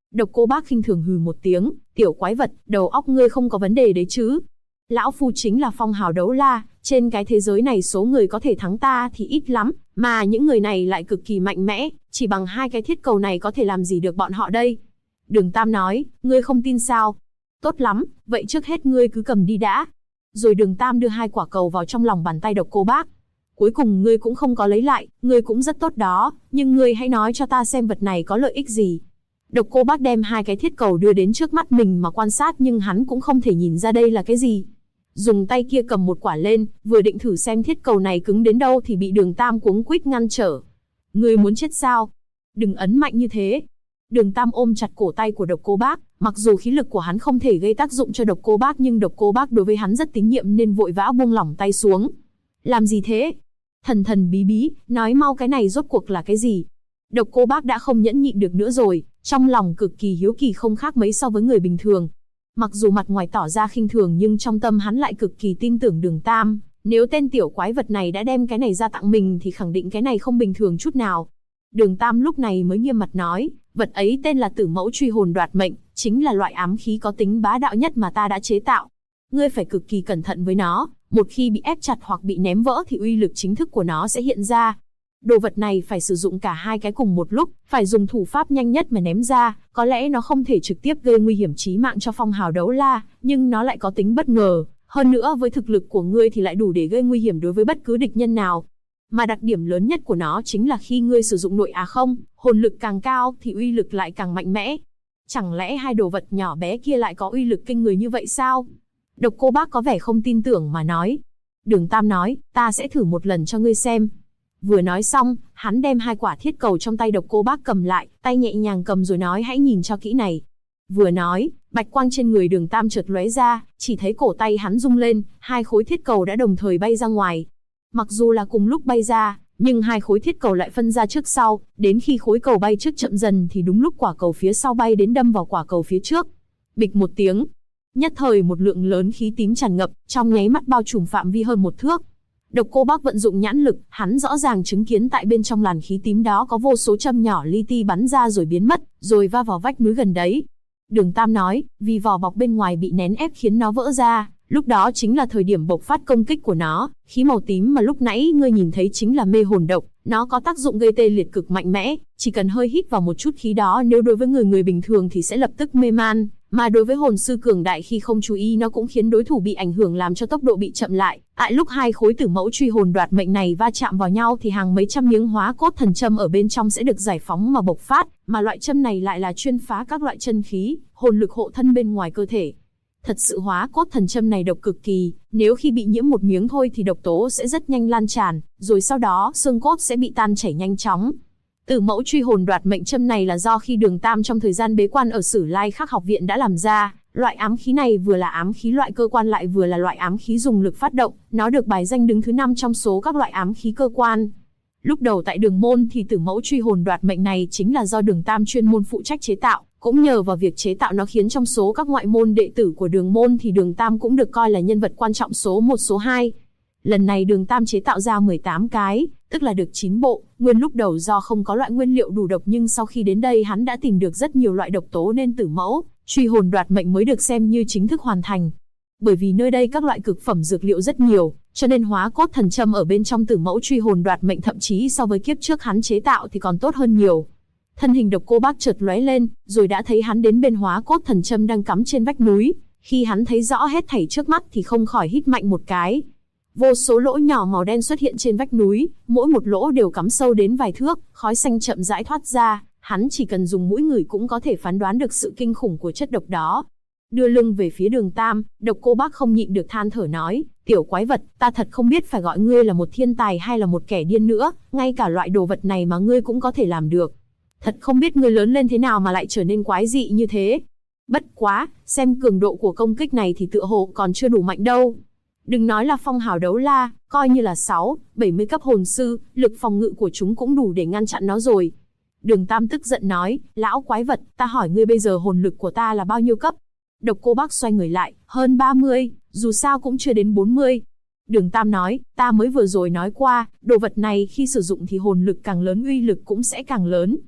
Độc Cô Bác khinh thường hừ một tiếng, tiểu quái vật, đầu óc ngươi không có vấn đề đấy chứ? Lão phu chính là phong hào đấu la, trên cái thế giới này số người có thể thắng ta thì ít lắm, mà những người này lại cực kỳ mạnh mẽ, chỉ bằng 2 cái thiết cầu này có thể làm gì được bọn họ đây? Đường Tam nói, ngươi không tin sao? Tốt lắm, vậy trước hết ngươi cứ cầm đi đã. Rồi Đường Tam đưa 2 quả cầu vào trong lòng bàn tay Độc Cô Bác. Cuối cùng ngươi cũng không có lấy lại, ngươi cũng rất tốt đó, nhưng ngươi hãy nói cho ta xem vật này có lợi ích gì. Độc Cô Bác đem 2 cái thiết cầu đưa đến trước mắt mình mà quan sát, nhưng hắn cũng không thể nhìn ra đây là cái gì. Dùng tay kia cầm một quả lên, vừa định thử xem thiết cầu này cứng đến đâu thì bị Đường Tam cuống quýt ngăn trở. Ngươi muốn chết sao? Đừng ấn mạnh như thế. Đường Tam ôm chặt cổ tay của Độc Cô Bác, mặc dù khí lực của hắn không thể gây tác dụng cho Độc Cô Bác, nhưng Độc Cô Bác đối với hắn rất tín nhiệm nên vội vã buông lỏng tay xuống. Làm gì thế? Thần thần bí bí, nói mau cái này rốt cuộc là cái gì? Độc Cô Bác đã không nhẫn nhịn được nữa rồi, trong lòng cực kỳ hiếu kỳ không khác mấy so với người bình thường. Mặc dù mặt ngoài tỏ ra khinh thường nhưng trong tâm hắn lại cực kỳ tin tưởng Đường Tam, nếu tên tiểu quái vật này đã đem cái này ra tặng mình thì khẳng định cái này không bình thường chút nào. Đường Tam lúc này mới nghiêm mặt nói, vật ấy tên là Tử Mẫu Truy Hồn Đoạt Mệnh, chính là loại ám khí có tính bá đạo nhất mà ta đã chế tạo. Ngươi phải cực kỳ cẩn thận với nó, một khi bị ép chặt hoặc bị ném vỡ thì uy lực chính thức của nó sẽ hiện ra. Đồ vật này phải sử dụng cả 2 cái cùng một lúc, phải dùng thủ pháp nhanh nhất mà ném ra, có lẽ nó không thể trực tiếp gây nguy hiểm chí mạng cho phong hào đấu la, nhưng nó lại có tính bất ngờ, hơn nữa với thực lực của ngươi thì lại đủ để gây nguy hiểm đối với bất cứ địch nhân nào. Mà đặc điểm lớn nhất của nó chính là khi ngươi sử dụng nội hồn lực càng cao thì uy lực lại càng mạnh mẽ. Chẳng lẽ 2 đồ vật nhỏ bé kia lại có uy lực kinh người như vậy sao? Độc Cô Bác có vẻ không tin tưởng mà nói. Đường Tam nói, ta sẽ thử một lần cho ngươi xem. Vừa nói xong, hắn đem 2 quả thiết cầu trong tay Độc Cô Bác cầm lại, tay nhẹ nhàng cầm rồi nói hãy nhìn cho kỹ này. Vừa nói, bạch quang trên người Đường Tam chợt lóe ra, chỉ thấy cổ tay hắn rung lên, 2 khối thiết cầu đã đồng thời bay ra ngoài. Mặc dù là cùng lúc bay ra, nhưng 2 khối thiết cầu lại phân ra trước sau, đến khi khối cầu bay trước chậm dần thì đúng lúc quả cầu phía sau bay đến đâm vào quả cầu phía trước. Bịch một tiếng, nhất thời một lượng lớn khí tím tràn ngập, trong nháy mắt bao trùm phạm vi hơn 1 thước. Độc Cô Bác vận dụng nhãn lực, hắn rõ ràng chứng kiến tại bên trong làn khí tím đó có vô số châm nhỏ li ti bắn ra rồi biến mất, rồi va vào vách núi gần đấy. Đường Tam nói, vì vỏ bọc bên ngoài bị nén ép khiến nó vỡ ra, lúc đó chính là thời điểm bộc phát công kích của nó. Khí màu tím mà lúc nãy ngươi nhìn thấy chính là mê hồn độc, nó có tác dụng gây tê liệt cực mạnh mẽ, chỉ cần hơi hít vào một chút khí đó, nếu đối với người bình thường thì sẽ lập tức mê man, mà đối với hồn sư cường đại khi không chú ý nó cũng khiến đối thủ bị ảnh hưởng làm cho tốc độ bị chậm lại. Tại lúc 2 khối Tử Mẫu Truy Hồn Đoạt Mệnh này va chạm vào nhau thì hàng mấy trăm miếng hóa cốt thần châm ở bên trong sẽ được giải phóng mà bộc phát, mà loại châm này lại là chuyên phá các loại chân khí, hồn lực hộ thân bên ngoài cơ thể. Thật sự hóa cốt thần châm này độc cực kỳ, nếu khi bị nhiễm một miếng thôi thì độc tố sẽ rất nhanh lan tràn, rồi sau đó xương cốt sẽ bị tan chảy nhanh chóng. Tử Mẫu Truy Hồn Đoạt Mệnh châm này là do khi Đường Tam trong thời gian bế quan ở Sử Lai Khắc học viện đã làm ra. Loại ám khí này vừa là ám khí loại cơ quan lại vừa là loại ám khí dùng lực phát động, nó được bài danh đứng thứ 5 trong số các loại ám khí cơ quan. Lúc đầu tại Đường môn thì Tử Mẫu Truy Hồn Đoạt Mệnh này chính là do Đường Tam chuyên môn phụ trách chế tạo, cũng nhờ vào việc chế tạo nó khiến trong số các ngoại môn đệ tử của Đường môn thì Đường Tam cũng được coi là nhân vật quan trọng số 1 số 2. Lần này Đường Tam chế tạo ra 18 cái, tức là được 9 bộ, nguyên lúc đầu do không có loại nguyên liệu đủ độc nhưng sau khi đến đây hắn đã tìm được rất nhiều loại độc tố nên Tử Mẫu Truy Hồn Đoạt Mệnh mới được xem như chính thức hoàn thành. Bởi vì nơi đây các loại cực phẩm dược liệu rất nhiều, cho nên hóa cốt thần châm ở bên trong Tử Mẫu Truy Hồn Đoạt Mệnh thậm chí so với kiếp trước hắn chế tạo thì còn tốt hơn nhiều. Thân hình Độc Cô Bác chợt lóe lên, rồi đã thấy hắn đến bên hóa cốt thần châm đang cắm trên vách núi. Khi hắn thấy rõ hết thảy trước mắt thì không khỏi hít mạnh một cái. Vô số lỗ nhỏ màu đen xuất hiện trên vách núi, mỗi một lỗ đều cắm sâu đến vài thước, khói xanh chậm rãi thoát ra, hắn chỉ cần dùng mũi ngửi cũng có thể phán đoán được sự kinh khủng của chất độc đó. Đưa lưng về phía Đường Tam, Độc Cô Bác không nhịn được than thở nói, tiểu quái vật, ta thật không biết phải gọi ngươi là một thiên tài hay là một kẻ điên nữa, ngay cả loại đồ vật này mà ngươi cũng có thể làm được. Thật không biết ngươi lớn lên thế nào mà lại trở nên quái dị như thế. Bất quá, xem cường độ của công kích này thì tựa hồ còn chưa đủ mạnh đâu. Đừng nói là phong hào đấu la, coi như là 60 cấp hồn sư, lực phòng ngự của chúng cũng đủ để ngăn chặn nó rồi. Đường Tam tức giận nói, lão quái vật, ta hỏi ngươi bây giờ hồn lực của ta là bao nhiêu cấp? Độc Cô Bác xoay người lại, hơn 30, dù sao cũng chưa đến 40. Đường Tam nói, ta mới vừa rồi nói qua, đồ vật này khi sử dụng thì hồn lực càng lớn uy lực cũng sẽ càng lớn.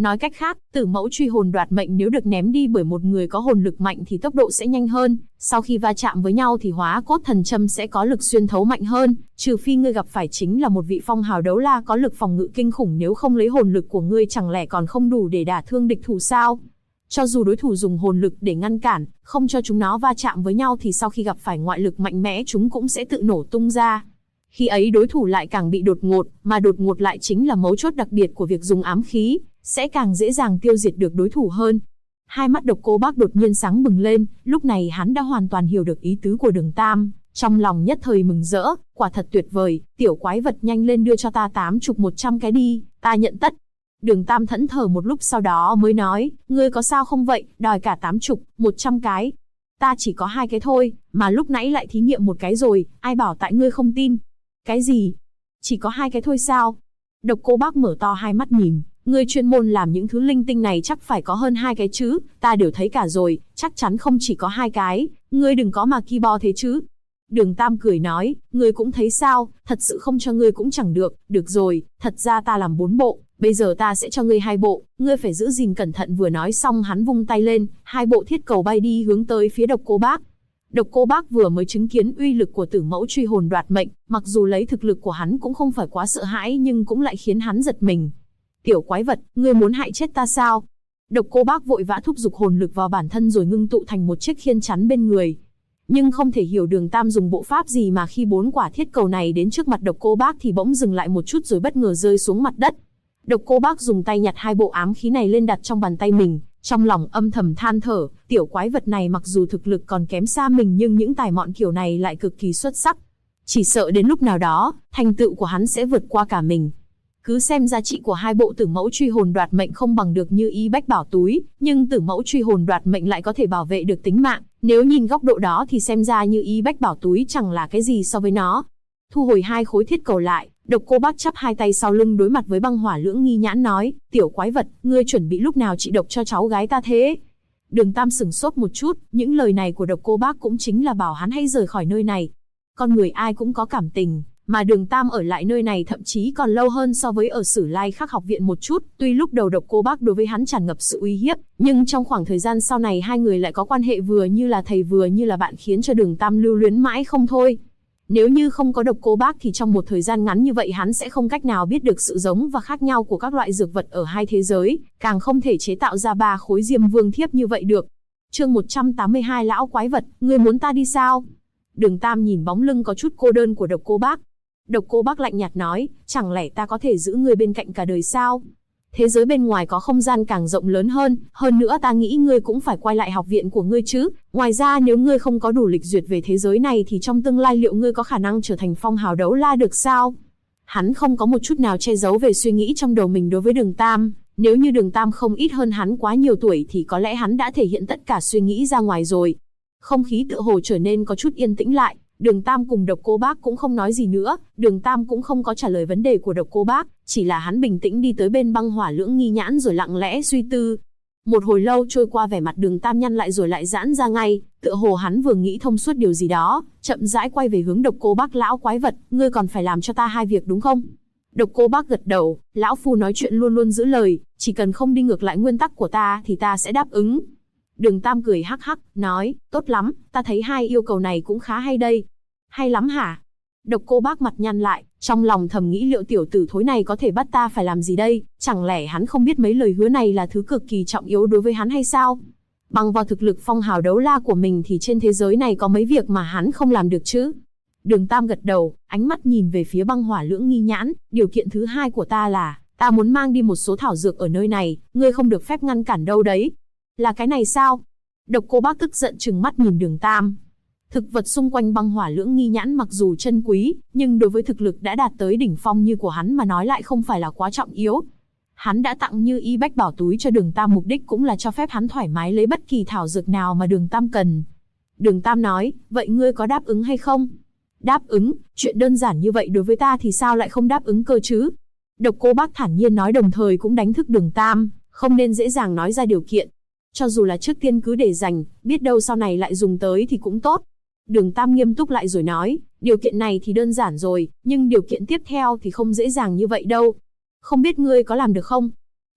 Nói cách khác, tử mẫu truy hồn đoạt mệnh nếu được ném đi bởi một người có hồn lực mạnh thì tốc độ sẽ nhanh hơn, sau khi va chạm với nhau thì hóa cốt thần châm sẽ có lực xuyên thấu mạnh hơn, trừ phi ngươi gặp phải chính là một vị phong hào đấu la có lực phòng ngự kinh khủng, nếu không lấy hồn lực của ngươi chẳng lẽ còn không đủ để đả thương địch thủ sao? Cho dù đối thủ dùng hồn lực để ngăn cản, không cho chúng nó va chạm với nhau thì sau khi gặp phải ngoại lực mạnh mẽ chúng cũng sẽ tự nổ tung ra. Khi ấy đối thủ lại càng bị đột ngột, mà đột ngột lại chính là mấu chốt đặc biệt của việc dùng ám khí, sẽ càng dễ dàng tiêu diệt được đối thủ hơn. Hai mắt Độc Cô Bác đột nhiên sáng bừng lên, lúc này hắn đã hoàn toàn hiểu được ý tứ của Đường Tam, trong lòng nhất thời mừng rỡ, quả thật tuyệt vời, tiểu quái vật nhanh lên đưa cho ta 80 100 cái đi, ta nhận tất. Đường Tam thẫn thờ một lúc sau đó mới nói, ngươi có sao không vậy, đòi cả 80, 100 cái. Ta chỉ có 2 cái thôi, mà lúc nãy lại thí nghiệm một cái rồi, ai bảo tại ngươi không tin. Cái gì? Chỉ có 2 cái thôi sao? Độc Cô Bác mở to hai mắt nhìn, ngươi chuyên môn làm những thứ linh tinh này chắc phải có hơn 2 cái chứ, ta đều thấy cả rồi, chắc chắn không chỉ có 2 cái, ngươi đừng có mà ki bo thế chứ. Đường Tam cười nói, ngươi cũng thấy sao, thật sự không cho ngươi cũng chẳng được, được rồi, thật ra ta làm 4 bộ, bây giờ ta sẽ cho ngươi 2 bộ, ngươi phải giữ gìn cẩn thận. Vừa nói xong hắn vung tay lên, 2 bộ thiết cầu bay đi hướng tới phía Độc Cô Bác. Độc Cô Bác vừa mới chứng kiến uy lực của tử mẫu truy hồn đoạt mệnh, mặc dù lấy thực lực của hắn cũng không phải quá sợ hãi nhưng cũng lại khiến hắn giật mình. Tiểu quái vật, ngươi muốn hại chết ta sao? Độc Cô Bác vội vã thúc giục hồn lực vào bản thân rồi ngưng tụ thành một chiếc khiên chắn bên người. Nhưng không thể hiểu Đường Tam dùng bộ pháp gì mà khi 4 quả thiết cầu này đến trước mặt Độc Cô Bác thì bỗng dừng lại một chút rồi bất ngờ rơi xuống mặt đất. Độc Cô Bác dùng tay nhặt 2 bộ ám khí này lên đặt trong bàn tay mình, trong lòng âm thầm than thở, tiểu quái vật này mặc dù thực lực còn kém xa mình nhưng những tài mọn kiểu này lại cực kỳ xuất sắc. Chỉ sợ đến lúc nào đó, thành tựu của hắn sẽ vượt qua cả mình. Cứ xem giá trị của 2 bộ tử mẫu truy hồn đoạt mệnh không bằng được như y bách bảo túi, nhưng tử mẫu truy hồn đoạt mệnh lại có thể bảo vệ được tính mạng, nếu nhìn góc độ đó thì xem ra như y bách bảo túi chẳng là cái gì so với nó. Thu hồi 2 khối thiết cầu lại, Độc Cô Bác chắp 2 tay sau lưng đối mặt với Băng Hỏa Lưỡng Nghi Nhãn nói, tiểu quái vật, ngươi chuẩn bị lúc nào trị độc cho cháu gái ta thế? Đường Tam sửng sốt một chút, những lời này của Độc Cô Bác cũng chính là bảo hắn hãy rời khỏi nơi này. Con người ai cũng có cảm tình, mà Đường Tam ở lại nơi này thậm chí còn lâu hơn so với ở Sử Lai Khắc học viện một chút, tuy lúc đầu Độc Cô Bác đối với hắn tràn ngập sự uy hiếp, nhưng trong khoảng thời gian sau này hai người lại có quan hệ vừa như là thầy vừa như là bạn khiến cho Đường Tam lưu luyến mãi không thôi. Nếu như không có Độc Cô Bác thì trong một thời gian ngắn như vậy hắn sẽ không cách nào biết được sự giống và khác nhau của các loại dược vật ở hai thế giới, càng không thể chế tạo ra 3 khối Diêm Vương thiếp như vậy được. Chương 182 lão quái vật, ngươi muốn ta đi sao? Đường Tam nhìn bóng lưng có chút cô đơn của Độc Cô Bác. Độc Cô Bác lạnh nhạt nói, chẳng lẽ ta có thể giữ ngươi bên cạnh cả đời sao? Thế giới bên ngoài có không gian càng rộng lớn hơn nữa ta nghĩ ngươi cũng phải quay lại học viện của ngươi chứ. Ngoài ra nếu ngươi không có đủ lịch duyệt về thế giới này thì trong tương lai liệu ngươi có khả năng trở thành phong hào đấu la được sao? Hắn không có một chút nào che giấu về suy nghĩ trong đầu mình đối với Đường Tam. Nếu như Đường Tam không ít hơn hắn quá nhiều tuổi thì có lẽ hắn đã thể hiện tất cả suy nghĩ ra ngoài rồi. Không khí tựa hồ trở nên có chút yên tĩnh lại. Đường Tam cùng Độc Cô Bác cũng không nói gì nữa, Đường Tam cũng không có trả lời vấn đề của Độc Cô Bác, chỉ là hắn bình tĩnh đi tới bên Băng Hỏa Lưỡng Nghi Nhãn rồi lặng lẽ suy tư. Một hồi lâu trôi qua, vẻ mặt Đường Tam nhăn lại rồi lại giãn ra ngay, tựa hồ hắn vừa nghĩ thông suốt điều gì đó, chậm rãi quay về hướng Độc Cô Bác, lão quái vật, ngươi còn phải làm cho ta 2 việc đúng không? Độc Cô Bác gật đầu, lão phu nói chuyện luôn luôn giữ lời, chỉ cần không đi ngược lại nguyên tắc của ta thì ta sẽ đáp ứng. Đường Tam cười hắc hắc, nói, tốt lắm, ta thấy 2 yêu cầu này cũng khá hay đây. Hay lắm hả? Độc Cô Bác mặt nhăn lại, trong lòng thầm nghĩ liệu tiểu tử thối này có thể bắt ta phải làm gì đây, chẳng lẽ hắn không biết mấy lời hứa này là thứ cực kỳ trọng yếu đối với hắn hay sao? Bằng vào thực lực phong hào đấu la của mình thì trên thế giới này có mấy việc mà hắn không làm được chứ? Đường Tam gật đầu, ánh mắt nhìn về phía Băng Hỏa Lưỡng Nghi Nhãn, điều kiện thứ 2 của ta là, ta muốn mang đi một số thảo dược ở nơi này, ngươi không được phép ngăn cản đâu đấy. Là cái này sao? Độc Cô Bác tức giận trừng mắt nhìn Đường Tam. Thực vật xung quanh Băng Hỏa Lưỡng Nghi Nhãn mặc dù chân quý, nhưng đối với thực lực đã đạt tới đỉnh phong như của hắn mà nói lại không phải là quá trọng yếu. Hắn đã tặng Như Y Bách Bảo túi cho Đường Tam, mục đích cũng là cho phép hắn thoải mái lấy bất kỳ thảo dược nào mà Đường Tam cần. Đường Tam nói, vậy ngươi có đáp ứng hay không? Đáp ứng, chuyện đơn giản như vậy đối với ta thì sao lại không đáp ứng cơ chứ? Độc Cô Bác thản nhiên nói, đồng thời cũng đánh thức Đường Tam, không nên dễ dàng nói ra điều kiện. Cho dù là trước tiên cứ để dành, biết đâu sau này lại dùng tới thì cũng tốt. Đường Tam nghiêm túc lại rồi nói, điều kiện này thì đơn giản rồi, nhưng điều kiện tiếp theo thì không dễ dàng như vậy đâu. Không biết ngươi có làm được không?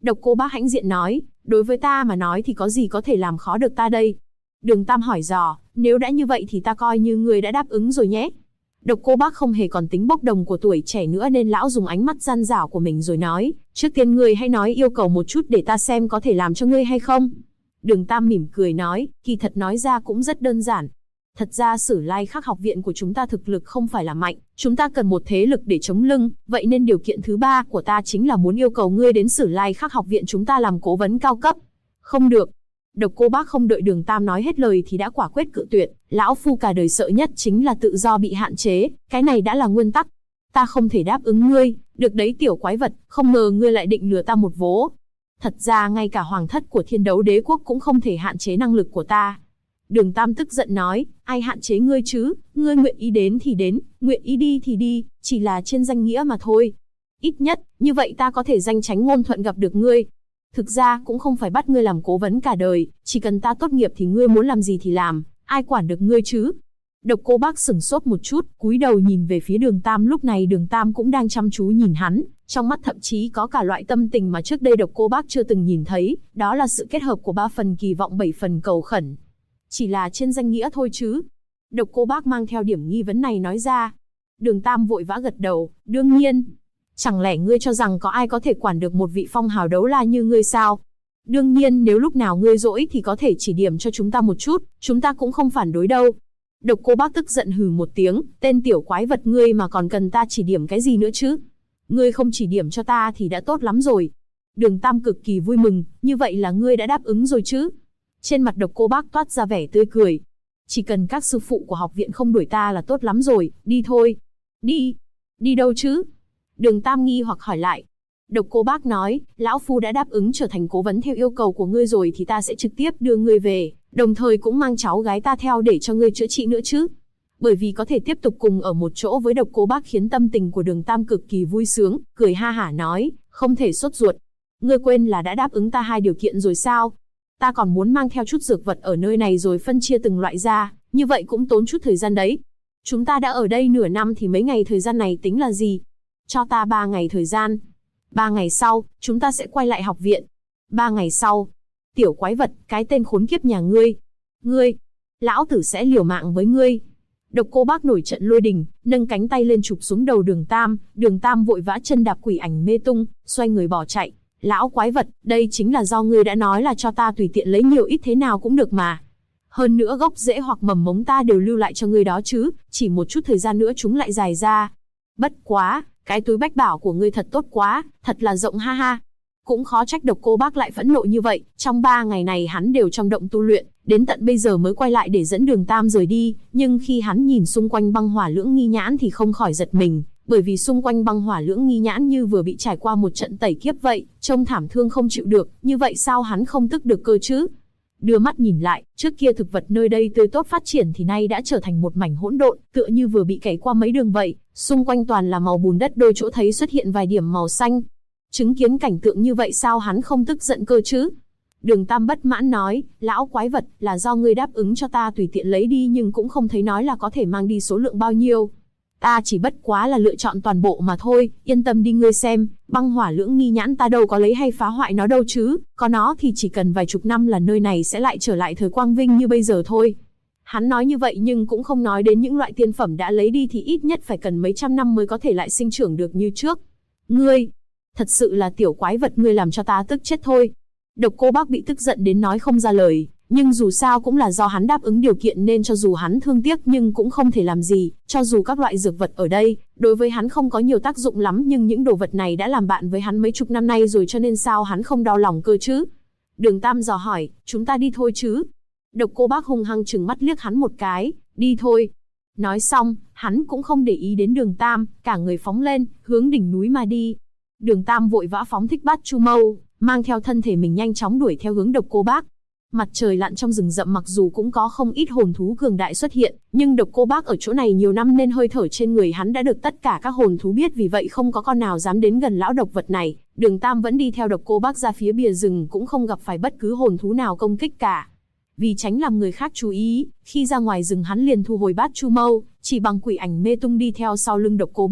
Độc Cô Bác hãnh diện nói, đối với ta mà nói thì có gì có thể làm khó được ta đây. Đường Tam hỏi dò, nếu đã như vậy thì ta coi như ngươi đã đáp ứng rồi nhé. Độc Cô Bác không hề còn tính bốc đồng của tuổi trẻ nữa nên lão dùng ánh mắt gian dảo của mình rồi nói, trước tiên ngươi hãy nói yêu cầu một chút để ta xem có thể làm cho ngươi hay không. Đường Tam mỉm cười nói, kỳ thật nói ra cũng rất đơn giản. Thật ra Sử Lai Khắc học viện của chúng ta thực lực không phải là mạnh, chúng ta cần một thế lực để chống lưng, vậy nên điều kiện thứ ba của ta chính là muốn yêu cầu ngươi đến Sử Lai Khắc học viện chúng ta làm cố vấn cao cấp. Không được. Độc Cô Bác không đợi Đường Tam nói hết lời thì đã quả quyết cự tuyệt, lão phu cả đời sợ nhất chính là tự do bị hạn chế, cái này đã là nguyên tắc. Ta không thể đáp ứng ngươi, được đấy tiểu quái vật, không ngờ ngươi lại định lừa ta một vố. Thật ra ngay cả hoàng thất của Thiên Đấu Đế quốc cũng không thể hạn chế năng lực của ta. Đường Tam tức giận nói, ai hạn chế ngươi chứ, ngươi nguyện ý đến thì đến, nguyện ý đi thì đi, chỉ là trên danh nghĩa mà thôi. Ít nhất, như vậy ta có thể danh tránh ngôn thuận gặp được ngươi. Thực ra cũng không phải bắt ngươi làm cố vấn cả đời, chỉ cần ta tốt nghiệp thì ngươi muốn làm gì thì làm, ai quản được ngươi chứ. Độc Cô Bác sửng sốt một chút, cúi đầu nhìn về phía Đường Tam, lúc này Đường Tam cũng đang chăm chú nhìn hắn, trong mắt thậm chí có cả loại tâm tình mà trước đây Độc Cô Bác chưa từng nhìn thấy, đó là sự kết hợp của 3 phần kỳ vọng 7 phần cầu khẩn. Chỉ là trên danh nghĩa thôi chứ. Độc Cô Bác mang theo điểm nghi vấn này nói ra. Đường Tam vội vã gật đầu, đương nhiên. Chẳng lẽ ngươi cho rằng có ai có thể quản được một vị phong hào đấu la như ngươi sao? Đương nhiên nếu lúc nào ngươi rỗi thì có thể chỉ điểm cho chúng ta một chút, chúng ta cũng không phản đối đâu. Độc Cô Bác tức giận hừ một tiếng, tên tiểu quái vật ngươi mà còn cần ta chỉ điểm cái gì nữa chứ? Ngươi không chỉ điểm cho ta thì đã tốt lắm rồi. Đường Tam cực kỳ vui mừng, như vậy là ngươi đã đáp ứng rồi chứ? Trên mặt Độc Cô Bác toát ra vẻ tươi cười. Chỉ cần các sư phụ của học viện không đuổi ta là tốt lắm rồi, đi thôi. Đi? Đi đâu chứ? Đường Tam nghi hoặc hỏi lại. Độc Cô Bác nói, lão phu đã đáp ứng trở thành cố vấn theo yêu cầu của ngươi rồi thì ta sẽ trực tiếp đưa ngươi về, đồng thời cũng mang cháu gái ta theo để cho ngươi chữa trị nữa chứ. Bởi vì có thể tiếp tục cùng ở một chỗ với Độc Cô Bác khiến tâm tình của Đường Tam cực kỳ vui sướng, cười ha hả nói, không thể sốt ruột. Ngươi quên là đã đáp ứng ta 2 điều kiện rồi sao? Ta còn muốn mang theo chút dược vật ở nơi này rồi phân chia từng loại ra, như vậy cũng tốn chút thời gian đấy. Chúng ta đã ở đây nửa năm thì mấy ngày thời gian này tính là gì? Cho ta 3 ngày thời gian. 3 ngày sau, chúng ta sẽ quay lại học viện. 3 ngày sau. Tiểu quái vật, cái tên khốn kiếp nhà ngươi. Ngươi, lão tử sẽ liều mạng với ngươi. Độc Cô Bác nổi trận lôi đình, nâng cánh tay lên chụp xuống đầu Đường Tam vội vã chân đạp quỷ ảnh mê tung, xoay người bỏ chạy. Lão quái vật, đây chính là do ngươi đã nói là cho ta tùy tiện lấy nhiều ít thế nào cũng được mà. Hơn nữa gốc rễ hoặc mầm mống ta đều lưu lại cho ngươi đó chứ, chỉ một chút thời gian nữa chúng lại dài ra. Bất quá, cái túi bách bảo của ngươi thật tốt quá, thật là rộng ha ha. Cũng khó trách Độc Cô Bác lại phẫn nộ như vậy, trong 3 ngày này hắn đều trong động tu luyện, đến tận bây giờ mới quay lại để dẫn Đường Tam rời đi, nhưng khi hắn nhìn xung quanh băng hỏa lưỡng nghi nhãn thì không khỏi giật mình, bởi vì xung quanh băng hỏa lưỡng nghi nhãn như vừa bị trải qua một trận tẩy kiếp vậy, trông thảm thương không chịu được, như vậy sao hắn không tức được cơ chứ? Đưa mắt nhìn lại, trước kia thực vật nơi đây tươi tốt phát triển thì nay đã trở thành một mảnh hỗn độn, tựa như vừa bị cày qua mấy đường vậy, xung quanh toàn là màu bùn đất, đôi chỗ thấy xuất hiện vài điểm màu xanh. Chứng kiến cảnh tượng như vậy sao hắn không tức giận cơ chứ? Đường Tam bất mãn nói, lão quái vật, là do ngươi đáp ứng cho ta tùy tiện lấy đi nhưng cũng không thấy nói là có thể mang đi số lượng bao nhiêu. Ta chỉ bất quá là lựa chọn toàn bộ mà thôi, yên tâm đi ngươi xem, băng hỏa lưỡng nghi nhãn ta đâu có lấy hay phá hoại nó đâu chứ, có nó thì chỉ cần vài chục năm là nơi này sẽ lại trở lại thời quang vinh như bây giờ thôi. Hắn nói như vậy nhưng cũng không nói đến những loại tiên phẩm đã lấy đi thì ít nhất phải cần mấy trăm năm mới có thể lại sinh trưởng được như trước. Ngươi, thật sự là tiểu quái vật, ngươi làm cho ta tức chết thôi. Độc Cô Bác bị tức giận đến nói không ra lời, nhưng dù sao cũng là do hắn đáp ứng điều kiện nên cho dù hắn thương tiếc nhưng cũng không thể làm gì, cho dù các loại dược vật ở đây, đối với hắn không có nhiều tác dụng lắm nhưng những đồ vật này đã làm bạn với hắn mấy chục năm nay rồi cho nên sao hắn không đau lòng cơ chứ. Đường Tam dò hỏi, chúng ta đi thôi chứ? Độc Cô Bác hung hăng trừng mắt liếc hắn một cái, đi thôi. Nói xong, hắn cũng không để ý đến Đường Tam, cả người phóng lên, hướng đỉnh núi mà đi. Đường Tam vội vã phóng thích Bát Chu Mâu, mang theo thân thể mình nhanh chóng đuổi theo hướng Độc Cô Bác. Mặt trời lặn trong rừng rậm mặc dù cũng có không ít hồn thú cường đại xuất hiện, nhưng Độc Cô Bác ở chỗ này nhiều năm nên hơi thở trên người hắn đã được tất cả các hồn thú biết, vì vậy không có con nào dám đến gần lão độc vật này. Đường Tam vẫn đi theo Độc Cô Bác ra phía bìa rừng, cũng không gặp phải bất cứ hồn thú nào công kích cả. Vì tránh làm người khác chú ý, khi ra ngoài rừng hắn liền thu hồi Bát Chu Mâu, chỉ bằng quỷ ảnh mê tung đi theo sau lưng Độc Cô Bác.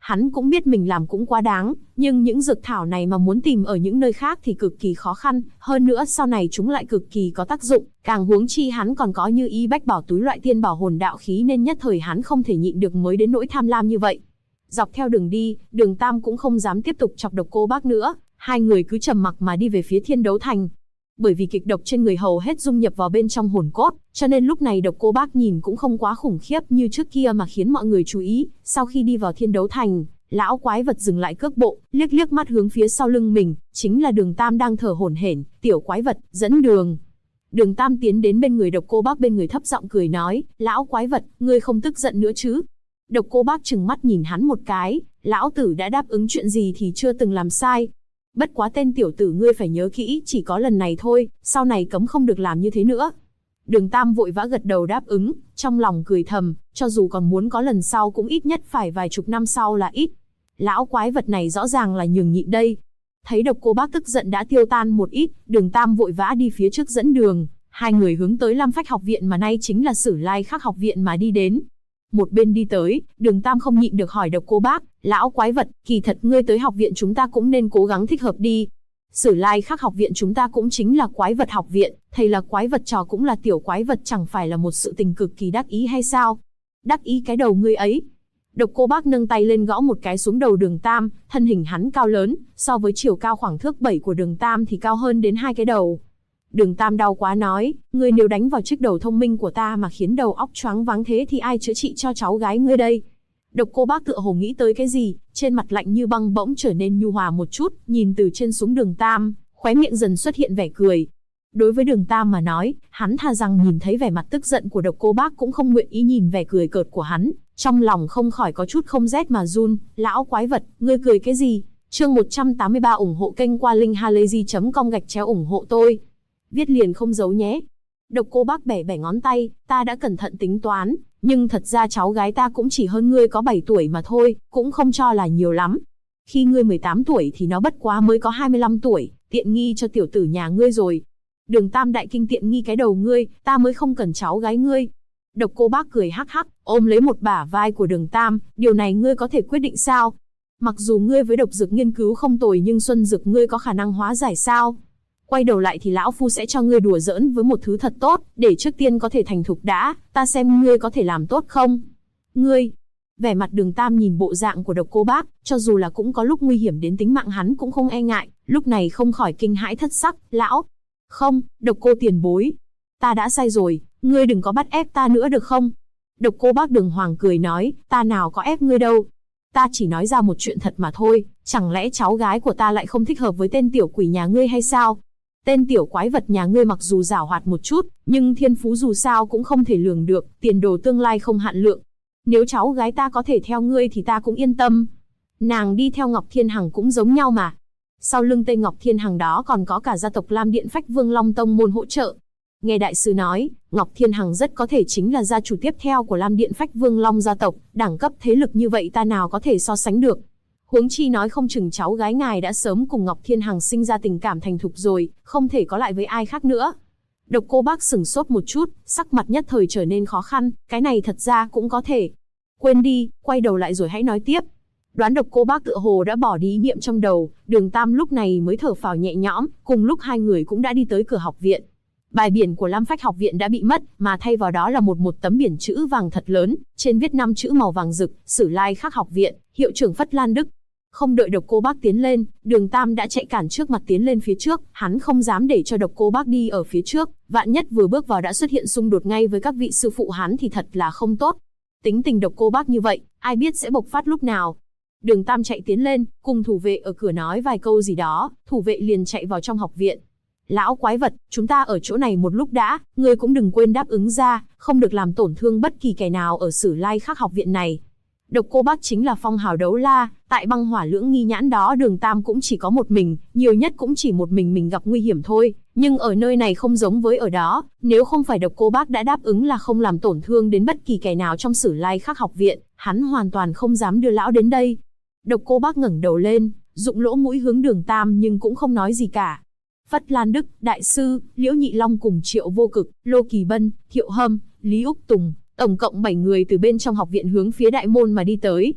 Hắn cũng biết mình làm cũng quá đáng, nhưng những dược thảo này mà muốn tìm ở những nơi khác thì cực kỳ khó khăn, hơn nữa sau này chúng lại cực kỳ có tác dụng, càng huống chi hắn còn có như y bách bảo túi loại tiên bảo hồn đạo khí nên nhất thời hắn không thể nhịn được mới đến nỗi tham lam như vậy. Dọc theo đường đi, Đường Tam cũng không dám tiếp tục chọc Độc Cô Bác nữa, hai người cứ trầm mặc mà đi về phía Thiên Đấu Thành. Bởi vì kịch độc trên người hầu hết dung nhập vào bên trong hồn cốt, cho nên lúc này Độc Cô Bác nhìn cũng không quá khủng khiếp như trước kia mà khiến mọi người chú ý. Sau khi đi vào Thiên Đấu Thành, lão quái vật dừng lại cước bộ, liếc liếc mắt hướng phía sau lưng mình, chính là Đường Tam đang thở hổn hển. Tiểu quái vật, dẫn đường. Đường Tam tiến đến bên người Độc Cô Bác, bên người thấp giọng cười nói, lão quái vật, ngươi không tức giận nữa chứ? Độc Cô Bác trừng mắt nhìn hắn một cái, lão tử đã đáp ứng chuyện gì thì chưa từng làm sai. Bất quá tên tiểu tử ngươi phải nhớ kỹ, chỉ có lần này thôi, sau này cấm không được làm như thế nữa. Đường Tam vội vã gật đầu đáp ứng, trong lòng cười thầm, cho dù còn muốn có lần sau cũng ít nhất phải vài chục năm sau là ít. Lão quái vật này rõ ràng là nhường nhịn đây. Thấy Độc Cô Bác tức giận đã tiêu tan một ít, Đường Tam vội vã đi phía trước dẫn đường, hai người hướng tới Lam Phách học viện mà nay chính là Sử Lai Khắc học viện mà đi đến. Một bên đi tới, Đường Tam không nhịn được hỏi Độc Cô Bác, lão quái vật, kỳ thật ngươi tới học viện chúng ta cũng nên cố gắng thích hợp đi. Sử Lai Khắc học viện chúng ta cũng chính là quái vật học viện, thầy là quái vật trò cũng là tiểu quái vật, chẳng phải là một sự tình cực kỳ đắc ý hay sao? Đắc ý cái đầu ngươi ấy. Độc Cô Bác nâng tay lên gõ một cái xuống đầu Đường Tam, thân hình hắn cao lớn, so với chiều cao khoảng thước 7 của Đường Tam thì cao hơn đến 2 cái đầu. Đường Tam đau quá nói, ngươi nếu đánh vào chiếc đầu thông minh của ta mà khiến đầu óc choáng váng thế thì ai chữa trị cho cháu gái ngươi đây? Độc Cô Bác tựa hồ nghĩ tới cái gì, trên mặt lạnh như băng bỗng trở nên nhu hòa một chút, nhìn từ trên xuống Đường Tam, khóe miệng dần xuất hiện vẻ cười. Đối với Đường Tam mà nói, hắn thà rằng nhìn thấy vẻ mặt tức giận của Độc Cô Bác cũng không nguyện ý nhìn vẻ cười cợt của hắn, trong lòng không khỏi có chút không rét mà run. Lão quái vật, ngươi cười cái gì? Chương 183 ủng hộ kênh qua linkhalazy.com ủng hộ tôi. Viết liền không giấu nhé. Độc Cô Bác bẻ bẻ ngón tay, ta đã cẩn thận tính toán, nhưng thật ra cháu gái ta cũng chỉ hơn ngươi có 7 tuổi mà thôi, cũng không cho là nhiều lắm. Khi ngươi 18 tuổi thì nó bất quá mới có 25 tuổi, tiện nghi cho tiểu tử nhà ngươi rồi. Đường Tam đại kinh, tiện nghi cái đầu ngươi, ta mới không cần cháu gái ngươi. Độc Cô Bác cười hắc hắc, ôm lấy một bả vai của Đường Tam, điều này ngươi có thể quyết định sao? Mặc dù ngươi với độc dược nghiên cứu không tồi nhưng xuân dược ngươi có khả năng hóa giải sao? Quay đầu lại thì lão phu sẽ cho ngươi đùa giỡn với một thứ thật tốt, để trước tiên có thể thành thục đã, ta xem ngươi có thể làm tốt không? Ngươi! Vẻ mặt Đường Tam nhìn bộ dạng của Độc Cô Bác, cho dù là cũng có lúc nguy hiểm đến tính mạng hắn cũng không e ngại, lúc này không khỏi kinh hãi thất sắc, lão! Không, Độc Cô tiền bối! Ta đã sai rồi, ngươi đừng có bắt ép ta nữa được không? Độc Cô Bác đường hoàng cười nói, ta nào có ép ngươi đâu. Ta chỉ nói ra một chuyện thật mà thôi, chẳng lẽ cháu gái của ta lại không thích hợp với tên tiểu quỷ nhà ngươi hay sao? Tên tiểu quái vật nhà ngươi mặc dù giảo hoạt một chút, nhưng thiên phú dù sao cũng không thể lường được, tiền đồ tương lai không hạn lượng. Nếu cháu gái ta có thể theo ngươi thì ta cũng yên tâm. Nàng đi theo Ngọc Thiên Hằng cũng giống nhau mà. Sau lưng tên Ngọc Thiên Hằng đó còn có cả gia tộc Lam Điện Phách Vương Long Tông môn hỗ trợ. Nghe đại sư nói, Ngọc Thiên Hằng rất có thể chính là gia chủ tiếp theo của Lam Điện Phách Vương Long gia tộc, đẳng cấp thế lực như vậy ta nào có thể so sánh được. Huống chi nói không chừng cháu gái ngài đã sớm cùng Ngọc Thiên Hằng sinh ra tình cảm thành thục rồi, không thể có lại với ai khác nữa. Độc Cô Bác sửng sốt một chút, sắc mặt nhất thời trở nên khó khăn, cái này thật ra cũng có thể. Quên đi, quay đầu lại rồi hãy nói tiếp. Đoán Độc Cô Bác tựa hồ đã bỏ đi ý niệm trong đầu, Đường Tam lúc này mới thở phào nhẹ nhõm, cùng lúc hai người cũng đã đi tới cửa học viện. Bài biển của Lam Phách học viện đã bị mất, mà thay vào đó là một tấm biển chữ vàng thật lớn, trên viết 5 chữ màu vàng rực, Sử Lai Khắc học viện, hiệu trưởng Phất Lan Đức. Không đợi Độc Cô Bác tiến lên, Đường Tam đã chạy cản trước mặt tiến lên phía trước, hắn không dám để cho Độc Cô Bác đi ở phía trước, vạn nhất vừa bước vào đã xuất hiện xung đột ngay với các vị sư phụ hắn thì thật là không tốt. Tính tình Độc Cô Bác như vậy, ai biết sẽ bộc phát lúc nào. Đường Tam chạy tiến lên, cùng thủ vệ ở cửa nói vài câu gì đó, thủ vệ liền chạy vào trong học viện. Lão quái vật, chúng ta ở chỗ này một lúc đã, ngươi cũng đừng quên đáp ứng ra, không được làm tổn thương bất kỳ kẻ nào ở Sử Lai Khắc học viện này. Độc Cô Bác chính là phong hào đấu la, tại băng hỏa lưỡng nghi nhãn đó Đường Tam cũng chỉ có một mình, nhiều nhất cũng chỉ một mình gặp nguy hiểm thôi, nhưng ở nơi này không giống với ở đó, nếu không phải Độc Cô Bác đã đáp ứng là không làm tổn thương đến bất kỳ kẻ nào trong Sử Lai Khắc học viện, hắn hoàn toàn không dám đưa lão đến đây. Độc Cô Bác ngẩng đầu lên, dụng lỗ mũi hướng Đường Tam nhưng cũng không nói gì cả. Phất Lan Đức, Đại sư, Liễu Nhị Long cùng Triệu Vô Cực, Lô Kỳ Bân, Thiệu Hâm, Lý Úc Tùng, tổng cộng 7 người từ bên trong học viện hướng phía đại môn mà đi tới.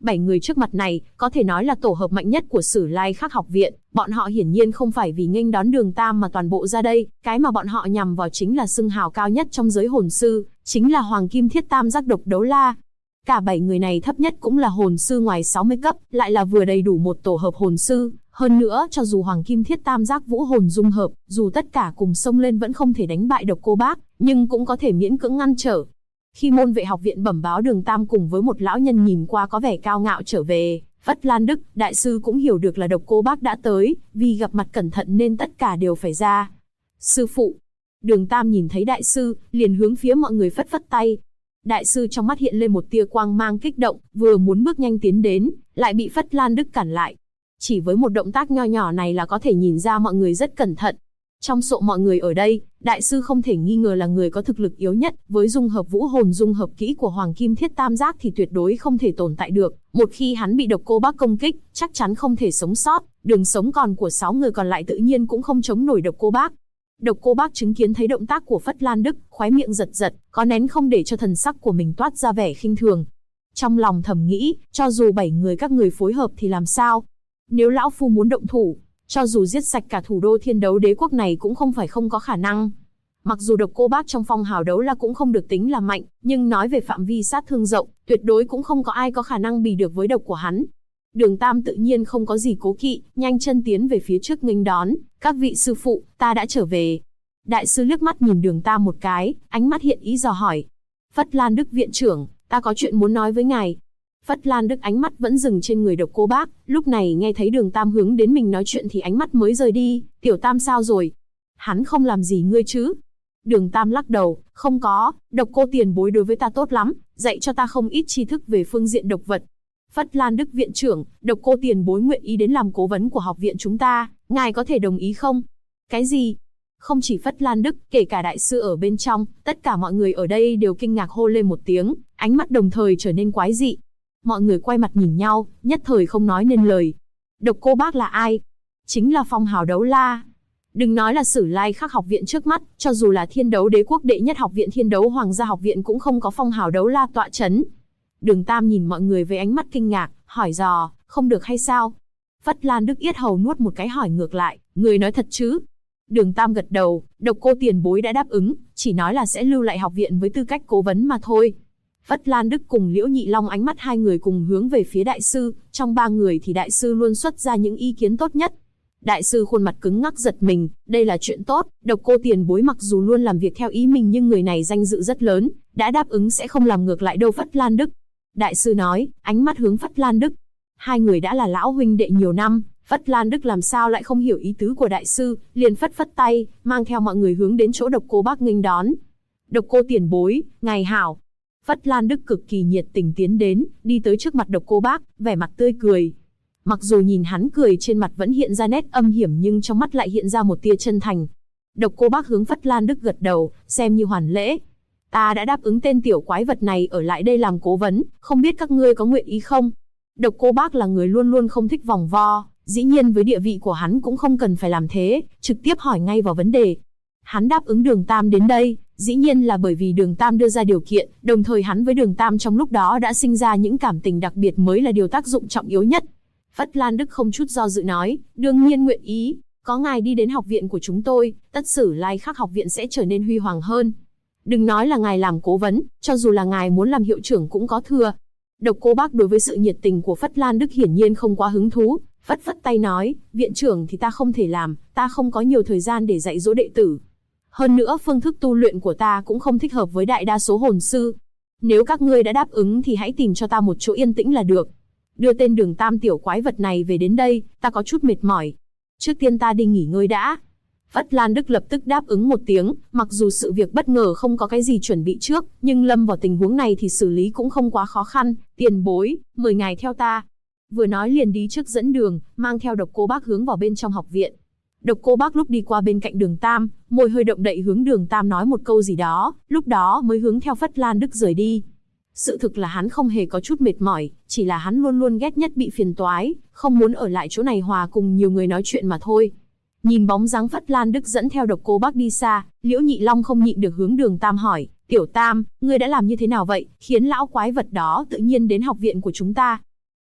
7 người trước mặt này, có thể nói là tổ hợp mạnh nhất của Sử Lai Khắc học viện, bọn họ hiển nhiên không phải vì nghênh đón Đường Tam mà toàn bộ ra đây, cái mà bọn họ nhằm vào chính là xưng hào cao nhất trong giới hồn sư, chính là Hoàng Kim Thiết Tam Giác Độc Đấu La. Cả 7 người này thấp nhất cũng là hồn sư ngoài 60 cấp, lại là vừa đầy đủ một tổ hợp hồn sư, hơn nữa cho dù Hoàng Kim Thiết Tam Giác Vũ Hồn dung hợp, dù tất cả cùng xông lên vẫn không thể đánh bại Độc Cô Bác, nhưng cũng có thể miễn cưỡng ngăn trở. Khi môn vệ học viện bẩm báo Đường Tam cùng với một lão nhân nhìn qua có vẻ cao ngạo trở về, Phất Lan Đức, đại sư cũng hiểu được là Độc Cô Bác đã tới, vì gặp mặt cẩn thận nên tất cả đều phải ra. Sư phụ. Đường Tam nhìn thấy đại sư, liền hướng phía mọi người phất phất tay. Đại sư trong mắt hiện lên một tia quang mang kích động, vừa muốn bước nhanh tiến đến, lại bị Phất Lan Đức cản lại. Chỉ với một động tác nho nhỏ này là có thể nhìn ra mọi người rất cẩn thận. Trong số mọi người ở đây, đại sư không thể nghi ngờ là người có thực lực yếu nhất, với dung hợp vũ hồn dung hợp kỹ của Hoàng Kim Thiết Tam Giác thì tuyệt đối không thể tồn tại được. Một khi hắn bị Độc Cô Bác công kích, chắc chắn không thể sống sót, đường sống còn của 6 người còn lại tự nhiên cũng không chống nổi Độc Cô Bác. Độc Cô Bác chứng kiến thấy động tác của Phất Lan Đức, khóe miệng giật giật, có nén không để cho thần sắc của mình toát ra vẻ khinh thường. Trong lòng thầm nghĩ, cho dù 7 người các người phối hợp thì làm sao? Nếu lão phu muốn động thủ, cho dù giết sạch cả thủ đô Thiên Đấu Đế quốc này cũng không phải không có khả năng. Mặc dù Độc Cô Bác trong phong hào đấu la cũng không được tính là mạnh, nhưng nói về phạm vi sát thương rộng, tuyệt đối cũng không có ai có khả năng bì được với độc của hắn. Đường Tam tự nhiên không có gì cố kỵ, nhanh chân tiến về phía trước nghênh đón. Các vị sư phụ, ta đã trở về. Đại sư liếc mắt nhìn Đường Tam một cái, ánh mắt hiện ý dò hỏi. Phất Lan Đức viện trưởng, ta có chuyện muốn nói với ngài. Phất Lan Đức ánh mắt vẫn dừng trên người Độc Cô Bác, lúc này nghe thấy Đường Tam hướng đến mình nói chuyện thì ánh mắt mới rời đi. Tiểu Tam sao rồi? Hắn không làm gì ngươi chứ? Đường Tam lắc đầu, không có, Độc Cô tiền bối đối với ta tốt lắm, dạy cho ta không ít tri thức về phương diện độc vật. Phất Lan Đức viện trưởng, Độc Cô tiền bối nguyện ý đến làm cố vấn của học viện chúng ta, ngài có thể đồng ý không? Cái gì? Không chỉ Phất Lan Đức, kể cả đại sư ở bên trong, tất cả mọi người ở đây đều kinh ngạc hô lên một tiếng, ánh mắt đồng thời trở nên quái dị. Mọi người quay mặt nhìn nhau, nhất thời không nói nên lời. Độc Cô Bác là ai? Chính là phong hào đấu la. Đừng nói là Sử Lai Khắc học viện trước mắt, cho dù là Thiên Đấu Đế quốc đệ nhất học viện Thiên Đấu Hoàng gia học viện cũng không có phong hào đấu la tọa chấn. Đường Tam nhìn mọi người với ánh mắt kinh ngạc, hỏi dò, không được hay sao? Phất Lan Đức yết hầu nuốt một cái hỏi ngược lại, người nói thật chứ? Đường Tam gật đầu, Độc Cô tiền bối đã đáp ứng, chỉ nói là sẽ lưu lại học viện với tư cách cố vấn mà thôi. Phất Lan Đức cùng Liễu Nhị Long ánh mắt hai người cùng hướng về phía đại sư, trong 3 người thì đại sư luôn xuất ra những ý kiến tốt nhất. Đại sư khuôn mặt cứng ngắc giật mình, đây là chuyện tốt, Độc Cô tiền bối mặc dù luôn làm việc theo ý mình nhưng người này danh dự rất lớn, đã đáp ứng sẽ không làm ngược lại đâu Phất Lan Đức. Đại sư nói, ánh mắt hướng Phất Lan Đức. Hai người đã là lão huynh đệ nhiều năm, Phất Lan Đức làm sao lại không hiểu ý tứ của đại sư, liền phất phất tay, mang theo mọi người hướng đến chỗ Độc Cô Bác nghênh đón. Độc Cô tiền bối, ngài hảo. Phất Lan Đức cực kỳ nhiệt tình tiến đến, đi tới trước mặt Độc Cô Bác, vẻ mặt tươi cười. Mặc dù nhìn hắn cười trên mặt vẫn hiện ra nét âm hiểm nhưng trong mắt lại hiện ra một tia chân thành. Độc Cô Bác hướng Phất Lan Đức gật đầu, xem như hoàn lễ. Ta đã đáp ứng tên tiểu quái vật này ở lại đây làm cố vấn, không biết các ngươi có nguyện ý không? Độc Cô Bác là người luôn luôn không thích vòng vo, dĩ nhiên với địa vị của hắn cũng không cần phải làm thế, trực tiếp hỏi ngay vào vấn đề. Hắn đáp ứng Đường Tam đến đây, dĩ nhiên là bởi vì Đường Tam đưa ra điều kiện, đồng thời hắn với Đường Tam trong lúc đó đã sinh ra những cảm tình đặc biệt mới là điều tác dụng trọng yếu nhất. Phất Lan Đức không chút do dự nói, đương nhiên nguyện ý, có ngài đi đến học viện của chúng tôi, tất Sử Lai Khắc học viện sẽ trở nên huy hoàng hơn. Đừng nói là ngài làm cố vấn, cho dù là ngài muốn làm hiệu trưởng cũng có thừa. Độc Cô Bác đối với sự nhiệt tình của Phất Lan Đức hiển nhiên không quá hứng thú, phất phất tay nói, viện trưởng thì ta không thể làm, ta không có nhiều thời gian để dạy dỗ đệ tử. Hơn nữa phương thức tu luyện của ta cũng không thích hợp với đại đa số hồn sư. Nếu các ngươi đã đáp ứng thì hãy tìm cho ta một chỗ yên tĩnh là được. Đưa tên Đường Tam tiểu quái vật này về đến đây, ta có chút mệt mỏi. Trước tiên ta đi nghỉ ngơi đã. Phất Lan Đức lập tức đáp ứng một tiếng, mặc dù sự việc bất ngờ không có cái gì chuẩn bị trước, nhưng lâm vào tình huống này thì xử lý cũng không quá khó khăn. Tiền bối, mời ngài theo ta. Vừa nói liền đi trước dẫn đường, mang theo Độc Cô Bác hướng vào bên trong học viện. Độc Cô Bác lúc đi qua bên cạnh Đường Tam, môi hơi động đậy hướng Đường Tam nói một câu gì đó, lúc đó mới hướng theo Phất Lan Đức rời đi. Sự thực là hắn không hề có chút mệt mỏi, chỉ là hắn luôn luôn ghét nhất bị phiền toái, không muốn ở lại chỗ này hòa cùng nhiều người nói chuyện mà thôi. Nhìn bóng dáng Phất Lan Đức dẫn theo Độc Cô Bác đi xa, Liễu Nhị Long không nhịn được hướng Đường Tam hỏi, Tiểu Tam, ngươi đã làm như thế nào vậy, khiến lão quái vật đó tự nhiên đến học viện của chúng ta?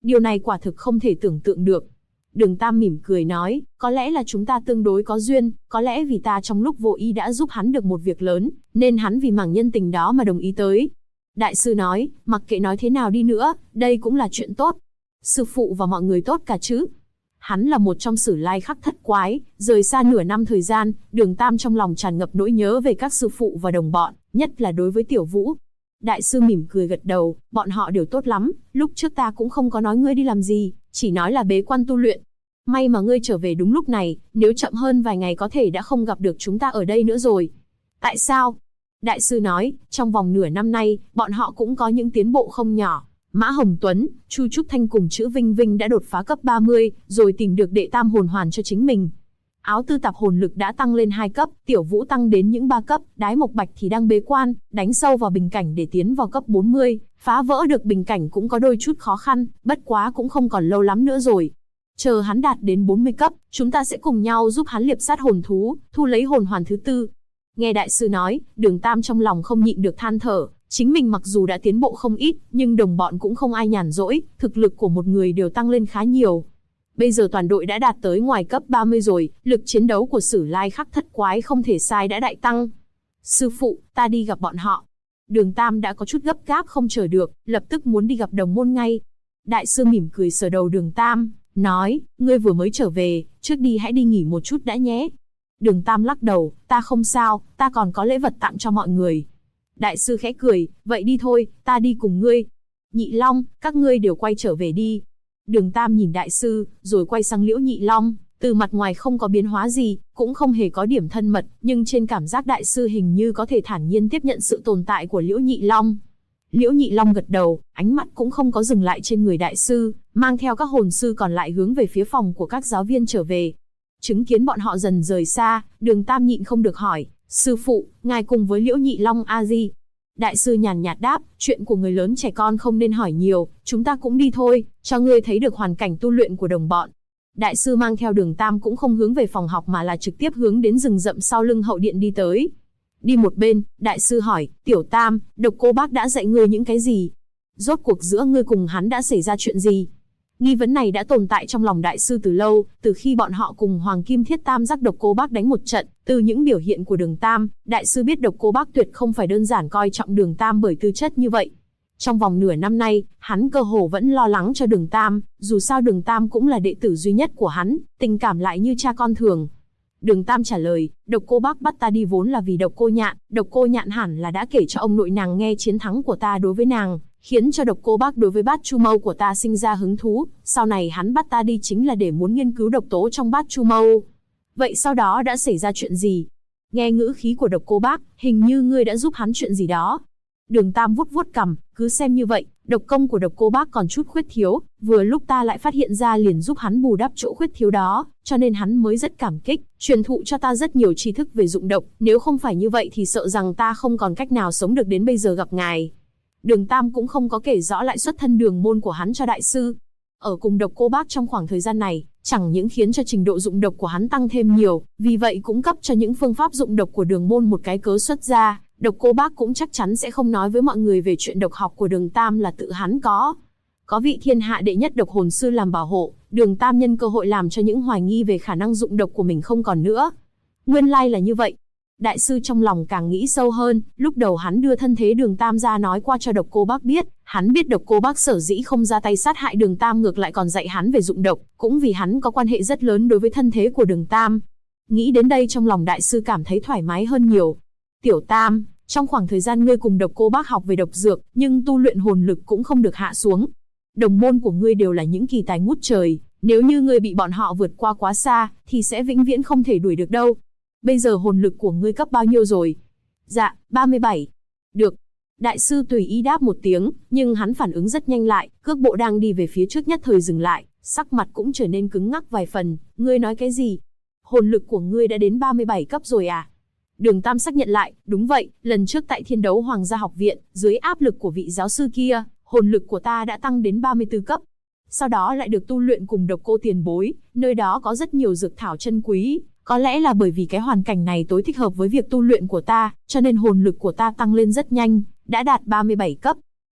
Điều này quả thực không thể tưởng tượng được. Đường Tam mỉm cười nói, có lẽ là chúng ta tương đối có duyên, có lẽ vì ta trong lúc vô ý đã giúp hắn được một việc lớn, nên hắn vì mảng nhân tình đó mà đồng ý tới. Đại sư nói, mặc kệ nói thế nào đi nữa, đây cũng là chuyện tốt. Sư phụ và mọi người tốt cả chứ. Hắn là một trong Sử Lai Khắc thất quái, rời xa nửa năm thời gian, Đường Tam trong lòng tràn ngập nỗi nhớ về các sư phụ và đồng bọn, nhất là đối với Tiểu Vũ. Đại sư mỉm cười gật đầu, bọn họ đều tốt lắm, lúc trước ta cũng không có nói ngươi đi làm gì, chỉ nói là bế quan tu luyện. May mà ngươi trở về đúng lúc này, nếu chậm hơn vài ngày có thể đã không gặp được chúng ta ở đây nữa rồi. Tại sao? Đại sư nói, trong vòng nửa năm nay, bọn họ cũng có những tiến bộ không nhỏ. Mã Hồng Tuấn, Chu Trúc Thanh cùng Chữ Vinh Vinh đã đột phá cấp 30, rồi tìm được đệ tam hồn hoàn cho chính mình. Áo Tư Tạp hồn lực đã tăng lên 2 cấp, Tiểu Vũ tăng đến những 3 cấp, Đái Mộc Bạch thì đang bế quan, đánh sâu vào bình cảnh để tiến vào cấp 40, phá vỡ được bình cảnh cũng có đôi chút khó khăn, bất quá cũng không còn lâu lắm nữa rồi. Chờ hắn đạt đến 40 cấp, chúng ta sẽ cùng nhau giúp hắn liệp sát hồn thú, thu lấy hồn hoàn thứ 4. Nghe đại sư nói, Đường Tam trong lòng không nhịn được than thở, chính mình mặc dù đã tiến bộ không ít, nhưng đồng bọn cũng không ai nhàn rỗi, thực lực của một người đều tăng lên khá nhiều. Bây giờ toàn đội đã đạt tới ngoài cấp 30 rồi, lực chiến đấu của Sử Lai Khắc thất quái không thể sai đã đại tăng. Sư phụ, ta đi gặp bọn họ. Đường Tam đã có chút gấp gáp không chờ được, lập tức muốn đi gặp đồng môn ngay. Đại sư mỉm cười sờ đầu Đường Tam, nói, ngươi vừa mới trở về, trước đi hãy đi nghỉ một chút đã nhé. Đường Tam lắc đầu, ta không sao, ta còn có lễ vật tặng cho mọi người. Đại sư khẽ cười, vậy đi thôi, ta đi cùng ngươi. Nhị Long, các ngươi đều quay trở về đi. Đường Tam nhìn đại sư, rồi quay sang Liễu Nhị Long, từ mặt ngoài không có biến hóa gì, cũng không hề có điểm thân mật, nhưng trên cảm giác đại sư hình như có thể thản nhiên tiếp nhận sự tồn tại của Liễu Nhị Long. Liễu Nhị Long gật đầu, ánh mắt cũng không có dừng lại trên người đại sư, mang theo các hồn sư còn lại hướng về phía phòng của các giáo viên trở về. Chứng kiến bọn họ dần rời xa, Đường Tam nhịn không được hỏi, sư phụ, ngài cùng với Liễu Nhị Long a gì? Đại sư nhàn nhạt đáp, chuyện của người lớn trẻ con không nên hỏi nhiều, chúng ta cũng đi thôi, cho ngươi thấy được hoàn cảnh tu luyện của đồng bọn. Đại sư mang theo Đường Tam cũng không hướng về phòng học mà là trực tiếp hướng đến rừng rậm sau lưng hậu điện đi tới. Đi một bên, đại sư hỏi, Tiểu Tam, Độc Cô Bác đã dạy ngươi những cái gì? Rốt cuộc giữa ngươi cùng hắn đã xảy ra chuyện gì? Nghi vấn này đã tồn tại trong lòng đại sư từ lâu, từ khi bọn họ cùng Hoàng Kim Thiết Tam giác Độc Cô Bác đánh một trận, từ những biểu hiện của Đường Tam, đại sư biết Độc Cô Bác tuyệt không phải đơn giản coi trọng Đường Tam bởi tư chất như vậy. Trong vòng nửa năm nay, hắn cơ hồ vẫn lo lắng cho Đường Tam, dù sao Đường Tam cũng là đệ tử duy nhất của hắn, tình cảm lại như cha con thường. Đường Tam trả lời, Độc Cô Bác bắt ta đi vốn là vì Độc Cô Nhạn, Độc Cô Nhạn hẳn là đã kể cho ông nội nàng nghe chiến thắng của ta đối với nàng, khiến cho Độc Cô Bác đối với Bát Chu Mâu của ta sinh ra hứng thú, sau này hắn bắt ta đi chính là để muốn nghiên cứu độc tố trong Bát Chu Mâu. Vậy sau đó đã xảy ra chuyện gì? Nghe ngữ khí của Độc Cô Bác, hình như ngươi đã giúp hắn chuyện gì đó. Đường Tam vuốt vuốt cằm, cứ xem như vậy, độc công của Độc Cô Bác còn chút khuyết thiếu, vừa lúc ta lại phát hiện ra liền giúp hắn bù đắp chỗ khuyết thiếu đó, cho nên hắn mới rất cảm kích, truyền thụ cho ta rất nhiều tri thức về dụng độc, nếu không phải như vậy thì sợ rằng ta không còn cách nào sống được đến bây giờ gặp ngài. Đường Tam cũng không có kể rõ lại xuất thân đường môn của hắn cho đại sư. Ở cùng Độc Cô Bác trong khoảng thời gian này, chẳng những khiến cho trình độ dụng độc của hắn tăng thêm nhiều, vì vậy cũng cấp cho những phương pháp dụng độc của đường môn một cái cớ xuất ra. Độc Cô Bác cũng chắc chắn sẽ không nói với mọi người về chuyện độc học của Đường Tam là tự hắn có. Có vị thiên hạ đệ nhất độc hồn sư làm bảo hộ, Đường Tam nhân cơ hội làm cho những hoài nghi về khả năng dụng độc của mình không còn nữa. Nguyên lai là như vậy. Đại sư trong lòng càng nghĩ sâu hơn, lúc đầu hắn đưa thân thế Đường Tam ra nói qua cho Độc Cô Bác biết, hắn biết Độc Cô Bác sở dĩ không ra tay sát hại Đường Tam ngược lại còn dạy hắn về dụng độc, cũng vì hắn có quan hệ rất lớn đối với thân thế của Đường Tam. Nghĩ đến đây trong lòng đại sư cảm thấy thoải mái hơn nhiều. Tiểu Tam, trong khoảng thời gian ngươi cùng Độc Cô Bác học về độc dược, nhưng tu luyện hồn lực cũng không được hạ xuống. Đồng môn của ngươi đều là những kỳ tài ngút trời, nếu như ngươi bị bọn họ vượt qua quá xa, thì sẽ vĩnh viễn không thể đuổi được đâu. Bây giờ hồn lực của ngươi cấp bao nhiêu rồi? Dạ, 37. Được. Đại sư tùy ý đáp một tiếng, nhưng hắn phản ứng rất nhanh lại, cước bộ đang đi về phía trước nhất thời dừng lại, sắc mặt cũng trở nên cứng ngắc vài phần. Ngươi nói cái gì? Hồn lực của ngươi đã đến 37 cấp rồi à? Đường Tam xác nhận lại, đúng vậy, lần trước tại Thiên Đấu Hoàng gia học viện, dưới áp lực của vị giáo sư kia, hồn lực của ta đã tăng đến 34 cấp. Sau đó lại được tu luyện cùng Độc Cô tiền bối, nơi đó có rất nhiều dược thảo chân quý. Có lẽ là bởi vì cái hoàn cảnh này tối thích hợp với việc tu luyện của ta, cho nên hồn lực của ta tăng lên rất nhanh, đã đạt 37 cấp.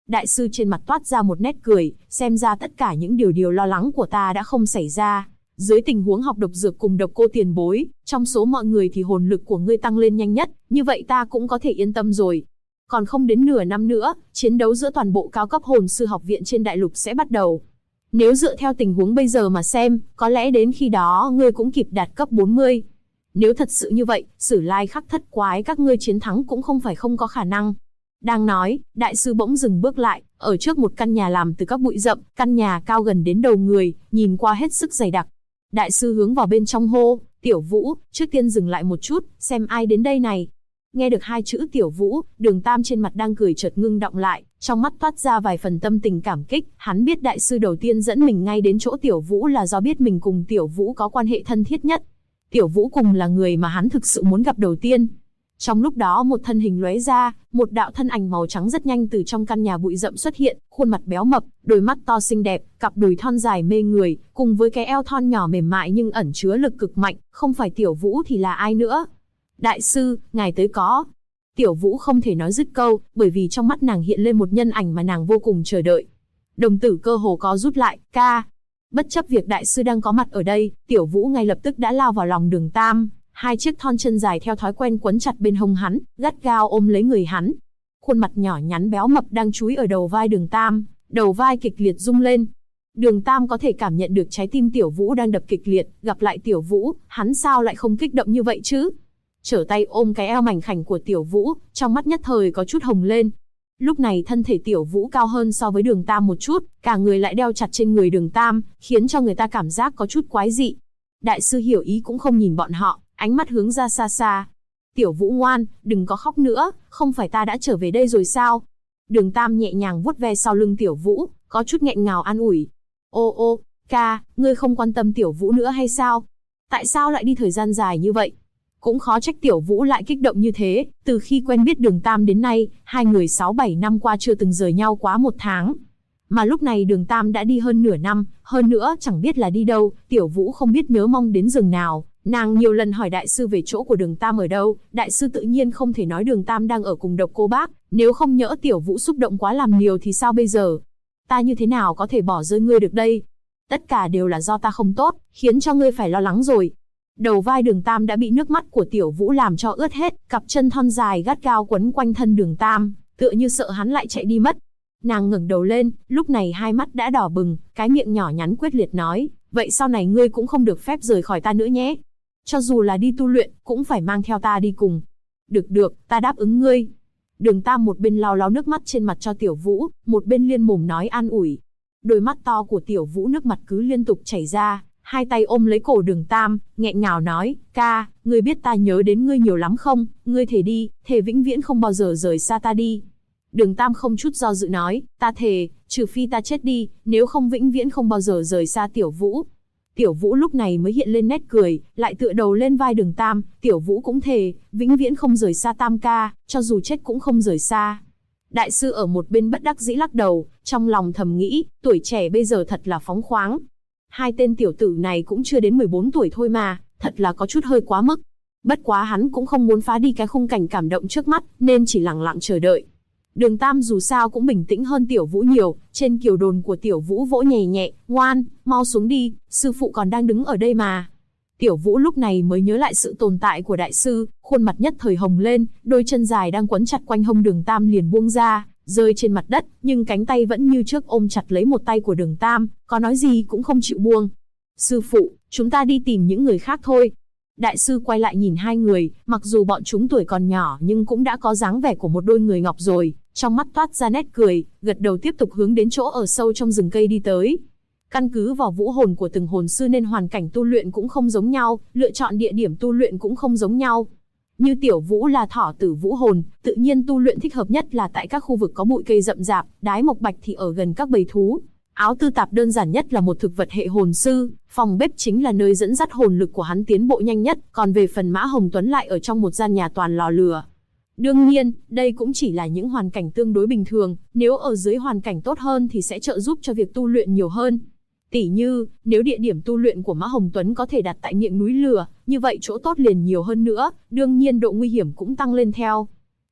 Đại sư trên mặt toát ra một nét cười, xem ra tất cả những điều lo lắng của ta đã không xảy ra. Dưới tình huống học độc dược cùng Độc Cô tiền bối, trong số mọi người thì hồn lực của ngươi tăng lên nhanh nhất, như vậy ta cũng có thể yên tâm rồi. Còn không đến nửa năm nữa, chiến đấu giữa toàn bộ cao cấp hồn sư học viện trên đại lục sẽ bắt đầu. Nếu dựa theo tình huống bây giờ mà xem, có lẽ đến khi đó ngươi cũng kịp đạt cấp 40. Nếu thật sự như vậy, Sử Lai Khắc Thất Quái các ngươi chiến thắng cũng không phải không có khả năng. Đang nói, đại sư bỗng dừng bước lại, ở trước một căn nhà làm từ các bụi rậm, căn nhà cao gần đến đầu người, nhìn qua hết sức dày đặc. Đại sư hướng vào bên trong hô, Tiểu Vũ, trước tiên dừng lại một chút, xem ai đến đây này. Nghe được hai chữ Tiểu Vũ, Đường Tam trên mặt đang cười chợt ngưng đọng lại, trong mắt toát ra vài phần tâm tình cảm kích, hắn biết đại sư đầu tiên dẫn mình ngay đến chỗ Tiểu Vũ là do biết mình cùng Tiểu Vũ có quan hệ thân thiết nhất. Tiểu Vũ cùng là người mà hắn thực sự muốn gặp đầu tiên. Trong lúc đó một thân hình lóe ra, một đạo thân ảnh màu trắng rất nhanh từ trong căn nhà bụi rậm xuất hiện, khuôn mặt béo mập, đôi mắt to xinh đẹp, cặp đùi thon dài mê người, cùng với cái eo thon nhỏ mềm mại nhưng ẩn chứa lực cực mạnh, không phải Tiểu Vũ thì là ai nữa? Đại sư, ngài tới có. Tiểu Vũ không thể nói dứt câu, bởi vì trong mắt nàng hiện lên một nhân ảnh mà nàng vô cùng chờ đợi. Đồng tử cơ hồ có rút lại, ca. Bất chấp việc đại sư đang có mặt ở đây, Tiểu Vũ ngay lập tức đã lao vào lòng Đường Tam. Hai chiếc thon chân dài theo thói quen quấn chặt bên hông hắn, gắt gao ôm lấy người hắn. Khuôn mặt nhỏ nhắn béo mập đang chúi ở đầu vai Đường Tam, đầu vai kịch liệt rung lên. Đường Tam có thể cảm nhận được trái tim Tiểu Vũ đang đập kịch liệt, gặp lại Tiểu Vũ, hắn sao lại không kích động như vậy chứ? Trở tay ôm cái eo mảnh khảnh của Tiểu Vũ, trong mắt nhất thời có chút hồng lên. Lúc này thân thể Tiểu Vũ cao hơn so với Đường Tam một chút, cả người lại đeo chặt trên người Đường Tam, khiến cho người ta cảm giác có chút quái dị. Đại sư hiểu ý cũng không nhìn bọn họ, ánh mắt hướng ra xa xa. Tiểu Vũ ngoan, đừng có khóc nữa, không phải ta đã trở về đây rồi sao? Đường Tam nhẹ nhàng vuốt ve sau lưng Tiểu Vũ, có chút nghẹn ngào an ủi. Ô, ca, ngươi không quan tâm Tiểu Vũ nữa hay sao? Tại sao lại đi thời gian dài như vậy? Cũng khó trách Tiểu Vũ lại kích động như thế, từ khi quen biết Đường Tam đến nay, hai người 6-7 năm qua chưa từng rời nhau quá 1 tháng. Mà lúc này Đường Tam đã đi hơn nửa năm, hơn nữa chẳng biết là đi đâu, Tiểu Vũ không biết nhớ mong đến giường nào. Nàng nhiều lần hỏi đại sư về chỗ của Đường Tam ở đâu, đại sư tự nhiên không thể nói Đường Tam đang ở cùng Độc Cô Bác, nếu không nhỡ Tiểu Vũ xúc động quá làm liều thì sao bây giờ? Ta như thế nào có thể bỏ rơi ngươi được đây? Tất cả đều là do ta không tốt, khiến cho ngươi phải lo lắng rồi. Đầu vai Đường Tam đã bị nước mắt của Tiểu Vũ làm cho ướt hết, cặp chân thon dài gắt gao quấn quanh thân Đường Tam, tựa như sợ hắn lại chạy đi mất. Nàng ngẩng đầu lên, lúc này hai mắt đã đỏ bừng, cái miệng nhỏ nhắn quyết liệt nói, vậy sau này ngươi cũng không được phép rời khỏi ta nữa nhé. Cho dù là đi tu luyện, cũng phải mang theo ta đi cùng. Được, ta đáp ứng ngươi. Đường Tam một bên lau lau nước mắt trên mặt cho Tiểu Vũ, một bên liên mồm nói an ủi. Đôi mắt to của Tiểu Vũ nước mặt cứ liên tục chảy ra, hai tay ôm lấy cổ Đường Tam, nghẹn ngào nói, ca, ngươi biết ta nhớ đến ngươi nhiều lắm không? Ngươi thề đi, thề vĩnh viễn không bao giờ rời xa ta đi. Đường Tam không chút do dự nói, ta thề, trừ phi ta chết đi, nếu không vĩnh viễn không bao giờ rời xa Tiểu Vũ. Tiểu Vũ lúc này mới hiện lên nét cười, lại tựa đầu lên vai Đường Tam, Tiểu Vũ cũng thề, vĩnh viễn không rời xa Tam ca, cho dù chết cũng không rời xa. Đại sư ở một bên bất đắc dĩ lắc đầu, trong lòng thầm nghĩ, tuổi trẻ bây giờ thật là phóng khoáng. Hai tên tiểu tử này cũng chưa đến 14 tuổi thôi mà, thật là có chút hơi quá mức. Bất quá hắn cũng không muốn phá đi cái khung cảnh cảm động trước mắt, nên chỉ lặng lặng chờ đợi. Đường Tam dù sao cũng bình tĩnh hơn Tiểu Vũ nhiều, trên kiều đồn của Tiểu Vũ vỗ nhẹ nhẹ, ngoan, mau xuống đi, sư phụ còn đang đứng ở đây mà. Tiểu Vũ lúc này mới nhớ lại sự tồn tại của đại sư, khuôn mặt nhất thời hồng lên, đôi chân dài đang quấn chặt quanh hông Đường Tam liền buông ra, rơi trên mặt đất, nhưng cánh tay vẫn như trước ôm chặt lấy một tay của Đường Tam, có nói gì cũng không chịu buông. Sư phụ, chúng ta đi tìm những người khác thôi. Đại sư quay lại nhìn hai người, mặc dù bọn chúng tuổi còn nhỏ nhưng cũng đã có dáng vẻ của một đôi người ngọc rồi, trong mắt toát ra nét cười, gật đầu tiếp tục hướng đến chỗ ở sâu trong rừng cây đi tới. Căn cứ vào vũ hồn của từng hồn sư nên hoàn cảnh tu luyện cũng không giống nhau, lựa chọn địa điểm tu luyện cũng không giống nhau. Như Tiểu Vũ là thỏ tử vũ hồn, tự nhiên tu luyện thích hợp nhất là tại các khu vực có bụi cây rậm rạp, đái mộc bạch thì ở gần các bầy thú. Áo tư tạp đơn giản nhất là một thực vật hệ hồn sư, phòng bếp chính là nơi dẫn dắt hồn lực của hắn tiến bộ nhanh nhất, còn về phần Mã Hồng Tuấn lại ở trong một gian nhà toàn lò lửa. Đương nhiên, đây cũng chỉ là những hoàn cảnh tương đối bình thường, nếu ở dưới hoàn cảnh tốt hơn thì sẽ trợ giúp cho việc tu luyện nhiều hơn. Tỉ như, nếu địa điểm tu luyện của Mã Hồng Tuấn có thể đặt tại miệng núi lửa, như vậy chỗ tốt liền nhiều hơn nữa, đương nhiên độ nguy hiểm cũng tăng lên theo.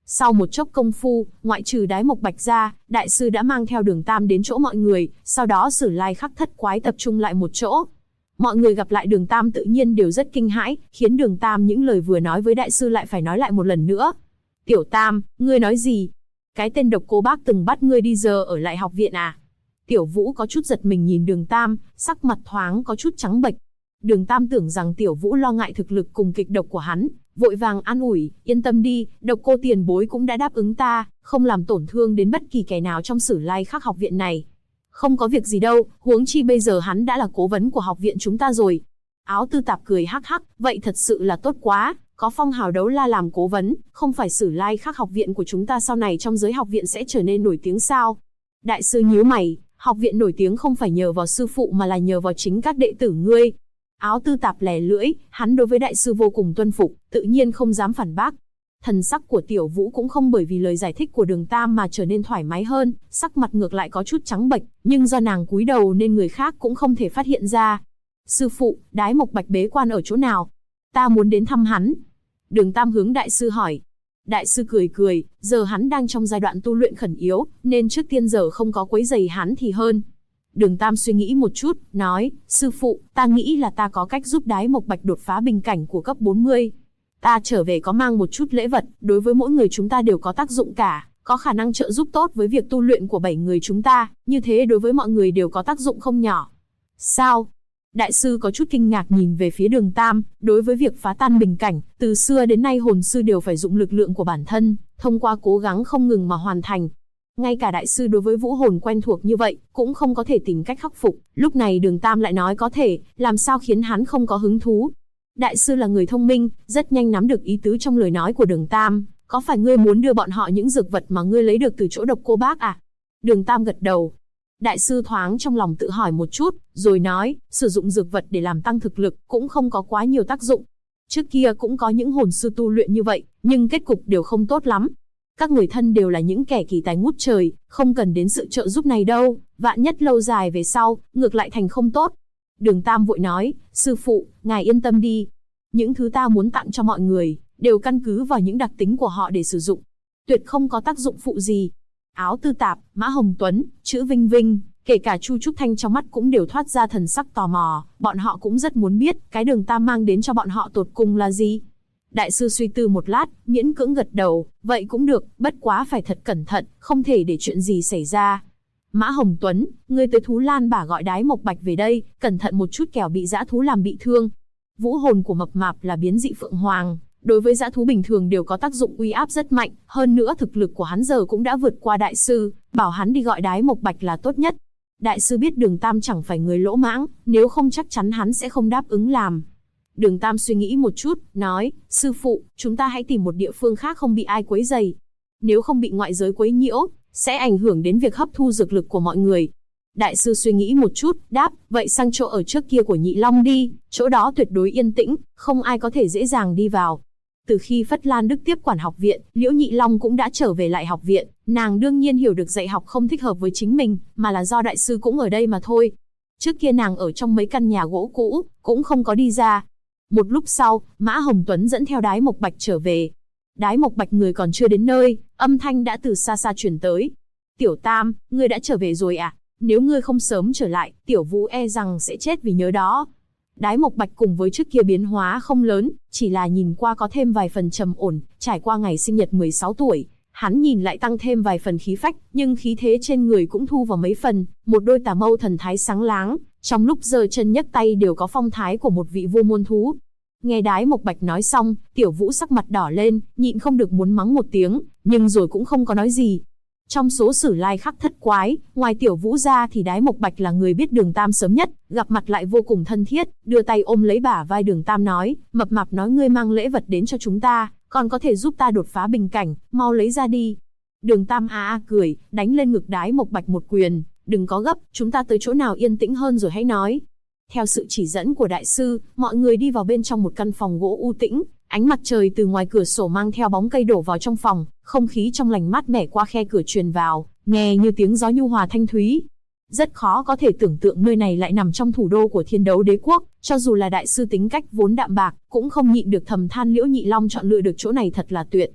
Sau một chốc công phu, ngoại trừ Đái Mộc Bạch ra, đại sư đã mang theo Đường Tam đến chỗ mọi người, sau đó Sử Lai Khắc Thất Quái tập trung lại một chỗ. Mọi người gặp lại Đường Tam tự nhiên đều rất kinh hãi, khiến Đường Tam những lời vừa nói với đại sư lại phải nói lại một lần nữa. Tiểu Tam, ngươi nói gì? Cái tên Độc Cô Bác từng bắt ngươi đi giờ ở lại học viện à? Tiểu Vũ có chút giật mình nhìn Đường Tam, sắc mặt thoáng có chút trắng bệch. Đường Tam tưởng rằng Tiểu Vũ lo ngại thực lực cùng kịch độc của hắn, vội vàng an ủi, yên tâm đi, Độc Cô tiền bối cũng đã đáp ứng ta, không làm tổn thương đến bất kỳ kẻ nào trong Sử Lai Khắc học viện này. Không có việc gì đâu, huống chi bây giờ hắn đã là cố vấn của học viện chúng ta rồi. Áo Tư Tạp cười hắc hắc, vậy thật sự là tốt quá, có Phong Hào Đấu La làm cố vấn, không phải Sử Lai Khắc học viện của chúng ta sau này trong giới học viện sẽ trở nên nổi tiếng sao? Đại sư nhíu mày, học viện nổi tiếng không phải nhờ vào sư phụ mà là nhờ vào chính các đệ tử ngươi. Áo Tư Tạp lè lưỡi, hắn đối với đại sư vô cùng tuân phục, tự nhiên không dám phản bác. Thần sắc của Tiểu Vũ cũng không bởi vì lời giải thích của Đường Tam mà trở nên thoải mái hơn, sắc mặt ngược lại có chút trắng bệch, nhưng do nàng cúi đầu nên người khác cũng không thể phát hiện ra. Sư phụ, Đái Mộc Bạch bế quan ở chỗ nào? Ta muốn đến thăm hắn. Đường Tam hướng đại sư hỏi. Đại sư cười cười, giờ hắn đang trong giai đoạn tu luyện khẩn yếu, nên trước tiên giờ không có quấy rầy hắn thì hơn. Đường Tam suy nghĩ một chút, nói, sư phụ, ta nghĩ là ta có cách giúp Đái Mộc Bạch đột phá bình cảnh của cấp 40. Ta trở về có mang một chút lễ vật, đối với mỗi người chúng ta đều có tác dụng cả, có khả năng trợ giúp tốt với việc tu luyện của 7 người chúng ta, như thế đối với mọi người đều có tác dụng không nhỏ. Sao? Đại sư có chút kinh ngạc nhìn về phía Đường Tam, đối với việc phá tan bình cảnh, từ xưa đến nay hồn sư đều phải dụng lực lượng của bản thân, thông qua cố gắng không ngừng mà hoàn thành. Ngay cả đại sư đối với vũ hồn quen thuộc như vậy, cũng không có thể tìm cách khắc phục, lúc này Đường Tam lại nói có thể, làm sao khiến hắn không có hứng thú. Đại sư là người thông minh, rất nhanh nắm được ý tứ trong lời nói của Đường Tam, có phải ngươi muốn đưa bọn họ những dược vật mà ngươi lấy được từ chỗ Độc Cô Bác à? Đường Tam gật đầu. Đại sư thoáng trong lòng tự hỏi một chút, rồi nói, sử dụng dược vật để làm tăng thực lực cũng không có quá nhiều tác dụng. Trước kia cũng có những hồn sư tu luyện như vậy, nhưng kết cục đều không tốt lắm. Các người thân đều là những kẻ kỳ tài ngút trời, không cần đến sự trợ giúp này đâu, vạn nhất lâu dài về sau, ngược lại thành không tốt. Đường Tam vội nói, sư phụ, ngài yên tâm đi. Những thứ ta muốn tặng cho mọi người, đều căn cứ vào những đặc tính của họ để sử dụng. Tuyệt không có tác dụng phụ gì. Áo Tư Tạp, Mã Hồng Tuấn, Chữ Vinh Vinh, kể cả Chu Trúc Thanh trong mắt cũng đều thoát ra thần sắc tò mò, bọn họ cũng rất muốn biết, cái Đường Tam mang đến cho bọn họ tột cùng là gì. Đại sư suy tư một lát, miễn cưỡng gật đầu, vậy cũng được, bất quá phải thật cẩn thận, không thể để chuyện gì xảy ra. Mã Hồng Tuấn, ngươi tới Thú Lan Bả gọi Đái Mộc Bạch về đây, cẩn thận một chút kẻo bị dã thú làm bị thương. Vũ hồn của Mập Mạp là biến dị phượng hoàng, đối với dã thú bình thường đều có tác dụng uy áp rất mạnh, hơn nữa thực lực của hắn giờ cũng đã vượt qua đại sư, bảo hắn đi gọi Đái Mộc Bạch là tốt nhất. Đại sư biết Đường Tam chẳng phải người lỗ mãng, nếu không chắc chắn hắn sẽ không đáp ứng làm. Đường Tam suy nghĩ một chút, nói, sư phụ, chúng ta hãy tìm một địa phương khác không bị ai quấy rầy. Nếu không bị ngoại giới quấy nhiễu, sẽ ảnh hưởng đến việc hấp thu dược lực của mọi người. Đại sư suy nghĩ một chút, đáp, vậy sang chỗ ở trước kia của Nhị Long đi, chỗ đó tuyệt đối yên tĩnh, không ai có thể dễ dàng đi vào. Từ khi Phất Lan Đức tiếp quản học viện, Liễu Nhị Long cũng đã trở về lại học viện, nàng đương nhiên hiểu được dạy học không thích hợp với chính mình, mà là do đại sư cũng ở đây mà thôi. Trước kia nàng ở trong mấy căn nhà gỗ cũ, cũng không có đi ra. Một lúc sau, Mã Hồng Tuấn dẫn theo Đái Mộc Bạch trở về. Đái Mộc Bạch người còn chưa đến nơi, âm thanh đã từ xa xa truyền tới. Tiểu Tam, ngươi đã trở về rồi à? Nếu ngươi không sớm trở lại, Tiểu Vũ e rằng sẽ chết vì nhớ đó. Đái Mộc Bạch cùng với trước kia biến hóa không lớn, chỉ là nhìn qua có thêm vài phần trầm ổn, trải qua ngày sinh nhật 16 tuổi. Hắn nhìn lại tăng thêm vài phần khí phách, nhưng khí thế trên người cũng thu vào mấy phần, một đôi tà mâu thần thái sáng láng, trong lúc giơ chân nhấc tay đều có phong thái của một vị vua môn thú. Nghe Đái Mộc Bạch nói xong, Tiểu Vũ sắc mặt đỏ lên, nhịn không được muốn mắng một tiếng, nhưng rồi cũng không có nói gì. Trong số Sử Lai Khắc Thất Quái, ngoài Tiểu Vũ ra thì Đái Mộc Bạch là người biết Đường Tam sớm nhất, gặp mặt lại vô cùng thân thiết, đưa tay ôm lấy bả vai Đường Tam nói, Mập Mạp nói ngươi mang lễ vật đến cho chúng ta, còn có thể giúp ta đột phá bình cảnh, mau lấy ra đi. Đường Tam cười, đánh lên ngực Đái Mộc Bạch một quyền, đừng có gấp, chúng ta tới chỗ nào yên tĩnh hơn rồi hãy nói. Theo sự chỉ dẫn của đại sư, mọi người đi vào bên trong một căn phòng gỗ u tĩnh, ánh mặt trời từ ngoài cửa sổ mang theo bóng cây đổ vào trong phòng, không khí trong lành mát mẻ qua khe cửa truyền vào, nghe như tiếng gió nhu hòa thanh thúy. Rất khó có thể tưởng tượng nơi này lại nằm trong thủ đô của Thiên Đấu Đế quốc, cho dù là đại sư tính cách vốn đạm bạc, cũng không nhịn được thầm than Liễu Nhị Long chọn lựa được chỗ này thật là tuyệt.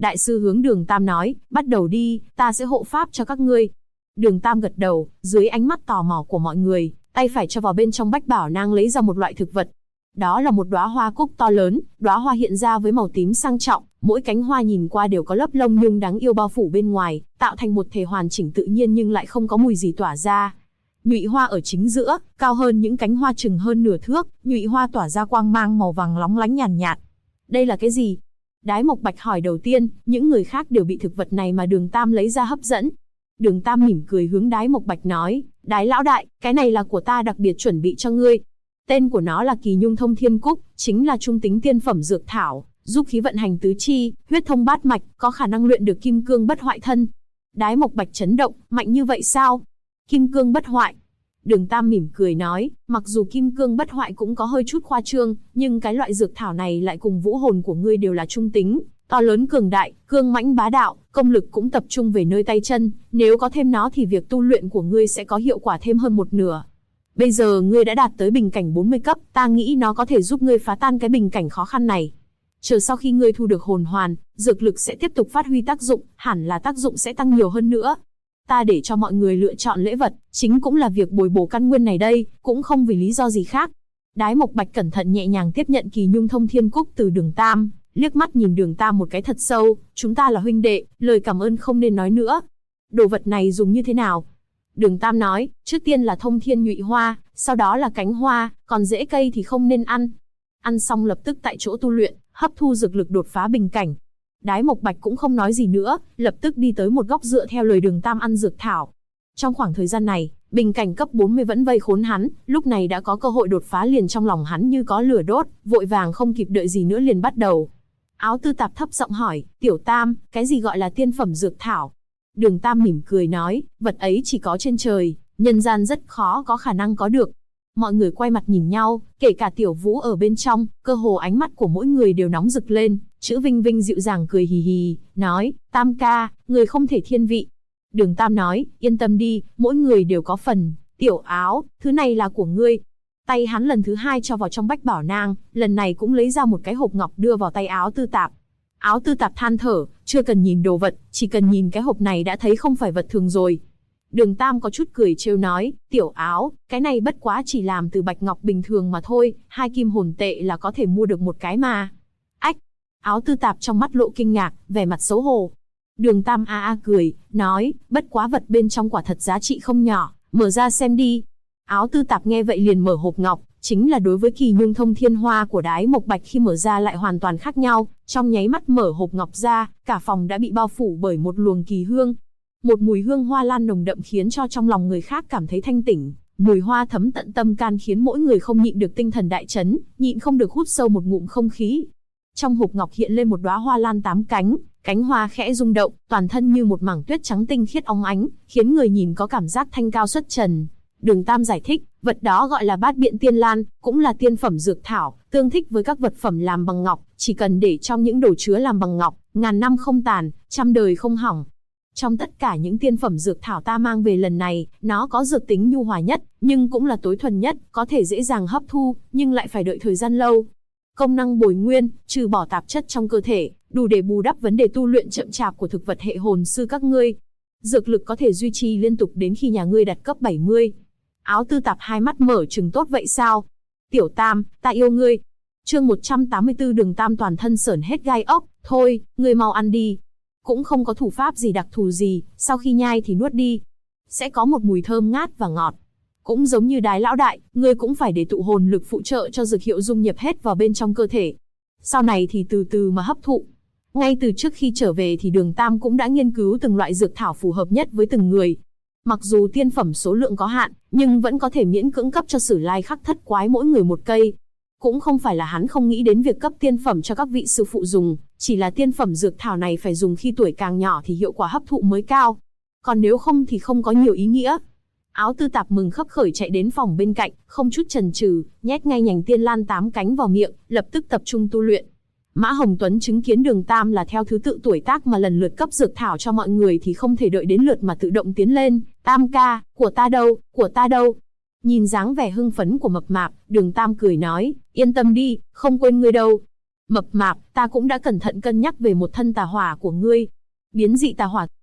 Đại sư hướng Đường Tam nói, bắt đầu đi, ta sẽ hộ pháp cho các ngươi. Đường Tam gật đầu, dưới ánh mắt tò mò của mọi người, tay phải cho vào bên trong bách bảo nang lấy ra một loại thực vật. Đó là một đóa hoa cúc to lớn, đóa hoa hiện ra với màu tím sang trọng, mỗi cánh hoa nhìn qua đều có lớp lông nhung đáng yêu bao phủ bên ngoài, tạo thành một thể hoàn chỉnh tự nhiên nhưng lại không có mùi gì tỏa ra. Nhụy hoa ở chính giữa, cao hơn những cánh hoa chừng hơn nửa thước, nhụy hoa tỏa ra quang mang màu vàng lóng lánh nhàn nhạt. Đây là cái gì? Đái Mộc Bạch hỏi đầu tiên, những người khác đều bị thực vật này mà Đường Tam lấy ra hấp dẫn. Đường Tam mỉm cười hướng Đái Mộc Bạch nói, Đái lão đại, cái này là của ta đặc biệt chuẩn bị cho ngươi. Tên của nó là Kỳ Nhung Thông Thiên Cúc, chính là trung tính tiên phẩm dược thảo, giúp khí vận hành tứ chi, huyết thông bát mạch, có khả năng luyện được kim cương bất hoại thân. Đái Mộc Bạch chấn động, mạnh như vậy sao? Kim cương bất hoại. Đường Tam mỉm cười nói, mặc dù kim cương bất hoại cũng có hơi chút khoa trương, nhưng cái loại dược thảo này lại cùng vũ hồn của ngươi đều là trung tính, to lớn cường đại, cương mãnh bá đạo, công lực cũng tập trung về nơi tay chân, nếu có thêm nó thì việc tu luyện của ngươi sẽ có hiệu quả thêm hơn một nửa. Bây giờ ngươi đã đạt tới bình cảnh 40 cấp, ta nghĩ nó có thể giúp ngươi phá tan cái bình cảnh khó khăn này. Chờ sau khi ngươi thu được hồn hoàn, dược lực sẽ tiếp tục phát huy tác dụng, hẳn là tác dụng sẽ tăng nhiều hơn nữa. Ta để cho mọi người lựa chọn lễ vật, chính cũng là việc bồi bổ căn nguyên này đây, cũng không vì lý do gì khác. Đái Mộc Bạch cẩn thận nhẹ nhàng tiếp nhận Kỳ Nhung Thông Thiên Cúc từ Đường Tam, liếc mắt nhìn Đường Tam một cái thật sâu, chúng ta là huynh đệ, lời cảm ơn không nên nói nữa. Đồ vật này dùng như thế nào? Đường Tam nói, trước tiên là thông thiên nhụy hoa, sau đó là cánh hoa, còn rễ cây thì không nên ăn. Ăn xong lập tức tại chỗ tu luyện, hấp thu dược lực đột phá bình cảnh. Đái Mộc Bạch cũng không nói gì nữa, lập tức đi tới một góc dựa theo lời Đường Tam ăn dược thảo. Trong khoảng thời gian này, bình cảnh cấp 40 vẫn vây khốn hắn, lúc này đã có cơ hội đột phá liền trong lòng hắn như có lửa đốt, vội vàng không kịp đợi gì nữa liền bắt đầu. Áo Tư Tạp thấp giọng hỏi, Tiểu Tam, cái gì gọi là tiên phẩm dược thảo? Đường Tam mỉm cười nói, vật ấy chỉ có trên trời, nhân gian rất khó có khả năng có được. Mọi người quay mặt nhìn nhau, kể cả Tiểu Vũ ở bên trong, cơ hồ ánh mắt của mỗi người đều nóng rực lên. Chữ Vinh Vinh dịu dàng cười hì hì, nói, Tam ca, người không thể thiên vị. Đường Tam nói, yên tâm đi, mỗi người đều có phần. Tiểu Áo, thứ này là của ngươi. Tay hắn lần thứ hai cho vào trong bách bảo nang, lần này cũng lấy ra một cái hộp ngọc đưa vào tay Áo Tư Tạp. Áo Tư Tạp than thở, chưa cần nhìn đồ vật, chỉ cần nhìn cái hộp này đã thấy không phải vật thường rồi. Đường Tam có chút cười trêu nói, Tiểu Áo, cái này bất quá chỉ làm từ bạch ngọc bình thường mà thôi, 2 kim hồn tệ là có thể mua được một cái mà. Ách! Áo Tư Tạp trong mắt lộ kinh ngạc, vẻ mặt xấu hổ. Đường Tam a cười, nói, bất quá vật bên trong quả thật giá trị không nhỏ, mở ra xem đi. Áo Tư Tạp nghe vậy liền mở hộp ngọc, chính là đối với Kỳ Nhung Thông Thiên Hoa của Đái Mộc Bạch khi mở ra lại hoàn toàn khác nhau, trong nháy mắt mở hộp ngọc ra, cả phòng đã bị bao phủ bởi một luồng kỳ hương. Một mùi hương hoa lan nồng đậm khiến cho trong lòng người khác cảm thấy thanh tỉnh, mùi hoa thấm tận tâm can khiến mỗi người không nhịn được tinh thần đại chấn, nhịn không được hút sâu một ngụm không khí. Trong hộp ngọc hiện lên một đóa hoa lan 8 cánh, cánh hoa khẽ rung động, toàn thân như một mảng tuyết trắng tinh khiết óng ánh, khiến người nhìn có cảm giác thanh cao xuất trần. Đường Tam giải thích, vật đó gọi là Bát Biện Tiên Lan, cũng là tiên phẩm dược thảo, tương thích với các vật phẩm làm bằng ngọc, chỉ cần để trong những đồ chứa làm bằng ngọc, ngàn năm không tàn, trăm đời không hỏng. Trong tất cả những tiên phẩm dược thảo ta mang về lần này, nó có dược tính nhu hòa nhất, nhưng cũng là tối thuần nhất, có thể dễ dàng hấp thu, nhưng lại phải đợi thời gian lâu. Công năng bồi nguyên, trừ bỏ tạp chất trong cơ thể, đủ để bù đắp vấn đề tu luyện chậm chạp của thực vật hệ hồn sư các ngươi. Dược lực có thể duy trì liên tục đến khi nhà ngươi đạt cấp 70. Áo Tư Tạp hai mắt mở trừng, tốt vậy sao? Tiểu Tam, ta yêu ngươi. Chương 184 Đường Tam toàn thân sởn hết gai ốc, thôi, ngươi mau ăn đi. Cũng không có thủ pháp gì đặc thù gì, sau khi nhai thì nuốt đi. Sẽ có một mùi thơm ngát và ngọt. Cũng giống như Đái lão đại, ngươi cũng phải để tụ hồn lực phụ trợ cho dược hiệu dung nhập hết vào bên trong cơ thể. Sau này thì từ từ mà hấp thụ. Ngay từ trước khi trở về thì Đường Tam cũng đã nghiên cứu từng loại dược thảo phù hợp nhất với từng người. Mặc dù tiên phẩm số lượng có hạn, nhưng vẫn có thể miễn cưỡng cấp cho Sử Lai Khắc Thất Quái mỗi người một cây. Cũng không phải là hắn không nghĩ đến việc cấp tiên phẩm cho các vị sư phụ dùng, chỉ là tiên phẩm dược thảo này phải dùng khi tuổi càng nhỏ thì hiệu quả hấp thụ mới cao. Còn nếu không thì không có nhiều ý nghĩa. Áo Tư Tạp mừng khấp khởi chạy đến phòng bên cạnh, không chút chần chừ, nhét ngay nhành tiên lan 8 cánh vào miệng, lập tức tập trung tu luyện. Mã Hồng Tuấn chứng kiến Đường Tam là theo thứ tự tuổi tác mà lần lượt cấp dược thảo cho mọi người thì không thể đợi đến lượt mà tự động tiến lên. Tam ca, của ta đâu, của ta đâu? Nhìn dáng vẻ hưng phấn của mập mạp, Đường Tam cười nói, yên tâm đi, không quên ngươi đâu. Mập mạp, ta cũng đã cẩn thận cân nhắc về một thân tà hỏa của ngươi. Biến dị tà hỏa.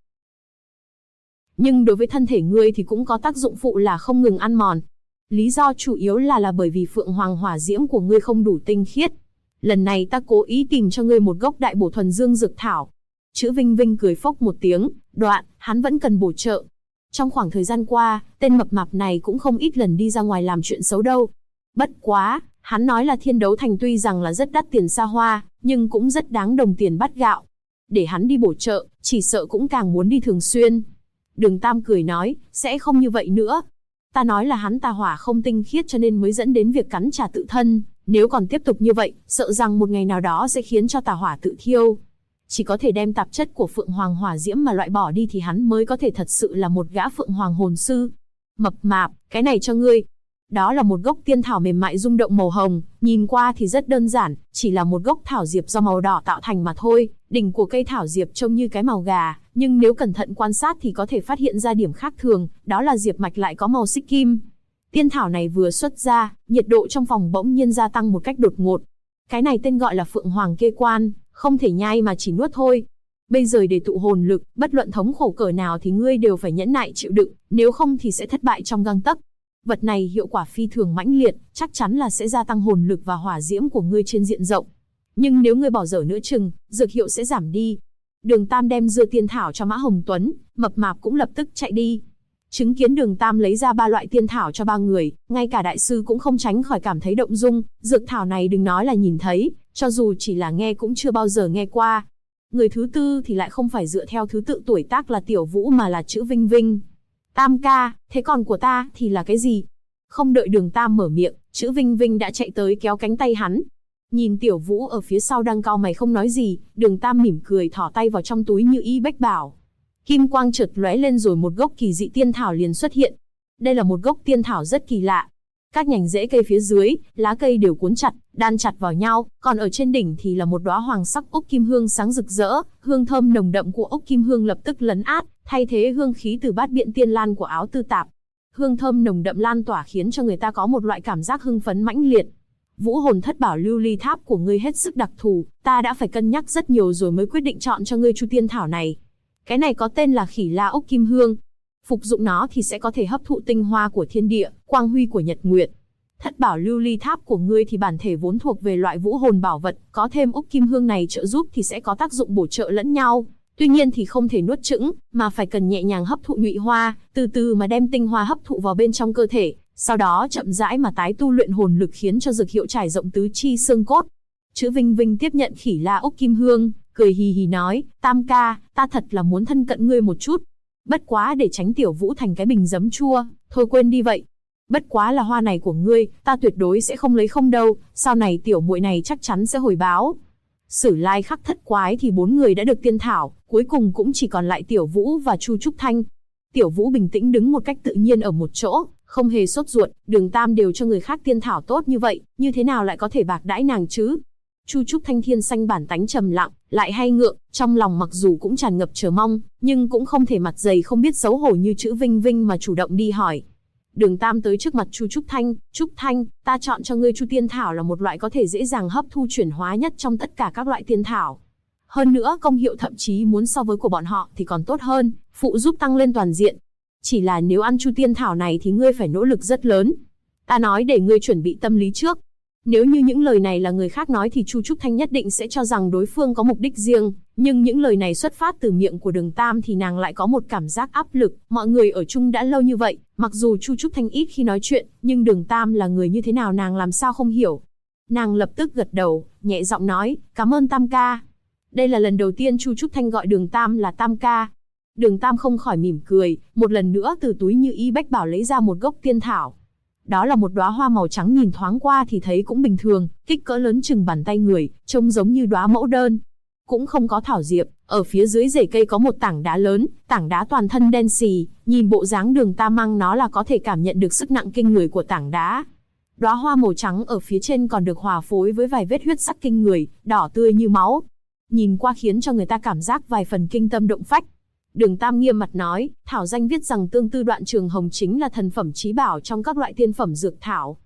Nhưng đối với thân thể ngươi thì cũng có tác dụng phụ là không ngừng ăn mòn. Lý do chủ yếu là bởi vì Phượng Hoàng hỏa diễm của ngươi không đủ tinh khiết. Lần này ta cố ý tìm cho ngươi một gốc đại bổ thuần dương dược thảo. Chữ Vinh Vinh cười phốc một tiếng, đoạn, hắn vẫn cần bổ trợ. Trong khoảng thời gian qua, tên mập mạp này cũng không ít lần đi ra ngoài làm chuyện xấu đâu. Bất quá, hắn nói là Thiên Đấu Thành tuy rằng là rất đắt tiền xa hoa, nhưng cũng rất đáng đồng tiền bát gạo. Để hắn đi bổ trợ, chỉ sợ cũng càng muốn đi thường xuyên. Đường Tam cười nói, sẽ không như vậy nữa. Ta nói là hắn tà hỏa không tinh khiết cho nên mới dẫn đến việc cắn trả tự thân. Nếu còn tiếp tục như vậy, sợ rằng một ngày nào đó sẽ khiến cho tà hỏa tự thiêu. Chỉ có thể đem tạp chất của Phượng Hoàng hỏa diễm mà loại bỏ đi thì hắn mới có thể thật sự là một gã Phượng Hoàng hồn sư. Mập mạp, cái này cho ngươi. Đó là một gốc tiên thảo mềm mại rung động màu hồng, nhìn qua thì rất đơn giản, chỉ là một gốc thảo diệp do màu đỏ tạo thành mà thôi. Đỉnh của cây thảo diệp trông như cái màu gà, nhưng nếu cẩn thận quan sát thì có thể phát hiện ra điểm khác thường, đó là diệp mạch lại có màu xích kim. Tiên thảo này vừa xuất ra, nhiệt độ trong phòng bỗng nhiên gia tăng một cách đột ngột. Cái này tên gọi là Phượng Hoàng kê quan, không thể nhai mà chỉ nuốt thôi. Bây giờ để tụ hồn lực, bất luận thống khổ cỡ nào thì ngươi đều phải nhẫn nại chịu đựng, nếu không thì sẽ thất bại trong gang tấc. Vật này hiệu quả phi thường mãnh liệt, chắc chắn là sẽ gia tăng hồn lực và hỏa diễm của ngươi trên diện rộng. Nhưng nếu ngươi bỏ dở nửa chừng, dược hiệu sẽ giảm đi. Đường Tam đem dưa tiên thảo cho Mã Hồng Tuấn, mập mạp cũng lập tức chạy đi. Chứng kiến Đường Tam lấy ra 3 loại tiên thảo cho 3 người, ngay cả đại sư cũng không tránh khỏi cảm thấy động dung, dược thảo này đừng nói là nhìn thấy, cho dù chỉ là nghe cũng chưa bao giờ nghe qua. Người thứ tư thì lại không phải dựa theo thứ tự tuổi tác là Tiểu Vũ mà là chữ Vinh Vinh. Tam ca, thế còn của ta thì là cái gì? Không đợi Đường Tam mở miệng, chữ Vinh Vinh đã chạy tới kéo cánh tay hắn. Nhìn Tiểu Vũ ở phía sau đang cau mày không nói gì, Đường Tam mỉm cười thỏ tay vào trong túi như y bách bảo. Kim quang chợt lóe lên rồi một gốc kỳ dị tiên thảo liền xuất hiện. Đây là một gốc tiên thảo rất kỳ lạ. Các nhành rễ cây phía dưới, lá cây đều cuốn chặt, đan chặt vào nhau, còn ở trên đỉnh thì là một đóa hoàng sắc ốc kim hương sáng rực rỡ, hương thơm nồng đậm của ốc kim hương lập tức lấn át, thay thế hương khí từ bát biện tiên lan của áo tư tạp. Hương thơm nồng đậm lan tỏa khiến cho người ta có một loại cảm giác hưng phấn mãnh liệt. Vũ hồn thất bảo lưu ly tháp của ngươi hết sức đặc thù, ta đã phải cân nhắc rất nhiều rồi mới quyết định chọn cho ngươi chu tiên thảo này. Cái này có tên là Khỉ La ốc kim hương. Phục dụng nó thì sẽ có thể hấp thụ tinh hoa của thiên địa, quang huy của nhật nguyệt. Thất bảo lưu ly tháp của ngươi thì bản thể vốn thuộc về loại vũ hồn bảo vật, có thêm ốc kim hương này trợ giúp thì sẽ có tác dụng bổ trợ lẫn nhau. Tuy nhiên thì không thể nuốt chửng, mà phải cần nhẹ nhàng hấp thụ nhụy hoa, từ từ mà đem tinh hoa hấp thụ vào bên trong cơ thể, sau đó chậm rãi mà tái tu luyện hồn lực khiến cho dược hiệu trải rộng tứ chi xương cốt. Chữ Vinh Vinh tiếp nhận Khỉ La ốc kim hương, cười hì hì nói, Tam ca, ta thật là muốn thân cận ngươi một chút. Bất quá để tránh Tiểu Vũ thành cái bình giấm chua, thôi quên đi vậy. Bất quá là hoa này của ngươi, ta tuyệt đối sẽ không lấy không đâu, sau này tiểu muội này chắc chắn sẽ hồi báo. Sử lai khắc thất quái thì 4 người đã được tiên thảo, cuối cùng cũng chỉ còn lại Tiểu Vũ và Chu Trúc Thanh. Tiểu Vũ bình tĩnh đứng một cách tự nhiên ở một chỗ, không hề sốt ruột, Đường Tam đều cho người khác tiên thảo tốt như vậy, như thế nào lại có thể bạc đãi nàng chứ? Chu Trúc Thanh thiên xanh bản tánh trầm lặng, lại hay ngượng, trong lòng mặc dù cũng tràn ngập chờ mong, nhưng cũng không thể mặt dày không biết xấu hổ như chữ Vinh Vinh mà chủ động đi hỏi. Đường Tam tới trước mặt Chu Trúc Thanh, ta chọn cho ngươi Chu tiên thảo là một loại có thể dễ dàng hấp thu chuyển hóa nhất trong tất cả các loại tiên thảo. Hơn nữa công hiệu thậm chí muốn so với của bọn họ thì còn tốt hơn, phụ giúp tăng lên toàn diện. Chỉ là nếu ăn Chu tiên thảo này thì ngươi phải nỗ lực rất lớn. Ta nói để ngươi chuẩn bị tâm lý trước. Nếu như những lời này là người khác nói thì Chu Trúc Thanh nhất định sẽ cho rằng đối phương có mục đích riêng, nhưng những lời này xuất phát từ miệng của Đường Tam thì nàng lại có một cảm giác áp lực, mọi người ở chung đã lâu như vậy, mặc dù Chu Trúc Thanh ít khi nói chuyện, nhưng Đường Tam là người như thế nào nàng làm sao không hiểu. Nàng lập tức gật đầu, nhẹ giọng nói, cảm ơn Tam ca. Đây là lần đầu tiên Chu Trúc Thanh gọi Đường Tam là Tam ca. Đường Tam không khỏi mỉm cười, một lần nữa từ túi như y bách bảo lấy ra một gốc tiên thảo. Đó là một đóa hoa màu trắng nhìn thoáng qua thì thấy cũng bình thường, kích cỡ lớn chừng bàn tay người, trông giống như đóa mẫu đơn. Cũng không có thảo diệp, ở phía dưới rễ cây có một tảng đá lớn, tảng đá toàn thân đen xì, nhìn bộ dáng Đường Tam mang nó là có thể cảm nhận được sức nặng kinh người của tảng đá. Đóa hoa màu trắng ở phía trên còn được hòa phối với vài vết huyết sắc kinh người, đỏ tươi như máu. Nhìn qua khiến cho người ta cảm giác vài phần kinh tâm động phách. Đường Tam nghiêm mặt nói, thảo danh viết rằng tương tư đoạn trường hồng chính là thần phẩm chí bảo trong các loại tiên phẩm dược thảo.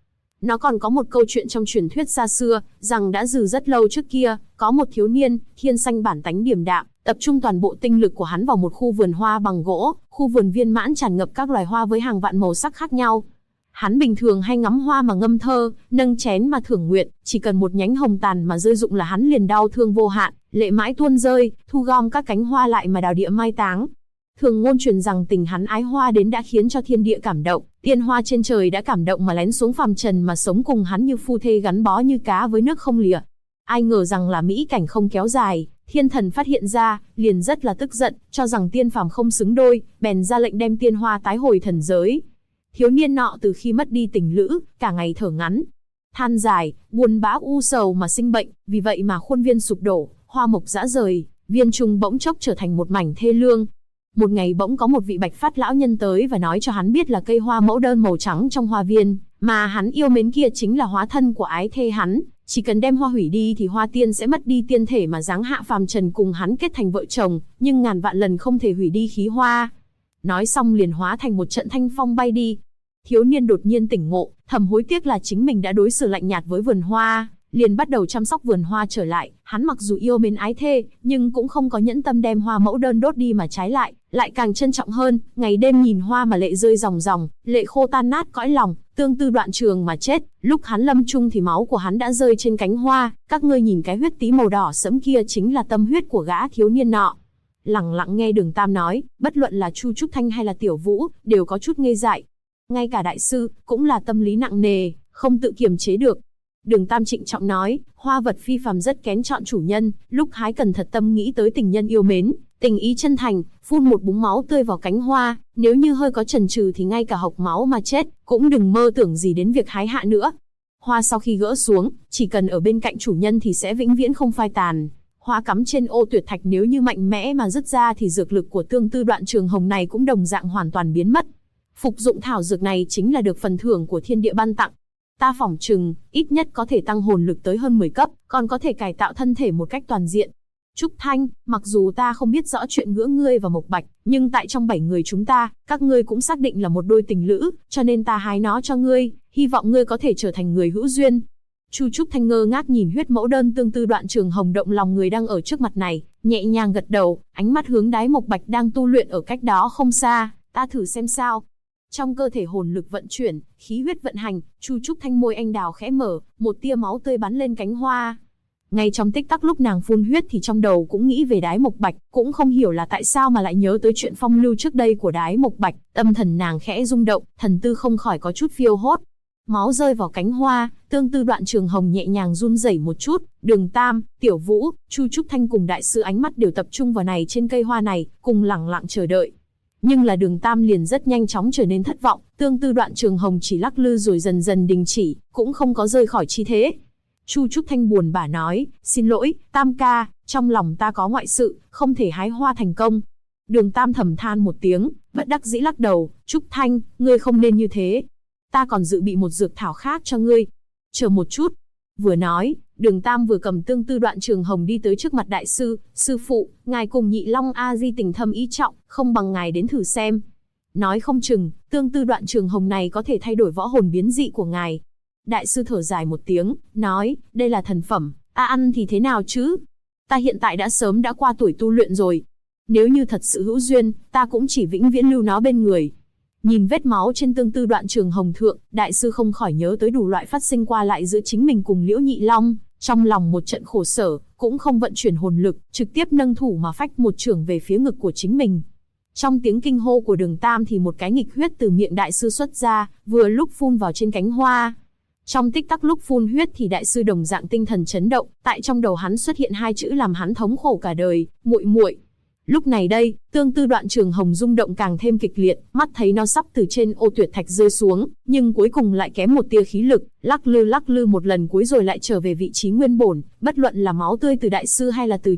Nó còn có một câu chuyện trong truyền thuyết xa xưa, rằng đã từ rất lâu trước kia, có một thiếu niên, thiên sanh bản tánh điềm đạm, tập trung toàn bộ tinh lực của hắn vào một khu vườn hoa bằng gỗ, khu vườn viên mãn tràn ngập các loài hoa với hàng vạn màu sắc khác nhau. Hắn bình thường hay ngắm hoa mà ngâm thơ, nâng chén mà thưởng nguyện, chỉ cần một nhánh hồng tàn mà rơi rụng là hắn liền đau thương vô hạn, lệ mãi tuôn rơi, thu gom các cánh hoa lại mà đào địa mai táng. Thường ngôn truyền rằng tình hắn ái hoa đến đã khiến cho thiên địa cảm động, tiên hoa trên trời đã cảm động mà lén xuống phàm trần mà sống cùng hắn như phu thê gắn bó như cá với nước không lìa. Ai ngờ rằng là mỹ cảnh không kéo dài, thiên thần phát hiện ra, liền rất là tức giận, cho rằng tiên phàm không xứng đôi, bèn ra lệnh đem tiên hoa tái hồi thần giới. Thiếu niên nọ từ khi mất đi tình lữ, cả ngày thở ngắn, than dài, buồn bã u sầu mà sinh bệnh, vì vậy mà khuôn viên sụp đổ, hoa mộc rã rời, viên trung bỗng chốc trở thành một mảnh thê lương. Một ngày bỗng có một vị bạch phát lão nhân tới và nói cho hắn biết là cây hoa mẫu đơn màu trắng trong hoa viên, mà hắn yêu mến kia chính là hóa thân của ái thê hắn, chỉ cần đem hoa hủy đi thì hoa tiên sẽ mất đi tiên thể mà giáng hạ phàm trần cùng hắn kết thành vợ chồng, nhưng ngàn vạn lần không thể hủy đi khí hoa. Nói xong liền hóa thành một trận thanh phong bay đi. Thiếu niên đột nhiên tỉnh ngộ, thầm hối tiếc là chính mình đã đối xử lạnh nhạt với vườn hoa, liền bắt đầu chăm sóc vườn hoa trở lại. Hắn mặc dù yêu mến ái thê, nhưng cũng không có nhẫn tâm đem hoa mẫu đơn đốt đi mà trái lại càng trân trọng hơn, ngày đêm nhìn hoa mà lệ rơi ròng ròng, lệ khô tan nát cõi lòng, tương tư đoạn trường mà chết. Lúc hắn lâm chung thì máu của hắn đã rơi trên cánh hoa, các ngươi nhìn cái huyết tí màu đỏ sẫm kia chính là tâm huyết của gã thiếu niên nọ. Lặng lặng nghe Đường Tam nói, bất luận là Chu Trúc Thanh hay là Tiểu Vũ, đều có chút ngây dại. Ngay cả đại sư, cũng là tâm lý nặng nề, không tự kiềm chế được. Đường Tam trịnh trọng nói, hoa vật phi phàm rất kén chọn chủ nhân, lúc hái cần thật tâm nghĩ tới tình nhân yêu mến, tình ý chân thành, phun một búng máu tươi vào cánh hoa, nếu như hơi có chần chừ thì ngay cả hộc máu mà chết, cũng đừng mơ tưởng gì đến việc hái hạ nữa. Hoa sau khi gỡ xuống, chỉ cần ở bên cạnh chủ nhân thì sẽ vĩnh viễn không phai tàn. Hoa cắm trên ô tuyệt thạch nếu như mạnh mẽ mà rứt ra thì dược lực của tương tư đoạn trường hồng này cũng đồng dạng hoàn toàn biến mất. Phục dụng thảo dược này chính là được phần thưởng của thiên địa ban tặng. Ta phỏng chừng, ít nhất có thể tăng hồn lực tới hơn 10 cấp, còn có thể cải tạo thân thể một cách toàn diện. Trúc Thanh, mặc dù ta không biết rõ chuyện giữa ngươi và Mộc Bạch, nhưng tại trong 7 người chúng ta, các ngươi cũng xác định là một đôi tình lữ, cho nên ta hái nó cho ngươi, hy vọng ngươi có thể trở thành người hữu duyên. Chu Trúc Thanh ngơ ngác nhìn huyết mẫu đơn tương tư đoạn trường hồng động lòng người đang ở trước mặt này, nhẹ nhàng gật đầu, ánh mắt hướng đái Mộc Bạch đang tu luyện ở cách đó không xa, ta thử xem sao. Trong cơ thể hồn lực vận chuyển, khí huyết vận hành, Chu Trúc Thanh môi anh đào khẽ mở, một tia máu tươi bắn lên cánh hoa. Ngay trong tích tắc lúc nàng phun huyết thì trong đầu cũng nghĩ về đái Mộc Bạch, cũng không hiểu là tại sao mà lại nhớ tới chuyện phong lưu trước đây của đái Mộc Bạch, tâm thần nàng khẽ rung động, thần tư không khỏi có chút phiêu hốt. Máu rơi vào cánh hoa, tương tư đoạn trường hồng nhẹ nhàng run rẩy một chút, Đường Tam, Tiểu Vũ, Chu Trúc Thanh cùng đại sư ánh mắt đều tập trung vào này trên cây hoa này, cùng lẳng lặng chờ đợi. Nhưng là Đường Tam liền rất nhanh chóng trở nên thất vọng, tương tư đoạn trường hồng chỉ lắc lư rồi dần dần đình chỉ, cũng không có rơi khỏi chi thế. Chu Trúc Thanh buồn bã nói, xin lỗi, Tam ca, trong lòng ta có ngoại sự, không thể hái hoa thành công. Đường Tam thầm than một tiếng, bất đắc dĩ lắc đầu, Trúc Thanh, ngươi không nên như thế. Ta còn dự bị một dược thảo khác cho ngươi. Chờ một chút. Vừa nói, Đường Tam vừa cầm tương tư đoạn trường hồng đi tới trước mặt đại sư, sư phụ, ngài cùng Nhị Long A Di tình thâm ý trọng, không bằng ngài đến thử xem. Nói không chừng, tương tư đoạn trường hồng này có thể thay đổi võ hồn biến dị của ngài. Đại sư thở dài một tiếng, nói, đây là thần phẩm, ta ăn thì thế nào chứ? Ta hiện tại đã sớm đã qua tuổi tu luyện rồi. Nếu như thật sự hữu duyên, ta cũng chỉ vĩnh viễn lưu nó bên người. Nhìn vết máu trên tương tư đoạn trường hồng thượng, đại sư không khỏi nhớ tới đủ loại phát sinh qua lại giữa chính mình cùng Liễu Nhị Long, trong lòng một trận khổ sở, cũng không vận chuyển hồn lực, trực tiếp nâng thủ mà phách một chưởng về phía ngực của chính mình. Trong tiếng kinh hô của Đường Tam thì một cái nghịch huyết từ miệng đại sư xuất ra, vừa lúc phun vào trên cánh hoa. Trong tích tắc lúc phun huyết thì đại sư đồng dạng tinh thần chấn động, tại trong đầu hắn xuất hiện hai chữ làm hắn thống khổ cả đời, muội muội. Lúc này đây, tương tư đoạn trường hồng rung động càng thêm kịch liệt, mắt thấy nó sắp từ trên ô tuyệt thạch rơi xuống, nhưng cuối cùng lại kém một tia khí lực, lắc lư một lần cuối rồi lại trở về vị trí nguyên bổn, bất luận là máu tươi từ đại sư hay là từ...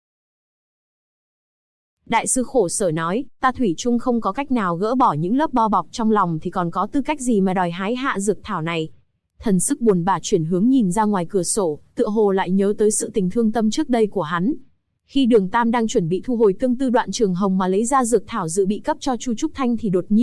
Đại sư khổ sở nói, ta thủy chung không có cách nào gỡ bỏ những lớp bao bọc trong lòng thì còn có tư cách gì mà đòi hái hạ dược thảo này. Thần sức buồn bã chuyển hướng nhìn ra ngoài cửa sổ, tựa hồ lại nhớ tới sự tình thương tâm trước đây của hắn. Khi Đường Tam đang chuẩn bị thu hồi tương tư đoạn trường hồng mà lấy ra dược thảo dự bị cấp cho Chu Trúc Thanh thì đột nhiên,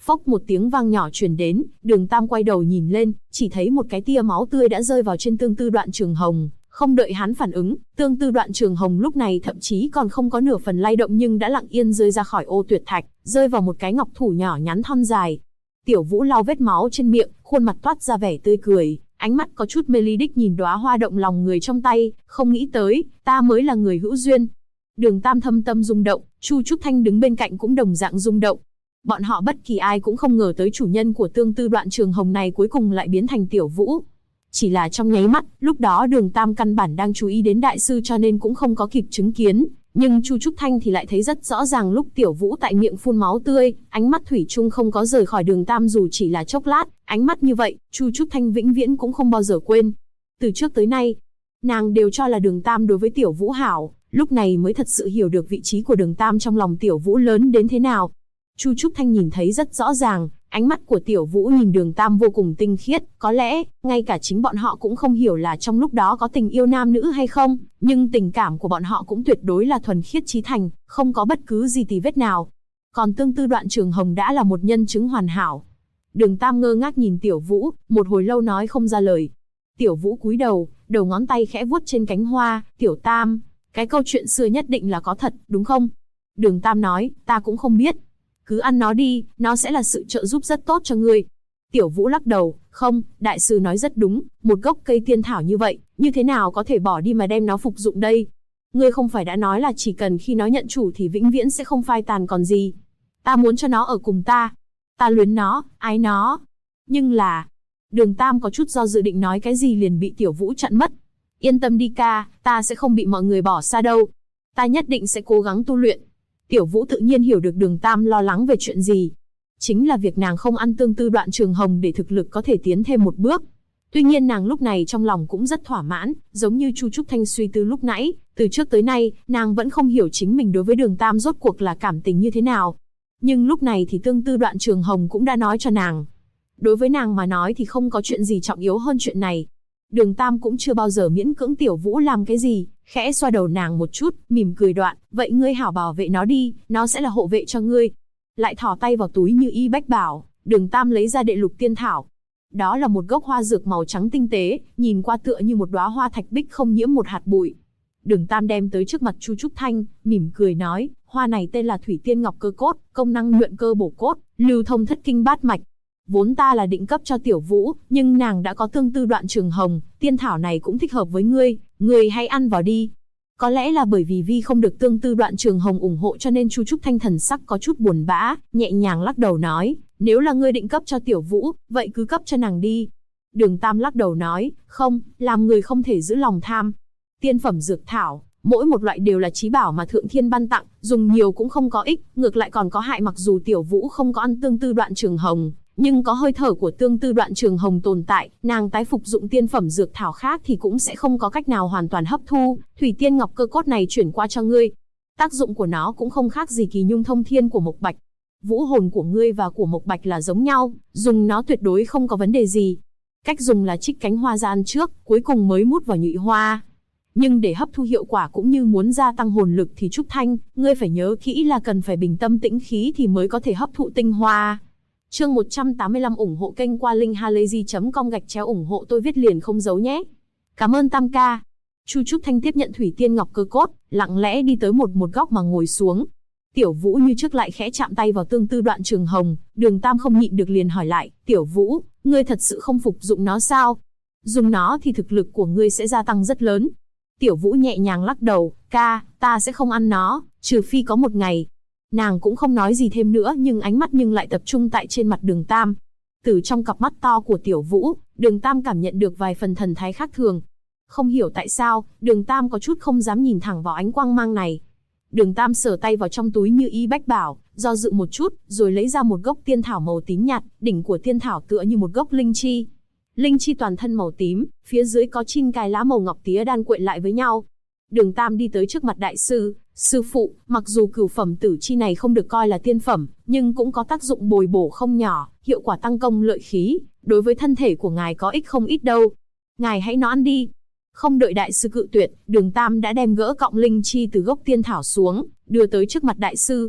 Phốc một tiếng vang nhỏ truyền đến, Đường Tam quay đầu nhìn lên, chỉ thấy một cái tia máu tươi đã rơi vào trên Tương Tư Đoạn Trường Hồng. Không đợi hắn phản ứng, Tương Tư Đoạn Trường Hồng lúc này thậm chí còn không có nửa phần lay động nhưng đã lặng yên rơi ra khỏi ô tuyệt thạch, rơi vào một cái ngọc thủ nhỏ nhắn thon dài. Tiểu Vũ lau vết máu trên miệng, khuôn mặt toát ra vẻ tươi cười, ánh mắt có chút mê ly đích nhìn đóa hoa động lòng người trong tay, không nghĩ tới, ta mới là người hữu duyên. Đường Tam thâm tâm rung động, Chu Trúc Thanh đứng bên cạnh cũng đồng dạng rung động. Bọn họ bất kỳ ai cũng không ngờ tới chủ nhân của Tương Tư Đoạn Trường Hồng này cuối cùng lại biến thành Tiểu Vũ. Chỉ là trong nháy mắt, lúc đó Đường Tam căn bản đang chú ý đến đại sư cho nên cũng không có kịp chứng kiến, nhưng Chu Trúc Thanh thì lại thấy rất rõ ràng lúc Tiểu Vũ tại miệng phun máu tươi, ánh mắt thủy chung không có rời khỏi Đường Tam dù chỉ là chốc lát, ánh mắt như vậy, Chu Trúc Thanh vĩnh viễn cũng không bao giờ quên. Từ trước tới nay, nàng đều cho là Đường Tam đối với Tiểu Vũ hảo, lúc này mới thật sự hiểu được vị trí của Đường Tam trong lòng Tiểu Vũ lớn đến thế nào. Chu Trúc Thanh nhìn thấy rất rõ ràng, ánh mắt của Tiểu Vũ nhìn Đường Tam vô cùng tinh khiết, có lẽ, ngay cả chính bọn họ cũng không hiểu là trong lúc đó có tình yêu nam nữ hay không, nhưng tình cảm của bọn họ cũng tuyệt đối là thuần khiết chí thành, không có bất cứ gì tì vết nào. Còn Tương Tư Đoạn Trường Hồng đã là một nhân chứng hoàn hảo. Đường Tam ngơ ngác nhìn Tiểu Vũ, một hồi lâu nói không ra lời. Tiểu Vũ cúi đầu, đầu ngón tay khẽ vuốt trên cánh hoa, Tiểu Tam, cái câu chuyện xưa nhất định là có thật, đúng không? Đường Tam nói, ta cũng không biết. Cứ ăn nó đi, nó sẽ là sự trợ giúp rất tốt cho ngươi. Tiểu Vũ lắc đầu, không, đại sư nói rất đúng, một gốc cây tiên thảo như vậy, như thế nào có thể bỏ đi mà đem nó phục dụng đây? Ngươi không phải đã nói là chỉ cần khi nó nhận chủ thì vĩnh viễn sẽ không phai tàn còn gì. Ta muốn cho nó ở cùng ta. Ta luyến nó, ái nó. Nhưng là... Đường Tam có chút do dự định nói cái gì liền bị Tiểu Vũ chặn mất. Yên tâm đi ca, ta sẽ không bị mọi người bỏ xa đâu. Ta nhất định sẽ cố gắng tu luyện. Tiểu Vũ tự nhiên hiểu được Đường Tam lo lắng về chuyện gì. Chính là việc nàng không ăn Tương Tư Đoạn Trường Hồng để thực lực có thể tiến thêm một bước. Tuy nhiên nàng lúc này trong lòng cũng rất thỏa mãn, giống như Chu Trúc Thanh suy tư lúc nãy, từ trước tới nay, nàng vẫn không hiểu chính mình đối với Đường Tam rốt cuộc là cảm tình như thế nào. Nhưng lúc này thì Tương Tư Đoạn Trường Hồng cũng đã nói cho nàng. Đối với nàng mà nói thì không có chuyện gì trọng yếu hơn chuyện này. Đường Tam cũng chưa bao giờ miễn cưỡng Tiểu Vũ làm cái gì, khẽ xoa đầu nàng một chút, mỉm cười đoạn, vậy ngươi hảo bảo vệ nó đi, nó sẽ là hộ vệ cho ngươi. Lại thò tay vào túi Như Y Bách Bảo, Đường Tam lấy ra Đệ Lục Tiên Thảo. Đó là một gốc hoa dược màu trắng tinh tế, nhìn qua tựa như một đóa hoa thạch bích không nhiễm một hạt bụi. Đường Tam đem tới trước mặt Chu Trúc Thanh, mỉm cười nói, hoa này tên là Thủy Tiên Ngọc Cơ Cốt, công năng nhuận cơ bổ cốt, lưu thông thất kinh bát mạch. Vốn ta là định cấp cho Tiểu Vũ, nhưng nàng đã có Tương Tư Đoạn Trường Hồng, tiên thảo này cũng thích hợp với ngươi, ngươi hãy ăn vào đi. Có lẽ là bởi vì Vi không được Tương Tư Đoạn Trường Hồng ủng hộ cho nên Chu Trúc Thanh thần sắc có chút buồn bã, nhẹ nhàng lắc đầu nói, nếu là ngươi định cấp cho Tiểu Vũ, vậy cứ cấp cho nàng đi. Đường Tam lắc đầu nói, không, làm người không thể giữ lòng tham. Tiên phẩm dược thảo, mỗi một loại đều là chí bảo mà Thượng Thiên ban tặng, dùng nhiều cũng không có ích, ngược lại còn có hại. Mặc dù Tiểu Vũ không có ăn Tương Tư Đoạn Trường Hồng, nhưng có hơi thở của Tương Tư Đoạn Trường Hồng tồn tại, nàng tái phục dụng tiên phẩm dược thảo khác thì cũng sẽ không có cách nào hoàn toàn hấp thu. Thủy Tiên Ngọc Cơ Cốt này chuyển qua cho ngươi. Tác dụng của nó cũng không khác gì Kỳ Nhung Thông Thiên của Mộc Bạch. Vũ hồn của ngươi và của Mộc Bạch là giống nhau, dùng nó tuyệt đối không có vấn đề gì. Cách dùng là trích cánh hoa ra ăn trước, cuối cùng mới mút vào nhụy hoa. Nhưng để hấp thu hiệu quả cũng như muốn gia tăng hồn lực thì Trúc Thanh, ngươi phải nhớ kỹ là cần phải bình tâm tĩnh khí thì mới có thể hấp thụ tinh hoa. Chương 185 ủng hộ kênh qua linkhalazy.com ủng hộ tôi viết liền không giấu nhé. Cảm ơn Tam ca. Chu Trúc Thanh tiếp nhận Thủy Tiên Ngọc Cơ Cốt, lặng lẽ đi tới một góc mà ngồi xuống. Tiểu Vũ như trước lại khẽ chạm tay vào Tương Tư Đoạn Trường Hồng, Đường Tam không nhịn được liền hỏi lại, Tiểu Vũ, ngươi thật sự không phục dụng nó sao? Dùng nó thì thực lực của ngươi sẽ gia tăng rất lớn. Tiểu Vũ nhẹ nhàng lắc đầu, ca, ta sẽ không ăn nó, trừ phi có một ngày. Nàng cũng không nói gì thêm nữa nhưng ánh mắt lại tập trung tại trên mặt Đường Tam. Từ trong cặp mắt to của Tiểu Vũ, Đường Tam cảm nhận được vài phần thần thái khác thường. Không hiểu tại sao, Đường Tam có chút không dám nhìn thẳng vào ánh quang mang này. Đường Tam sờ tay vào trong túi Như Y Bách Bảo, do dự một chút, rồi lấy ra một gốc tiên thảo màu tím nhạt, đỉnh của tiên thảo tựa như một gốc linh chi. Linh chi toàn thân màu tím, phía dưới có 9 cái lá màu ngọc tía đan quện lại với nhau. Đường Tam đi tới trước mặt đại sư, sư phụ, mặc dù cửu phẩm tử chi này không được coi là tiên phẩm, nhưng cũng có tác dụng bồi bổ không nhỏ, hiệu quả tăng công lợi khí, đối với thân thể của ngài có ích không ít đâu. Ngài hãy nó ăn đi. Không đợi đại sư cự tuyệt, Đường Tam đã đem gỡ cọng linh chi từ gốc tiên thảo xuống, đưa tới trước mặt đại sư.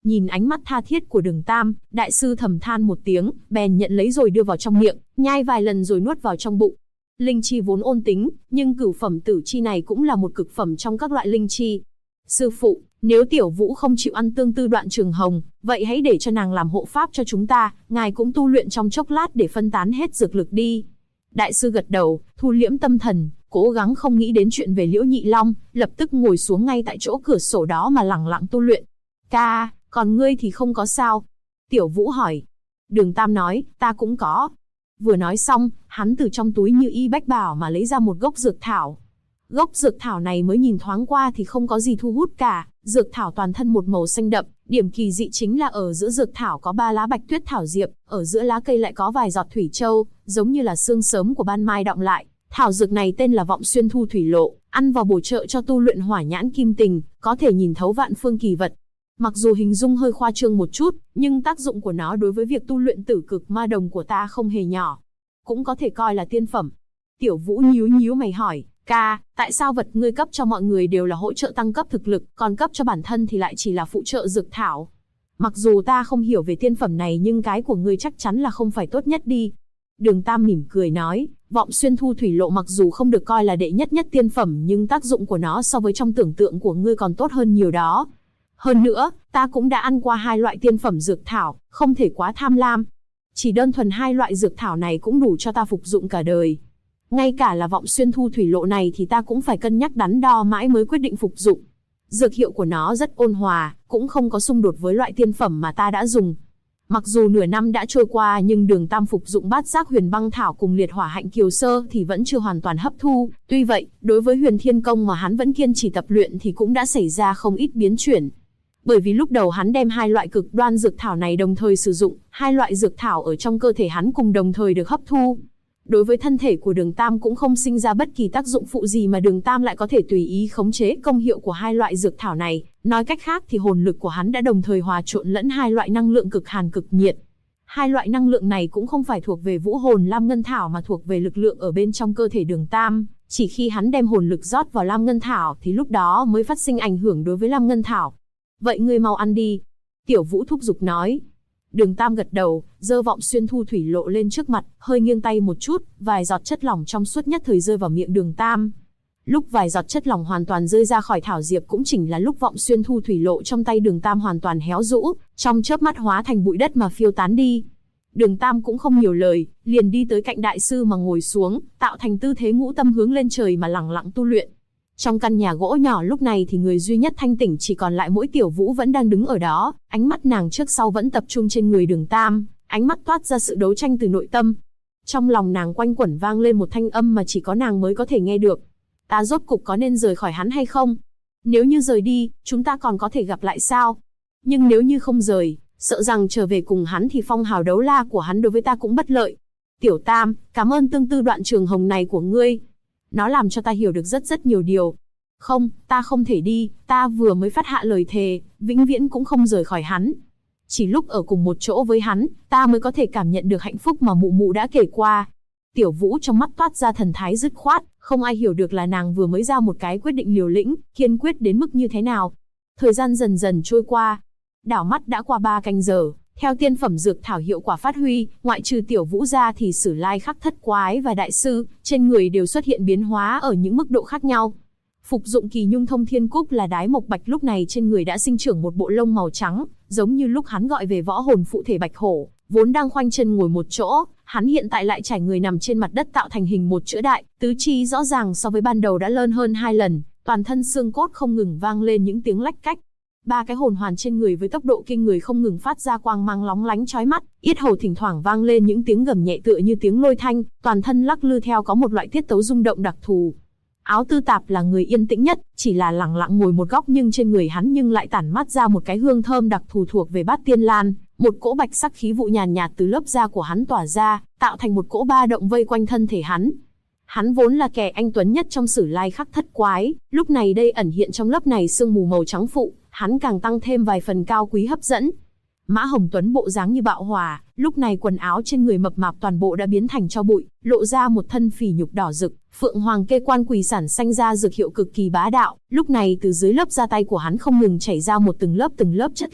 Nhìn ánh mắt tha thiết của Đường Tam, đại sư thầm than một tiếng, bèn nhận lấy rồi đưa vào trong miệng, nhai vài lần rồi nuốt vào trong bụng. Linh chi vốn ôn tính, nhưng cửu phẩm tử chi này cũng là một cực phẩm trong các loại linh chi. Sư phụ, nếu Tiểu Vũ không chịu ăn tương tư Đoạn Trường Hồng, vậy hãy để cho nàng làm hộ pháp cho chúng ta, ngài cũng tu luyện trong chốc lát để phân tán hết dược lực đi. Đại sư gật đầu, thu liễm tâm thần, cố gắng không nghĩ đến chuyện về Liễu Nhị Long, lập tức ngồi xuống ngay tại chỗ cửa sổ đó mà lẳng lặng tu luyện. Ca, còn ngươi thì không có sao? Tiểu Vũ hỏi. Đường Tam nói, ta cũng có. Vừa nói xong, hắn từ trong túi như y bách bảo mà lấy ra một gốc dược thảo. Gốc dược thảo này mới nhìn thoáng qua thì không có gì thu hút cả, dược thảo toàn thân một màu xanh đậm, điểm kỳ dị chính là ở giữa dược thảo có 3 lá bạch tuyết thảo diệp, ở giữa lá cây lại có vài giọt thủy châu, giống như là sương sớm của ban mai đọng lại. Thảo dược này tên là Vọng Xuyên Thu Thủy Lộ, ăn vào bổ trợ cho tu luyện hỏa nhãn kim tình, có thể nhìn thấu vạn phương kỳ vật. Mặc dù hình dung hơi khoa trương một chút, nhưng tác dụng của nó đối với việc tu luyện tử cực ma đồng của ta không hề nhỏ. Cũng có thể coi là tiên phẩm. Tiểu Vũ nhíu nhíu mày hỏi, ca, tại sao vật ngươi cấp cho mọi người đều là hỗ trợ tăng cấp thực lực, còn cấp cho bản thân thì lại chỉ là phụ trợ dược thảo? Mặc dù ta không hiểu về tiên phẩm này nhưng cái của ngươi chắc chắn là không phải tốt nhất đi. Đường Tam mỉm cười nói, Vọng Xuyên Thu Thủy Lộ mặc dù không được coi là đệ nhất nhất tiên phẩm nhưng tác dụng của nó so với trong tưởng tượng của ngươi còn tốt hơn nhiều đó. Hơn nữa, ta cũng đã ăn qua 2 loại tiên phẩm dược thảo, không thể quá tham lam. Chỉ đơn thuần 2 loại dược thảo này cũng đủ cho ta phục dụng cả đời. Ngay cả là Vọng Xuyên Thu Thủy Lộ này thì ta cũng phải cân nhắc đắn đo mãi mới quyết định phục dụng. Dược hiệu của nó rất ôn hòa, cũng không có xung đột với loại tiên phẩm mà ta đã dùng. Mặc dù nửa năm đã trôi qua nhưng Đường Tam phục dụng Bát Giác Huyền Băng Thảo cùng Liệt Hỏa Hạnh Kiều Sơ thì vẫn chưa hoàn toàn hấp thu. Tuy vậy, đối với Huyền Thiên Công mà hắn vẫn kiên trì tập luyện thì cũng đã xảy ra không ít biến chuyển. Bởi vì lúc đầu hắn đem 2 loại cực đoan dược thảo này đồng thời sử dụng, 2 loại dược thảo ở trong cơ thể hắn cùng đồng thời được hấp thu. Đối với thân thể của Đường Tam cũng không sinh ra bất kỳ tác dụng phụ gì mà Đường Tam lại có thể tùy ý khống chế công hiệu của 2 loại dược thảo này. Nói cách khác thì hồn lực của hắn đã đồng thời hòa trộn lẫn 2 loại năng lượng cực hàn cực nhiệt. 2 loại năng lượng này cũng không phải thuộc về Vũ Hồn Lam Ngân Thảo mà thuộc về lực lượng ở bên trong cơ thể Đường Tam. Chỉ khi hắn đem hồn lực rót vào Lam Ngân Thảo thì lúc đó mới phát sinh ảnh hưởng đối với Lam Ngân Thảo. Vậy ngươi mau ăn đi. Tiểu Vũ thúc giục nói. Đường Tam gật đầu, giơ Vọng Xuyên Thu Thủy Lộ lên trước mặt, hơi nghiêng tay một chút, vài giọt chất lỏng trong suốt nhất thời rơi vào miệng Đường Tam. Lúc vài giọt chất lỏng hoàn toàn rơi ra khỏi thảo diệp cũng chính là lúc Vọng Xuyên Thu Thủy Lộ trong tay Đường Tam hoàn toàn héo rũ, trong chớp mắt hóa thành bụi đất mà phiêu tán đi. Đường Tam cũng không nhiều lời, liền đi tới cạnh đại sư mà ngồi xuống, tạo thành tư thế ngũ tâm hướng lên trời mà lẳng lặng tu luyện. Trong căn nhà gỗ nhỏ lúc này thì người duy nhất thanh tỉnh chỉ còn lại mỗi Tiểu Vũ vẫn đang đứng ở đó, ánh mắt nàng trước sau vẫn tập trung trên người Đường Tam, ánh mắt toát ra sự đấu tranh từ nội tâm. Trong lòng nàng quanh quẩn vang lên một thanh âm mà chỉ có nàng mới có thể nghe được. Ta rốt cục có nên rời khỏi hắn hay không? Nếu như rời đi, chúng ta còn có thể gặp lại sao? Nhưng nếu như không rời, sợ rằng trở về cùng hắn thì phong hào đấu la của hắn đối với ta cũng bất lợi. Tiểu Tam, cảm ơn tương tư Đoạn Trường Hồng này của ngươi. Nó làm cho ta hiểu được rất nhiều điều. Không, ta không thể đi, ta vừa mới phát hạ lời thề, vĩnh viễn cũng không rời khỏi hắn. Chỉ lúc ở cùng một chỗ với hắn, ta mới có thể cảm nhận được hạnh phúc mà mụ mụ đã kể qua. Tiểu Vũ trong mắt toát ra thần thái dứt khoát, không ai hiểu được là nàng vừa mới ra một cái quyết định liều lĩnh, kiên quyết đến mức như thế nào. Thời gian dần dần trôi qua. Đảo mắt đã qua 3 canh giờ, theo tiên phẩm dược thảo hiệu quả phát huy, ngoại trừ Tiểu Vũ ra thì Sử Lai Khắc Thất Quái và Đại Sư, trên người đều xuất hiện biến hóa ở những mức độ khác nhau. Phục dụng Kỳ Nhung Thông Thiên Cúc là Đái Mộc Bạch lúc này trên người đã sinh trưởng một bộ lông màu trắng, giống như lúc hắn gọi về võ hồn phụ thể Bạch Hổ, vốn đang khoanh chân ngồi một chỗ, hắn hiện tại lại trải người nằm trên mặt đất tạo thành hình một chữ đại, tứ chi rõ ràng so với ban đầu đã lớn hơn 2 lần, toàn thân xương cốt không ngừng vang lên những tiếng lách cách. 3 cái hồn hoàn trên người với tốc độ kinh người không ngừng phát ra quang mang lóng lánh chói mắt, yết hầu thỉnh thoảng vang lên những tiếng gầm nhẹ tựa như tiếng lôi thanh, toàn thân lắc lư theo có một loại tiết tấu rung động đặc thù. Áo Tư Tạp là người yên tĩnh nhất, chỉ là lẳng lặng ngồi một góc nhưng trên người hắn nhưng lại tản mát ra một cái hương thơm đặc thù thuộc về Bát Tiên Lan, một cỗ bạch sắc khí vụ nhàn nhạt từ lớp da của hắn tỏa ra, tạo thành một cỗ ba động vây quanh thân thể hắn. Hắn vốn là kẻ anh tuấn nhất trong Sử Lai Khắc Thất Quái, lúc này đây ẩn hiện trong lớp này sương mù màu trắng phụ, hắn càng tăng thêm vài phần cao quý hấp dẫn. Mã Hồng Tuấn bộ dáng như bạo hỏa, lúc này quần áo trên người mập mạp toàn bộ đã biến thành tro bụi, lộ ra một thân phì nhục đỏ rực, Phượng Hoàng Kê Quan Quỳ sản xanh ra dược hiệu cực kỳ bá đạo, lúc này từ dưới lớp da tay của hắn không ngừng chảy ra một từng lớp chất lỏng,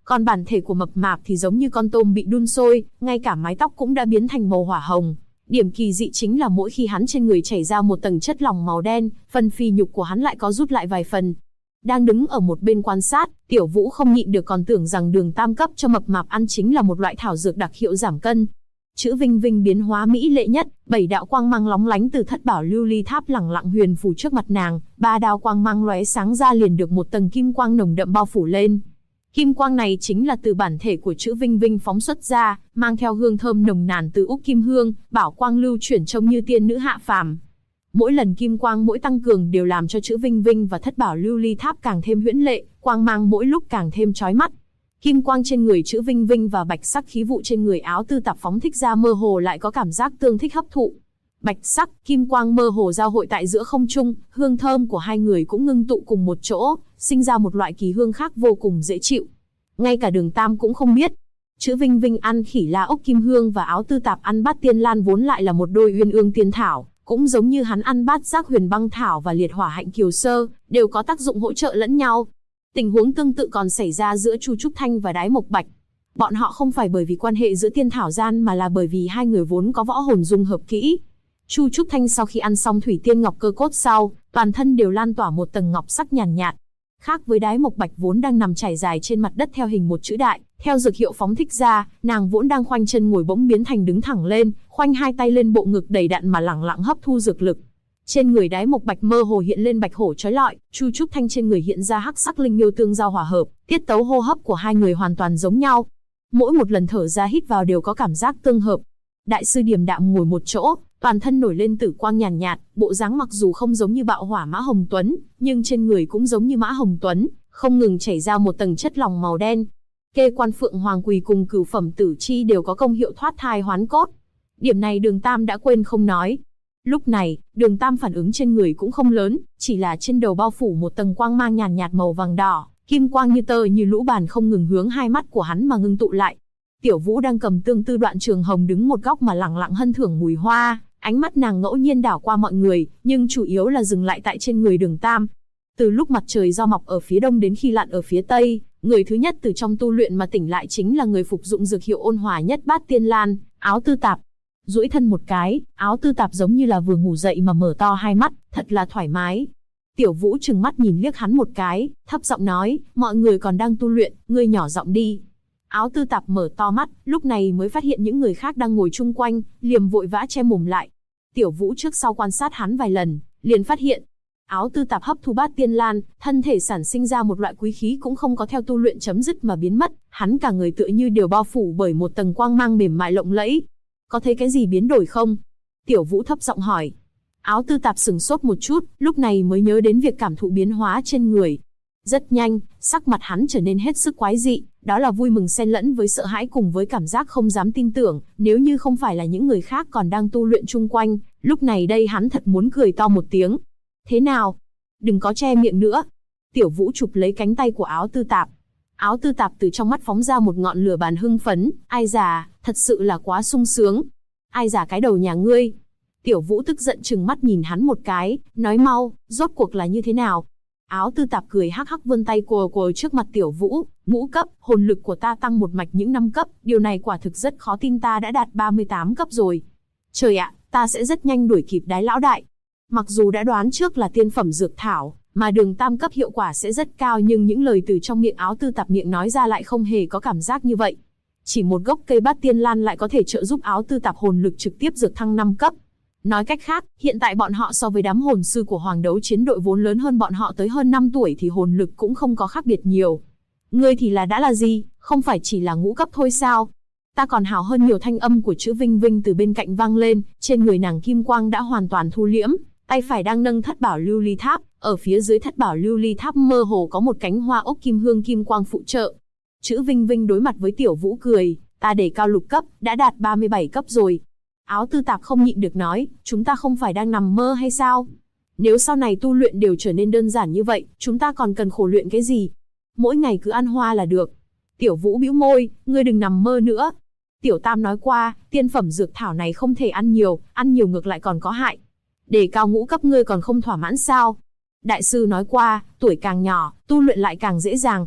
Còn bản thể của mập mạp thì giống như con tôm bị đun sôi, ngay cả mái tóc cũng đã biến thành màu hỏa hồng. Điểm kỳ dị chính là mỗi khi hắn trên người chảy ra một tầng chất lỏng màu đen, phần phì nhục của hắn lại có rút lại vài phần. Đang đứng ở một bên quan sát, Tiểu Vũ không nhịn được còn tưởng rằng đường tam cấp cho mập mạp ăn chính là một loại thảo dược đặc hiệu giảm cân. Chữ Vinh Vinh biến hóa mỹ lệ nhất, 7 đạo quang mang lóng lánh từ thất bảo lưu ly tháp lẳng lặng huyền phù trước mặt nàng, 3 đạo quang mang lóe sáng ra liền được một tầng kim quang nồng đậm bao phủ lên. Kim quang này chính là từ bản thể của chữ Vinh Vinh phóng xuất ra, mang theo hương thơm nồng nàn từ úc kim hương, bảo quang lưu chuyển trông như tiên nữ hạ phàm. Mỗi lần kim quang mỗi tăng cường đều làm cho chữ Vinh Vinh và thất bảo lưu ly tháp càng thêm huyễn lệ, quang mang mỗi lúc càng thêm chói mắt. Kim quang trên người chữ Vinh Vinh và bạch sắc khí vụ trên người áo tư tạp phóng thích ra mơ hồ lại có cảm giác tương thích hấp thụ. Bạch sắc, kim quang mơ hồ giao hội tại giữa không trung, hương thơm của hai người cũng ngưng tụ cùng một chỗ, sinh ra một loại kỳ hương khác vô cùng dễ chịu. Ngay cả Đường Tam cũng không biết. Chữ Vinh Vinh ăn khỉ la ốc kim hương và áo tư tạp ăn bát tiên lan vốn lại là một đôi uyên ương tiên thảo, cũng giống như hắn ăn bát giác huyền băng thảo và liệt hỏa hạnh kiều sơ, đều có tác dụng hỗ trợ lẫn nhau. Tình huống tương tự còn xảy ra giữa Chu Trúc Thanh và Đái Mộc Bạch. Bọn họ không phải bởi vì quan hệ giữa tiên thảo gian mà là bởi vì hai người vốn có võ hồn dung hợp kỹ. Chu Trúc Thanh sau khi ăn xong thủy tiên ngọc cơ cốt sau, toàn thân đều lan tỏa một tầng ngọc sắc nhàn nhạt. Khác với Đái Mộc Bạch vốn đang nằm trải dài trên mặt đất theo hình một chữ đại, theo dược hiệu phóng thích ra, nàng vốn đang khoanh chân ngồi bỗng biến thành đứng thẳng lên, khoanh hai tay lên bộ ngực đầy đặn mà lẳng lặng hấp thu dược lực. Trên người Đái Mộc Bạch mơ hồ hiện lên bạch hổ chói lọi, Chu Trúc Thanh trên người hiện ra hắc sắc linh miêu tương giao hòa hợp, tiết tấu hô hấp của hai người hoàn toàn giống nhau. Mỗi một lần thở ra hít vào đều có cảm giác tương hợp. Đại sư điềm đạm ngồi một chỗ, toàn thân nổi lên tử quang nhàn nhạt, bộ dáng mặc dù không giống như bạo hỏa Mã Hồng Tuấn, nhưng trên người cũng giống như Mã Hồng Tuấn, không ngừng chảy ra một tầng chất lỏng màu đen. Kê quan phượng hoàng quỳ cùng cửu phẩm tử chi đều có công hiệu thoát thai hoán cốt. Điểm này Đường Tam đã quên không nói. Lúc này, Đường Tam phản ứng trên người cũng không lớn, chỉ là trên đầu bao phủ một tầng quang mang nhàn nhạt màu vàng đỏ, kim quang như tơ như lũ bàn không ngừng hướng hai mắt của hắn mà ngưng tụ lại. Tiểu Vũ đang cầm tương tư đoạn trường hồng đứng một góc mà lẳng lặng hân thưởng mùi hoa, ánh mắt nàng ngẫu nhiên đảo qua mọi người, nhưng chủ yếu là dừng lại tại trên người Đường Tam. Từ lúc mặt trời do mọc ở phía đông đến khi lặn ở phía tây, người thứ nhất từ trong tu luyện mà tỉnh lại chính là người phục dụng dược hiệu ôn hòa nhất bát tiên lan, Áo Tư Tạp. Duỗi thân một cái, Áo Tư Tạp giống như là vừa ngủ dậy mà mở to hai mắt, thật là thoải mái. Tiểu Vũ trừng mắt nhìn liếc hắn một cái, thấp giọng nói, mọi người còn đang tu luyện, ngươi nhỏ giọng đi. Áo Tư Tạp mở to mắt, lúc này mới phát hiện những người khác đang ngồi chung quanh, liền vội vã che mồm lại. Tiểu Vũ trước sau quan sát hắn vài lần, liền phát hiện, Áo Tư Tạp hấp thu bát tiên lan, thân thể sản sinh ra một loại quý khí cũng không có theo tu luyện chấm dứt mà biến mất, hắn cả người tựa như đều bao phủ bởi một tầng quang mang mềm mại lộng lẫy. Có thấy cái gì biến đổi không? Tiểu Vũ thấp giọng hỏi. Áo Tư Tạp sừng sốt một chút, lúc này mới nhớ đến việc cảm thụ biến hóa trên người. Rất nhanh, sắc mặt hắn trở nên hết sức quái dị, đó là vui mừng xen lẫn với sợ hãi cùng với cảm giác không dám tin tưởng, nếu như không phải là những người khác còn đang tu luyện chung quanh, lúc này đây hắn thật muốn cười to một tiếng. Thế nào? Đừng có che miệng nữa. Tiểu Vũ chụp lấy cánh tay của Áo Tư Tạp. Áo Tư Tạp từ trong mắt phóng ra một ngọn lửa bàn hưng phấn, ai già, thật sự là quá sung sướng. Ai già cái đầu nhà ngươi. Tiểu Vũ tức giận trừng mắt nhìn hắn một cái, nói mau, rốt cuộc là như thế nào? Áo Tư Tạp cười hắc hắc vươn tay cùa trước mặt Tiểu Vũ, ngũ cấp, hồn lực của ta tăng một mạch những 5 cấp, điều này quả thực rất khó tin ta đã đạt 38 cấp rồi. Trời ạ, ta sẽ rất nhanh đuổi kịp Đái lão đại. Mặc dù đã đoán trước là tiên phẩm dược thảo, mà Đường Tam cấp hiệu quả sẽ rất cao nhưng những lời từ trong miệng Áo Tư Tạp miệng nói ra lại không hề có cảm giác như vậy. Chỉ một gốc cây bát tiên lan lại có thể trợ giúp Áo Tư Tạp hồn lực trực tiếp dược thăng 5 cấp. Nói cách khác, hiện tại bọn họ so với đám hồn sư của Hoàng Đấu Chiến đội vốn lớn hơn bọn họ tới hơn 5 tuổi thì hồn lực cũng không có khác biệt nhiều. Ngươi thì đã là gì, không phải chỉ là ngũ cấp thôi sao? Ta còn hảo hơn nhiều. Thanh âm của chữ Vinh Vinh từ bên cạnh vang lên, trên người nàng kim quang đã hoàn toàn thu liễm, tay phải đang nâng thất bảo lưu ly tháp, ở phía dưới thất bảo lưu ly tháp mơ hồ có một cánh hoa ốc kim hương kim quang phụ trợ. Chữ Vinh Vinh đối mặt với Tiểu Vũ cười, ta để cao lục cấp, đã đạt 37 cấp rồi. Áo Tư Tạp không nhịn được nói, chúng ta không phải đang nằm mơ hay sao? Nếu sau này tu luyện đều trở nên đơn giản như vậy, chúng ta còn cần khổ luyện cái gì? Mỗi ngày cứ ăn hoa là được. Tiểu Vũ bĩu môi, ngươi đừng nằm mơ nữa. Tiểu Tam nói qua, tiên phẩm dược thảo này không thể ăn nhiều ngược lại còn có hại. Để cao ngũ cấp ngươi còn không thỏa mãn sao? Đại sư nói qua, tuổi càng nhỏ, tu luyện lại càng dễ dàng.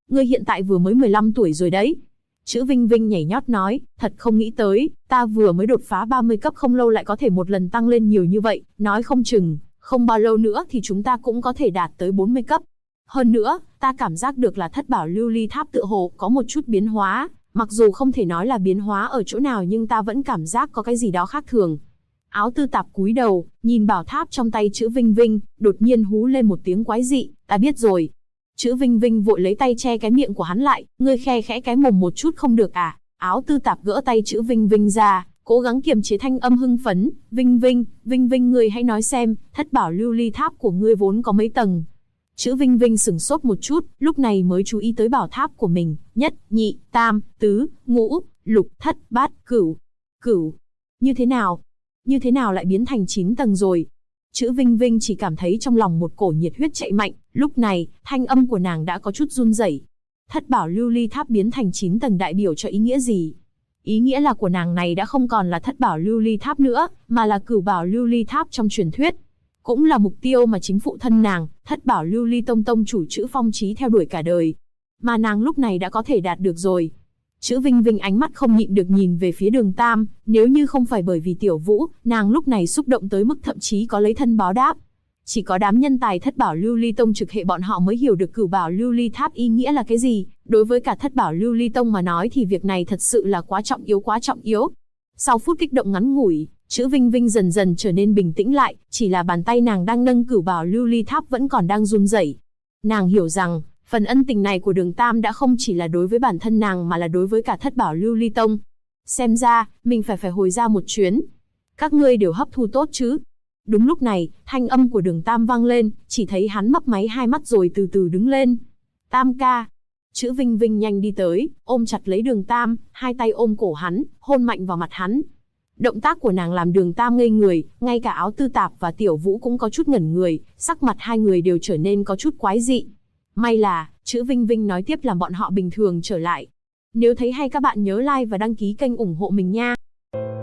Ngươi hiện tại vừa mới 15 tuổi rồi đấy. Chữ Vinh Vinh nhảy nhót nói, thật không nghĩ tới, ta vừa mới đột phá 30 cấp không lâu lại có thể một lần tăng lên nhiều như vậy, nói không chừng, không bao lâu nữa thì chúng ta cũng có thể đạt tới 40 cấp. Hơn nữa, ta cảm giác được là thất bảo lưu ly tháp tựa hồ có một chút biến hóa, mặc dù không thể nói là biến hóa ở chỗ nào nhưng ta vẫn cảm giác có cái gì đó khác thường. Áo Tư Tạp cúi đầu, nhìn bảo tháp trong tay chữ Vinh Vinh, đột nhiên hú lên một tiếng quái dị, ta biết rồi. Chữ Vinh Vinh vội lấy tay che cái miệng của hắn lại, ngươi khe khẽ cái mồm một chút không được à? Áo Tư Tạp gỡ tay chữ Vinh Vinh ra, cố gắng kiềm chế thanh âm hưng phấn, Vinh Vinh ngươi hãy nói xem, thất bảo lưu ly tháp của ngươi vốn có mấy tầng? Chữ Vinh Vinh sửng sốt một chút, lúc này mới chú ý tới bảo tháp của mình, nhất, nhị, tam, tứ, ngũ, lục, thất, bát, cửu. Cửu? Như thế nào? Như thế nào lại biến thành 9 tầng rồi? Chữ Vinh Vinh chỉ cảm thấy trong lòng một cổ nhiệt huyết chạy mạnh, lúc này, thanh âm của nàng đã có chút run rẩy. Thất bảo lưu ly tháp biến thành 9 tầng đại biểu cho ý nghĩa gì? Ý nghĩa là của nàng này đã không còn là thất bảo lưu ly tháp nữa, mà là cửu bảo lưu ly tháp trong truyền thuyết. Cũng là mục tiêu mà chính phụ thân nàng, thất bảo lưu ly tông tông chủ chữ Phong Chí theo đuổi cả đời. Mà nàng lúc này đã có thể đạt được rồi. Chữ Vinh Vinh ánh mắt không nhịn được nhìn về phía Đường Tam, nếu như không phải bởi vì Tiểu Vũ, nàng lúc này xúc động tới mức thậm chí có lấy thân báo đáp. Chỉ có đám nhân tài thất bảo lưu ly tông trực hệ bọn họ mới hiểu được cửu bảo lưu ly tháp ý nghĩa là cái gì, đối với cả thất bảo lưu ly tông mà nói thì việc này thật sự là quá trọng yếu. Sau phút kích động ngắn ngủi, chữ Vinh Vinh dần dần trở nên bình tĩnh lại, chỉ là bàn tay nàng đang nâng cửu bảo lưu ly tháp vẫn còn đang run rẩy. Nàng hiểu rằng, phần ân tình này của Đường Tam đã không chỉ là đối với bản thân nàng mà là đối với cả thất bảo lưu ly tông. Xem ra, mình phải hồi ra một chuyến. Các ngươi đều hấp thu tốt chứ? Đúng lúc này, thanh âm của Đường Tam vang lên, chỉ thấy hắn mấp máy hai mắt rồi từ từ đứng lên. Tam ca. Chữ Vinh Vinh nhanh đi tới, ôm chặt lấy Đường Tam, hai tay ôm cổ hắn, hôn mạnh vào mặt hắn. Động tác của nàng làm Đường Tam ngây người, ngay cả Áo Tư Tạp và Tiểu Vũ cũng có chút ngẩn người, sắc mặt hai người đều trở nên có chút quái dị. May là, chữ Vinh Vinh nói tiếp làm bọn họ bình thường trở lại. Nếu thấy hay các bạn nhớ like và đăng ký kênh ủng hộ mình nha.